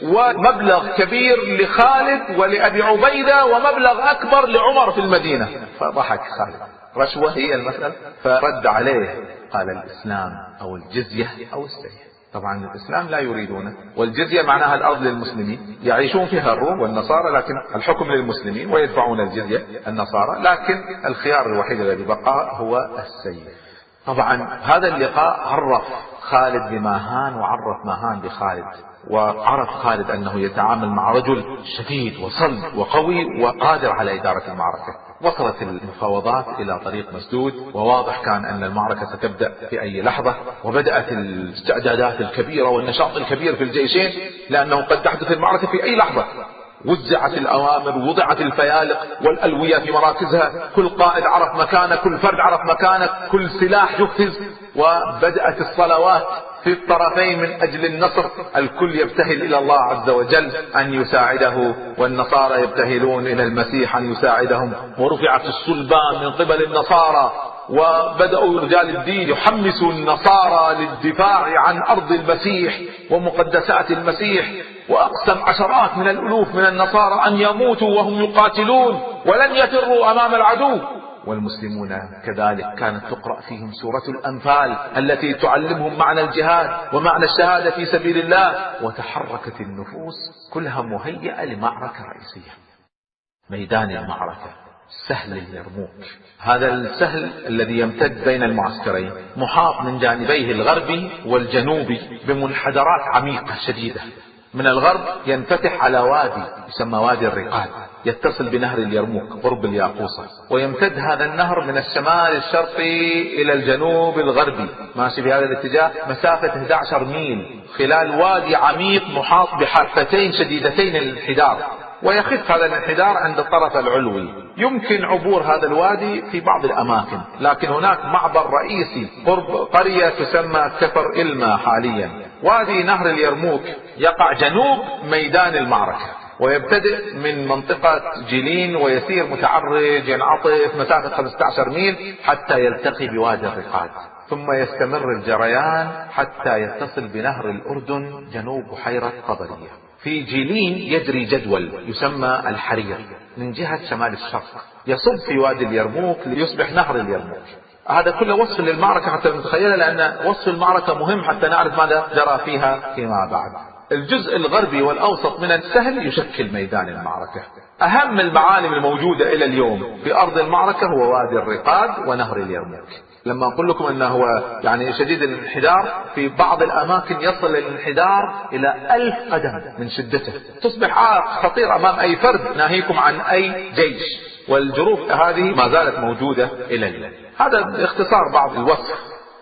ومبلغ كبير لخالد ولأبي عبيدة، ومبلغ أكبر لعمر في المدينة. فضحك خالد، رشوة هي المسألة. فرد عليه قال: الإسلام أو الجزية أو السيف. طبعا الإسلام لا يريدونه، والجزية معناها الأرض للمسلمين، يعيشون فيها الروم والنصارى، لكن الحكم للمسلمين ويدفعون الجزية النصارى، لكن الخيار الوحيد الذي بقى هو السيف. طبعا هذا اللقاء عرف خالد بماهان وعرف ماهان بخالد، وعرف خالد أنه يتعامل مع رجل شديد وصلب وقوي وقادر على إدارة المعركة. وصلت المفاوضات إلى طريق مسدود، وواضح كان أن المعركة ستبدأ في أي لحظة. وبدأت الاستعدادات الكبيرة والنشاط الكبير في الجيشين، لأنه قد تحدث المعركة في أي لحظة. وزعت الأوامر، وضعت الفيالق والألوية في مراكزها، كل قائد عرف مكانه، كل فرد عرف مكانه، كل سلاح جهز. وبدأت الصلوات في الطرفين من أجل النصر. الكل يبتهل إلى الله عز وجل أن يساعده، والنصارى يبتهلون إلى المسيح أن يساعدهم. ورفعت الصلبان من قبل النصارى وبدأوا رجال الدين يحمسوا النصارى للدفاع عن أرض المسيح ومقدسات المسيح، وأقسم عشرات من الألوف من النصارى أن يموتوا وهم يقاتلون ولن يفروا أمام العدو. والمسلمون كذلك كانت تقرأ فيهم سورة الأنفال التي تعلمهم معنى الجهاد ومعنى الشهادة في سبيل الله، وتحركت النفوس كلها مهيئة لمعركة رئيسية. ميدان المعركة سهل اليرموك، هذا السهل الذي يمتد بين المعسكرين محاط من جانبيه الغربي والجنوبي بمنحدرات عميقة شديدة. من الغرب ينفتح على وادي يسمى وادي الرقاد يتصل بنهر اليرموك قرب الياقوصة، ويمتد هذا النهر من الشمال الشرقي إلى الجنوب الغربي ماشي بهذا الاتجاه مسافة 11 ميل خلال وادي عميق محاط بحافتين شديدتين الانحدار، ويخف هذا الانحدار عند الطرف العلوي. يمكن عبور هذا الوادي في بعض الأماكن، لكن هناك معبر رئيسي قرب قرية تسمى كفر إلما حاليا. وادي نهر اليرموك يقع جنوب ميدان المعركة، ويبتدئ من منطقة جيلين ويسير متعرج ينعطف مسافة 15 ميل حتى يلتقي بوادي الرقاد، ثم يستمر الجريان حتى يتصل بنهر الأردن جنوب بحيرة قبرية. في جيلين يجري جدول يسمى الحرير من جهة شمال الشرق يصب في وادي اليرموك ليصبح نهر اليرموك. هذا كله وصف للمعركة حتى نتخيلها، لأن وصف المعركة مهم حتى نعرف ماذا جرى فيها فيما بعد. الجزء الغربي والأوسط من السهل يشكل ميدان المعركة. أهم المعالم الموجودة إلى اليوم في أرض المعركة هو وادي الرقاد ونهر اليرموك. لما أقول لكم أنه هو يعني شديد الانحدار، في بعض الأماكن يصل الانحدار إلى 1000 قدم من شدته، تصبح عائق خطير أمام أي فرد ناهيكم عن أي جيش، والجروف هذه ما زالت موجودة إلى اليوم. هذا باختصار بعض الوصف.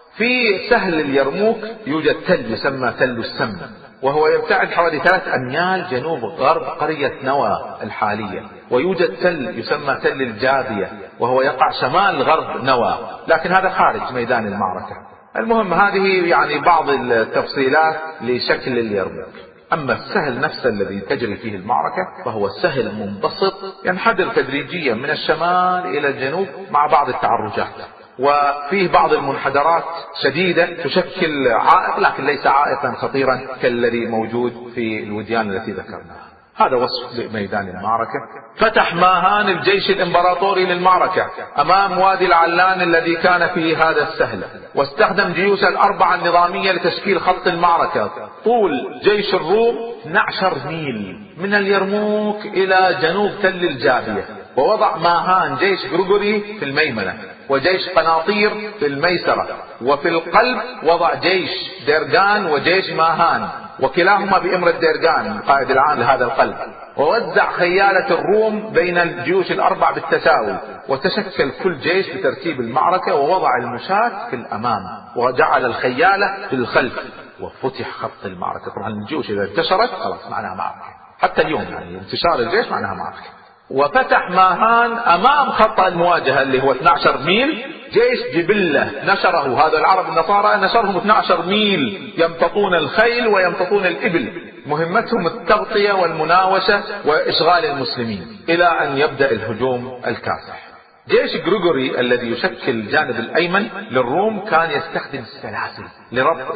في سهل اليرموك يوجد تل يسمى تل السم، وهو يبتعد حوالي 3 أميال جنوب غرب قرية نوى الحالية، ويوجد تل يسمى تل الجابية وهو يقع شمال غرب نوى، لكن هذا خارج ميدان المعركة. المهم هذه يعني بعض التفصيلات لشكل اليرموك. أما السهل نفسه الذي تجري فيه المعركة فهو سهل منبسط ينحدر تدريجيا من الشمال إلى الجنوب مع بعض التعرجات، وفيه بعض المنحدرات شديدة تشكل عائق، لكن ليس عائقا خطيرا كالذي موجود في الوديان التي ذكرناها. هذا وصف لميدان المعركة. فتح ماهان الجيش الإمبراطوري للمعركة أمام وادي العلان الذي كان فيه هذا السهل، واستخدم جيوش الأربعة النظامية لتشكيل خط المعركة. طول جيش الروم 12 ميل من اليرموك إلى جنوب تل الجابية، ووضع ماهان جيش غرغري في الميمنة وجيش قناطير في الميسرة، وفي القلب وضع جيش ديرغان وجيش ماهان، وكلاهما بإمرة ديرغان القائد العام لهذا القلب. ووزع خيالة الروم بين الجيوش الأربع بالتساوي، وتشكل كل جيش بترتيب المعركة، ووضع المشاة في الأمام وجعل الخيالة في الخلف، وفتح خط المعركة. طبعا الجيوش إذا انتشرت خلاص معناها معركة، حتى اليوم يعني انتشار الجيش معناها معركة. وفتح ماهان أمام خط المواجهة اللي هو 12 ميل جيش جبلة نشره، هذا العرب النصارى نشرهم 12 ميل يمتطون الخيل ويمتطون الإبل، مهمتهم التغطية والمناوشة وإشغال المسلمين إلى أن يبدأ الهجوم الكاسح. جيش غرغري الذي يشكل الجانب الأيمن للروم كان يستخدم السلاسل لربط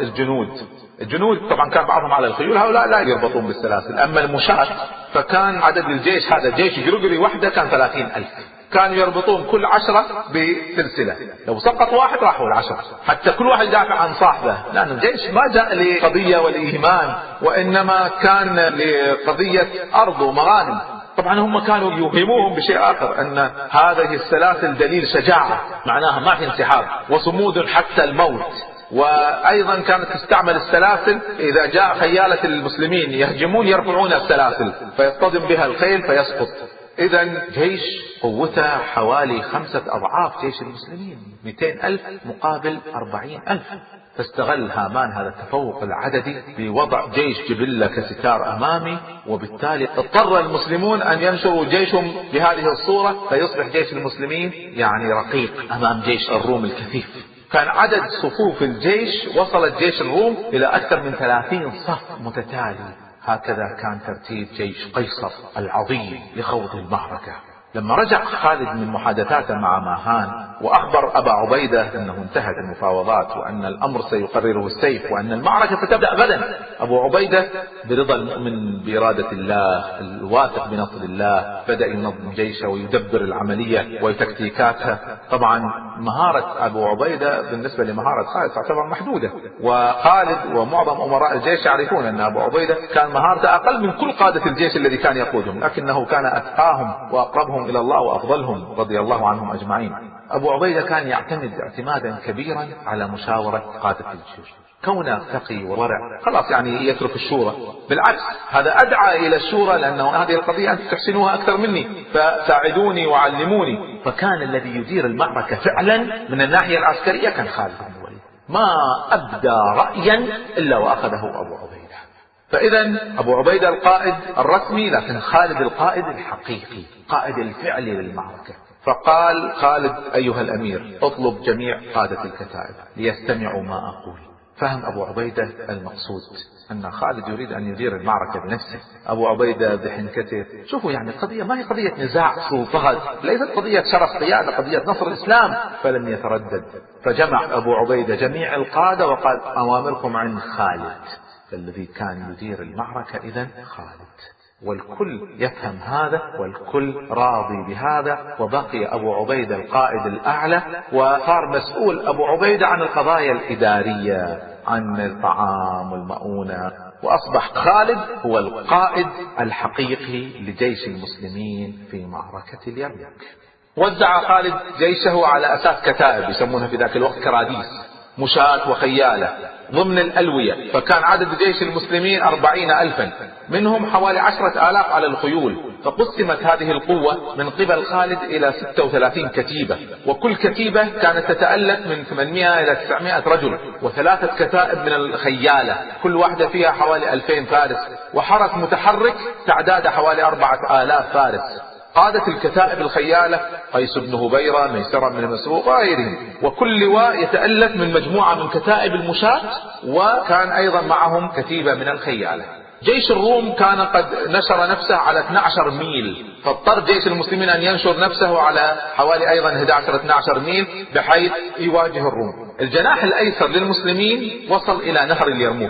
الجنود طبعا كان بعضهم على الخيول، هؤلاء لا يربطون بالسلاسل. أما المشاة فكان عدد الجيش هذا جيش غرغري وحده كان 30,000، كانوا يربطون كل 10 بسلسلة، لو سقط واحد راحوا ال10، حتى كل واحد يدافع عن صاحبه، لأن الجيش ما جاء لقضية والإيمان وإنما كان لقضية أرض ومغانم. طبعا هم كانوا يوهموهم بشيء آخر، أن هذه السلاسل دليل شجاعة، معناها ما في انسحاب وصمود حتى الموت. وأيضا كانت تستعمل السلاسل إذا جاء خيالة المسلمين يهجمون يرفعون السلاسل فيصطدم بها الخيل فيسقط. إذا جيش قوته حوالي 5 أضعاف جيش المسلمين، 200,000 مقابل 40,000. فاستغل هامان هذا التفوق العددي بوضع جيش جبلة كستار أمامي، وبالتالي اضطر المسلمون أن ينشروا جيشهم بهذه الصورة، فيصبح جيش المسلمين يعني رقيق أمام جيش الروم الكثيف. كان عدد صفوف الجيش وصلت جيش الروم إلى أكثر من 30 صف متتالي. هكذا كان ترتيب جيش قيصر العظيم لخوض المعركة. لما رجع خالد من محادثاته مع ماهان وأخبر أبا عبيدة أنه انتهت المفاوضات وأن الأمر سيقرره السيف وأن المعركة ستبدأ غدا، أبو عبيدة برضا المؤمن بإرادة الله الواثق بنصر الله بدأ ينظم جيشه ويدبر العملية وتكتيكاتها. طبعا مهارة أبو عبيدة بالنسبة لمهارة خالد تعتبر محدودة، وخالد ومعظم أمراء الجيش يعرفون أن أبو عبيدة كان مهارته أقل من كل قادة الجيش الذي كان يقودهم، لكنه كان أتقاهم وأقربهم إلى الله وأفضلهم رضي الله عنهم أجمعين. أبو عبيدة كان يعتمد اعتمادا كبيرا على مشاورة قادة الجيوش، كونه تقي وورع خلاص يعني يترك الشورى، بالعكس هذا أدعى إلى الشورى، لأنه هذه القضية أنتم تحسنوها أكثر مني فساعدوني وعلموني. فكان الذي يدير المعركة فعلا من الناحية العسكرية كان خالد بن الوليد، ما أبدى رأيا إلا وأخذه أبو عبيدة. فإذا أبو عبيدة القائد الرسمي، لكن خالد القائد الحقيقي، قائد الفعلي للمعركة. فقال خالد: أيها الأمير اطلب جميع قادة الكتائب ليستمعوا ما أقول. فهم أبو عبيدة المقصود أن خالد يريد أن يدير المعركة بنفسه. أبو عبيدة بحنكته، شوفوا يعني القضية ما هي قضية نزاع سلطات، ليست قضية شرف قيادة، قضية نصر الإسلام. فلم يتردد، فجمع أبو عبيدة جميع القادة وقال: أوامركم عند خالد. فالذي كان يدير المعركة إذن خالد، والكل يفهم هذا والكل راضي بهذا. وبقي أبو عبيدة القائد الأعلى، وصار مسؤول أبو عبيدة عن القضايا الإدارية، عن الطعام والمؤونة، وأصبح خالد هو القائد الحقيقي لجيش المسلمين في معركة اليرموك. وزع خالد جيشه على أساس كتائب يسمونها في ذاك الوقت كراديس، مشاة وخيالة ضمن الألوية. فكان عدد جيش المسلمين 40,000، منهم حوالي 10,000 على الخيول. فقسمت هذه القوة من قبل خالد إلى 36 كتيبة، وكل كتيبة كانت تتألف من 800 إلى 900 رجل، و3 كتائب من الخيالة كل واحدة فيها حوالي 2000 فارس، وحرس متحرك تعداد حوالي 4000 فارس. قادة الكتائب الخيالة قيس بن هبيرة، ميسرة بن مسروق وغيرهم، وكل لواء يتألف من مجموعة من كتائب المشاة، وكان أيضا معهم كتيبة من الخيالة. جيش الروم كان قد نشر نفسه على 12 ميل، فاضطر جيش المسلمين أن ينشر نفسه على حوالي أيضا 11-12 ميل بحيث يواجه الروم. الجناح الأيسر للمسلمين وصل إلى نهر اليرموك،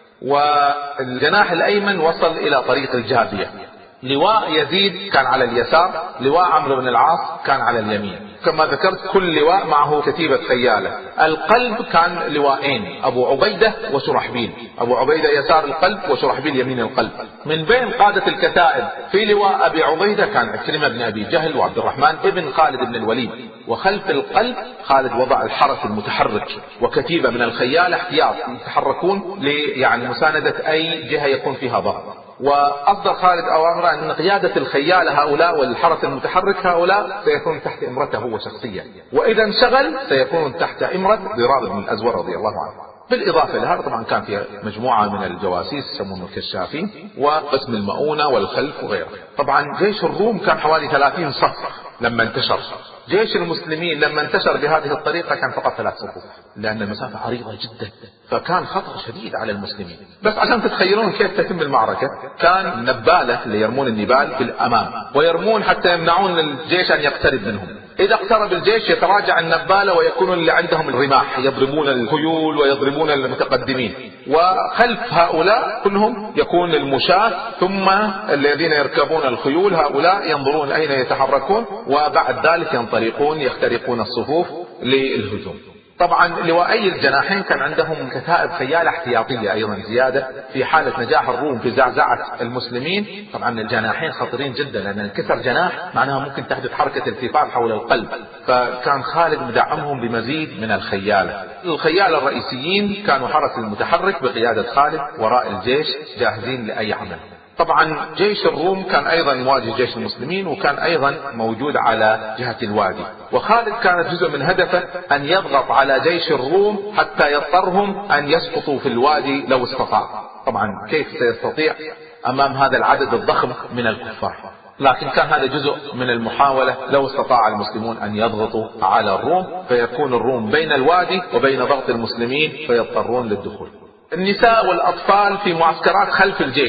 والجناح الأيمن وصل إلى طريق الجابية. لواء يزيد كان على اليسار، لواء عمرو بن العاص كان على اليمين. كما ذكرت كل لواء معه كتيبة خيالة. القلب كان لواءين، أبو عبيدة وشرحبيل، أبو عبيدة يسار القلب وشرحبيل يمين القلب. من بين قادة الكتائب في لواء أبي عبيدة كان عكرمة بن أبي جهل وعبد الرحمن ابن خالد بن الوليد. وخلف القلب خالد وضع الحرس المتحرك وكتيبة من الخيالة احتياط يتحركون يعني مساندة أي جهة يكون فيها ضغط. وأصدر خالد أوامره أن قيادة الخيالة هؤلاء والحرس المتحرك هؤلاء سيكون تحت إمرته هو شخصيا، وإذا انشغل سيكون تحت إمرة ضرار بن الأزور رضي الله عنه. بالإضافة لهذا طبعا كان في مجموعة من الجواسيس يسمونهم الكشافين، وقسم المؤونة والخلف وغيره. طبعا جيش الروم كان حوالي 30 صف لما انتشر. جيش المسلمين لما انتشر بهذه الطريقة كان فقط 3 صفوف، لأن المسافة عريضة جدا، فكان خطر شديد على المسلمين. بس عشان تتخيلون كيف تتم المعركة، كان نبالة اللي يرمون النبال في الأمام، ويرمون حتى يمنعون الجيش أن يقترب منهم. إذا اقترب الجيش يتراجع النبالة ويكون اللي عندهم الرماح يضربون الخيول ويضربون المتقدمين، وخلف هؤلاء كلهم يكون المشاة، ثم الذين يركبون الخيول هؤلاء ينظرون أين يتحركون، وبعد ذلك ينطلقون يخترقون الصفوف للهجوم. طبعا لواءي الجناحين كان عندهم كتائب خيالة احتياطية أيضا زيادة في حالة نجاح الروم في زعزعة المسلمين. طبعا الجناحين خطرين جدا، لأن انكسر جناح معناها ممكن تحدث حركة التفاف حول القلب، فكان خالد مدعمهم بمزيد من الخيالة. الخيالة الرئيسيين كانوا حرس المتحرك بقيادة خالد وراء الجيش جاهزين لأي عمل. طبعا جيش الروم كان أيضا يواجه جيش المسلمين، وكان أيضا موجود على جهة الوادي. وخالد كانت جزء من هدفه أن يضغط على جيش الروم حتى يضطرهم أن يسقطوا في الوادي لو استطاع. طبعا كيف سيستطيع أمام هذا العدد الضخم من الكفار؟ لكن كان هذا جزء من المحاولة لو استطاع المسلمون أن يضغطوا على الروم، فيكون الروم بين الوادي وبين ضغط المسلمين فيضطرون للدخول. النساء والأطفال في معسكرات خلف الجيش،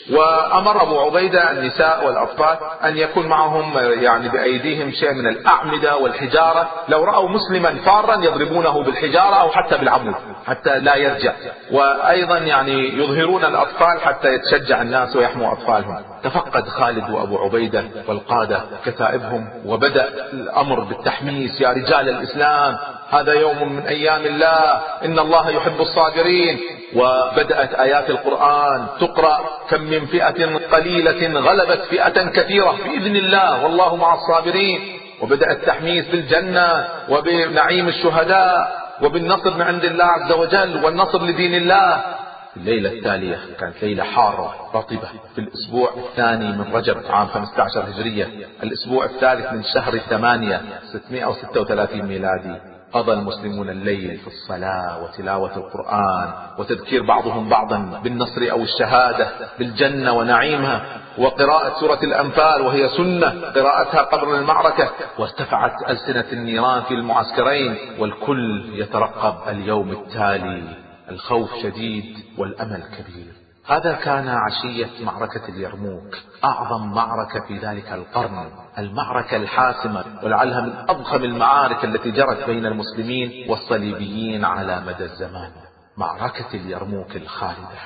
وأمر أبو عبيدة النساء والأطفال أن يكون معهم يعني بأيديهم شيء من الأعمدة والحجارة، لو رأوا مسلما فارا يضربونه بالحجارة أو حتى بالعمود حتى لا يرجع. وأيضا يعني يظهرون الأطفال حتى يتشجع الناس ويحموا أطفالهم. تفقد خالد وأبو عبيدة والقادة كتائبهم، وبدأ الأمر بالتحميس: يا رجال الإسلام، هذا يوم من أيام الله، إن الله يحب الصابرين. وبدأت آيات القرآن تقرأ: كم من فئة قليلة غلبت فئة كثيرة بإذن الله والله مع الصابرين. وبدأ التحميس بالجنة وبنعيم الشهداء وبالنصر من عند الله عز وجل والنصر لدين الله. الليلة التالية كانت ليلة حارة رطبة في الأسبوع الثاني من رجب عام 15 هجرية، الأسبوع الثالث من شهر 8 636 ميلادي. قضى المسلمون الليل في الصلاة وتلاوة القرآن وتذكير بعضهم بعضا بالنصر أو الشهادة، بالجنة ونعيمها، وقراءة سورة الأنفال وهي سنة قراءتها قبل المعركة. وارتفعت ألسنة النيران في المعسكرين، والكل يترقب اليوم التالي. الخوف شديد والأمل كبير. هذا كان عشية معركة اليرموك، أعظم معركة في ذلك القرن، المعركة الحاسمة، ولعلها من أضخم المعارك التي جرت بين المسلمين والصليبيين على مدى الزمان، معركة اليرموك الخالدة.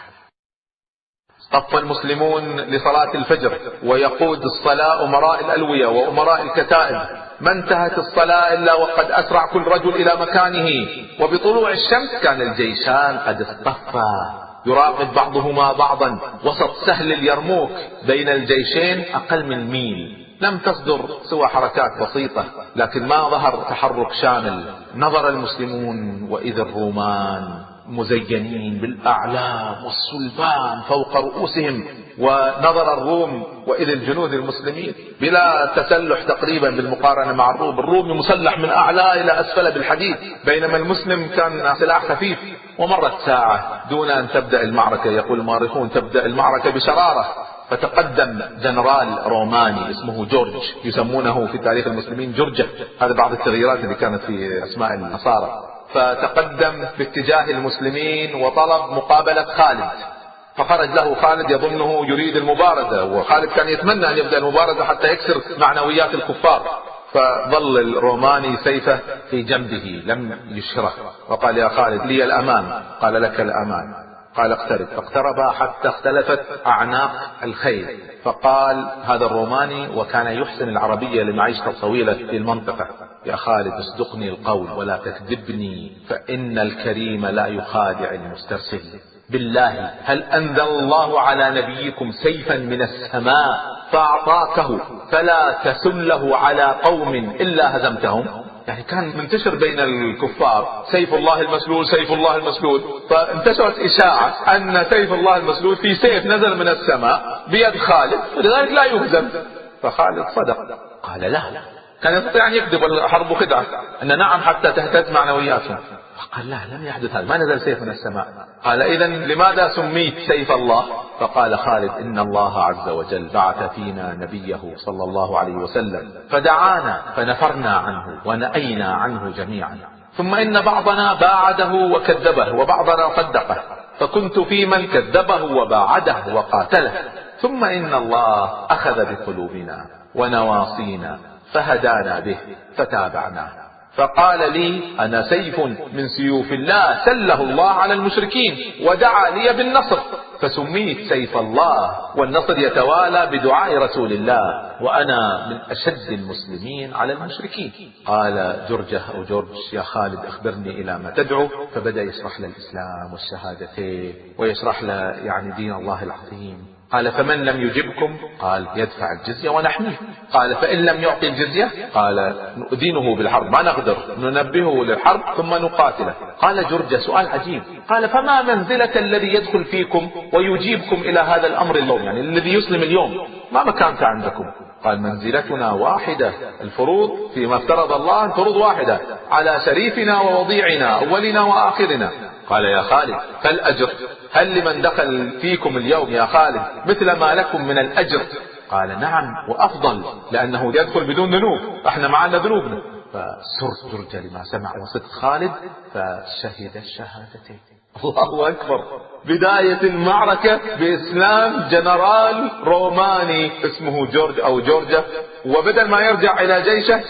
صف المسلمون لصلاة الفجر، ويقود الصلاة أمراء الألوية وأمراء الكتائب. ما انتهت الصلاة إلا وقد أسرع كل رجل إلى مكانه، وبطلوع الشمس كان الجيشان قد اصطفا يراقب بعضهما بعضا وسط سهل اليرموك. بين الجيشين أقل من ميل، لم تصدر سوى حركات بسيطة، لكن ما ظهر تحرك شامل. نظر المسلمون وإذا الرومان مزينين بالأعلام والصلبان فوق رؤوسهم، ونظر الروم وإذ الجنود المسلمين بلا تسلح تقريبا بالمقارنة مع الروم. الروم مسلح من أعلى إلى أسفل بالحديد، بينما المسلم كان سلاح خفيف. ومرت ساعة دون أن تبدأ المعركة، يقول المؤرخون تبدأ المعركة بشرارة. فتقدم جنرال روماني اسمه جورج، يسمونه في تاريخ المسلمين جرجة، هذا بعض التغييرات اللي كانت في أسماء النصارى. فتقدم باتجاه المسلمين وطلب مقابلة خالد، فخرج له خالد يظنه يريد المبارزة، وخالد كان يتمنى أن يبدأ المبارزة حتى يكسر معنويات الكفار. فظل الروماني سيفه في جنبه لم يشره، وقال: يا خالد لي الأمان. قال: لك الأمان. قال: اقترب. فاقتربا حتى اختلفت أعناق الخيل. فقال هذا الروماني، وكان يحسن العربية لمعيشته الطويلة في المنطقة: يا خالد اصدقني القول ولا تكذبني، فإن الكريم لا يخادع المسترسل. بالله هل أنزل الله على نبيكم سيفا من السماء فأعطاكه فلا تسله على قوم إلا هزمتهم؟ يعني كان منتشر بين الكفار سيف الله المسلول، سيف الله المسلول. فانتشرت إشاعة أن سيف الله المسلول في سيف نزل من السماء بيد خالد، لذلك لا يهزم. فخالد صدق، قال: لا، كان يستطيع أن يكذب، الحرب خدعة، أن نعم حتى تهتز معنوياتهم. فقال: لا، لم يحدث هذا، ما نزل سيف من السماء. قال: إذن لماذا سميت سيف الله؟ فقال خالد: إن الله عز وجل بعث فينا نبيه صلى الله عليه وسلم فدعانا فنفرنا عنه ونأينا عنه جميعا، ثم إن بعضنا باعده وكذبه وبعضنا صدقه، فكنت في من كذبه وباعده وقاتله، ثم إن الله أخذ بقلوبنا ونواصينا فهدانا به فتابعناه، فقال لي: أنا سيف من سيوف الله سله الله على المشركين ودعا لي بالنصر، فسميت سيف الله، والنصر يتوالى بدعاء رسول الله، وأنا من أشد المسلمين على المشركين. قال جرجة أو جورج: يا خالد أخبرني إلى ما تدعو. فبدأ يشرح له الإسلام والشهادتين، ويشرح له يعني دين الله العظيم. قال: فمن لم يجبكم؟ قال: يدفع الجزية ونحميه. قال: فإن لم يعطي الجزية؟ قال: نؤذنه بالحرب، ما نقدر، ننبهه للحرب ثم نقاتله. قال جرجة: سؤال عجيب. قال: فما منزلة الذي يدخل فيكم ويجيبكم إلى هذا الأمر اليوم، يعني الذي يسلم اليوم، ما مكانك عندكم؟ قال: منزلتنا واحدة، الفروض فيما افترض الله الفروض واحدة على شريفنا ووضيعنا، أولنا وآخرنا. قال: يا خالد فالأجر؟ هل لمن دخل فيكم اليوم يا خالد مثل ما لكم من الأجر؟ قال: نعم وأفضل، لأنه يدخل بدون ذنوب، احنا معنا ذنوبنا. فسر جرجة لما سمع وصدق خالد، فشهد الشهادتين. الله أكبر. بداية المعركة بإسلام جنرال روماني اسمه جورج أو جورجا، وبدل ما يرجع إلى جيشه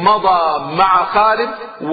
مضى مع خالد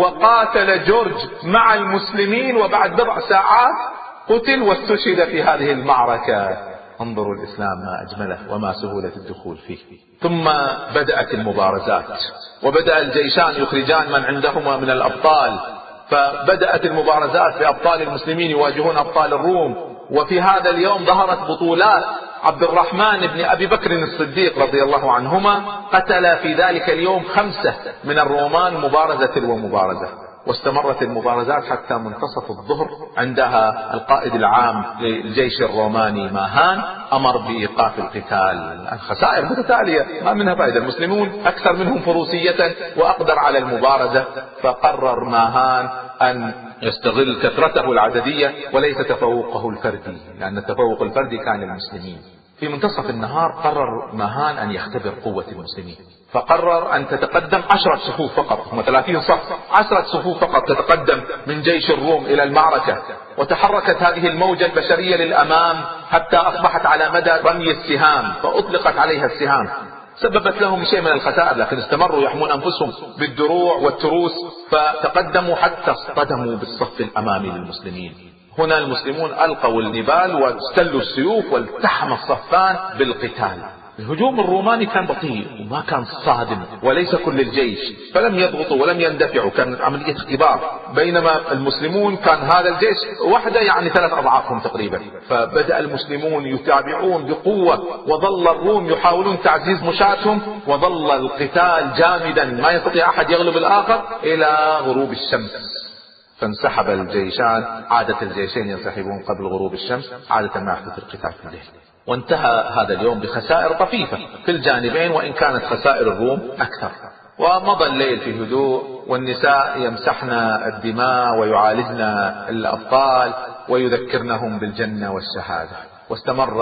وقاتل جورج مع المسلمين، وبعد بضع ساعات قتل واستشهد في هذه المعركة. انظروا الإسلام ما أجمله وما سهولة الدخول فيه. ثم بدأت المبارزات، وبدأ الجيشان يخرجان من عندهما من الأبطال، فبدأت المبارزات بأبطال المسلمين يواجهون أبطال الروم. وفي هذا اليوم ظهرت بطولات عبد الرحمن بن أبي بكر الصديق رضي الله عنهما، قتل في ذلك اليوم 5 من الرومان مبارزة ومبارزة. واستمرت المبارزات حتى منتصف الظهر، عندها القائد العام للجيش الروماني ماهان أمر بإيقاف القتال. الخسائر متتالية ما منها فائدة، المسلمون أكثر منهم فروسية وأقدر على المبارزة، فقرر ماهان أن يستغل كثرته العددية وليس تفوقه الفردي، لأن التفوق الفردي كان للمسلمين. في منتصف النهار قرر ماهان أن يختبر قوة المسلمين، فقرر أن تتقدم 10 صفوف فقط، هم 30 صف، 10 صفوف فقط تتقدم من جيش الروم إلى المعركة. وتحركت هذه الموجة البشرية للأمام حتى أصبحت على مدى رمي السهام، فأطلقت عليها السهام، سببت لهم شيء من الخسائر، لكن استمروا يحمون أنفسهم بالدروع والتروس، فتقدموا حتى اصطدموا بالصف الأمامي للمسلمين. هنا المسلمون ألقوا النبال واستلوا السيوف والتحم الصفان بالقتال. الهجوم الروماني كان بطيء وما كان صادم وليس كل الجيش، فلم يضغطوا ولم يندفعوا، كانت عملية اختبار. بينما المسلمون كان هذا الجيش وحده يعني 3 أضعافهم تقريبا، فبدأ المسلمون يتابعون بقوة، وظل الروم يحاولون تعزيز مشاتهم، وظل القتال جامدا ما يستطيع أحد يغلب الآخر إلى غروب الشمس. فانسحب الجيشان، عادة الجيشين ينسحبون قبل غروب الشمس، عادة ما يحدث القتال في الليل. وانتهى هذا اليوم بخسائر طفيفة في الجانبين، وإن كانت خسائر الروم أكثر. ومضى الليل في هدوء، والنساء يمسحن الدماء ويعالجن الأبطال ويذكرنهم بالجنة والشهادة. واستمر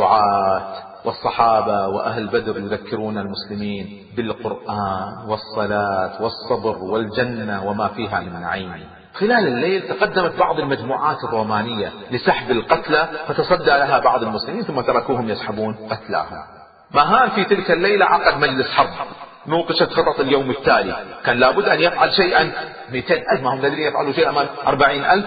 دعاة والصحابة وأهل بدر يذكرون المسلمين بالقرآن والصلاة والصبر والجنة وما فيها من نعيم. خلال الليل تقدمت بعض المجموعات الرومانية لسحب القتلى، فتصدى لها بعض المسلمين ثم تركوهم يسحبون قتلاهم. ماهان في تلك الليلة عقد مجلس حرب، نوقشت خطط اليوم التالي. كان لابد أن يفعل شيئا 200,000، ما هم قادرين يفعلوا شيئا أمام 40,000،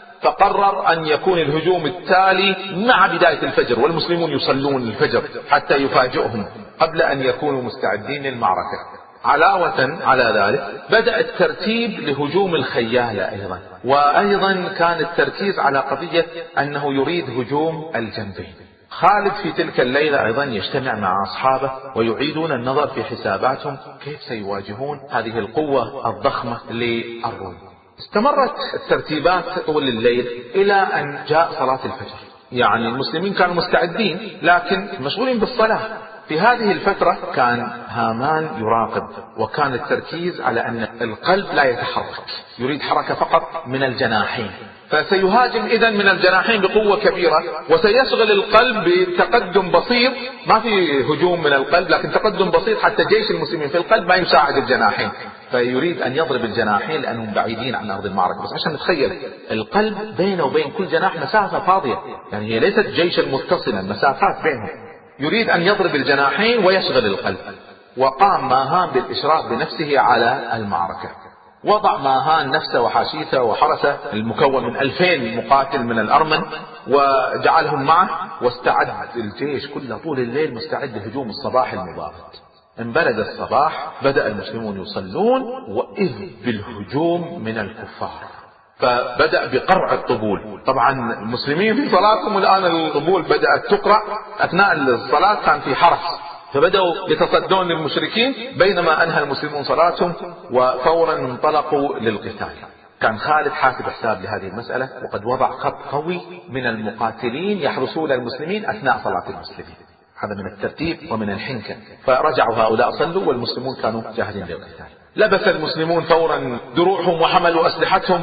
فقرر أن يكون الهجوم التالي مع بداية الفجر، والمسلمون يصلون الفجر حتى يفاجئهم قبل أن يكونوا مستعدين للمعركة. علاوة على ذلك بدأ الترتيب لهجوم الخيالة أيضا، وأيضا كان التركيز على قضية أنه يريد هجوم الجنبين. خالد في تلك الليلة أيضا يجتمع مع أصحابه ويعيدون النظر في حساباتهم كيف سيواجهون هذه القوة الضخمة للروم. استمرت الترتيبات طول الليل إلى أن جاء صلاة الفجر، يعني المسلمين كانوا مستعدين لكن مشغولين بالصلاة. في هذه الفترة كان هامان يراقب، وكان التركيز على أن القلب لا يتحرك، يريد حركة فقط من الجناحين، فسيهاجم إذن من الجناحين بقوة كبيرة، وسيشغل القلب بتقدم بسيط، ما في هجوم من القلب لكن تقدم بسيط حتى جيش المسلمين في القلب ما يساعد الجناحين، فيريد أن يضرب الجناحين لأنهم بعيدين عن أرض المعركة. بس عشان نتخيل القلب بينه وبين كل جناح مسافة فاضية، يعني هي ليست جيشا متصلا، مسافات بينهم، يريد أن يضرب الجناحين ويشغل القلب. وقام ماهان بالإشراف بنفسه على المعركة، وضع ماهان نفسه وحاشيته وحرسه المكون من 2000 مقاتل من الأرمن وجعلهم معه، واستعد الجيش كله طول الليل مستعد لهجوم الصباح المبارك. انبلد الصباح بدأ المسلمون يصلون، وإذ بالهجوم من الكفار، فبدأ بقرع الطبول. طبعا المسلمين في صلاتهم الآن الطبول بدأت تقرع أثناء الصلاة، كان في حرس، فبدأوا يتصدون للمشركين بينما أنهى المسلمون صلاتهم، وفورا انطلقوا للقتال. كان خالد حاسب حساب لهذه المسألة، وقد وضع خط قوي من المقاتلين يحرسون المسلمين أثناء صلاة المسلمين. هذا من الترتيب ومن الحنكة. فرجعوا هؤلاء صلوا والمسلمون كانوا جاهزين للقتال. لبس المسلمون فورا دروعهم وحملوا أسلحتهم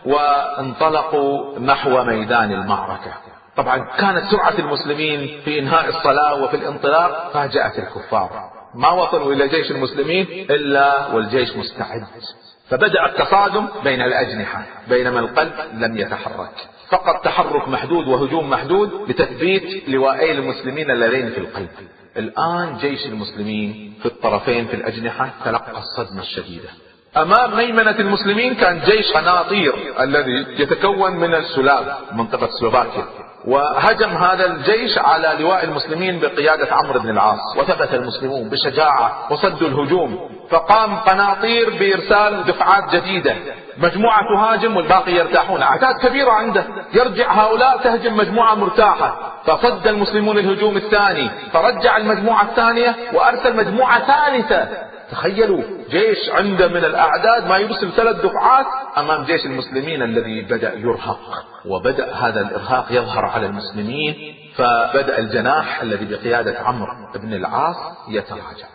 وانطلقوا نحو ميدان المعركة. طبعا كانت سرعة المسلمين في إنهاء الصلاة وفي الانطلاق فاجأت الكفار، ما وصلوا إلى جيش المسلمين إلا والجيش مستعد، فبدأ التصادم بين الأجنحة بينما القلب لم يتحرك. فقط تحرك محدود وهجوم محدود لتثبيت لوائي المسلمين اللذين في القلب. الآن جيش المسلمين في الطرفين في الأجنحة تلقى الصدمة الشديدة. أمام ميمنة المسلمين كان جيش قناطير الذي يتكون من السلاب منطقة سلوفاكيا، وهجم هذا الجيش على لواء المسلمين بقيادة عمرو بن العاص، وثبت المسلمون بشجاعة وصدوا الهجوم. فقام قناطير بإرسال دفعات جديدة، مجموعة تهاجم والباقي يرتاحون، أعداد كبيرة عنده، يرجع هؤلاء تهجم مجموعة مرتاحة، فصد المسلمون الهجوم الثاني، فرجع المجموعة الثانية وأرسل مجموعة ثالثة. تخيلوا جيش عنده من الأعداد ما يرسل 3 دفعات أمام جيش المسلمين الذي بدأ يرهق، وبدأ هذا الإرهاق يظهر على المسلمين، فبدأ الجناح الذي بقيادة عمرو بن العاص يتراجع.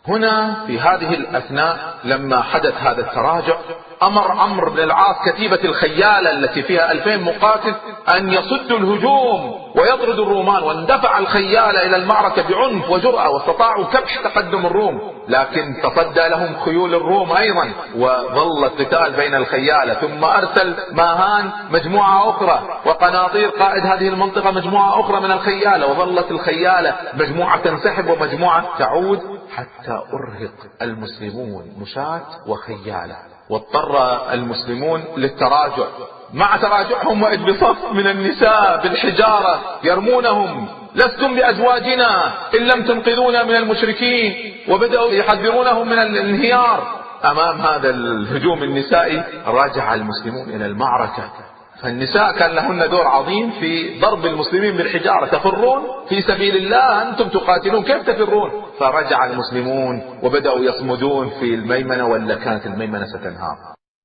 هنا في هذه الأثناء لما حدث هذا التراجع أمر عمرو بن العاص كتيبة الخيالة التي فيها 2000 مقاتل أن يصدوا الهجوم ويطردوا الرومان، واندفع الخيالة إلى المعركة بعنف وجرأة، واستطاعوا كبح تقدم الروم، لكن تصدى لهم خيول الروم أيضا، وظل القتال بين الخيالة. ثم أرسل ماهان مجموعة أخرى، وقناطير قائد هذه المنطقة مجموعة أخرى من الخيالة، وظلت الخيالة مجموعة تنسحب ومجموعة تعود، حتى أرهق المسلمون مشاة وخيالة، واضطر المسلمون للتراجع. مع تراجعهم وإذ بصف من النساء بالحجارة يرمونهم: لستم بأزواجنا إن لم تنقذونا من المشركين، وبدأوا يحذرونهم من الانهيار. أمام هذا الهجوم النسائي راجع المسلمون إلى المعركة، فالنساء كان لهن دور عظيم في ضرب المسلمين بالحجارة: تفرون في سبيل الله، أنتم تقاتلون كيف تفرون؟ فرجع المسلمون وبدأوا يصمدون في الميمنة، ولا كانت الميمنة ستنهار.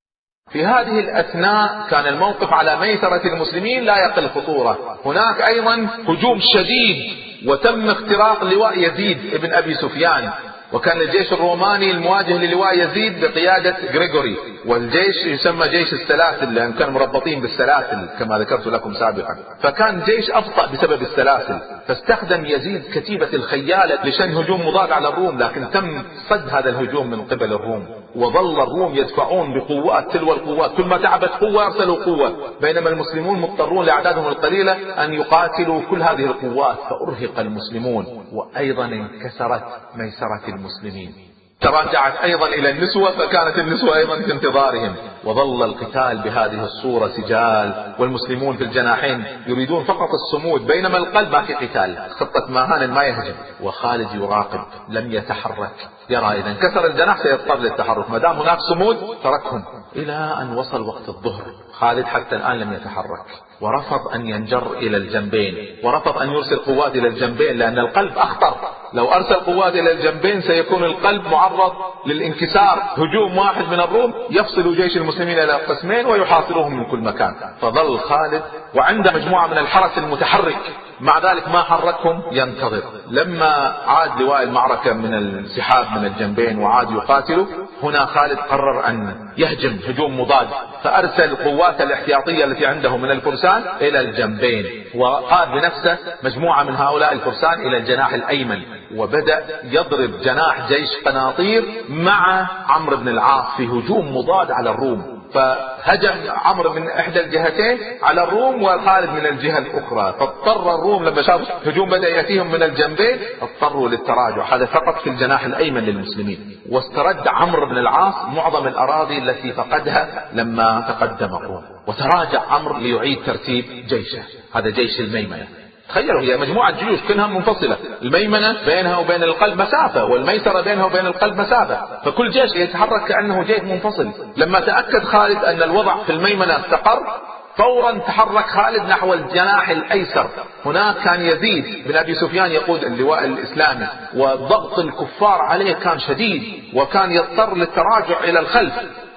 في هذه الأثناء كان الموقف على ميسرة المسلمين لا يقل خطورة. هناك أيضا هجوم شديد، وتم اختراق لواء يزيد ابن أبي سفيان، وكان الجيش الروماني المواجه للواء يزيد بقيادة غريغوري، والجيش يسمى جيش السلاسل لأن كانوا مربطين بالسلاسل كما ذكرت لكم سابقا، فكان جيش أبطأ بسبب السلاسل. فاستخدم يزيد كتيبة الخيالة لشن هجوم مضاد على الروم، لكن تم صد هذا الهجوم من قبل الروم، وظل الروم يدفعون بقوات تلو القوات، كل ما تعبت قوة أرسلوا قوة، بينما المسلمون مضطرون لأعدادهم القليلة أن يقاتلوا كل هذه القوات، فأرهق المسلمون، وأيضا انكسرت ميسرة المسلمين. تراجعت أيضا إلى النسوة، فكانت النسوة أيضا في انتظارهم، وظل القتال بهذه الصورة سجال، والمسلمون في الجناحين يريدون فقط الصمود، بينما القلب ما في قتال. خطة ماهان ما يهجم، وخالد يراقب لم يتحرك، يرى إذا انكسر الجناح سيضطر للتحرك، ما دام هناك صمود تركهم، إلى أن وصل وقت الظهر. خالد حتى الآن لم يتحرك، ورفض أن ينجر إلى الجنبين، ورفض أن يرسل قوات إلى الجنبين، لأن القلب أخطر. لو أرسل قوات إلى الجنبين سيكون القلب معرض للانكسار. هجوم واحد من الروم يفصل جيش المسلمين إلى قسمين ويحاصرهم من كل مكان. فظل خالد وعنده مجموعة من الحرس المتحرك، مع ذلك ما حركهم، ينتظر. لما عاد لواء المعركة من الانسحاب من الجنبين وعاد يقاتلوا، هنا خالد قرر أن يهجم هجوم مضاد، فأرسل قوات الاحتياطية التي عنده من الفرسان إلى الجنبين، وقاد بنفسه مجموعة من هؤلاء الفرسان إلى الجناح الأيمن، وبدأ يضرب جناح جيش قناطير مع عمرو بن العاص في هجوم مضاد على الروم. فهجم عمرو من إحدى الجهتين على الروم، وخالد من الجهة الأخرى، فاضطر الروم لما شافوا هجوم بدأ يأتيهم من الجنبين اضطروا للتراجع، هذا فقط في الجناح الأيمن للمسلمين. واسترد عمرو بن العاص معظم الأراضي التي فقدها لما تقدم الروم، وتراجع عمرو ليعيد ترتيب جيشه. هذا جيش الميمنة. تخيلوا هي مجموعة جيوش كلها منفصلة، الميمنة بينها وبين القلب مسافة، والميسرة بينها وبين القلب مسافة، فكل جيش يتحرك كأنه جيش منفصل. لما تأكد خالد أن الوضع في الميمنة استقر، فورا تحرك خالد نحو الجناح الأيسر. هناك كان يزيد بن أبي سفيان يقود اللواء الإسلامي، وضغط الكفار عليه كان شديد، وكان يضطر للتراجع إلى الخلف.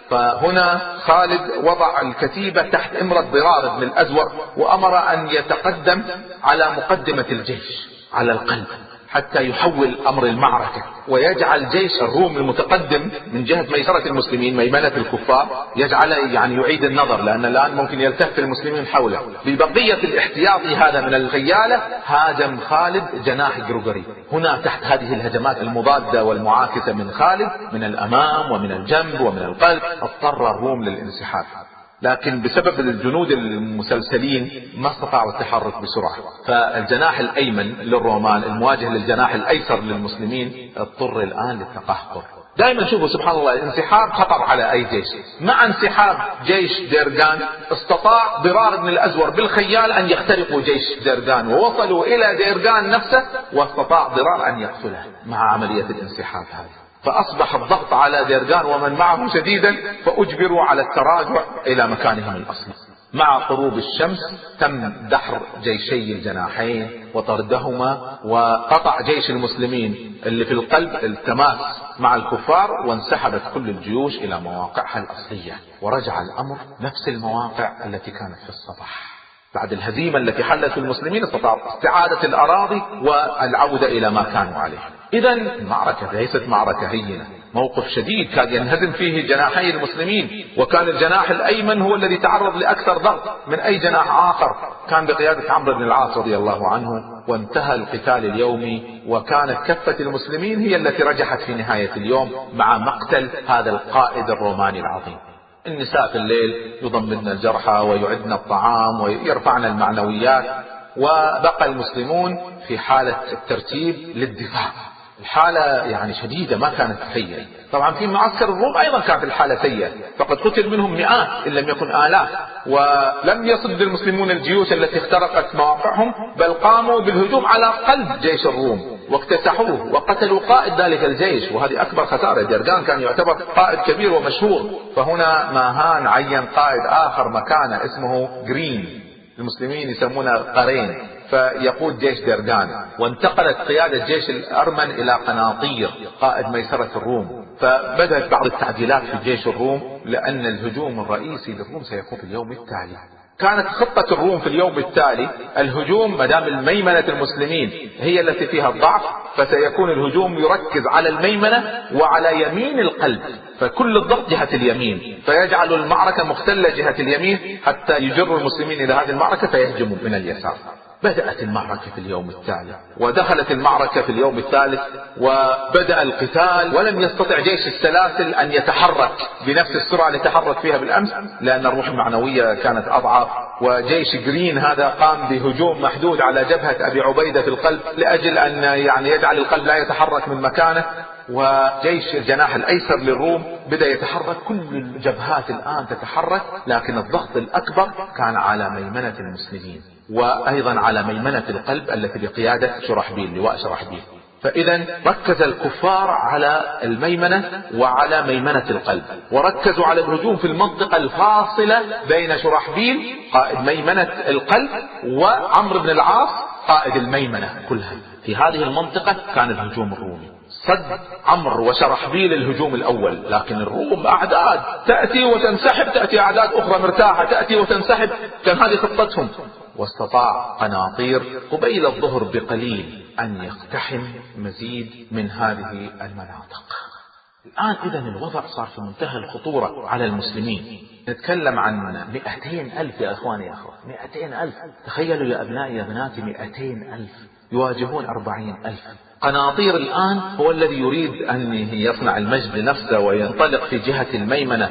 فهنا خالد وضع الكتيبة تحت إمرة ضرار بن الأزور، وأمر أن يتقدم على مقدمة الجيش على القلب حتى يحول أمر المعركة، ويجعل جيش الروم المتقدم من جهة ميسرة المسلمين ميمنة الكفار، يجعل يعني يعيد النظر، لأن الآن ممكن يلتف المسلمين حوله. ببقية الاحتياطي هذا من الخيالة هاجم خالد جناح غريغوري. هنا تحت هذه الهجمات المضادة والمعاكسة من خالد من الأمام ومن الجنب ومن القلب، اضطر الروم للانسحاب. لكن بسبب الجنود المسلسلين ما استطاعوا التحرك بسرعة، فالجناح الأيمن للرومان المواجه للجناح الأيسر للمسلمين اضطر الآن للتقهقر. دائما شوفوا سبحان الله، الانسحاب خطر على أي جيش. مع انسحاب جيش ديرغان استطاع ضرار بن الأزور بالخيال أن يخترقوا جيش ديرغان، ووصلوا إلى ديرغان نفسه واستطاع ضرار أن يقتله مع عملية الانسحاب هذه. فأصبح الضغط على ديرغان ومن معه شديدا، فأجبروا على التراجع إلى مكانهم الأصلي. مع غروب الشمس تم دحر جيشي الجناحين وطردهما، وقطع جيش المسلمين اللي في القلب التماس مع الكفار، وانسحبت كل الجيوش إلى مواقعها الأصلية، ورجع الأمر نفس المواقع التي كانت في الصباح. بعد الهزيمة التي حلت المسلمين استطاعوا استعادة الأراضي والعودة إلى ما كانوا عليه. إذا المعركة ليست معركة هينة، موقف شديد كان ينهزم فيه جناحي المسلمين، وكان الجناح الأيمن هو الذي تعرض لأكثر ضغط من أي جناح آخر، كان بقيادة عمرو بن العاص رضي الله عنه. وانتهى القتال اليومي، وكانت كفة المسلمين هي التي رجحت في نهاية اليوم مع مقتل هذا القائد الروماني العظيم. النساء في الليل يضمن الجرحى ويعدن الطعام ويرفعن المعنويات، وبقى المسلمون في حالة الترتيب للدفاع. الحالة يعني شديدة ما كانت سيئة. طبعا في معسكر الروم أيضا كانت الحالة سيئة، فقد قتل منهم مئات إن لم يكن آلاف، ولم يصد المسلمون الجيوش التي اخترقت مواقعهم، بل قاموا بالهجوم على قلب جيش الروم واكتسحوه وقتلوا قائد ذلك الجيش، وهذه أكبر خسارة. ديرغان كان يعتبر قائد كبير ومشهور، فهنا ماهان عين قائد آخر مكانه اسمه جرين، المسلمين يسمونه قرين، فيقود جيش ديرغان. وانتقلت قيادة جيش الأرمن إلى قناطير قائد ميسرة الروم، فبدأت بعض التعديلات في جيش الروم، لأن الهجوم الرئيسي للروم سيكون في اليوم التالي. كانت خطة الروم في اليوم التالي الهجوم، مدام الميمنة المسلمين هي التي فيها الضعف، فسيكون الهجوم يركز على الميمنة وعلى يمين القلب، فكل الضغط جهة اليمين، فيجعل المعركة مختلة جهة اليمين حتى يجر المسلمين إلى هذه المعركة فيهجموا من اليسار. بدأت المعركة في اليوم التالي، ودخلت المعركة في اليوم الثالث، وبدأ القتال، ولم يستطع جيش السلاسل أن يتحرك بنفس السرعة التي تحرك فيها بالأمس، لأن الروح المعنوية كانت أضعف. وجيش جرين هذا قام بهجوم محدود على جبهة أبي عبيدة في القلب، لأجل أن يجعل القلب لا يتحرك من مكانه. وجيش الجناح الأيسر للروم بدأ يتحرك، كل الجبهات الآن تتحرك، لكن الضغط الأكبر كان على ميمنة المسلمين، وأيضا على ميمنة القلب التي بقيادة شرحبيل، لواء شرحبيل. فإذا ركز الكفار على الميمنة وعلى ميمنة القلب، وركزوا على الهجوم في المنطقة الفاصلة بين شرحبيل قائد ميمنة القلب وعمرو بن العاص قائد الميمنة كلها. في هذه المنطقة كان الهجوم الرومي. صد عمرو وشرحبيل الهجوم الأول، لكن الروم أعداد تأتي وتنسحب، تأتي أعداد أخرى مرتاحة تأتي وتنسحب، كان هذه خطتهم. واستطاع قناطير قبيل الظهر بقليل أن يقتحم مزيد من هذه المناطق. الآن إذن الوضع صار في منتهى الخطورة على المسلمين. نتكلم عن 200,000 يا أخواني يا أخوان، 200,000. تخيلوا يا أبنائي يا بناتي، 200,000 يواجهون 40,000. قناطير الآن هو الذي يريد أن يصنع المجد لنفسه وينطلق في جهة الميمنة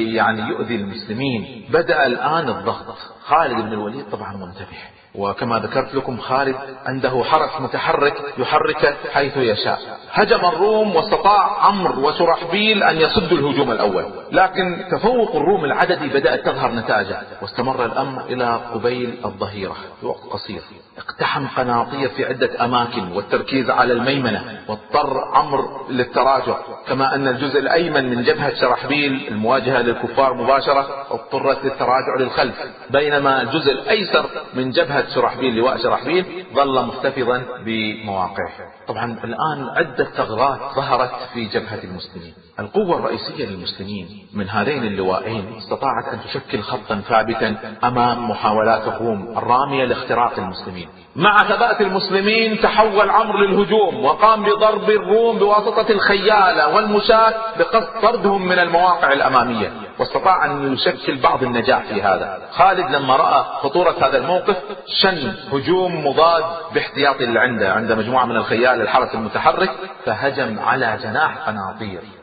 يؤذي المسلمين. بدأ الآن الضغط. خالد بن الوليد طبعا منتبه، وكما ذكرت لكم خالد عنده حرس متحرك يحرك حيث يشاء. هجم الروم واستطاع عمرو وشرحبيل أن يصدوا الهجوم الأول، لكن تفوق الروم العددي بدأت تظهر نتائجه، واستمر الأمر إلى قبيل الظهيرة في وقت قصير. اقتحم قناطير في عدة أماكن والتركيز على الميمنة، واضطر عمرو للتراجع، كما أن الجزء الأيمن من جبهة شرحبيل المواجهة للكفار مباشرة اضطرت للتراجع للخلف، بينما الجزء الأيسر من جبهة شرحبيل لواء شرحبيل ظل محتفظا بمواقعه. طبعا الآن عدة ثغرات ظهرت في جبهة المسلمين. القوة الرئيسية للمسلمين من هذين اللوائين استطاعت أن تشكل خطا ثابتا أمام محاولات الروم الرامية لاختراق المسلمين. مع ثبات المسلمين تحول عمرو للهجوم، وقام بضرب الروم بواسطة الخيالة والمشاة بقصد طردهم من المواقع الأمامية، واستطاع أن يشكل بعض النجاح في هذا. خالد لما رأى خطورة هذا الموقف شن هجوم مضاد باحتياطي اللي عنده مجموعة من الخيال الحرس المتحرك، فهجم على جناح قناطير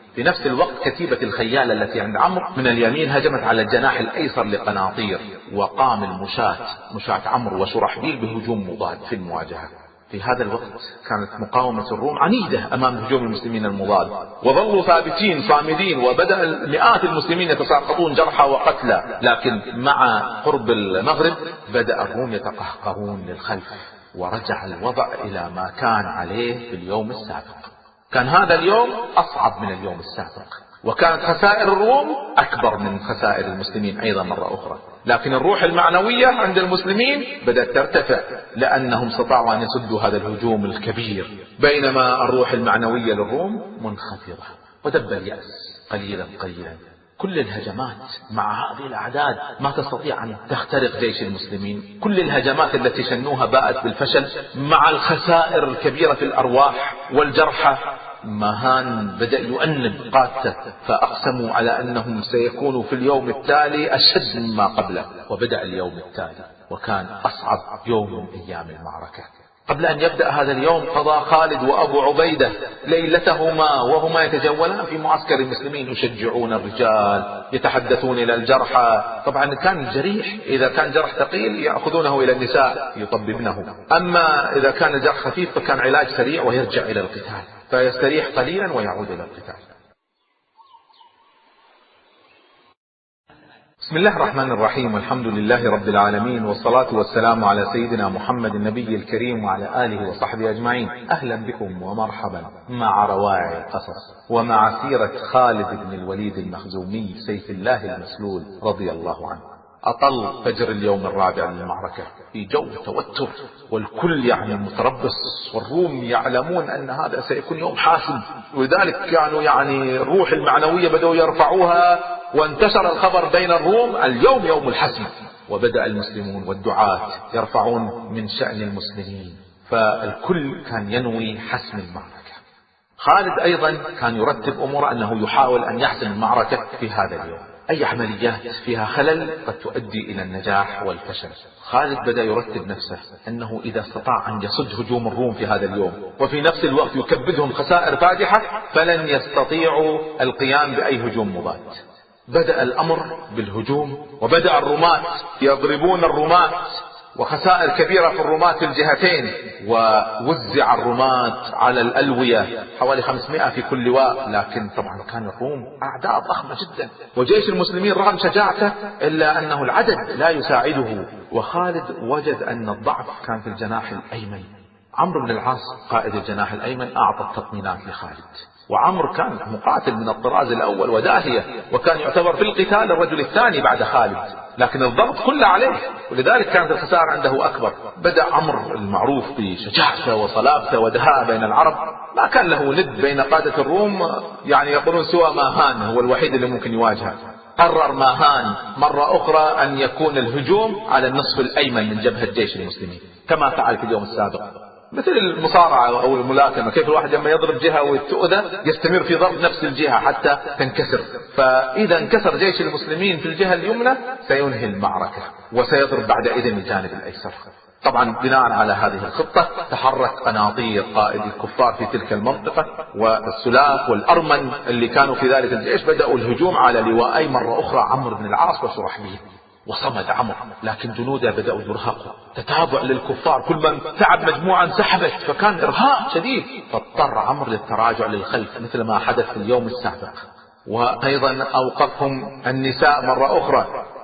في نفس الوقت كتيبة الخيال التي عند عمرو من اليمين هجمت على الجناح الأيسر لقناطير، وقام مشاة عمرو وشرحبيل بهجوم مضاد في المواجهة. في هذا الوقت كانت مقاومة الروم عنيدة أمام هجوم المسلمين المضاد، وظلوا ثابتين صامدين، وبدأ مئات المسلمين يتساقطون جرحى وقتلى. لكن مع قرب المغرب بدأ الروم يتقهقرون للخلف، ورجع الوضع إلى ما كان عليه في اليوم السابق. كان هذا اليوم أصعب من اليوم السابق، وكانت خسائر الروم أكبر من خسائر المسلمين أيضا مرة أخرى. لكن الروح المعنوية عند المسلمين بدأت ترتفع، لأنهم استطاعوا أن يسدوا هذا الهجوم الكبير، بينما الروح المعنوية للروم منخفضة. ودب اليأس قليلا قليلا. كل الهجمات مع هذه الأعداد ما تستطيع أن تخترق جيش المسلمين. كل الهجمات التي شنوها باءت بالفشل، مع الخسائر الكبيرة في الأرواح والجرحى. مهان بدأ يؤنب قادته، فأقسموا على أنهم سيكونوا في اليوم التالي أشد مما قبله. وبدأ اليوم التالي، وكان أصعب يوم من أيام المعركة. قبل أن يبدأ هذا اليوم قضى خالد وأبو عبيدة ليلتهما وهما يتجولان في معسكر المسلمين، يشجعون الرجال، يتحدثون إلى الجرحى. طبعا كان الجريح إذا كان جرح ثقيل يأخذونه إلى النساء يطببنه، أما إذا كان الجرح خفيف فكان علاج سريع ويرجع إلى القتال، فيستريح قليلا ويعود إلى القتال. بسم الله الرحمن الرحيم، والحمد لله رب العالمين، والصلاة والسلام على سيدنا محمد النبي الكريم وعلى آله وصحبه أجمعين. أهلا بكم ومرحبا مع روائع القصص، ومع سيرة خالد بن الوليد المخزومي سيف الله المسلول رضي الله عنه. أطل فجر اليوم الرابع للمعركة في جو توتر، والكل متربص، والروم يعلمون أن هذا سيكون يوم حاسم، ولذلك كانوا الروح المعنوية بدأوا يرفعوها، وانتشر الخبر بين الروم اليوم يوم الحسم. وبدأ المسلمون والدعاة يرفعون من شأن المسلمين، فالكل كان ينوي حسم المعركة. خالد أيضا كان يرتب أمور أنه يحاول أن يحسم المعركة في هذا اليوم. أي عمليات فيها خلل قد تؤدي إلى النجاح والفشل. خالد بدأ يرتب نفسه أنه إذا استطاع أن يصد هجوم الروم في هذا اليوم، وفي نفس الوقت يكبدهم خسائر فادحة، فلن يستطيعوا القيام بأي هجوم مضاد. بدأ الأمر بالهجوم، وبدأ الرماة يضربون الرماة، وخسائر كبيرة في الرماة في الجهتين، ووزع الرماة على الألوية حوالي 500 في كل لواء. لكن طبعا كان الروم أعداء ضخمة جدا، وجيش المسلمين رغم شجاعته إلا أنه العدد لا يساعده. وخالد وجد أن الضعف كان في الجناح الأيمن. عمرو بن العاص قائد الجناح الأيمن أعطى التطمينات لخالد، وعمرو كان مقاتل من الطراز الأول وداهية، وكان يعتبر في القتال الرجل الثاني بعد خالد، لكن الضغط كله عليه، ولذلك كانت الخسارة عنده أكبر. بدأ عمرو المعروف بشجاعته وصلابته ودهاء بين العرب، ما كان له ند بين قادة الروم، يقولون سوى ماهان هو الوحيد اللي ممكن يواجهه. قرر ماهان مرة أخرى أن يكون الهجوم على النصف الأيمن من جبهة جيش المسلمين، كما فعل في اليوم السابق، مثل المصارعة أو الملاكمة، كيف الواحد لما يضرب جهة ويتؤذى يستمر في ضرب نفس الجهة حتى تنكسر. فإذا انكسر جيش المسلمين في الجهة اليمنى سينهي المعركة، وسيضرب بعد إذن الجانب الأيسر. طبعا بناء على هذه الخطة تحرك قناطير قائد الكفار في تلك المنطقة، والسلاف والأرمن اللي كانوا في ذلك الجيش بدأوا الهجوم على لواءي مرة أخرى عمرو بن العاص وشرحبيل. وصمد عمرو، لكن جنوده بدأوا يرهقوا، تتابع للكفار، كل من تعب مجموعة انسحبت، فكان إرهاق شديد، فاضطر عمرو للتراجع للخلف مثل ما حدث في اليوم السابق. وأيضا أوقفهم النساء مرة أخرى،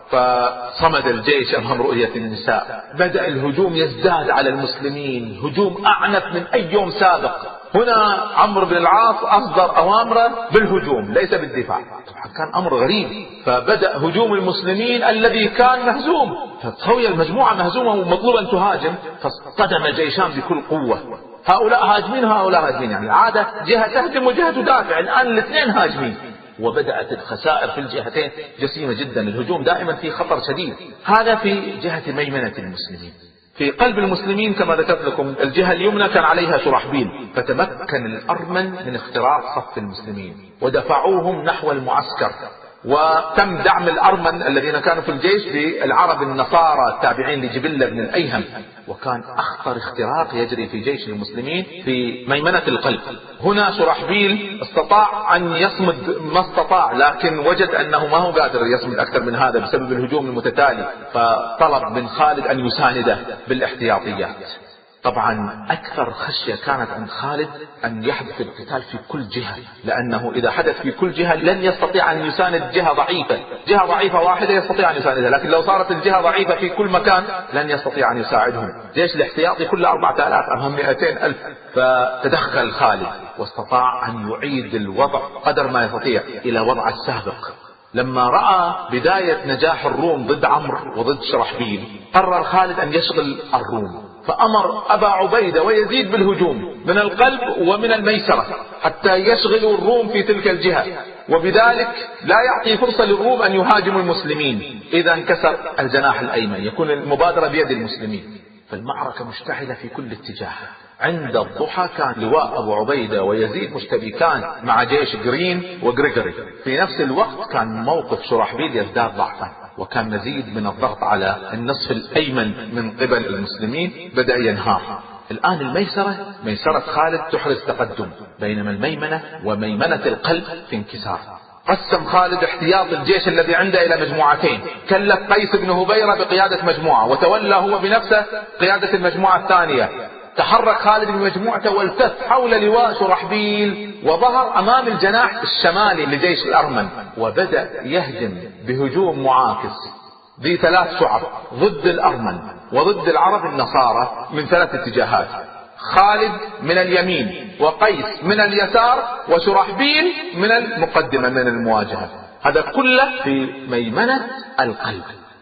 فصمد الجيش أمام رؤية النساء. بدأ الهجوم يزداد على المسلمين، هجوم أعنف من أي يوم سابق. هنا عمرو بن العاص أصدر أوامره بالهجوم ليس بالدفاع، كان أمر غريب. فبدأ هجوم المسلمين الذي كان مهزوم، فتخيل المجموعة مهزومة ومطلوب أن تهاجم، فاصطدم الجيشان بكل قوة، هؤلاء هاجمين وهؤلاء هاجمين، العادة جهة تهجم وجهة تدافع، الآن الاثنين هاجمين، وبدأت الخسائر في الجهتين جسيمة جدا. الهجوم دائما فيه خطر شديد. هذا في جهة ميمنة المسلمين. في قلب المسلمين كما ذكرت لكم الجهة اليمنى كان عليها شرحبيل، فتمكن الأرمن من اختراق صف المسلمين ودفعوهم نحو المعسكر، وتم دعم الأرمن الذين كانوا في الجيش بالعرب النصارى التابعين لجبلة بن الأيهم. وكان أخطر اختراق يجري في جيش المسلمين في ميمنة القلب. هنا شرحبيل استطاع أن يصمد ما استطاع، لكن وجد أنه ما هو قادر يصمد أكثر من هذا بسبب الهجوم المتتالي، فطلب من خالد أن يسانده بالاحتياطيات. طبعا أكثر خشية كانت عند خالد أن يحدث القتال في كل جهة، لأنه إذا حدث في كل جهة لن يستطيع أن يساند جهة ضعيفة. جهة ضعيفة واحدة يستطيع أن يساندها، لكن لو صارت الجهة ضعيفة في كل مكان لن يستطيع أن يساعدهم. جيش الاحتياطي كله 4000 أمام 200,000. فتدخل خالد واستطاع أن يعيد الوضع قدر ما يستطيع إلى وضع السابق. لما رأى بداية نجاح الروم ضد عمرو وضد شرحبيل، قرر خالد أن يشغل الروم، فأمر أبا عبيدة ويزيد بالهجوم من القلب ومن الميسرة حتى يشغلوا الروم في تلك الجهة، وبذلك لا يعطي فرصة للروم أن يهاجموا المسلمين. إذا انكسر الجناح الأيمن يكون المبادرة بيد المسلمين. فالمعركة مشتعلة في كل اتجاه. عند الضحى كان لواء أبو عبيدة ويزيد مشتبكان مع جيش جرين وغريغوري. في نفس الوقت كان موقف شرحبيل يزداد ضعفا، وكان مزيد من الضغط على النصف الأيمن من قبل المسلمين بدأ ينهار. الآن الميسرة ميسرة خالد تحرز تقدم، بينما الميمنة وميمنة القلب في انكسار. قسم خالد احتياط الجيش الذي عنده إلى مجموعتين، كلف قيس بن هبيرة بقيادة مجموعة، وتولى هو بنفسه قيادة المجموعة الثانية. تحرك خالد بمجموعته والتف حول لواء شرحبيل، وظهر أمام الجناح الشمالي لجيش الأرمن، وبدأ يهجم بهجوم معاكس ذي 3 شعب ضد الأرمن وضد العرب النصارى من 3 اتجاهات. خالد من اليمين، وقيس من اليسار، وشرحبيل من المقدمة من المواجهة. هذا كله في ميمنة القلب.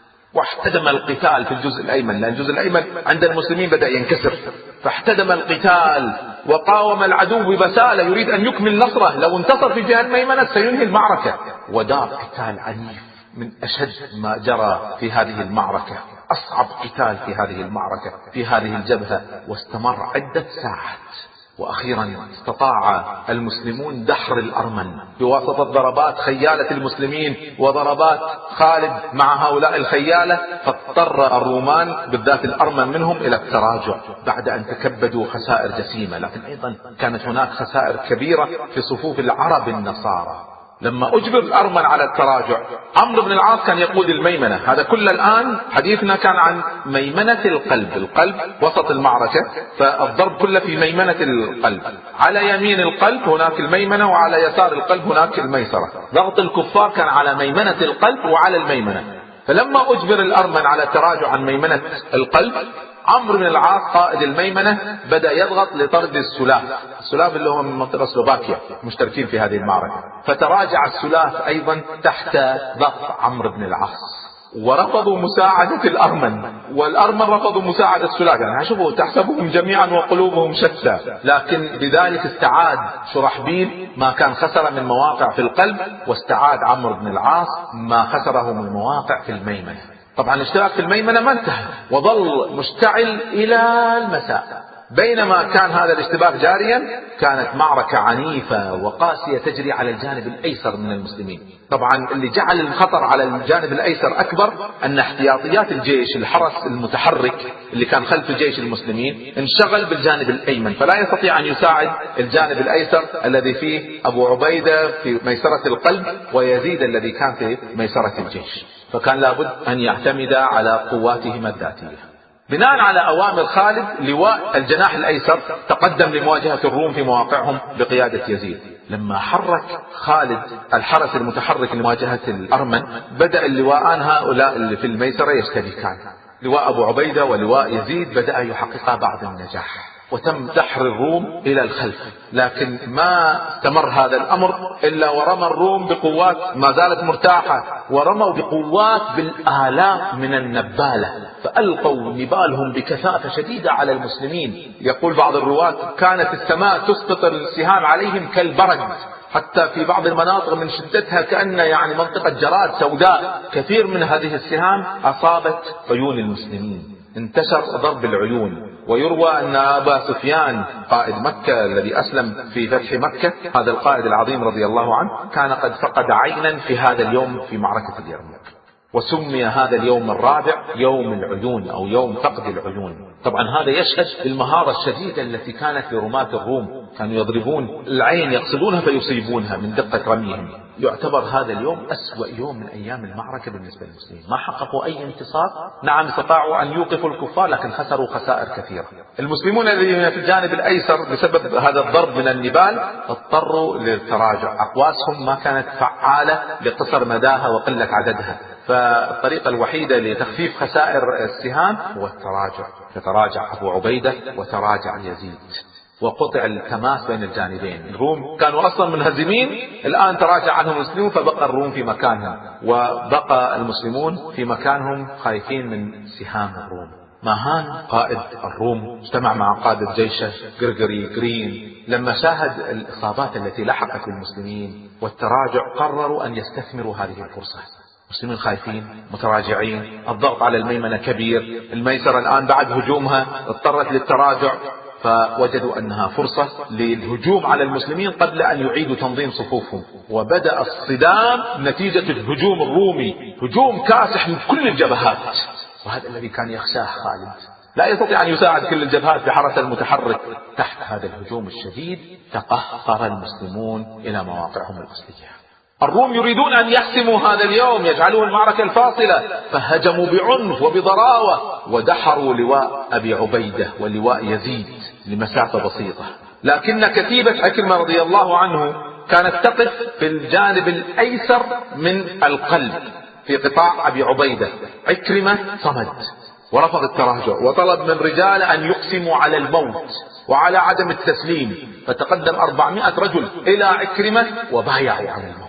واحتدم القتال في الجزء الأيمن، لأن الجزء الأيمن عند المسلمين بدأ ينكسر، فاحتدم القتال وقاوم العدو ببسالة يريد أن يكمل نصره. لو انتصر في جهة الميمنة سينهي المعركة. ودار قتال عنيف من أشد ما جرى في هذه المعركة، أصعب قتال في هذه المعركة في هذه الجبهة، واستمر عدة ساعات. وأخيرا استطاع المسلمون دحر الأرمن بواسطة ضربات خيالة المسلمين وضربات خالد مع هؤلاء الخيالة، فاضطر الرومان بالذات الأرمن منهم إلى التراجع بعد أن تكبدوا خسائر جسيمة. لكن أيضا كانت هناك خسائر كبيرة في صفوف العرب النصارى. لما أجبر الأرمن على التراجع، عمرو بن العاص كان يقود الميمنة. هذا كل الآن حديثنا كان عن ميمنة القلب. القلب وسط المعركة، فالضرب كله في ميمنة القلب. على يمين القلب هناك الميمنة، وعلى يسار القلب هناك الميسرة. ضغط الكفار كان على ميمنة القلب وعلى الميمنة. فلما أجبر الأرمن على التراجع عن ميمنة القلب، عمرو بن العاص قائد الميمنة بدأ يضغط لطرد السلاف اللي هم من منطقة سلوفاكيا مشتركين في هذه المعركة. فتراجع السلاف أيضا تحت ضغط عمرو بن العاص، ورفضوا مساعدة الأرمن، والأرمن رفضوا مساعدة السلاف. يعني شوفوا، تحسبهم جميعا وقلوبهم شتى. لكن بذلك استعاد شرحبيل ما كان خسر من مواقع في القلب، واستعاد عمرو بن العاص ما خسره من مواقع في الميمنة. طبعا الاشتراك في الميمنة ما انتهى، وظل مشتعل إلى المساء. بينما كان هذا الاشتباك جاريا، كانت معركة عنيفة وقاسية تجري على الجانب الأيسر من المسلمين. طبعا اللي جعل الخطر على الجانب الأيسر أكبر أن احتياطيات الجيش، الحرس المتحرك اللي كان خلف جيش المسلمين، انشغل بالجانب الأيمن، فلا يستطيع أن يساعد الجانب الأيسر الذي فيه أبو عبيدة في ميسرة القلب، ويزيد الذي كان في ميسرة الجيش. فكان لابد أن يعتمد على قواتهم الذاتية. بناء على أوامر خالد، لواء الجناح الأيسر تقدم لمواجهة الروم في مواقعهم بقيادة يزيد. لما حرك خالد الحرس المتحرك لمواجهة الأرمن، بدأ اللواءان هؤلاء اللي في الميسرة يشتبكان، لواء أبو عبيدة ولواء يزيد، بدأ يحقق بعض النجاح، وتم دحر الروم إلى الخلف. لكن ما استمر هذا الأمر إلا ورمى الروم بقوات ما زالت مرتاحة، ورموا بقوات بالآلاف من النبالة، فألقوا نبالهم بكثافة شديدة على المسلمين. يقول بعض الرواة كانت السماء تسقط السهام عليهم كالبرد، حتى في بعض المناطق من شدتها كأن منطقة جراد سوداء. كثير من هذه السهام أصابت عيون المسلمين. انتشر ضرب العيون. ويروى أن أبا سفيان قائد مكة الذي أسلم في فتح مكة، هذا القائد العظيم رضي الله عنه، كان قد فقد عينا في هذا اليوم في معركة اليرموك، وسمي هذا اليوم الرابع يوم العيون أو يوم فقد العيون. طبعا هذا يشهد بالمهارة الشديدة التي كانت لرماة الروم، كانوا يضربون العين يقصدونها فيصيبونها من دقة رميهم. يعتبر هذا اليوم أسوأ يوم من أيام المعركة بالنسبة للمسلمين، ما حققوا أي انتصار. نعم استطاعوا أن يوقفوا الكفار لكن خسروا خسائر كثيرة. المسلمون الذين في الجانب الأيسر بسبب هذا الضرب من النبال اضطروا للتراجع، أقواسهم ما كانت فعالة لقصر مداها وقلة عددها، فالطريقة الوحيدة لتخفيف خسائر السهام هو التراجع. فتراجع أبو عبيدة وتراجع يزيد، وقطع التماس بين الجانبين. الروم كانوا أصلا منهزمين، الآن تراجع عنهم المسلمون فبقى الروم في مكانهم، وبقى المسلمون في مكانهم خايفين من سهام الروم. ماهان قائد الروم اجتمع مع قادة جيشه غرغري جرين، لما شاهد الإصابات التي لحقت بالمسلمين والتراجع قرروا أن يستثمروا هذه الفرصة. المسلمين خايفين متراجعين، الضغط على الميمنة كبير، الميسرة الآن بعد هجومها اضطرت للتراجع، فوجدوا أنها فرصة للهجوم على المسلمين قبل أن يعيدوا تنظيم صفوفهم. وبدأ الصدام نتيجة الهجوم الرومي، هجوم كاسح من كل الجبهات، وهذا الذي كان يخشاه خالد. لا يستطيع أن يساعد كل الجبهات بحرس المتحرك. تحت هذا الهجوم الشديد تقهقر المسلمون إلى مواقعهم الأصلية. الروم يريدون أن يحسموا هذا اليوم، يجعلوه المعركة الفاصلة، فهجموا بعنف وبضراوة ودحروا لواء أبي عبيدة ولواء يزيد لمسافة بسيطة. لكن كتيبة عكرمة رضي الله عنه كانت تقف في الجانب الأيسر من القلب في قطاع أبي عبيدة. عكرمة صمد ورفض التراجع وطلب من رجال أن يقسموا على الموت وعلى عدم التسليم، فتقدم 400 رجل إلى عكرمة وبايعوا على الموت.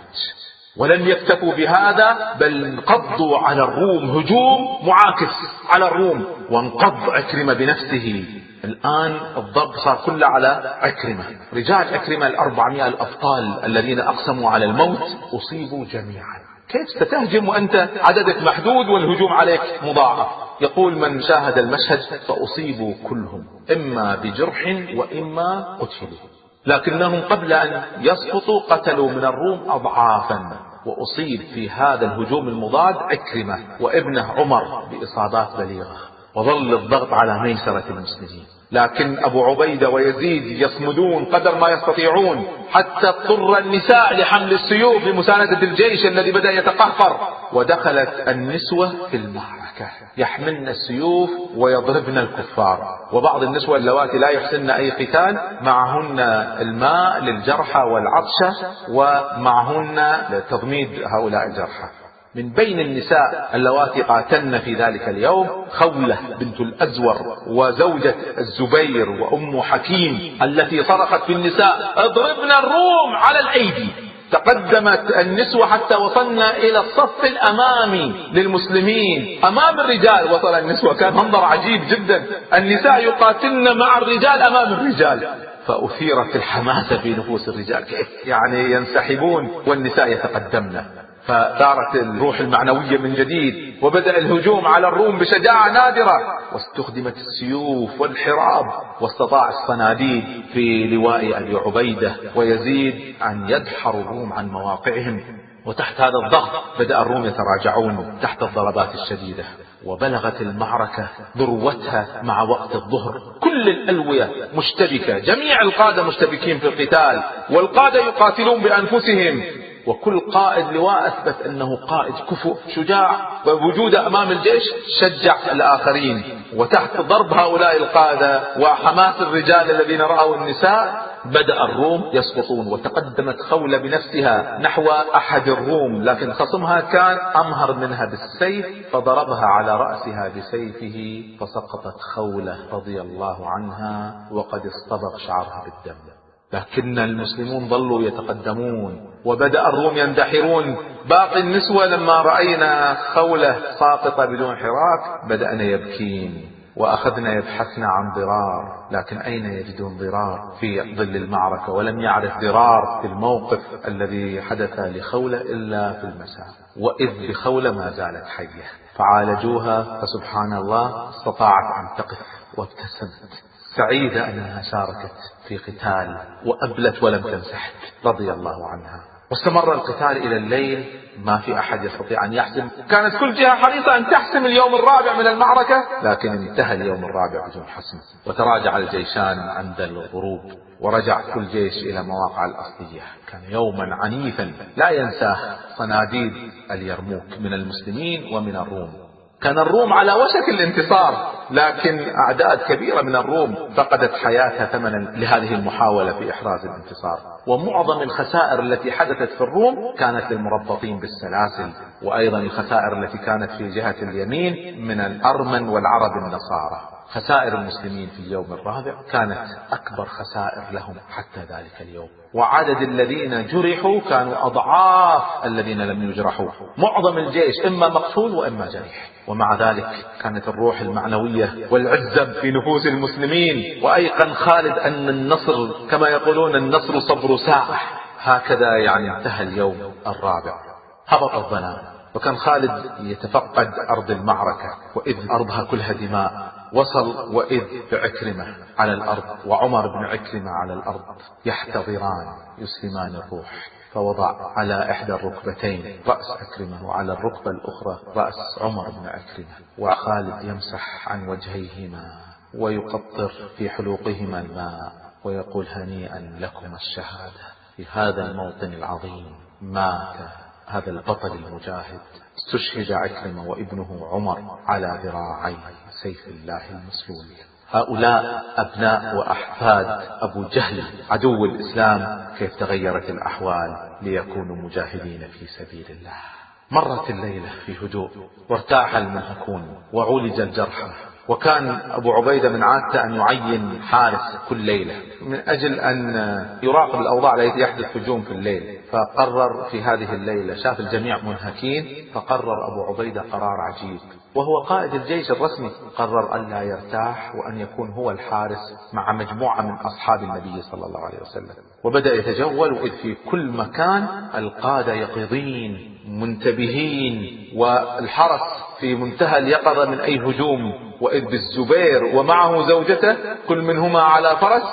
ولم يكتفوا بهذا بل انقضوا على الروم هجوم معاكس على الروم، وانقض عكرمة بنفسه. الآن الضرب صار كله على عكرمة. رجال عكرمة 400 الأبطال الذين أقسموا على الموت أصيبوا جميعا. كيف ستهجم وأنت عددك محدود والهجوم عليك مضاعف؟ يقول من شاهد المشهد فأصيبوا كلهم، إما بجرح وإما قتلوا، لكنهم قبل أن يسقطوا قتلوا من الروم أضعافا. وأصيب في هذا الهجوم المضاد عكرمة وابنه عمر بإصابات بليغة. وظل الضغط على ميسرة المسلمين، لكن أبو عبيدة ويزيد يصمدون قدر ما يستطيعون، حتى اضطر النساء لحمل السيوف لمساندة الجيش الذي بدأ يتقهقر. ودخلت النسوة في المعركة يحملن السيوف ويضربن الكفار، وبعض النسوة اللواتي لا يحسن أي قتال معهن الماء للجرحى والعطشة، ومعهن لتضميد هؤلاء الجرحى. من بين النساء اللواتي قاتلن في ذلك اليوم خولة بنت الأزور وزوجة الزبير وأم حكيم التي صرخت في النساء اضربنا الروم على الأيدي. تقدمت النسوة حتى وصلنا إلى الصف الأمامي للمسلمين أمام الرجال. وصل النسوة، كان منظر عجيب جدا، النساء يقاتلن مع الرجال أمام الرجال. فأثيرت الحماسة في نفوس الرجال، كيف يعني ينسحبون والنساء يتقدمن. فثارت الروح المعنوية من جديد، وبدأ الهجوم على الروم بشجاعة نادرة، واستخدمت السيوف والحراب، واستطاع الصناديد في لواء أبي عبيدة ويزيد أن يدحروا الروم عن مواقعهم. وتحت هذا الضغط بدأ الروم يتراجعون تحت الضربات الشديدة، وبلغت المعركة ذروتها مع وقت الظهر. كل الألوية مشتبكة، جميع القادة مشتبكين في القتال، والقادة يقاتلون بأنفسهم، وكل قائد لواء أثبت أنه قائد كفؤ شجاع، ووجوده أمام الجيش شجع الآخرين. وتحت ضرب هؤلاء القادة وحماس الرجال الذين رأوا النساء بدأ الروم يسقطون. وتقدمت خولة بنفسها نحو أحد الروم، لكن خصمها كان أمهر منها بالسيف، فضربها على رأسها بسيفه فسقطت خولة رضي الله عنها وقد اصطبغ شعرها بالدم. لكن المسلمون ظلوا يتقدمون، وبدأ الروم يندحرون. باقي النسوة لما رأينا خولة ساقطة بدون حراك بدأنا يبكين. وأخذنا يبحثن عن ضرار، لكن أين يجدون ضرار في ظل المعركة؟ ولم يعرف ضرار في الموقف الذي حدث لخولة إلا في المساء، وإذ بخولة ما زالت حية، فعالجوها، فسبحان الله استطاعت أن تقف وابتسمت سعيدة أنها شاركت في قتال وأبلت ولم تنسحب رضي الله عنها. واستمر القتال إلى الليل، ما في أحد يستطيع أن يحسم، كانت كل جهة حريصة أن تحسم اليوم الرابع من المعركة، لكن انتهى اليوم الرابع بدون حسم. وتراجع الجيشان عند الغروب، ورجع كل جيش إلى مواقع الأصلية. كان يوما عنيفا لا ينساه صناديد اليرموك من المسلمين ومن الروم. كان الروم على وشك الانتصار، لكن أعداد كبيرة من الروم فقدت حياتها ثمنا لهذه المحاولة في إحراز الانتصار. ومعظم الخسائر التي حدثت في الروم كانت للمربطين بالسلاسل، وأيضا الخسائر التي كانت في جهة اليمين من الأرمن والعرب النصارى. خسائر المسلمين في اليوم الرابع كانت أكبر خسائر لهم حتى ذلك اليوم، وعدد الذين جرحوا كانوا أضعاف الذين لم يجرحوا. معظم الجيش إما مقتول وإما جريح، ومع ذلك كانت الروح المعنوية والعزة في نفوس المسلمين. وأيقن خالد أن النصر كما يقولون النصر صبر ساعة. هكذا انتهى اليوم الرابع. هبط الظلام، وكان خالد يتفقد أرض المعركة، وإذ أرضها كلها دماء. وصل وإذ بعكرمة على الأرض وعمر بن عكرمة على الأرض يحتضران يسلمان الروح، فوضع على إحدى الركبتين رأس عكرمة، وعلى الركبة الأخرى رأس عمر بن عكرمة، وخالد يمسح عن وجهيهما ويقطر في حلوقهما الماء ويقول هنيئا لكم الشهادة. في هذا الموطن العظيم مات هذا البطل المجاهد. استشهد عكرمة وابنه عمر على ذراعي سيف الله المسلول. هؤلاء أبناء وأحفاد أبو جهل عدو الإسلام. كيف تغيرت الأحوال ليكونوا مجاهدين في سبيل الله. مرت الليلة في هدوء، وارتاح المنهكون، وعولج الجرحى. وكان أبو عبيدة من عادته أن يعين حارس كل ليلة من أجل أن يراقب الأوضاع التي يحدث هجوم في الليل. فقرر في هذه الليلة، شاف الجميع منهكين، فقرر أبو عبيدة قرار عجيب، وهو قائد الجيش الرسمي. قرر أن لا يرتاح وأن يكون هو الحارس مع مجموعة من أصحاب النبي صلى الله عليه وسلم. وبدأ يتجول، وإذ في كل مكان القادة يقظين منتبهين، والحرس في منتهى اليقظة من أي هجوم. وإذ بالزبير ومعه زوجته كل منهما على فرس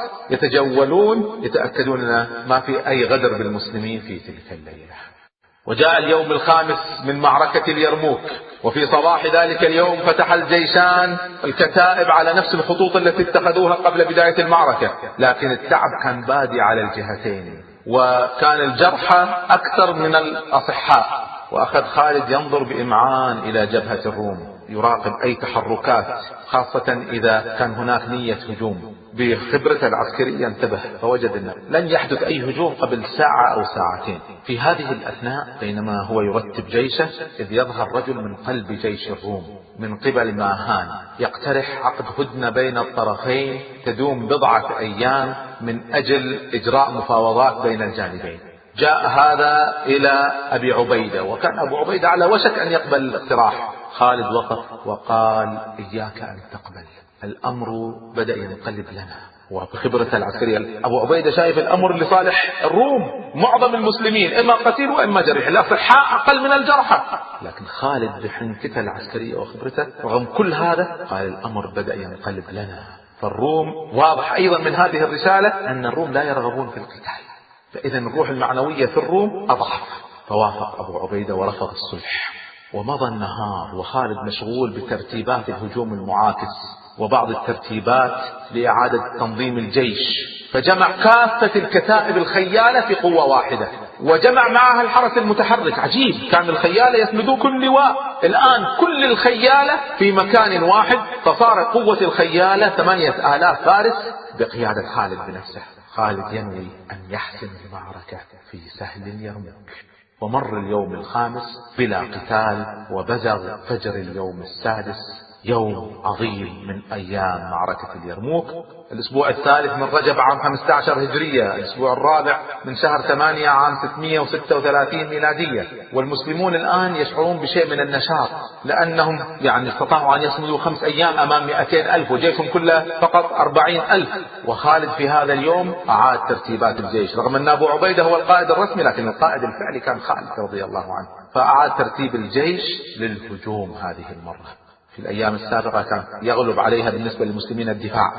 يتجولون يتأكدون ما في أي غدر بالمسلمين في تلك الليلة. وجاء اليوم الخامس من معركة اليرموك، وفي صباح ذلك اليوم فتح الجيشان الكتائب على نفس الخطوط التي اتخذوها قبل بداية المعركة، لكن التعب كان بادي على الجهتين، وكان الجرحى أكثر من الأصحاء. وأخذ خالد ينظر بإمعان إلى جبهة الروم، يراقب أي تحركات، خاصة إذا كان هناك نية هجوم. بخبرته العسكرية انتبه، فوجد أنه لن يحدث أي هجوم قبل ساعة أو ساعتين. في هذه الأثناء بينما هو يرتب جيشه، إذ يظهر رجل من قلب جيش الروم من قبل ماهان يقترح عقد هدنة بين الطرفين تدوم بضعة أيام من أجل إجراء مفاوضات بين الجانبين. جاء هذا إلى أبي عبيدة، وكان أبو عبيدة على وشك أن يقبل الاقتراح. خالد وقف وقال إياك أن تقبل، الأمر بدأ ينقلب لنا. وبخبرة العسكرية أبو عبيدة شايف الأمر لصالح الروم، معظم المسلمين إما قتيل وإما جريح، الأصحاء أقل من الجرحى. لكن خالد بحنكته العسكرية وخبرته رغم كل هذا قال الأمر بدأ ينقلب لنا. فالروم واضح أيضا من هذه الرسالة أن الروم لا يرغبون في القتال، فإذا الروح المعنوية في الروم أضعف. فوافق أبو عبيدة ورفض الصلح. ومضى النهار وخالد مشغول بترتيبات الهجوم المعاكس وبعض الترتيبات لإعادة تنظيم الجيش. فجمع كافة الكتائب الخيالة في قوة واحدة، وجمع معها الحرس المتحرك. عجيب، كان الخيالة يسندوا كل لواء، الآن كل الخيالة في مكان واحد، فصار قوة الخيالة 8000 فارس بقيادة خالد بنفسه. خالد ينوي أن يحسم المعركة في سهل اليرموك. ومر اليوم الخامس بلا قتال، وبزغ فجر اليوم السادس يوم عظيم من أيام معركة اليرموك، الأسبوع الثالث من رجب عام 15 هجرية، الأسبوع الرابع من شهر 8 عام 636 ميلادية. والمسلمون الآن يشعرون بشيء من النشاط، لأنهم استطاعوا أن يصمدوا 5 أيام أمام 200,000 وجيشهم كله فقط 40,000. وخالد في هذا اليوم أعاد ترتيبات الجيش، رغم أن أبو عبيدة هو القائد الرسمي، لكن القائد الفعلي كان خالد رضي الله عنه. فأعاد ترتيب الجيش للهجوم هذه المرة. في الأيام السابقة كان يغلب عليها بالنسبة للمسلمين الدفاع،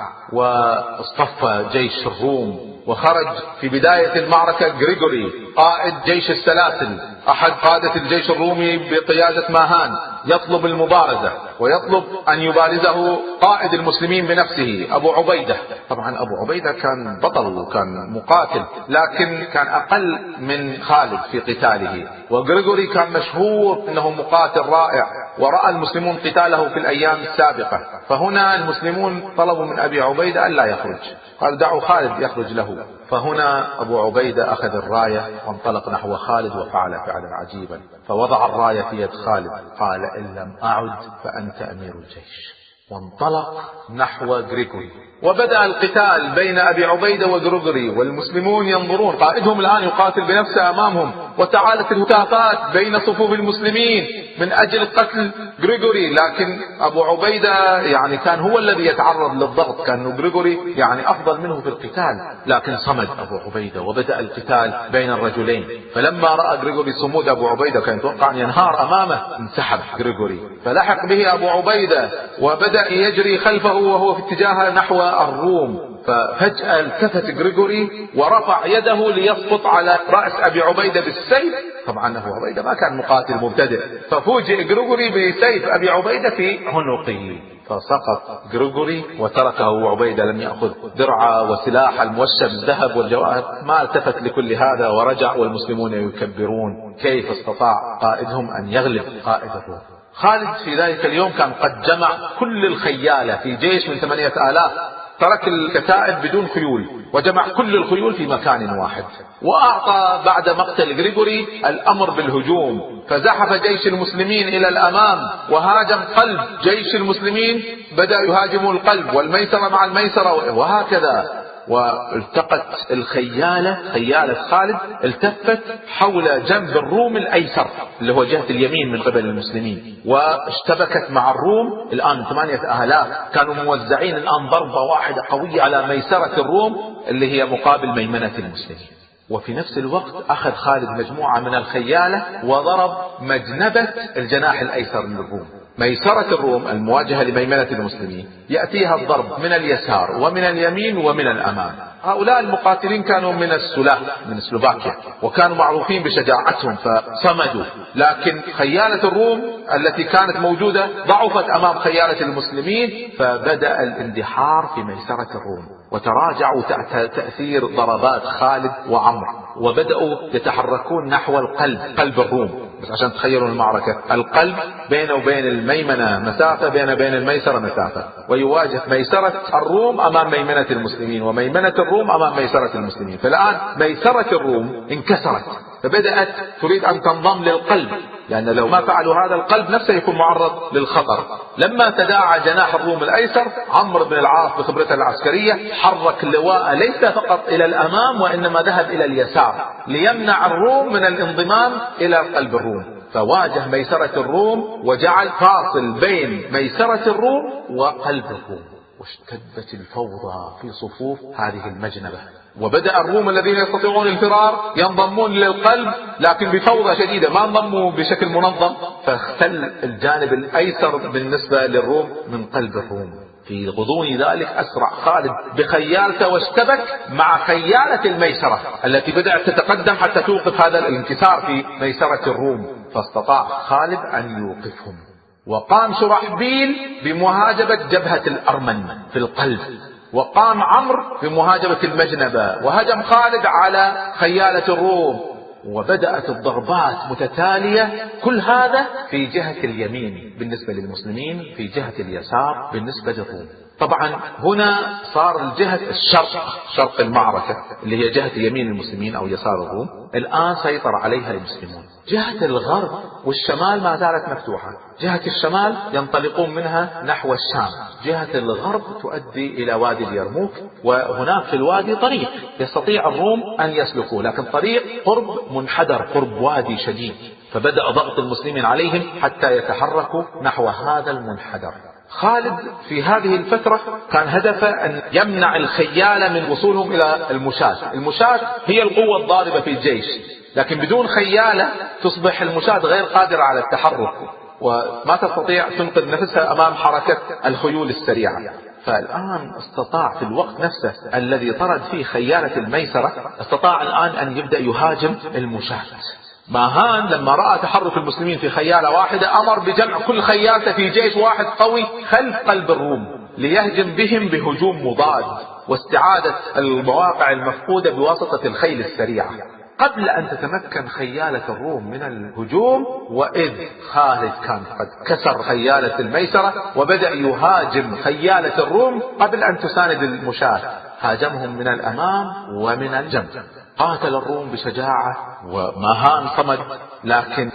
واصطف جيش الروم، وخرج في بداية المعركة غريغوري قائد جيش السلاسل، أحد قادة الجيش الرومي بقيادة ماهان، يطلب المبارزة ويطلب أن يبارزه قائد المسلمين بنفسه أبو عبيدة. طبعا أبو عبيدة كان بطل وكان مقاتل، لكن كان أقل من خالد في قتاله، وغريغوري كان مشهور أنه مقاتل رائع، ورأى المسلمون قتاله في الأيام السابقة. فهنا المسلمون طلبوا من أبي عبيدة أن لا يخرج، قال دعوا خالد يخرج له. فهنا أبو عبيدة أخذ الراية وانطلق نحو خالد وفعل فعلا عجيبا، فوضع الراية في يد خالد، قال إن لم أعد فأنت أمير الجيش، وانطلق نحو غريغوري. وبدأ القتال بين أبي عبيدة وغريغوري، والمسلمون ينظرون، قائدهم الآن يقاتل بنفسه أمامهم، وتعالت الهتافات بين صفوف المسلمين من أجل قتل غريغوري. لكن أبو عبيدة كان هو الذي يتعرض للضغط، كان غريغوري أفضل منه في القتال، لكن صمد أبو عبيدة وبدأ القتال بين الرجلين. فلما رأى غريغوري صمود أبو عبيدة كان يتوقع أن ينهار أمامه، انسحب غريغوري، فلحق به أبو عبيدة وبدأ يجري خلفه وهو في اتجاه نحو الروم. ففجأة التفت غريغوري ورفع يده ليسقط على رأس أبي عبيدة بالسيف. طبعا أبو عبيدة ما كان مقاتل مبتدئ، ففوجئ غريغوري بسيف أبي عبيدة في عنقه، فسقط غريغوري وتركه أبو عبيدة، لم يأخذ درع وسلاح الموشى بالذهب والجواهر، ما التفت لكل هذا ورجع، والمسلمون يكبرون كيف استطاع قائدهم أن يغلب قائد الروم. خالد في ذلك اليوم كان قد جمع كل الخيالة في جيش من 8,000، ترك الكتائب بدون خيول وجمع كل الخيول في مكان واحد، وأعطى بعد مقتل غريغوري الأمر بالهجوم. فزحف جيش المسلمين إلى الأمام وهاجم قلب جيش المسلمين، بدأ يهاجموا القلب والميسرة مع الميسرة وهكذا. والتقت خيالة خالد التفت حول جنب الروم الأيسر اللي هو جهة اليمين من قبل المسلمين، واشتبكت مع الروم. الآن 8,000 كانوا موزعين الآن ضربة واحدة قوية على ميسرة الروم اللي هي مقابل ميمنة المسلمين. وفي نفس الوقت أخذ خالد مجموعة من الخيالة وضرب مجنبة الجناح الأيسر للروم. ميسرة الروم المواجهة لميمنة المسلمين يأتيها الضرب من اليسار ومن اليمين ومن الأمام. هؤلاء المقاتلين كانوا من السلاح من سلوفاكيا، وكانوا معروفين بشجاعتهم فصمدوا، لكن خيالة الروم التي كانت موجودة ضعفت أمام خيالة المسلمين، فبدأ الاندحار في ميسرة الروم وتراجعوا تحت تأثير ضربات خالد وعمر، وبدأوا يتحركون نحو قلب الروم. بس عشان تخيلوا المعركة، القلب بينه وبين الميمنة مسافة، بين الميسرة مسافة، ويواجه ميسرة الروم أمام ميمنة المسلمين، وميمنة الروم أمام ميسرة المسلمين. فالآن ميسرة الروم انكسرت، فبدأت تريد أن تنضم للقلب، لأن لو ما فعلوا هذا القلب نفسه يكون معرض للخطر. لما تداعى جناح الروم الأيسر، عمرو بن العاص بخبرته العسكرية حرك اللواء ليس فقط إلى الأمام، وإنما ذهب إلى اليسار ليمنع الروم من الانضمام إلى قلب الروم. فواجه ميسرة الروم وجعل فاصل بين ميسرة الروم وقلب الروم، واشتدت الفوضى في صفوف هذه المجنبة. وبدأ الروم الذين يستطيعون الفرار ينضمون للقلب، لكن بفوضى شديدة، ما انضموا بشكل منظم، فاختل الجانب الأيسر بالنسبة للروم من قلب الروم. في غضون ذلك أسرع خالد بخيالته واشتبك مع خيالة الميسرة التي بدأت تتقدم حتى توقف هذا الانكسار في ميسرة الروم، فاستطاع خالد أن يوقفهم. وقام شرحبيل بمهاجمة جبهة الأرمن في القلب، وقام عمرو بمهاجمة المجنبة، وهجم خالد على خيالة الروم، وبدأت الضربات متتالية، كل هذا في جهة اليمين بالنسبة للمسلمين، في جهة اليسار بالنسبة للروم. طبعا هنا صار الجهة شرق المعركة اللي هي جهة يمين المسلمين أو يسار الروم الآن سيطر عليها المسلمون. جهة الغرب والشمال ما زالت مفتوحة. جهة الشمال ينطلقون منها نحو الشام، جهة الغرب تؤدي إلى وادي اليرموك، وهناك في الوادي طريق يستطيع الروم أن يسلكوه، لكن طريق قرب منحدر، قرب وادي شديد، فبدأ ضغط المسلمين عليهم حتى يتحركوا نحو هذا المنحدر. خالد في هذه الفترة كان هدفه أن يمنع الخيالة من وصولهم إلى المشاة. المشاة هي القوة الضاربة في الجيش، لكن بدون خيالة تصبح المشاة غير قادرة على التحرك وما تستطيع تنقذ نفسها أمام حركة الخيول السريعة. فالآن استطاع في الوقت نفسه الذي طرد فيه خيالة الميسرة، استطاع الآن أن يبدأ يهاجم المشاة. ماهان لما رأى تحرك المسلمين في خيالة واحدة أمر بجمع كل خيالته في جيش واحد قوي خلف قلب الروم ليهجم بهم بهجوم مضاد واستعادة المواقع المفقودة بواسطة الخيل السريعة. قبل أن تتمكن خيالة الروم من الهجوم وإذ خالد كان قد كسر خيالة الميسرة وبدأ يهاجم خيالة الروم قبل أن تساند المشاة. هاجمهم من الأمام ومن الجنب، قاتل الروم بشجاعة وماهان صمد. لكن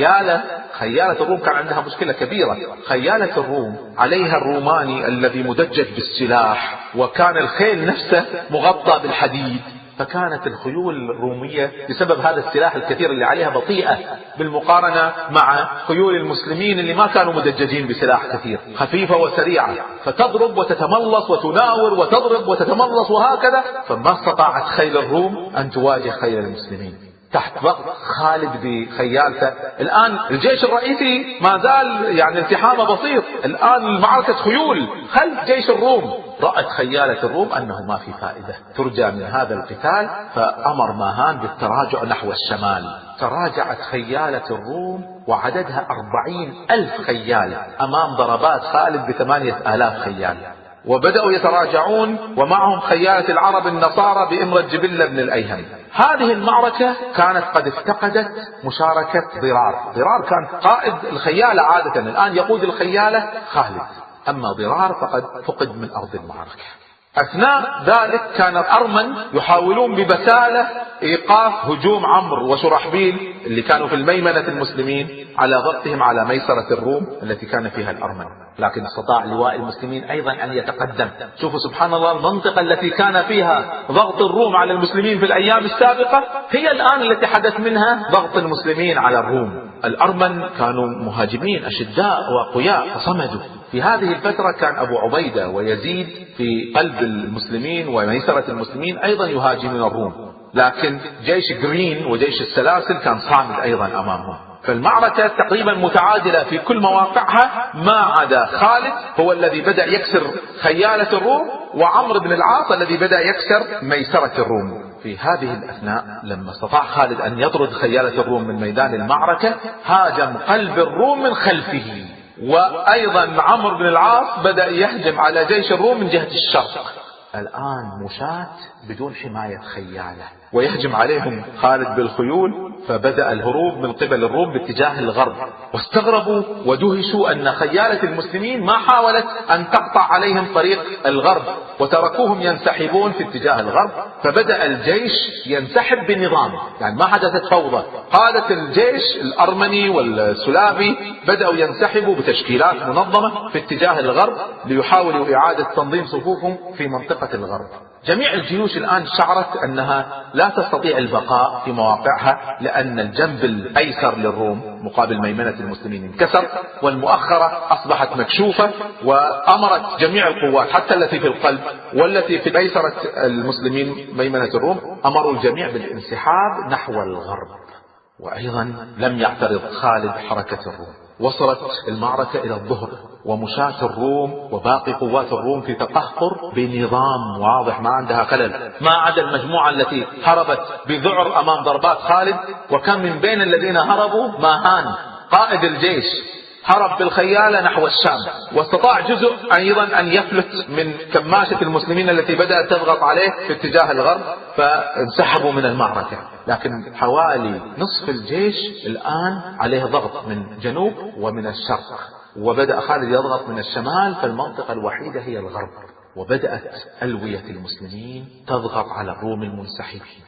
خيالة الروم كان عندها مشكلة كبيرة. خيالة الروم عليها الروماني الذي مدجج بالسلاح، وكان الخيل نفسه مغطى بالحديد، فكانت الخيول الرومية بسبب هذا السلاح الكثير اللي عليها بطيئة بالمقارنة مع خيول المسلمين اللي ما كانوا مدججين بسلاح كثير، خفيفة وسريعة، فتضرب وتتملص وتناور وتضرب وتتملص وهكذا، فما استطاعت خيل الروم أن تواجه خيل المسلمين تحت ضغط خالد بخيالته. الآن الجيش الرئيسي ما زال يعني التحامه بسيط، الآن المعركة خيول خلف جيش الروم. رأت خيالة الروم أنه ما في فائدة ترجى من هذا القتال، فأمر ماهان بالتراجع نحو الشمال. تراجعت خيالة الروم وعددها 40,000 خيال أمام ضربات خالد ب8,000 خيال، وبدأوا يتراجعون ومعهم خيالة العرب النصارى بإمرة جبلة بن الأيهم. هذه المعركة كانت قد افتقدت مشاركة ضرار كان قائد الخيالة عادة، الآن يقود الخيالة خالد، أما ضرار فقد فقد من أرض المعركة. أثناء ذلك كان الأرمن يحاولون ببسالة إيقاف هجوم عمرو وشرحبيل اللي كانوا في الميمنة المسلمين على ضغطهم على ميسرة الروم التي كان فيها الأرمن، لكن استطاع لواء المسلمين أيضا أن يتقدم. شوفوا سبحان الله، المنطقة التي كان فيها ضغط الروم على المسلمين في الأيام السابقة هي الآن التي حدث منها ضغط المسلمين على الروم. الأرمن كانوا مهاجمين أشداء وأقوياء فصمدوا. في هذه الفترة كان أبو عبيدة ويزيد في قلب المسلمين وميسرة المسلمين أيضا يهاجمون الروم، لكن جيش جرين وجيش السلاسل كان صامد أيضا أمامهم. فالمعركة تقريبا متعادلة في كل مواقعها، ما عدا خالد هو الذي بدأ يكسر خيالة الروم، وعمرو بن العاص الذي بدأ يكسر ميسرة الروم. في هذه الأثناء لما استطاع خالد أن يطرد خيالة الروم من ميدان المعركة، هاجم قلب الروم من خلفه، وأيضا عمرو بن العاص بدأ يهجم على جيش الروم من جهة الشرق. الآن مشاة بدون حماية خيالة، ويهجم عليهم خالد بالخيول، فبدأ الهروب من قبل الروم باتجاه الغرب، واستغربوا ودهشوا أن خيالة المسلمين ما حاولت أن تقطع عليهم طريق الغرب، وتركوهم ينسحبون في اتجاه الغرب. فبدأ الجيش ينسحب بنظام، يعني ما حدثت فوضى. قادة الجيش الأرمني والسلافي بدأوا ينسحبوا بتشكيلات منظمة في اتجاه الغرب ليحاولوا إعادة تنظيم صفوفهم في منطقة الغرب. جميع الجيوش الآن شعرت أنها لا تستطيع البقاء في مواقعها، لأن الجنب الأيسر للروم مقابل ميمنة المسلمين انكسر، والمؤخرة أصبحت مكشوفة، وأمرت جميع القوات حتى التي في القلب والتي في أيسرة المسلمين ميمنة الروم، أمروا الجميع بالانسحاب نحو الغرب. وأيضا لم يعترض خالد حركة الروم. وصلت المعركة إلى الظهر، ومشاة الروم وباقي قوات الروم في تقهقر بنظام واضح، ما عندها خلل، ما عدا المجموعة التي هربت بذعر أمام ضربات خالد. وكان من بين الذين هربوا ماهان قائد الجيش، هرب بالخيالة نحو الشام، واستطاع جزء أيضا أن يفلت من كماشة المسلمين التي بدأت تضغط عليه في اتجاه الغرب، فانسحبوا من المعركة. لكن حوالي نصف الجيش الآن عليه ضغط من جنوب ومن الشرق، وبدأ خالد يضغط من الشمال، فالمنطقة الوحيدة هي الغرب. وبدأت ألوية المسلمين تضغط على الروم المنسحبين.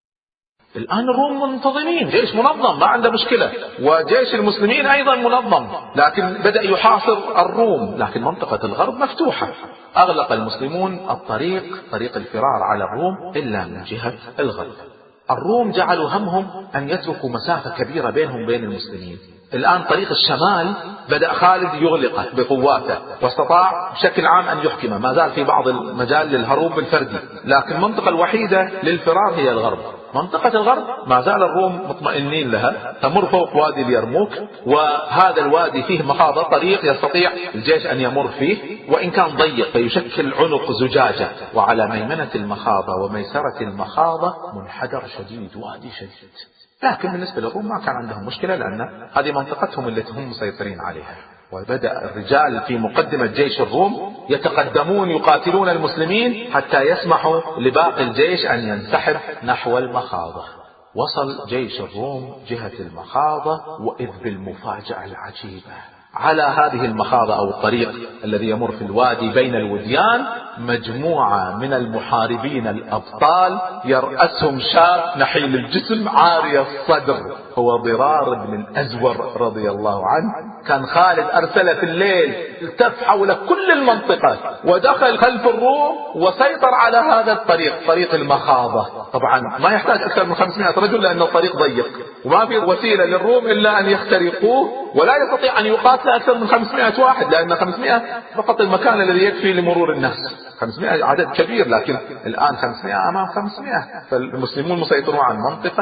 الآن الروم منتظمين، جيش منظم ما عنده مشكلة، وجيش المسلمين أيضا منظم، لكن بدأ يحاصر الروم، لكن منطقة الغرب مفتوحة. أغلق المسلمون طريق الفرار على الروم إلا من جهة الغرب. الروم جعلوا همهم أن يتركوا مسافة كبيرة بينهم وبين المسلمين. الآن طريق الشمال بدأ خالد يغلقه بقواته، واستطاع بشكل عام أن يحكمه، ما زال في بعض المجال للهروب بالفردي، لكن المنطقة الوحيدة للفرار هي الغرب. منطقة الغرب ما زال الروم مطمئنين لها، تمر فوق وادي اليرموك، وهذا الوادي فيه مخاضة، طريق يستطيع الجيش أن يمر فيه، وإن كان ضيق فيشكل عنق زجاجة، وعلى ميمنة المخاضة وميسرة المخاضة منحدر شديد، وادي شديد. لكن بالنسبة للروم ما كان عندهم مشكلة، لأن هذه منطقتهم التي هم مسيطرين عليها. وبدأ الرجال في مقدمة جيش الروم يتقدمون يقاتلون المسلمين حتى يسمحوا لباقي الجيش أن ينسحب نحو المخاضة. وصل جيش الروم جهة المخاضة، وإذ بالمفاجأة العجيبة، على هذه المخاضة أو الطريق الذي يمر في الوادي بين الوديان مجموعة من المحاربين الأبطال، يرأسهم شاب نحيل الجسم عاري الصدر، هو ضرار بن الأزور رضي الله عنه. كان خالد أرسل في الليل، التف حول كل المنطقة ودخل خلف الروم وسيطر على هذا الطريق، طريق المخاضة. طبعا ما يحتاج أكثر من 500 رجل، لأن الطريق ضيق وما في وسيلة للروم إلا أن يخترقوه، ولا يستطيع أن يقاتل أكثر من 500 واحد، لأن 500 فقط المكان الذي يكفي لمرور الناس. 500 عدد كبير، لكن الآن 500 أمام 500، فالمسلمون مسيطرون على المنطقة.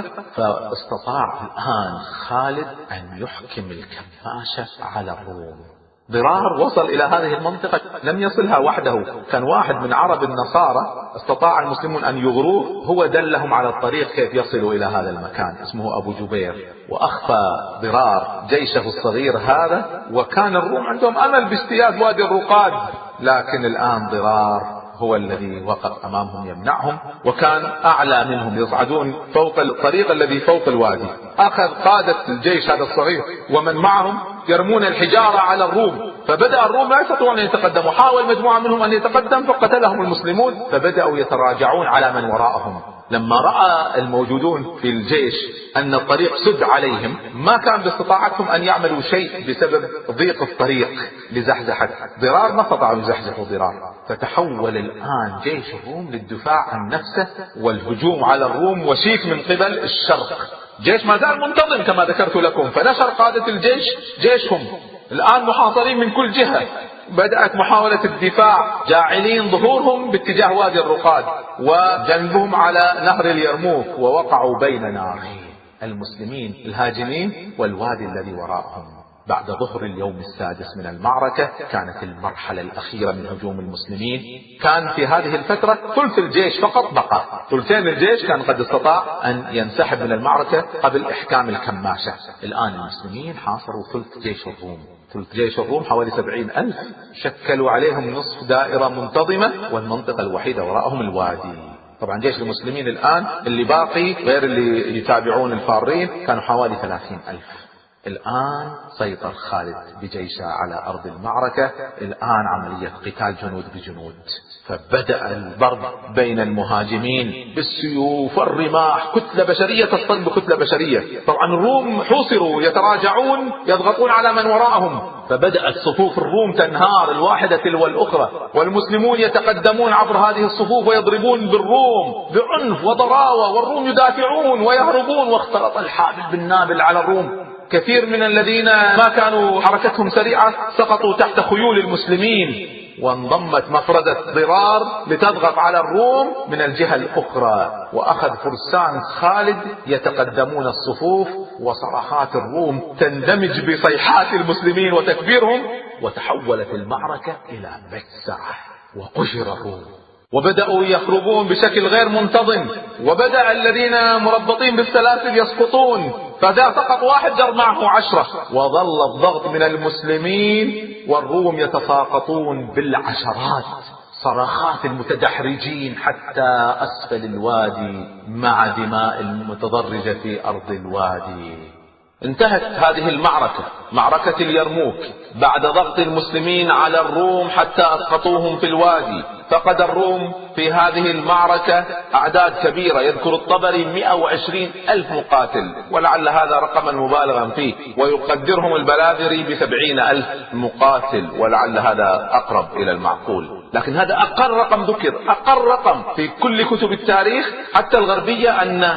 فاستطاع الآن خالد أن يحكم الكماشة على الروم. ضرار وصل إلى هذه المنطقة لم يصلها وحده، كان واحد من عرب النصارى استطاع المسلمون أن يغروه، هو دلهم على الطريق كيف يصلوا إلى هذا المكان، اسمه أبو جبير. وأخفى ضرار جيشه الصغير هذا، وكان الروم عندهم أمل باجتياز وادي الرقاد، لكن الآن ضرار هو الذي وقف أمامهم يمنعهم، وكان أعلى منهم، يصعدون فوق الطريق الذي فوق الوادي. أخذ قادة الجيش هذا الصغير ومن معهم يرمون الحجارة على الروم، فبدأ الروم لا يستطيعون أن يتقدموا، حاول مجموعة منهم أن يتقدم فقتلهم المسلمون، فبدأوا يتراجعون على من وراءهم. لما رأى الموجودون في الجيش أن الطريق سد عليهم، ما كان باستطاعتهم أن يعملوا شيء بسبب ضيق الطريق لزحزحة ضرار، ما استطاعوا يزحزحوا ضرار. فتحول الآن جيش الروم للدفاع عن نفسه والهجوم على الروم، وشيك من قبل الشرق. جيش ما زال منتظم كما ذكرت لكم، فنشر قادة الجيش جيشهم الآن محاصرين من كل جهة. بدأت محاولة الدفاع، جاعلين ظهورهم باتجاه وادي الرقاد وجنبهم على نهر اليرموك، ووقعوا بين نارين، المسلمين الهاجمين والوادي الذي وراءهم. بعد ظهر اليوم السادس من المعركة كانت المرحلة الأخيرة من هجوم المسلمين. كان في هذه الفترة ثلث الجيش فقط بقى، ثلثين الجيش كان قد استطاع أن ينسحب من المعركة قبل إحكام الكماشة. الآن المسلمين حاصروا ثلث جيش الروم، ثلث جيش الروم حوالي 70,000، شكلوا عليهم نصف دائرة منتظمة، والمنطقة الوحيدة وراءهم الوادي. طبعا جيش المسلمين الآن اللي باقي غير اللي يتابعون الفارين كانوا حوالي 30,000. الآن سيطر خالد بجيشه على أرض المعركة، الآن عملية قتال جنود بجنود. فبدأ الضرب بين المهاجمين بالسيوف والرماح، كتلة بشرية تصطدم بكتلة بشرية. طبعا الروم حوصروا يتراجعون يضغطون على من وراءهم، فبدأت صفوف الروم تنهار الواحدة تلو الأخرى، والمسلمون يتقدمون عبر هذه الصفوف ويضربون بالروم بعنف وضراوة، والروم يدافعون ويهربون، واختلط الحابل بالنابل على الروم. كثير من الذين ما كانوا حركتهم سريعة سقطوا تحت خيول المسلمين، وانضمت مفردة ضرار لتضغط على الروم من الجهة الأخرى، وأخذ فرسان خالد يتقدمون الصفوف، وصرخات الروم تندمج بصيحات المسلمين وتكبيرهم، وتحولت المعركة إلى مجزرة، وقشر الروم وبدأوا يخرجون بشكل غير منتظم، وبدأ الذين مربطين بالسلاسل يسقطون، فإذا سقط واحد جر معه 10، وظل الضغط من المسلمين والروم يتساقطون بالعشرات، صرخات المتدحرجين حتى أسفل الوادي مع دماء المتضرجة في أرض الوادي. انتهت هذه المعركة، معركة اليرموك، بعد ضغط المسلمين على الروم حتى أسقطوهم في الوادي. فقد الروم في هذه المعركة أعداد كبيرة، يذكر الطبري 120,000 مقاتل، ولعل هذا رقما مبالغا فيه، ويقدرهم البلاذري ب70,000 مقاتل، ولعل هذا أقرب إلى المعقول. لكن هذا أقل رقم ذكر، أقل رقم في كل كتب التاريخ حتى الغربية، أن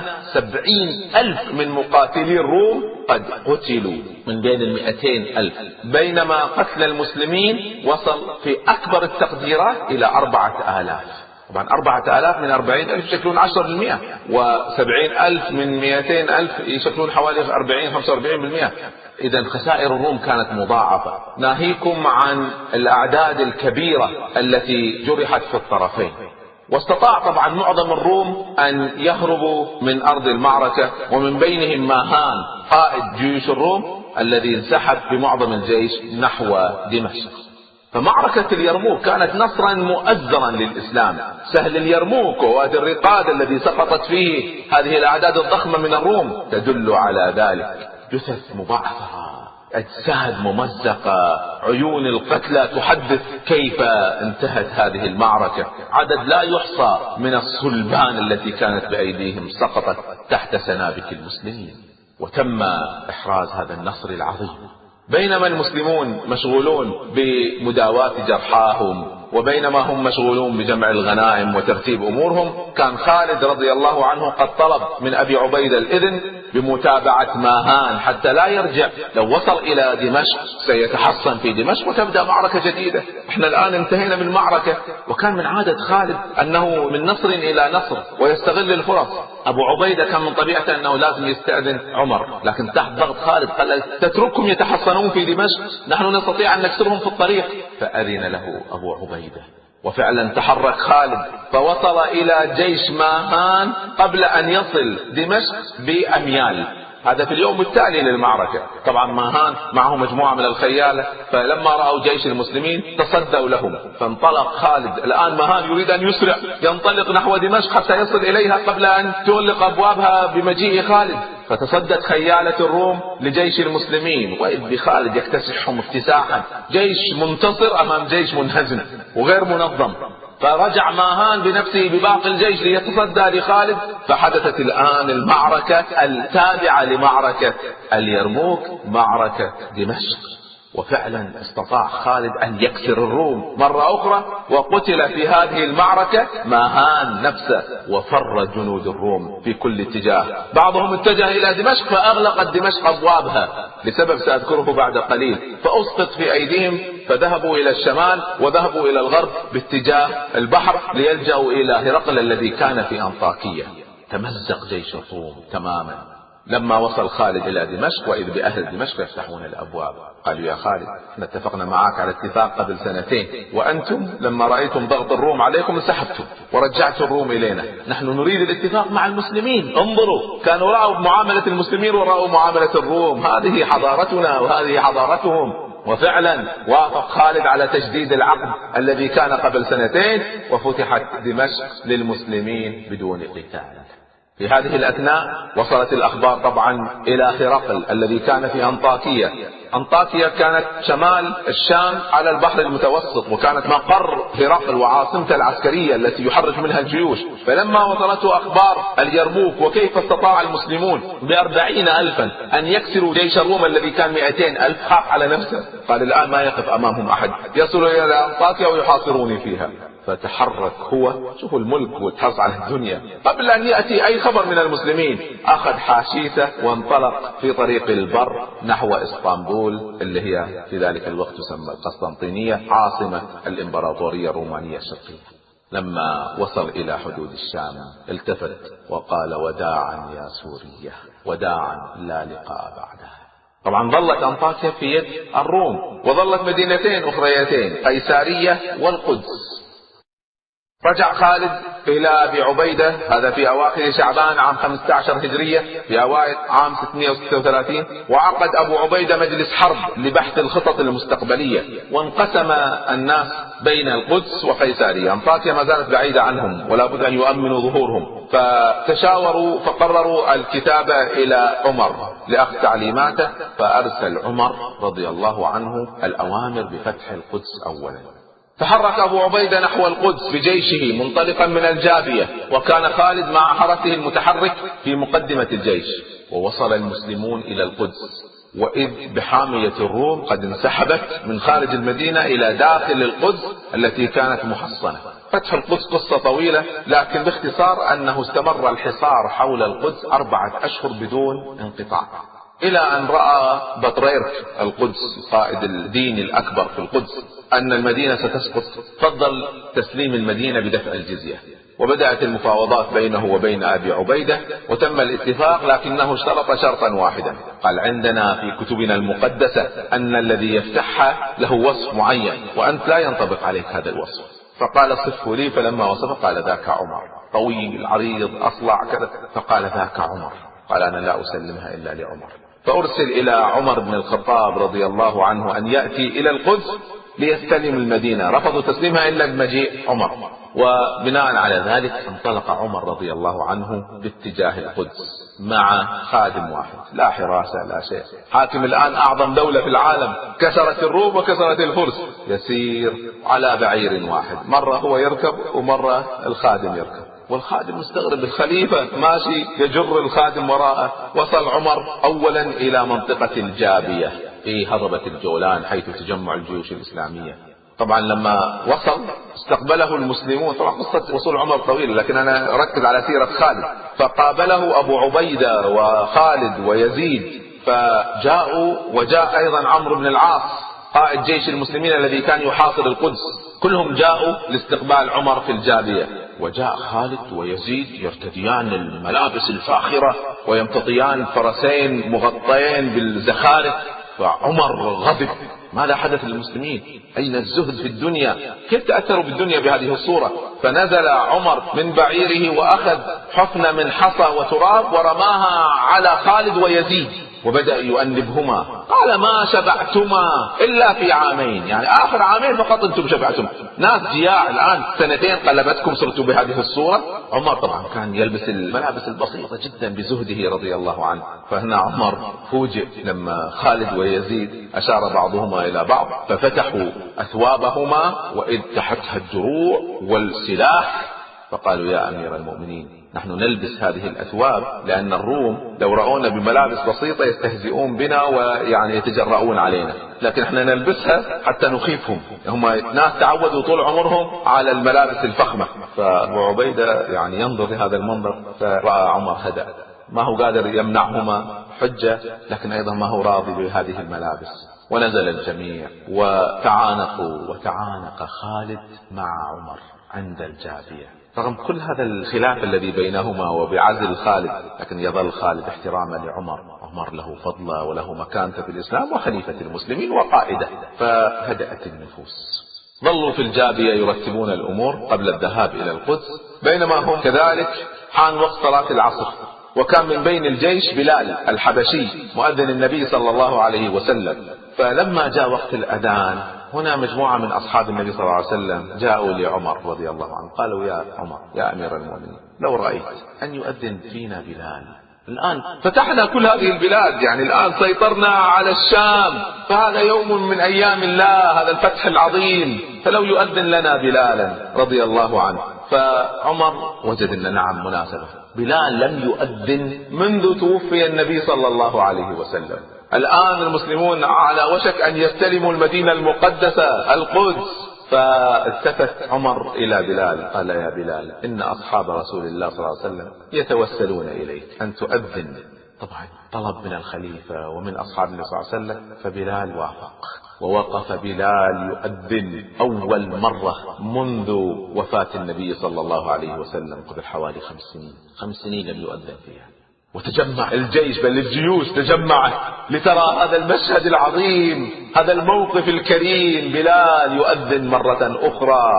70,000 من مقاتلي الروم قد قتلوا من بين 200,000، بينما قتل المسلمين وصل في أكبر التقديرات إلى 4,000. طبعا 4,000 من 40,000 يشكلون 10%، و70,000 من 200,000 يشكلون حوالي 40-45%. إذا خسائر الروم كانت مضاعفة، ناهيكم عن الأعداد الكبيرة التي جرحت في الطرفين. واستطاع طبعا معظم الروم أن يهربوا من أرض المعركة، ومن بينهم ماهان قائد جيوش الروم الذي انسحب بمعظم الجيش نحو دمشق. فمعركة اليرموك كانت نصرا مؤزرا للإسلام. سهل اليرموك ووادي الرقاد الذي سقطت فيه هذه الأعداد الضخمة من الروم تدل على ذلك. جثث مضاعفة، أجساد ممزقة، عيون القتلى تحدث كيف انتهت هذه المعركة. عدد لا يحصى من الصلبان التي كانت بأيديهم سقطت تحت سنابك المسلمين، وتم إحراز هذا النصر العظيم. بينما المسلمون مشغولون بمداواة جرحاهم، وبينما هم مشغولون بجمع الغنائم وترتيب أمورهم، كان خالد رضي الله عنه قد طلب من أبي عبيدة الإذن بمتابعة ماهان حتى لا يرجع. لو وصل إلى دمشق سيتحصن في دمشق وتبدأ معركة جديدة. احنا الآن انتهينا من معركة، وكان من عادة خالد أنه من نصر إلى نصر ويستغل الفرص. أبو عبيدة كان من طبيعته أنه لازم يستأذن عمر، لكن تحت ضغط خالد قال تتركهم يتحصنون في دمشق، نحن نستطيع أن نكسرهم في الطريق. فأذن له أبو عبيدة، وفعلا تحرك خالد فوصل إلى جيش ماهان قبل أن يصل دمشق بأميال. هذا في اليوم التالي للمعركة. طبعا ماهان معه مجموعة من الخيالة، فلما رأوا جيش المسلمين تصدوا لهم، فانطلق خالد. الآن ماهان يريد أن يسرع، ينطلق نحو دمشق حتى يصل إليها قبل أن تغلق أبوابها بمجيء خالد. فتصدت خيالة الروم لجيش المسلمين، وإذ بخالد يكتسحهم اكتساحا، جيش منتصر أمام جيش منهزم وغير منظم. فرجع ماهان بنفسه بباقي الجيش ليتصدى لخالد. فحدثت الآن المعركة التابعة لمعركة اليرموك، معركة دمشق. وفعلا استطاع خالد أن يكسر الروم مرة أخرى، وقتل في هذه المعركة ماهان نفسه، وفر جنود الروم في كل اتجاه. بعضهم اتجه إلى دمشق فأغلقت دمشق أبوابها لسبب سأذكره بعد قليل، فأسقط في أيديهم، فذهبوا إلى الشمال وذهبوا إلى الغرب باتجاه البحر ليلجأوا إلى هرقل الذي كان في أنطاكية. تمزق جيش الروم تماما. لما وصل خالد إلى دمشق وإذ بأهل دمشق يفتحون الأبواب، قالوا يا خالد احنا اتفقنا معك على اتفاق قبل 2 سنين، وأنتم لما رأيتم ضغط الروم عليكم انسحبتم ورجعتوا الروم إلينا. نحن نريد الاتفاق مع المسلمين. انظروا، كانوا رأوا معاملة المسلمين ورأوا معاملة الروم. هذه حضارتنا وهذه حضارتهم. وفعلا وافق خالد على تجديد العقد الذي كان قبل 2 وفتحت دمشق للمسلمين بدون قتال. في هذه الأثناء وصلت الأخبار طبعا إلى هرقل الذي كان في أنطاكية. أنطاكية كانت شمال الشام على البحر المتوسط، وكانت مقر هرقل وعاصمته العسكرية التي يحرك منها الجيوش. فلما وصلته أخبار اليرموك وكيف استطاع المسلمون ب40,000 أن يكسروا جيش الروم الذي كان 200,000، خاف على نفسه، قال الآن ما يقف أمامهم أحد، يصل إلى أنطاكية ويحاصروني فيها. فتحرك هو، شوفوا الملك والحرص على الدنيا، قبل أن يأتي أي خبر من المسلمين أخذ حاشيته وانطلق في طريق البر نحو إسطنبول اللي هي في ذلك الوقت تسمى القسطنطينية، عاصمة الإمبراطورية الرومانية الشرقية. لما وصل إلى حدود الشام التفت وقال وداعا يا سوريا، وداعا لا لقاء بعدها. طبعا ظلت أنطاكيا في يد الروم، وظلت مدينتين أخريتين، قيسارية والقدس. رجع خالد إلى أبي عبيدة، هذا في أواخر شعبان عام 15 هجرية، في أوائل عام 636، وعقد أبو عبيدة مجلس حرب لبحث الخطط المستقبلية، وانقسم الناس بين القدس وقيسارية. أنطاكيا ما زالت بعيدة عنهم ولا بد أن يؤمنوا ظهورهم، فتشاوروا فقرروا الكتابة إلى عمر لأخذ تعليماته، فأرسل عمر رضي الله عنه الأوامر بفتح القدس أولا. تحرك أبو عبيدة نحو القدس بجيشه منطلقا من الجابية، وكان خالد مع حرسه المتحرك في مقدمة الجيش. ووصل المسلمون إلى القدس، وإذ بحامية الروم قد انسحبت من خارج المدينة إلى داخل القدس التي كانت محصنة. فتح القدس قصة طويلة، لكن باختصار أنه استمر الحصار حول القدس 4 أشهر بدون انقطاع، إلى أن رأى بطريرك القدس القائد الديني الأكبر في القدس أن المدينة ستسقط، فضل تسليم المدينة بدفع الجزية. وبدأت المفاوضات بينه وبين أبي عبيدة، وتم الاتفاق، لكنه اشترط شرطا واحدا. قال: عندنا في كتبنا المقدسة أن الذي يفتحها له وصف معين، وأنت لا ينطبق عليك هذا الوصف. فقال: صفه لي. فلما وصفه قال: ذاك عمر، طويل عريض أصلع كذا. فقال: ذاك عمر. قال: أنا لا أسلمها إلا لعمر. فأرسل إلى عمر بن الخطاب رضي الله عنه أن يأتي إلى القدس ليستلم المدينة. رفضوا تسليمها إلا بمجيء عمر، وبناء على ذلك انطلق عمر رضي الله عنه باتجاه القدس مع خادم واحد، لا حراسة لا شيء. حاكم الآن أعظم دولة في العالم، كسرت الروم وكسرت الفرس، يسير على بعير واحد، مرة هو يركب ومرة الخادم يركب، والخادم مستغرب، الخليفة ماشي يجر الخادم وراءه. وصل عمر أولا إلى منطقة الجابية في هضبة الجولان حيث تجمع الجيوش الإسلامية. طبعا لما وصل استقبله المسلمون. طبعا قصة وصول عمر طويل، لكن أنا أركز على سيرة خالد. فقابله أبو عبيدة وخالد ويزيد، فجاءوا، وجاء أيضا عمرو بن العاص قائد جيش المسلمين الذي كان يحاصر القدس، كلهم جاءوا لاستقبال عمر في الجابية. وجاء خالد ويزيد يرتديان الملابس الفاخرة ويمتطيان فرسين مغطيين بالزخارف. فعمر غضب، ماذا حدث للمسلمين؟ أين الزهد في الدنيا؟ كيف تأثروا بالدنيا بهذه الصورة؟ فنزل عمر من بعيره وأخذ حفنة من حصى وتراب ورماها على خالد ويزيد، وبدأ يؤنبهما. قال: ما شبعتما إلا في عامين، يعني آخر عامين فقط أنتم شبعتم، ناس جياع الآن 2 قلبتكم صرتوا بهذه الصورة. عمر طبعا كان يلبس الملابس البسيطة جدا بزهده رضي الله عنه. فهنا عمر فوجئ لما خالد ويزيد أشار بعضهما إلى بعض، ففتحوا أثوابهما وإذ تحتها الدروع والسلاح، فقالوا: يا أمير المؤمنين، نحن نلبس هذه الأثواب لأن الروم لو رأونا بملابس بسيطة يستهزئون بنا ويعني يتجرؤون علينا، لكن احنا نلبسها حتى نخيفهم، هم ناس تعودوا طول عمرهم على الملابس الفخمة. فأبو عبيدة يعني ينظر لهذا المنظر، فرأى عمر هدأ، ما هو قادر يمنعهما حجة، لكن أيضا ما هو راضي بهذه الملابس. ونزل الجميع وتعانقوا، وتعانق خالد مع عمر عند الجابية رغم كل هذا الخلاف الذي بينهما وبعزل خالد، لكن يظل خالد احتراما لعمر. عمر له فضله وله مكانته في الإسلام وخليفة المسلمين وقائده. فهدأت النفوس، ظلوا في الجابية يرتبون الأمور قبل الذهاب إلى القدس. بينما هم كذلك حان وقت صلاة العصر، وكان من بين الجيش بلال الحبشي مؤذن النبي صلى الله عليه وسلم. فلما جاء وقت الأذان، هنا مجموعة من أصحاب النبي صلى الله عليه وسلم جاءوا لعمر رضي الله عنه، قالوا: يا عمر، يا أمير المؤمنين، لو رأيت أن يؤذن فينا بلال، الآن فتحنا كل هذه البلاد، يعني الآن سيطرنا على الشام، فهذا يوم من أيام الله، هذا الفتح العظيم، فلو يؤذن لنا بلالا رضي الله عنه. فعمر وجد أن نعم مناسبة، بلال لم يؤذن منذ توفي النبي صلى الله عليه وسلم. الآن المسلمون على وشك أن يستلموا المدينة المقدسة القدس. فالتفت عمر إلى بلال، قال: يا بلال، إن أصحاب رسول الله صلى الله عليه وسلم يتوسلون إليك أن تؤذن. طبعا طلب من الخليفة ومن أصحاب النبي صلى الله عليه وسلم، فبلال وافق، ووقف بلال يؤذن أول مرة منذ وفاة النبي صلى الله عليه وسلم قبل حوالي 5 سنين لم يؤذن فيها. وتجمع الجيش، بل الجيوش تجمعت لترى هذا المشهد العظيم، هذا الموقف الكريم، بلال يؤذن مرة أخرى.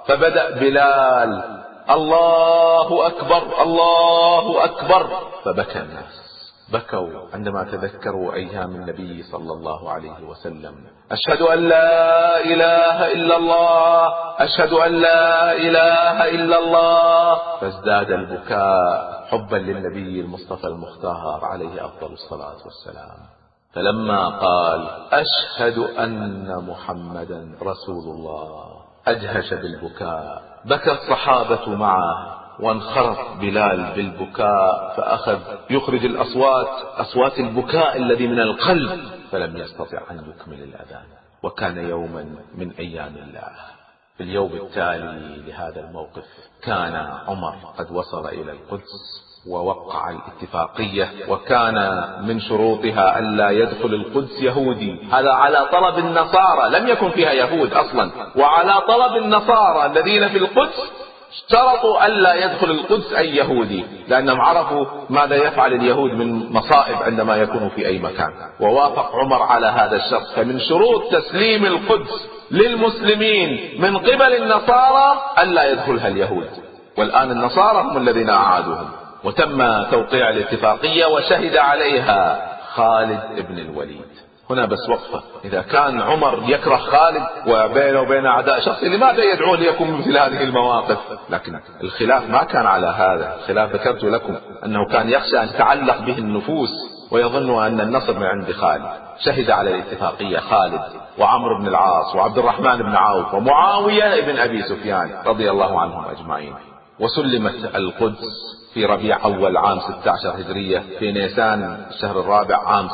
فبدأ بلال: الله أكبر الله أكبر. فبكى الناس، بكوا عندما تذكروا أيام النبي صلى الله عليه وسلم: أشهد أن لا إله إلا الله، أشهد أن لا إله إلا الله. فازداد البكاء حبا للنبي المصطفى المختار عليه أفضل الصلاة والسلام. فلما قال: أشهد أن محمدا رسول الله، أجهش بالبكاء، بكى الصحابة معه، وانخرط بلال بالبكاء، فأخذ يخرج الأصوات، أصوات البكاء الذي من القلب، فلم يستطع أن يكمل الأذان. وكان يوما من أيام الله. في اليوم التالي لهذا الموقف كان عمر قد وصل إلى القدس ووقع الاتفاقية، وكان من شروطها ألا يدخل القدس يهودي. هذا على طلب النصارى، لم يكن فيها يهود أصلا، وعلى طلب النصارى الذين في القدس اشترطوا ألا يدخل القدس أي يهودي، لأنهم عرفوا ماذا يفعل اليهود من مصائب عندما يكونوا في أي مكان. ووافق عمر على هذا الشرط. فمن شروط تسليم القدس للمسلمين من قبل النصارى ألا يدخلها اليهود، والآن النصارى هم الذين أعادوهم. وتم توقيع الاتفاقية وشهد عليها خالد بن الوليد. هنا بس وقفة، إذا كان عمر يكره خالد وبينه وبين أعداء شخصي، لماذا يدعوه ليكون مثل هذه المواقف؟ لكن الخلاف ما كان على هذا. الخلاف ذكرت لكم أنه كان يخشى أن تعلق به النفوس ويظن أن النصر من عند خالد. شهد على الاتفاقية خالد وعمرو بن العاص وعبد الرحمن بن عوف ومعاوية بن أبي سفيان رضي الله عنهم أجمعين. وسلمت القدس في ربيع أول عام 16 هجرية، في نيسان الشهر الرابع عام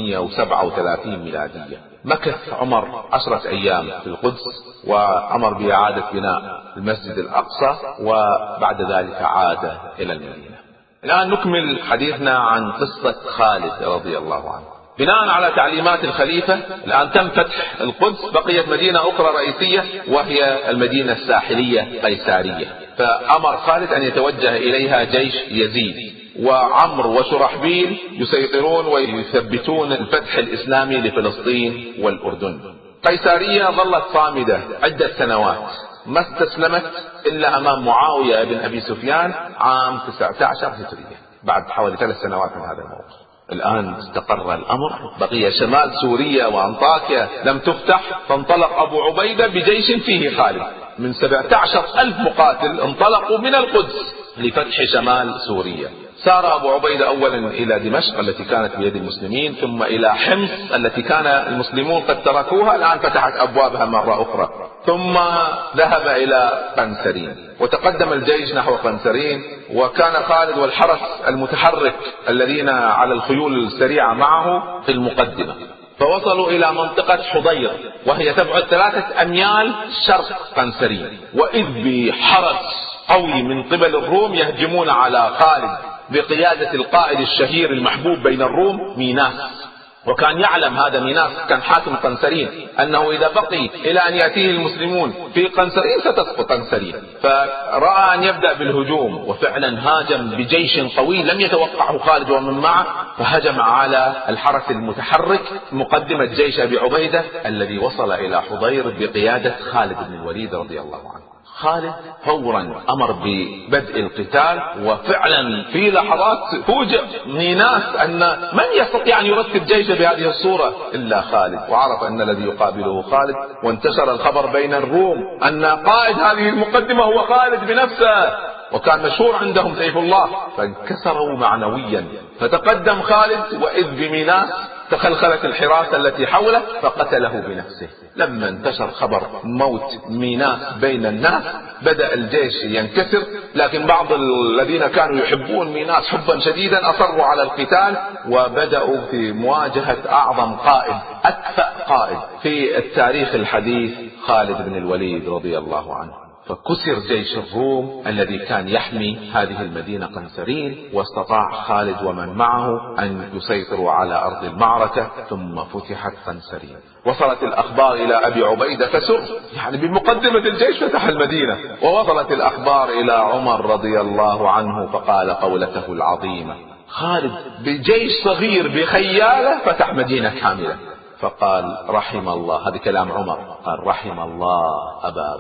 637 ميلادية. مكث عمر 10 أيام في القدس، وأمر بإعادة بناء المسجد الأقصى، وبعد ذلك عاد إلى المدينة. الآن نكمل حديثنا عن قصة خالد رضي الله عنه. بناء على تعليمات الخليفة الآن تم فتح القدس، بقيت مدينة أخرى رئيسية وهي المدينة الساحلية قيسارية، فأمر خالد أن يتوجه إليها جيش يزيد، وعمرو وشرحبيل يسيطرون ويثبتون الفتح الإسلامي لفلسطين والأردن. قيسارية ظلت صامدة عدة سنوات، ما استسلمت إلا أمام معاوية بن أبي سفيان عام 19 هجرية، بعد حوالي 3 سنوات من هذا الموقف. الآن استقر الأمر، بقي شمال سوريا وأنطاكيا لم تفتح، فانطلق أبو عبيدة بجيش فيه خالد من 17,000 مقاتل، انطلقوا من القدس لفتح شمال سوريا. سار أبو عبيدة أولا إلى دمشق التي كانت بيد المسلمين، ثم إلى حمص التي كان المسلمون قد تركوها، الآن فتحت أبوابها مرة أخرى، ثم ذهب إلى قنسرين، وتقدم الجيش نحو قنسرين، وكان خالد والحرس المتحرك الذين على الخيول السريعة معه في المقدمة. فوصلوا إلى منطقة حضير وهي تبعد 3 أميال شرق قنسرين، وإذ بحرس قوي من قبل الروم يهجمون على خالد بقيادة القائد الشهير المحبوب بين الروم ميناس. وكان يعلم هذا ميناس، كان حاكم قنسرين، أنه إذا بقي إلى أن يأتيه المسلمون في قنسرين ستسقط قنسرين، فرأى أن يبدأ بالهجوم، وفعلا هاجم بجيش قوي لم يتوقعه خالد ومن معه، فهجم على الحرس المتحرك مقدمة جيش أبي عبيدة الذي وصل إلى حضير بقيادة خالد بن الوليد رضي الله عنه. خالد فورا أمر ببدء القتال، وفعلا في لحظات فوجئ ميناس أن من يستطيع أن يرتب جيشه بهذه الصورة إلا خالد، وعرف أن الذي يقابله خالد، وانتشر الخبر بين الروم أن قائد هذه المقدمة هو خالد بنفسه، وكان مشهور عندهم سيف الله، فانكسروا معنويا. فتقدم خالد وإذ بميناس تخلخلت الحراسة التي حوله فقتله بنفسه. لما انتشر خبر موت ميناس بين الناس بدأ الجيش ينكسر، لكن بعض الذين كانوا يحبون ميناس حبا شديدا أصروا على القتال، وبدأوا في مواجهة أعظم قائد، أكفأ قائد في التاريخ الحديث، خالد بن الوليد رضي الله عنه. فكسر جيش الروم الذي كان يحمي هذه المدينة قنسرين، واستطاع خالد ومن معه أن يسيطروا على أرض المعركة، ثم فتحت قنسرين. وصلت الأخبار إلى أبي عبيدة فسر، يعني بمقدمة الجيش فتح المدينة. ووصلت الأخبار إلى عمر رضي الله عنه فقال قولته العظيمة: خالد بجيش صغير بخيالة فتح مدينة كاملة. فقال: رحم الله، هذا كلام عمر، قال: رحم الله أبا بكر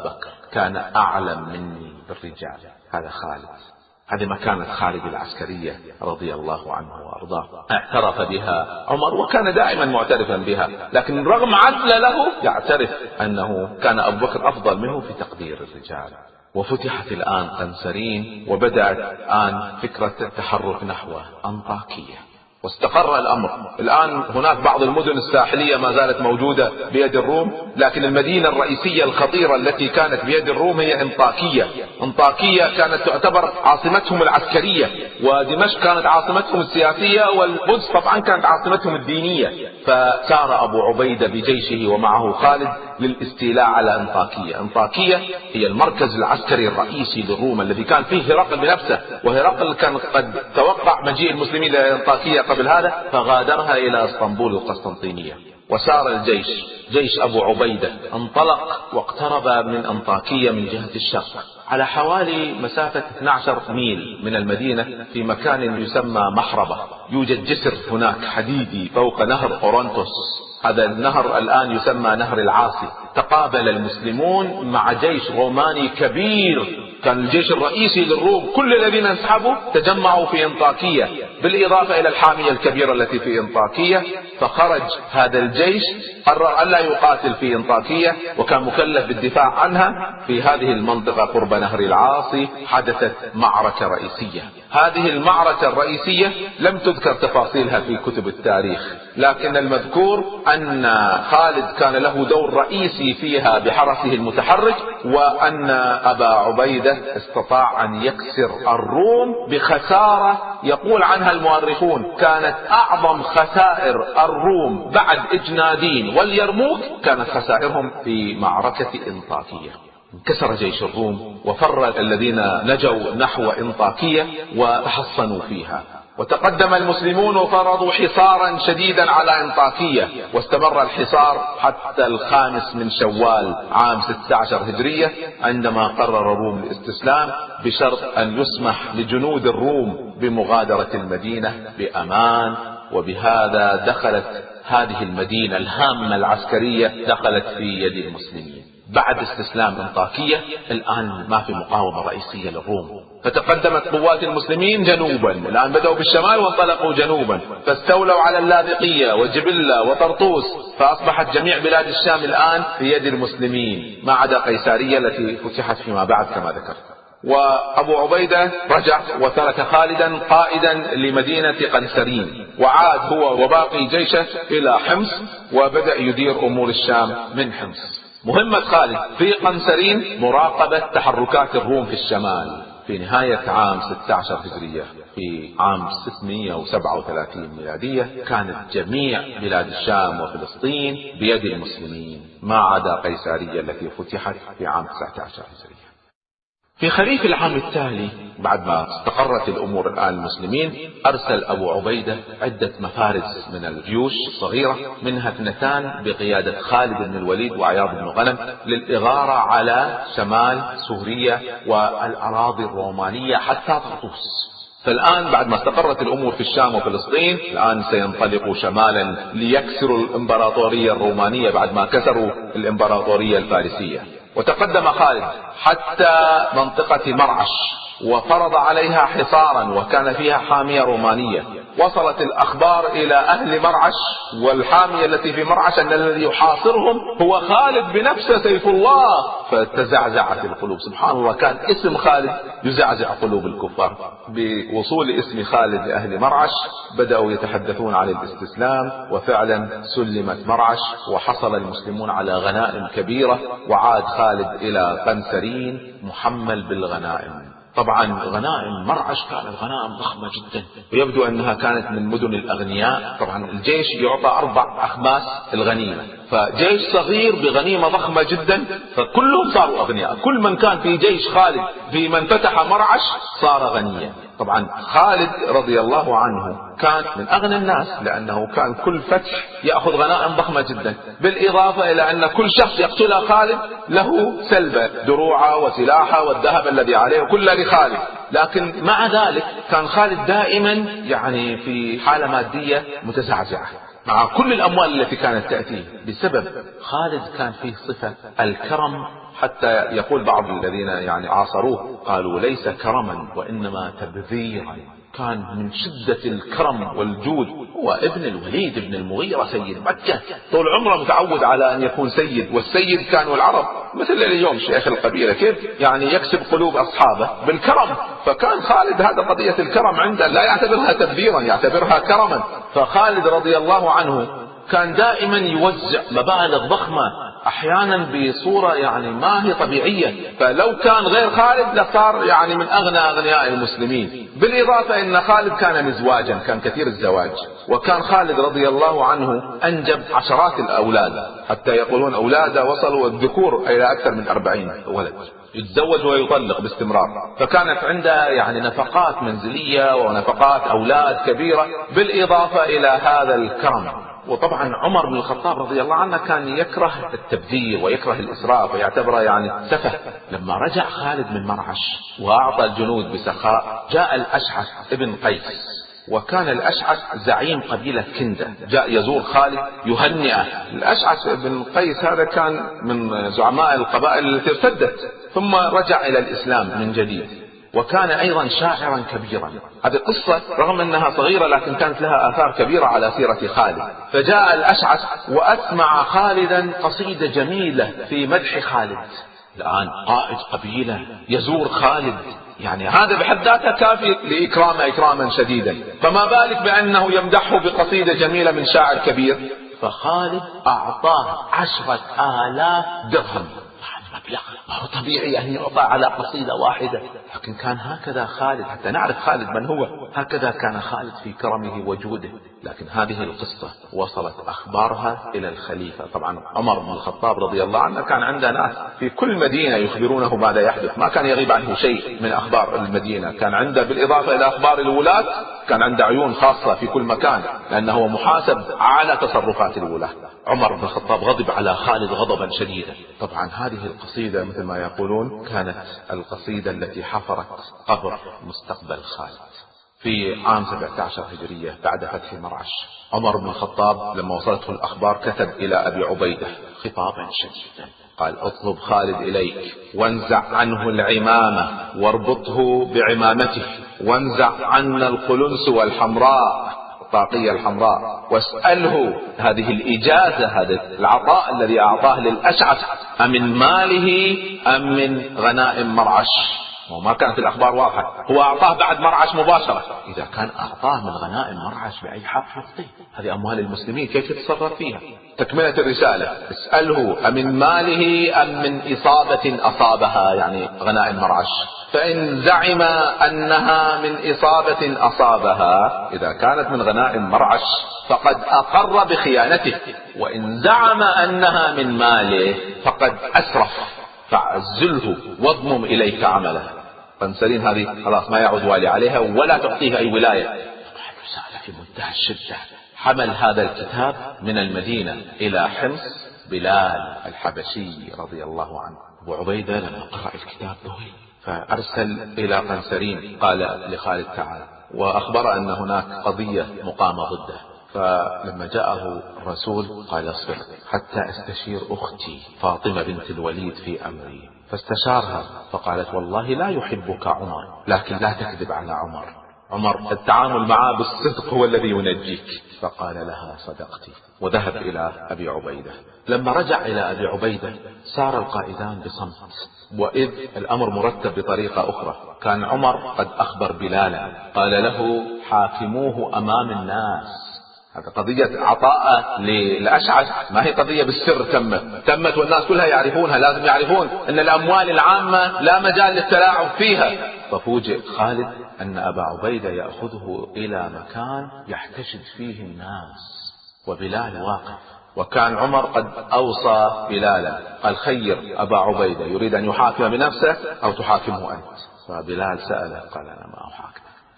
كان أعلم مني بالرجال. هذا خالد، هذه مكانة خالد العسكرية رضي الله عنه وأرضاه. اعترف بها عمر وكان دائما معترفا بها، لكن رغم عدل له يعترف أنه كان أبو بكر أفضل منه في تقدير الرجال. وفتحت الآن قنسرين، وبدأت الآن فكرة التحرك نحو أنطاكية، واستقر الأمر. الآن هناك بعض المدن الساحلية ما زالت موجودة بيد الروم، لكن المدينة الرئيسية الخطيرة التي كانت بيد الروم هي أنطاكية. أنطاكية كانت تعتبر عاصمتهم العسكرية، ودمشق كانت عاصمتهم السياسية، والقدس طبعا كانت عاصمتهم الدينية. فسار أبو عبيدة بجيشه ومعه خالد للاستيلاء على أنطاكية. أنطاكية هي المركز العسكري الرئيسي للروم الذي كان فيه هرقل بنفسه، وهرقل كان قد توقع مجيء المسلمين إلى أنطاكية قبل هذا، فغادرها إلى اسطنبول القسطنطينية. وسار الجيش، جيش أبو عبيدة، انطلق واقترب من أنطاكية من جهة الشرق على حوالي مسافة 12 ميل من المدينة، في مكان يسمى محربة. يوجد جسر هناك حديدي فوق نهر أورنتوس، هذا النهر الآن يسمى نهر العاصي. تقابل المسلمون مع جيش روماني كبير، كان الجيش الرئيسي للروم كل الذين انسحبوا تجمعوا في أنطاكية، بالإضافة إلى الحامية الكبيرة التي في أنطاكية. فخرج هذا الجيش، قرر ألا يقاتل في أنطاكية، وكان مكلف بالدفاع عنها. في هذه المنطقة قرب نهر العاصي حدثت معركة رئيسية. هذه المعركة الرئيسية لم تذكر تفاصيلها في كتب التاريخ، لكن المذكور أن خالد كان له دور رئيسي فيها بحرسه المتحرك، وأن أبا عبيدة استطاع أن يكسر الروم بخسارة يقول عنها المؤرخون كانت أعظم خسائر الروم بعد إجنادين واليرموك، كانت خسائرهم في معركة أنطاكية. انكسر جيش الروم وفر الذين نجوا نحو أنطاكية وتحصنوا فيها، وتقدم المسلمون وفرضوا حصارا شديدا على أنطاكية، واستمر الحصار حتى 5 من شوال عام 16 هجرية، عندما قرر الروم الاستسلام بشرط أن يسمح لجنود الروم بمغادرة المدينة بأمان. وبهذا دخلت هذه المدينة الهامة العسكرية دخلت في يد المسلمين. بعد استسلام أنطاكية الآن ما في مقاومة رئيسية للروم، فتقدمت قوات المسلمين جنوبا. الآن بدأوا بالشمال وانطلقوا جنوبا، فاستولوا على اللاذقية وجبلة وطرطوس، فأصبحت جميع بلاد الشام الآن في يد المسلمين ما عدا قيسارية التي فتحت فيما بعد كما ذكرت. وأبو عبيدة رجع وترك خالدا قائدا لمدينة قنسرين، وعاد هو وباقي جيشه إلى حمص، وبدأ يدير أمور الشام من حمص. مهمة خالد في قنسرين مراقبة تحركات الروم في الشمال. في نهاية عام 16 هجرية، في عام 637 ميلادية، كانت جميع بلاد الشام وفلسطين بيد المسلمين ما عدا قيسارية التي فتحت في عام 19 هجرية. في خريف العام التالي بعد ما استقرت الأمور الآن المسلمين، أرسل أبو عبيدة عدة مفارز من الجيوش صغيرة، منها 2 بقيادة خالد بن الوليد وعياض بن غنم، للإغارة على شمال سوريا والأراضي الرومانية حتى طرطوس. فالآن بعد ما استقرت الأمور في الشام وفلسطين، الآن سينطلقوا شمالا ليكسروا الإمبراطورية الرومانية بعد ما كسروا الإمبراطورية الفارسية. وتقدم خالد حتى منطقة مرعش وفرض عليها حصارا، وكان فيها حامية رومانية. وصلت الأخبار إلى أهل مرعش والحامية التي في مرعش أن الذي يحاصرهم هو خالد بنفسه سيف الله، فتزعزعت القلوب. سبحان الله، كان اسم خالد يزعزع قلوب الكفار. بوصول اسم خالد لأهل مرعش بدأوا يتحدثون عن الاستسلام، وفعلا سلمت مرعش وحصل المسلمون على غنائم كبيرة، وعاد خالد إلى قنسرين محمل بالغنائم. طبعا غنائم مرعش كانت غنائم ضخمة جدا، ويبدو أنها كانت من مدن الأغنياء. طبعا الجيش يعطى 4 أخماس الغنيمة، فجيش صغير بغنيمة ضخمة جدا، فكلهم صاروا أغنياء. كل من كان في جيش خالد في من فتح مرعش صار غنيا. طبعا خالد رضي الله عنه كان من أغنى الناس، لأنه كان كل فتح يأخذ غنائم ضخمة جدا، بالإضافة إلى أن كل شخص يقتله خالد له سلبة، دروعه وسلاحه والذهب الذي عليه كله لخالد. لكن مع ذلك كان خالد دائما يعني في حالة مادية متزعزعة، مع كل الأموال التي كانت تأتيه، بسبب خالد كان فيه صفة الكرم، حتى يقول بعض الذين يعني عاصروه قالوا ليس كرما وإنما تبذيرا. كان من شدة الكرم والجود. هو ابن الوليد بن المغيرة سيد مكة، طول عمره متعود على أن يكون سيد، والسيد كانوا العرب مثل اليوم شيخ القبيلة، كيف يعني يكسب قلوب أصحابه بالكرم. فكان خالد هذا قضية الكرم عنده لا يعتبرها تبذيرا، يعتبرها كرما. فخالد رضي الله عنه كان دائما يوزع مبالغ ضخمة، احيانا بصورة يعني ما هي طبيعية. فلو كان غير خالد لصار يعني من اغنى اغنياء المسلمين. بالاضافة ان خالد كان مزواجا، كان كثير الزواج، وكان خالد رضي الله عنه انجب عشرات الاولاد، حتى يقولون اولاده وصلوا الذكور الى اكثر من 40 ولد، يتزوج ويطلق باستمرار. فكانت عنده يعني نفقات منزلية ونفقات اولاد كبيرة، بالاضافة الى هذا الكرم. وطبعا عمر بن الخطاب رضي الله عنه كان يكره التبذير ويكره الإسراف ويعتبره يعني سفه. لما رجع خالد من مرعش وأعطى الجنود بسخاء، جاء الأشعث ابن قيس، وكان الأشعث زعيم قبيلة كندة، جاء يزور خالد يهنئه. الأشعث ابن قيس هذا كان من زعماء القبائل التي ارتدت ثم رجع إلى الإسلام من جديد، وكان أيضا شاعرا كبيرا. هذه قصة رغم أنها صغيرة لكن كانت لها آثار كبيرة على سيرة خالد. فجاء الأشعث وأسمع خالدا قصيدة جميلة في مدح خالد. الآن قائد قبيلة يزور خالد، يعني هذا بحد ذاته كافي لإكرامه إكراما شديدا، فما بالك بأنه يمدحه بقصيدة جميلة من شاعر كبير. فخالد أعطاه 10,000 درهم، مبلغ ما هو طبيعي أن يعطى على قصيدة واحدة، لكن كان هكذا خالد، حتى نعرف خالد من هو. هكذا كان خالد في كرمه وجوده. لكن هذه القصة وصلت أخبارها إلى الخليفة. طبعا عمر بن الخطاب رضي الله عنه كان عنده ناس في كل مدينة يخبرونه ماذا يحدث، ما كان يغيب عنه شيء من أخبار المدينة. كان عنده بالإضافة إلى أخبار الولاة كان عنده عيون خاصة في كل مكان، لأنه محاسب على تصرفات الولاة. عمر بن الخطاب غضب على خالد غضبا شديدا. طبعا هذه القصيدة مثل ما يقولون كانت القصيدة التي حفرت قبر مستقبل خالد. في عام 17 هجرية بعد فتح مرعش، عمر بن الخطاب لما وصلته الأخبار كتب إلى أبي عبيدة خطابا شديدا، قال: اطلب خالد إليك وانزع عنه العمامة واربطه بعمامته، وانزع عنا القلنس والحمراء، الطاقية الحمراء، واسأله هذه الإجازة، هذا العطاء الذي أعطاه للأشعث أمن ماله أم من غنائم مرعش. وما كانت الأخبار واضحة، هو أعطاه بعد مرعش مباشرة. إذا كان أعطاه من غنائم مرعش بأي حق يعطيه؟ هذه أموال المسلمين، كيف يتصرف فيها؟ تكملة الرسالة: اسأله أمن ماله أم من إصابة أصابها، يعني غنائم مرعش. فإن زعم أنها من إصابة أصابها، إذا كانت من غنائم مرعش فقد أقر بخيانته، وإن زعم أنها من ماله فقد أسرف، فعزله واضمم إليك عمله. قنسرين هذه خلاص ما يعود والي عليها ولا تعطيها أي ولاية. طبعا رسالة في منتهى الشدة. حمل هذا الكتاب من المدينة إلى حمص بلال الحبشي رضي الله عنه. أبو عبيدة لما قرأ الكتاب ذهل، فأرسل إلى قنسرين قال لخالد: تعال، وأخبر أن هناك قضية مقامة ضده. فلما جاءه الرسول قال: اصبر حتى استشير أختي فاطمة بنت الوليد في أمري. فاستشارها فقالت: والله لا يحبك عمر، لكن لا تكذب على عمر. عمر التعامل معه بالصدق هو الذي ينجيك. فقال لها: صدقتي. وذهب إلى أبي عبيدة. لما رجع إلى أبي عبيدة سار القائدان بصمت، وإذ الأمر مرتب بطريقة أخرى. كان عمر قد أخبر بلالا، قال له: حاكموه أمام الناس. هذه قضية عطاء للأشعث، ما هي قضية بالسر تمت والناس كلها يعرفونها. لازم يعرفون أن الأموال العامة لا مجال للتلاعب فيها. ففوجئ خالد أن أبا عبيدة يأخذه إلى مكان يحتشد فيه الناس وبلال واقف. وكان عمر قد أوصى بلالا، قال: خير أبا عبيدة، يريد أن يحاكم بنفسه أو تحاكمه أنت. فبلال سأله قال: أنا ما أحاكم.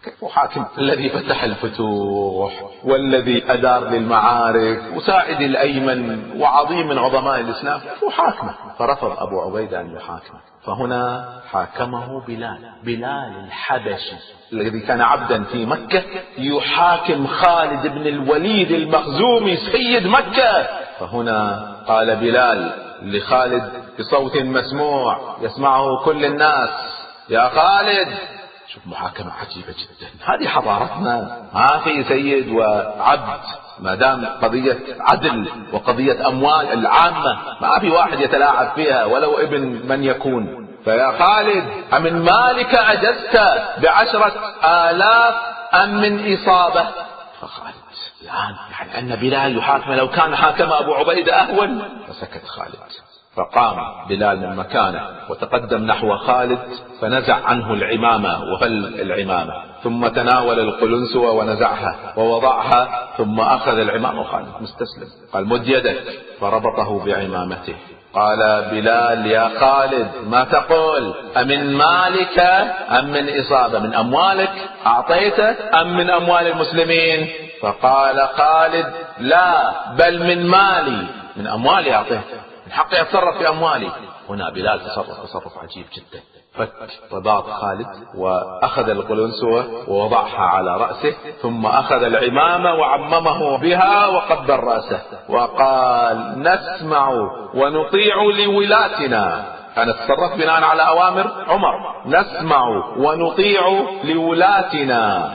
كيف أحاكم الذي فتح الفتوح والذي أدار للمعارك وسائد الأيمن وعظيم من عظماء الإسلام؟ كيف أحاكمه؟ فرفض أبو عبيدة أن يحاكمه. فهنا حاكمه بلال الحبشي الذي كان عبدا في مكة يحاكم خالد بن الوليد المخزومي سيد مكة. فهنا قال بلال لخالد بصوت مسموع يسمعه كل الناس: يا خالد. شوف محاكمة عجيبة جدا، هذه حضارتنا، ما في سيد وعبد، ما دام قضية عدل وقضية أموال العامة ما في واحد يتلاعب فيها ولو ابن من يكون. فيا خالد أمن مالك أجزت ب10,000 أم من إصابة؟ فخالد الآن يعني أن بلال يحاكم، لو كان حاكم أبو عبيدة أهون. فسكت خالد. فقام بلال من مكانه وتقدم نحو خالد فنزع عنه العمامة وفل العمامة، ثم تناول القلنسوة ونزعها ووضعها، ثم أخذ العمامة وخالد مستسلم. قال: مد يدك، فربطه بعمامته. قال بلال: يا خالد ما تقول؟ أمن مالك أم من إصابة؟ من أموالك أعطيته أم من أموال المسلمين؟ فقال خالد: لا بل من مالي، من أموالي أعطيته، من حقي أتصرف في أموالي. هنا بلال تصرف عجيب جدا، فك رباط خالد وأخذ القلنسوة ووضعها على رأسه، ثم أخذ العمامة وعممه بها وقبل رأسه وقال: نسمع ونطيع لولاتنا. أنا أتصرف بناء على أوامر عمر. نسمع ونطيع لولاتنا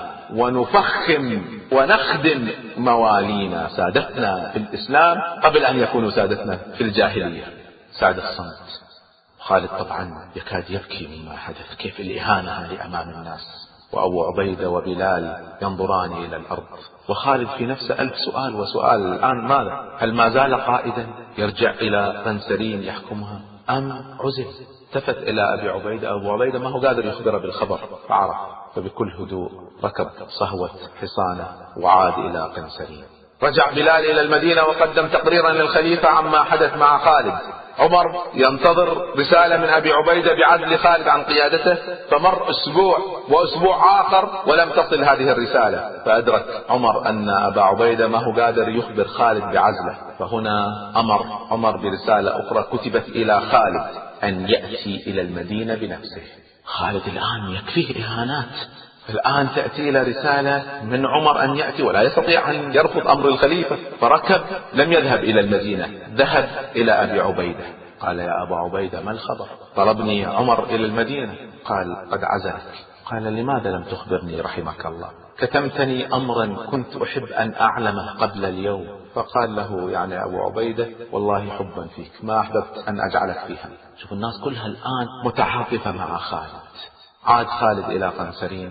ونفخم ونخدم موالينا، سادتنا في الإسلام قبل أن يكونوا سادتنا في الجاهلية. ساد الصمت. خالد طبعا يكاد يبكي مما حدث، كيف الإهانة هذه أمام الناس، وأبو عبيدة وبلال ينظران إلى الأرض، وخالد في نفسه 1000 سؤال وسؤال. الآن ماذا؟ هل ما زال قائدا يرجع إلى قنسرين يحكمها أم عزل؟ التفت إلى أبي عبيدة. أبو عبيدة ما هو قادر يخبره بالخبر، فعرف، فبكل هدوء ركب صهوة حصانه وعاد إلى قنسرين. رجع بلال إلى المدينة وقدم تقريرا للخليفة عما حدث مع خالد. عمر ينتظر رسالة من أبي عبيدة بعزل خالد عن قيادته، فمر أسبوع وأسبوع آخر ولم تصل هذه الرسالة، فأدرك عمر أن أبا عبيدة ما هو قادر يخبر خالد بعزله. فهنا أمر عمر برسالة أخرى كتبت إلى خالد أن يأتي إلى المدينة بنفسه. خالد الآن يكفيه إهانات، الآن تأتي إلى رسالة من عمر أن يأتي، ولا يستطيع أن يرفض أمر الخليفة. فركب، لم يذهب إلى المدينة، ذهب إلى أبي عبيدة. قال: يا أبا عبيدة ما الخبر؟ طلبني عمر إلى المدينة. قال: قد عزلك. قال: لماذا لم تخبرني رحمك الله؟ كتمتني أمرا كنت أحب أن أعلمه قبل اليوم. فقال له يعني أبو عبيدة: والله حبا فيك ما أحببت أن أجعلك فيها. شوف الناس كلها الآن متعاطفة مع خالد. عاد خالد إلى قنسرين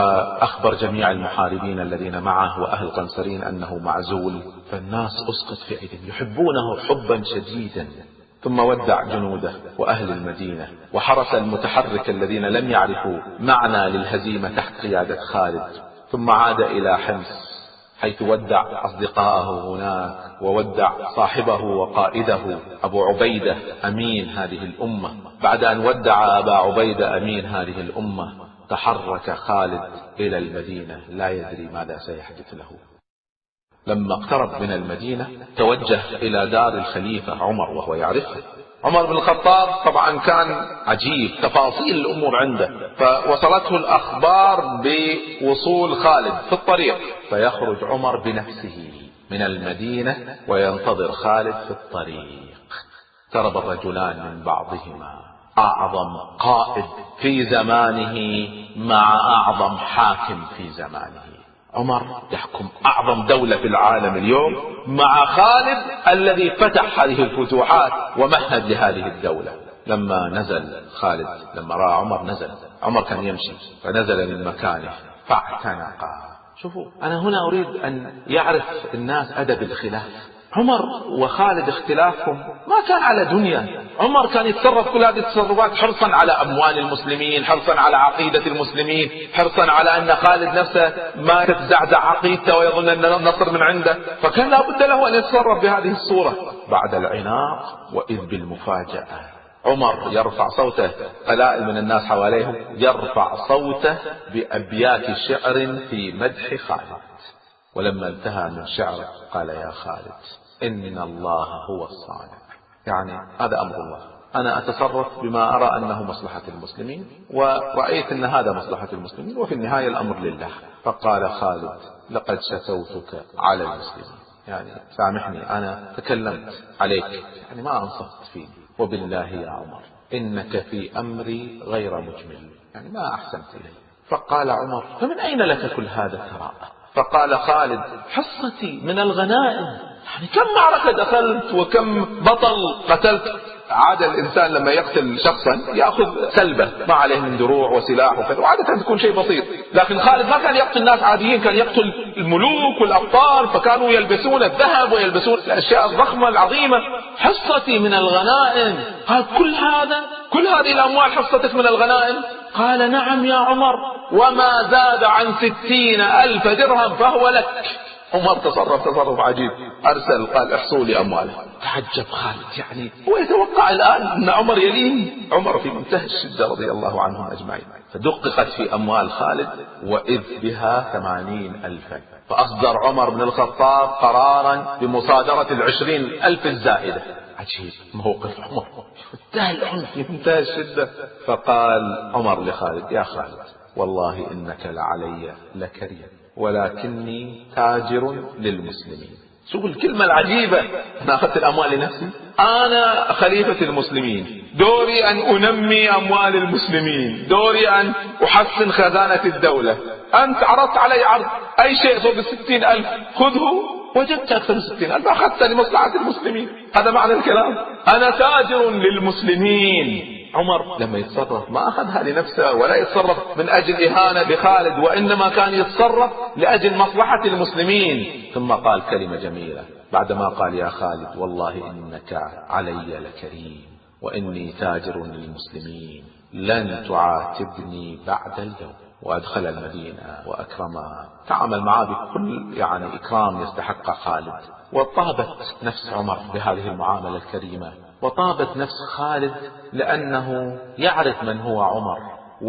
وأخبر جميع المحاربين الذين معه وأهل قنسرين أنه معزول، فالناس أسقط في أيديهم يحبونه حبا شديدا. ثم ودع جنوده وأهل المدينة وحرس المتحرك الذين لم يعرفوا معنى للهزيمة تحت قيادة خالد، ثم عاد إلى حمص حيث ودع أصدقائه هناك وودع صاحبه وقائده أبو عبيدة أمين هذه الأمة. بعد أن ودع أبا عبيدة أمين هذه الأمة تحرك خالد إلى المدينة لا يدري ماذا سيحدث له. لما اقترب من المدينة توجه إلى دار الخليفة عمر وهو يعرفه. عمر بن الخطاب طبعا كان عجيب تفاصيل الأمور عنده، فوصلته الأخبار بوصول خالد في الطريق، فيخرج عمر بنفسه من المدينة وينتظر خالد في الطريق. اقترب الرجلان من بعضهما، أعظم قائد في زمانه مع أعظم حاكم في زمانه. عمر يحكم أعظم دولة في العالم اليوم مع خالد الذي فتح هذه الفتوحات ومهد لهذه الدولة. لما نزل خالد، لما رأى عمر نزل، عمر كان يمشي فنزل من مكانه فاعتنقا. شوفوا، أنا هنا أريد أن يعرف الناس أدب الخلاف. عمر وخالد اختلافهم ما كان على دنيا. عمر كان يتصرف كل هذه التصرفات حرصا على أموال المسلمين، حرصا على عقيدة المسلمين، حرصا على أن خالد نفسه ما تتزعزع عقيدته ويظن أن النصر من عنده، فكان لا بد له أن يتصرف بهذه الصورة. بعد العناق وإذ بالمفاجأة، عمر يرفع صوته، قلائل من الناس حواليه، يرفع صوته بأبيات شعر في مدح خالد. ولما انتهى من شعره قال: يا خالد إن الله هو الصانع. يعني هذا أمر الله، أنا أتصرف بما أرى أنه مصلحة المسلمين، ورأيت أن هذا مصلحة المسلمين، وفي النهاية الأمر لله. فقال خالد: لقد شكوتك على المسلمين، يعني سامحني أنا تكلمت عليك، يعني ما أنصفت فيه، وبالله يا عمر إنك في أمري غير مجمل، يعني ما أحسنت إليه. فقال عمر: فمن أين لك كل هذا الثراء؟ فقال خالد: حصتي من الغنائم، يعني كم معركة دخلت وكم بطل قتلت. عادة الإنسان لما يقتل شخصا يأخذ سلبة ما عليه من دروع وسلاح وكذا، وعادة تكون شيء بسيط. لكن خالد ما كان يقتل ناس عاديين، كان يقتل الملوك والأبطال، فكانوا يلبسون الذهب ويلبسون الأشياء الضخمة العظيمة. حصتي من الغنائم، قال: كل هذه الأموال حصتك من الغنائم؟ قال: نعم يا عمر، وما زاد عن 60,000 درهم فهو لك. عمر تصرف عجيب، أرسل قال: احصوا لي أمواله. تعجب خالد، يعني هو يتوقع الآن أن عمر يلين. عمر في منتهى الشدة رضي الله عنهم أجمعين. فدققت في أموال خالد وإذ بها 80,000. فأصدر عمر بن الخطاب قرارا بمصادرة 20,000 الزائدة. عجيب موقف عمر، منتهى العنف، منتهى الشدة. فقال عمر لخالد: يا خالد والله إنك لعلي لكريم، ولكني تاجر للمسلمين. شوف الكلمة العجيبة، أنا أخذت الأموال لنفسي، أنا خليفة المسلمين، دوري أن أنمي أموال المسلمين، دوري أن أحسن خزانة الدولة. أنت عرضت علي عرض أي شيء فوق 60,000 خذه، وجدت أكثر 60,000 أخذت لمصلحة المسلمين. هذا معنى الكلام، أنا تاجر للمسلمين. عمر لما يتصرف ما أخذها لنفسه ولا يتصرف من أجل إهانة لخالد، وإنما كان يتصرف لأجل مصلحة المسلمين. ثم قال كلمة جميلة بعدما قال: يا خالد والله إنك علي لكريم، وإني تاجر للمسلمين، لن تعاتبني بعد اليوم. وأدخل المدينة وأكرمها، تعامل معه بكل يعني إكرام يستحق خالد. وطابت نفس عمر بهذه المعاملة الكريمة، وطابت نفس خالد لأنه يعرف من هو عمر،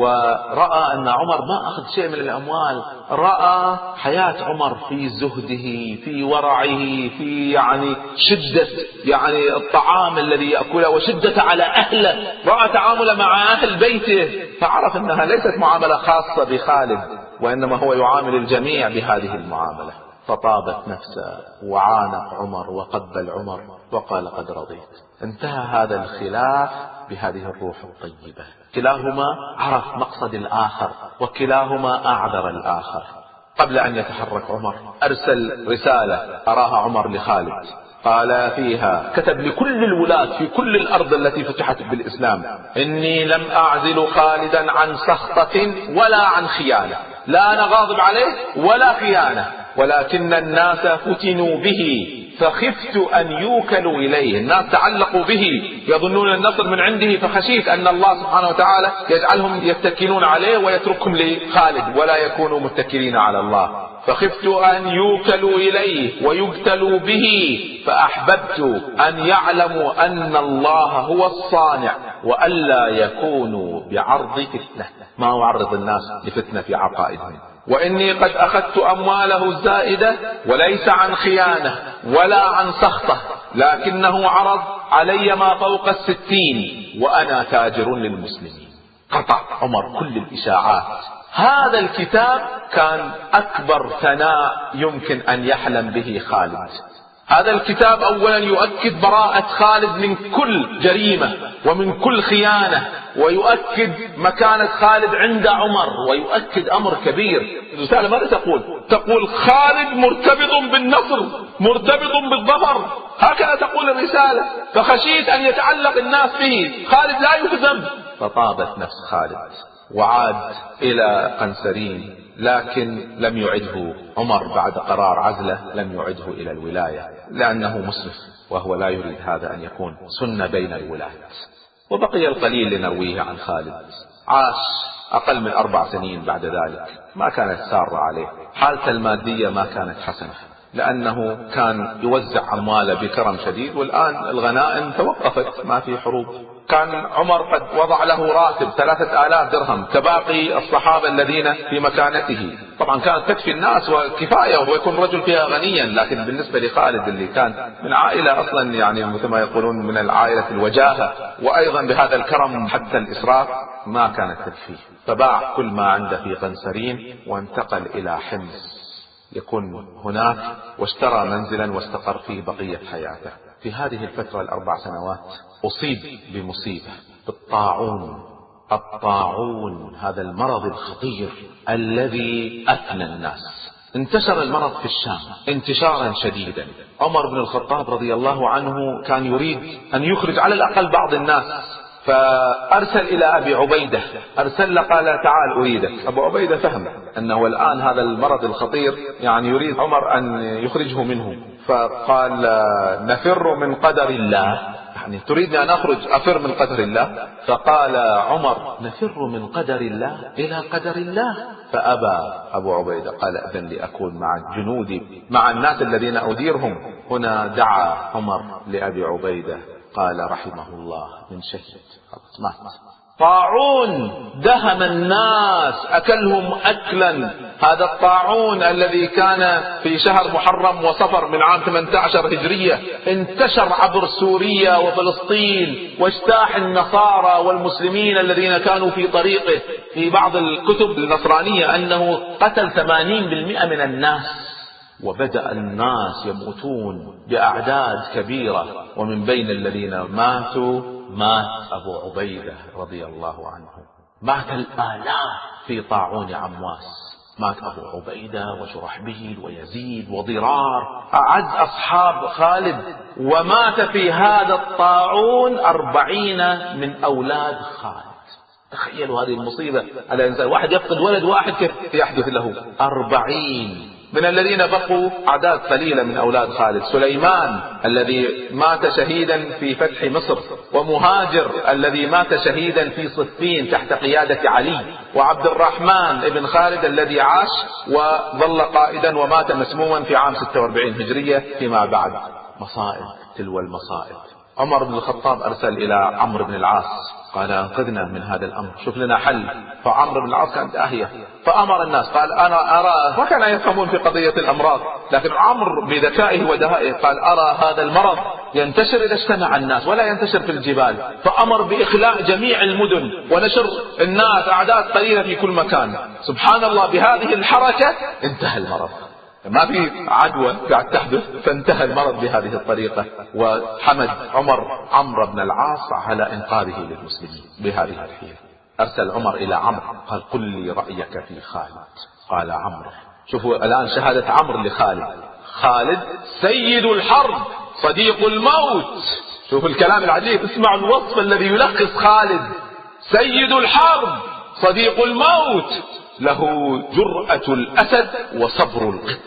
ورأى أن عمر ما أخذ شيء من الأموال، رأى حياة عمر في زهده، في ورعه، في يعني شدة يعني الطعام الذي يأكله، وشدة على أهله، رأى تعامله مع أهل بيته، فعرف أنها ليست معاملة خاصة بخالد، وإنما هو يعامل الجميع بهذه المعاملة. فطابت نفسه وعانق عمر وقبل عمر وقال: قد رضيت. انتهى هذا الخلاف بهذه الروح الطيبة، كلاهما عرف مقصد الآخر، وكلاهما أعذر الآخر. قبل أن يتحرك عمر أرسل رسالة أراها عمر لخالد، قال فيها، كتب لكل الولاة في كل الأرض التي فتحت بالإسلام: إني لم أعزل خالدا عن سخطة ولا عن خيانة، لا أنا غاضب عليه ولا خيانة، ولكن الناس فتنوا به فخفت أن يوكلوا إليه. الناس تعلقوا به يظنون النصر من عنده، فخشيت أن الله سبحانه وتعالى يجعلهم يتكلون عليه ويتركهم لخالد ولا يكونوا متكلين على الله. فخفت أن يوكلوا إليه ويقتلوا به، فأحببت أن يعلموا أن الله هو الصانع، وألا يكونوا بعرض فتنة، ما يعرض الناس لفتنة في عقائدهم. وإني قد أخذت أمواله الزائدة وليس عن خيانة ولا عن سخطة، لكنه عرض علي ما فوق 60، وأنا تاجر للمسلمين. قطع عمر كل الإشاعات. هذا الكتاب كان أكبر ثناء يمكن أن يحلم به خالد. هذا الكتاب أولا يؤكد براءة خالد من كل جريمة ومن كل خيانة، ويؤكد مكانة خالد عند عمر، ويؤكد أمر كبير. الرسالة ماذا تقول؟ تقول خالد مرتبط بالنصر، مرتبط بالظفر، هكذا تقول الرسالة. فخشيت أن يتعلق الناس به، خالد لا يهزم. فطابت نفس خالد وعاد إلى قنسرين، لكن لم يعده عمر بعد قرار عزله، لم يعده إلى الولاية لأنه مسرف، وهو لا يريد هذا أن يكون سنة بين الولاة. وبقي القليل لنرويه عن خالد. عاش أقل من 4 سنين بعد ذلك، ما كانت سارة عليه، حالته المادية ما كانت حسنة، لأنه كان يوزع أمواله بكرم شديد، والآن الغنائم توقفت، ما في حروب. كان عمر قد وضع له راتب 3000 درهم كباقي الصحابة الذين في مكانته. طبعا كانت تكفي الناس وكفاية ويكون رجل فيها غنيا، لكن بالنسبة لخالد اللي كان من عائلة أصلا يعني مثل ما يقولون من العائلة الوجاهة، وأيضا بهذا الكرم حتى الإسراف، ما كانت تكفيه، فباع كل ما عنده في قنسرين وانتقل إلى حمص يكون هناك، واشترى منزلا واستقر فيه بقية حياته. في هذه الفترة ال4 سنوات أصيب بمصيبة، بالطاعون. الطاعون هذا المرض الخطير الذي أفنى الناس. انتشر المرض في الشام انتشارا شديدا. عمر بن الخطاب رضي الله عنه كان يريد أن يخرج على الأقل بعض الناس، فأرسل إلى أبي عبيدة، أرسل له قال تعال أريدك. أبو عبيدة فهم أنه الآن هذا المرض الخطير يعني يريد عمر أن يخرجه منه، فقال نفر من قدر الله، يعني تريدني أن أخرج أفر من قدر الله؟ فقال عمر نفر من قدر الله إلى قدر الله. فأبى أبو عبيدة، قال أذن لي أكون مع جنودي مع الناس الذين أديرهم. هنا دعا عمر لأبي عبيدة قال رحمه الله من شهد، مات. طاعون دهم الناس، أكلهم أكلا. هذا الطاعون الذي كان في شهر محرم وصفر من عام 18 هجرية انتشر عبر سوريا وفلسطين، واجتاح النصارى والمسلمين الذين كانوا في طريقه. في بعض الكتب النصرانية أنه قتل 80% من الناس، وبدأ الناس يموتون بأعداد كبيرة، ومن بين الذين ماتوا مات أبو عبيدة رضي الله عنه. مات الآلاف في طاعون عمواس، مات أبو عبيدة وشرحبيل ويزيد وضرار أعز أصحاب خالد. ومات في هذا الطاعون 40 من أولاد خالد. تخيلوا هذه المصيبة على الإنسان، واحد يفقد ولد واحد كيف يحدث له 40 من الذين بقوا أعداد قليلة من أولاد خالد. سليمان الذي مات شهيدا في فتح مصر، ومهاجر الذي مات شهيدا في صفين تحت قيادة علي، وعبد الرحمن ابن خالد الذي عاش وظل قائدا ومات مسموما في عام 46 هجرية فيما بعد. مصائب تلو المصائب. عمر بن الخطاب أرسل إلى عمرو بن العاص قال انقذنا من هذا الأمر، شوف لنا حل. فعمرو بن العاص كان داهية، فأمر الناس قال أنا أرى، وكان يفهمون في قضية الأمراض، لكن عمرو بذكائه ودهائه قال أرى هذا المرض ينتشر إذا اجتمع الناس ولا ينتشر في الجبال. فأمر بإخلاء جميع المدن ونشر الناس أعداد قليلة في كل مكان. سبحان الله، بهذه الحركة انتهى المرض، ما في عدوى قاعد تحدث، فانتهى المرض بهذه الطريقة. وحمد عمرو بن العاص على إنقاذه للمسلمين بهذه الحيلة. أرسل عمر إلى عمرو قال قل لي رأيك في خالد. قال عمرو، شوفوا الآن شهادة عمرو لخالد، خالد سيد الحرب صديق الموت. شوفوا الكلام العجيب، اسمعوا الوصف الذي يلخص خالد: سيد الحرب صديق الموت، له جرأة الأسد وصبر القط.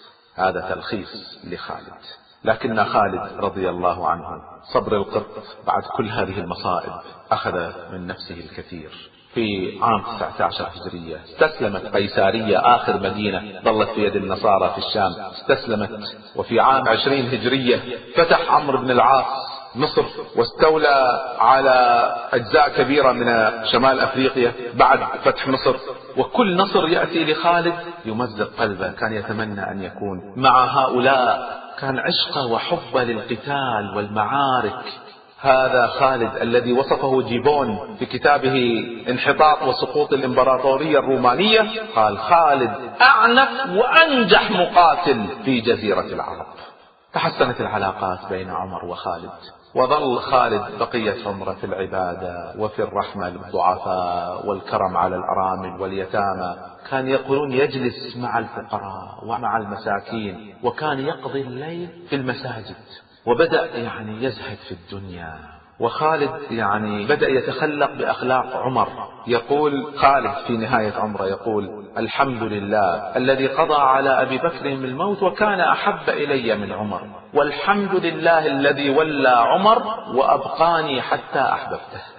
هذا تلخيص لخالد. لكن خالد رضي الله عنه صبر القط بعد كل هذه المصائب أخذ من نفسه الكثير. في عام 19 هجرية استسلمت قيسارية، آخر مدينة ظلت في يد النصارى في الشام، استسلمت. وفي عام 20 هجرية فتح عمرو بن العاص مصر، واستولى على أجزاء كبيرة من شمال أفريقيا بعد فتح مصر. وكل نصر يأتي لخالد يمزق قلبه، كان يتمنى أن يكون مع هؤلاء، كان عشقه وحبه للقتال والمعارك. هذا خالد الذي وصفه جيبون في كتابه انحطاط وسقوط الإمبراطورية الرومانية، قال خالد أعنف وأنجح مقاتل في جزيرة العرب. تحسنت العلاقات بين عمر وخالد، وظل خالد بقية عمره في العبادة وفي الرحمة للضعفاء والكرم على الأرامل واليتامى. كان يقولون يجلس مع الفقراء ومع المساكين، وكان يقضي الليل في المساجد، وبدأ يزهد في الدنيا. وخالد بدأ يتخلق بأخلاق عمر. يقول خالد في نهاية عمره، يقول الحمد لله الذي قضى على أبي بكر الموت وكان أحب إلي من عمر، والحمد لله الذي ولى عمر وأبقاني حتى أحببته.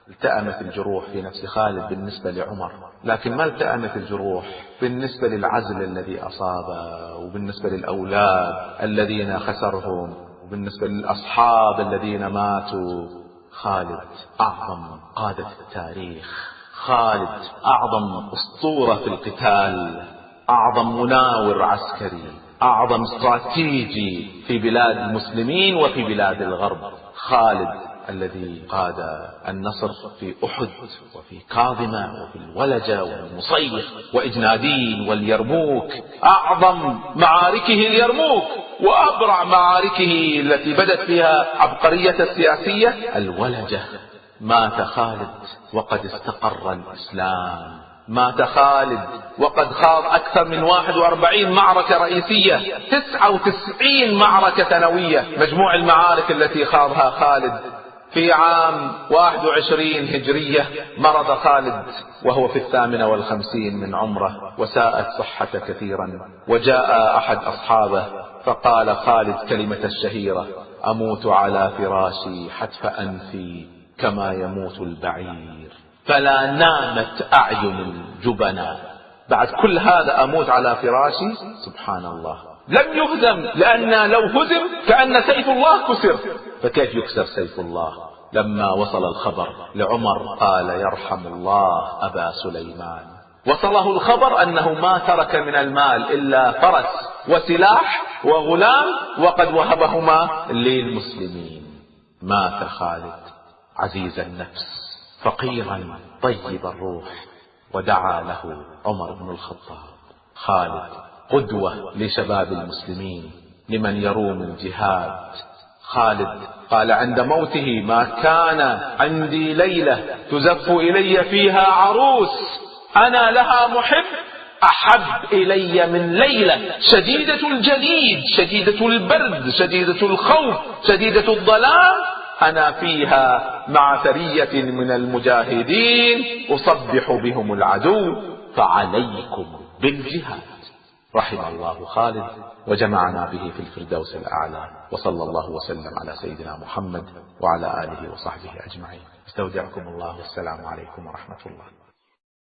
التأمت الجروح في نفس خالد بالنسبة لعمر، لكن ما التأمت الجروح بالنسبة للعزل الذي أصابه، وبالنسبة للأولاد الذين خسرهم، وبالنسبة للأصحاب الذين ماتوا. خالد أعظم قادة التاريخ، خالد أعظم أسطورة في القتال، أعظم مناور عسكري، أعظم استراتيجي في بلاد المسلمين وفي بلاد الغرب. خالد الذي قاد النصر في أحد وفي كاظمة وفي الولجة والمصيخ وإجنادين واليرموك، أعظم معاركه اليرموك، وأبرع معاركه التي بدت فيها عبقرية السياسية الولجة. مات خالد وقد استقر الإسلام، مات خالد وقد خاض أكثر من 41 معركة رئيسية، 99 معركة ثانوية، مجموع المعارك التي خاضها خالد. في عام 21 هجرية مرض خالد وهو في 58 من عمره، وساءت صحته كثيرا، وجاء أحد أصحابه فقال خالد كلمة الشهيرة: أموت على فراشي حتف أنفي كما يموت البعير، فلا نامت أعين الجبناء. بعد كل هذا أموت على فراشي. سبحان الله، لم يهزم، لأن لو هزم كأن سيف الله كسر، فكيف يكسر سيف الله؟ لما وصل الخبر لعمر قال: يرحم الله أبا سليمان. وصله الخبر أنه ما ترك من المال إلا فرس وسلاح وغلام، وقد وهبهما للمسلمين. مات خالد عزيز النفس، فقيرا طيب الروح، ودعا له عمر بن الخطاب. خالد قدوة لشباب المسلمين، لمن يروم الجهاد. خالد قال عند موته: ما كان عندي ليلة تزف إلي فيها عروس أنا لها محب أحب إلي من ليلة شديدة الجليد، شديدة البرد، شديدة الخوف، شديدة الظلام، أنا فيها مع ثرية من المجاهدين أصبح بهم العدو، فعليكم بالجهاد. رحم الله خالد وجمعنا به في الفردوس الأعلى، وصلى الله وسلم على سيدنا محمد وعلى آله وصحبه أجمعين. استودعكم الله، والسلام عليكم ورحمة الله.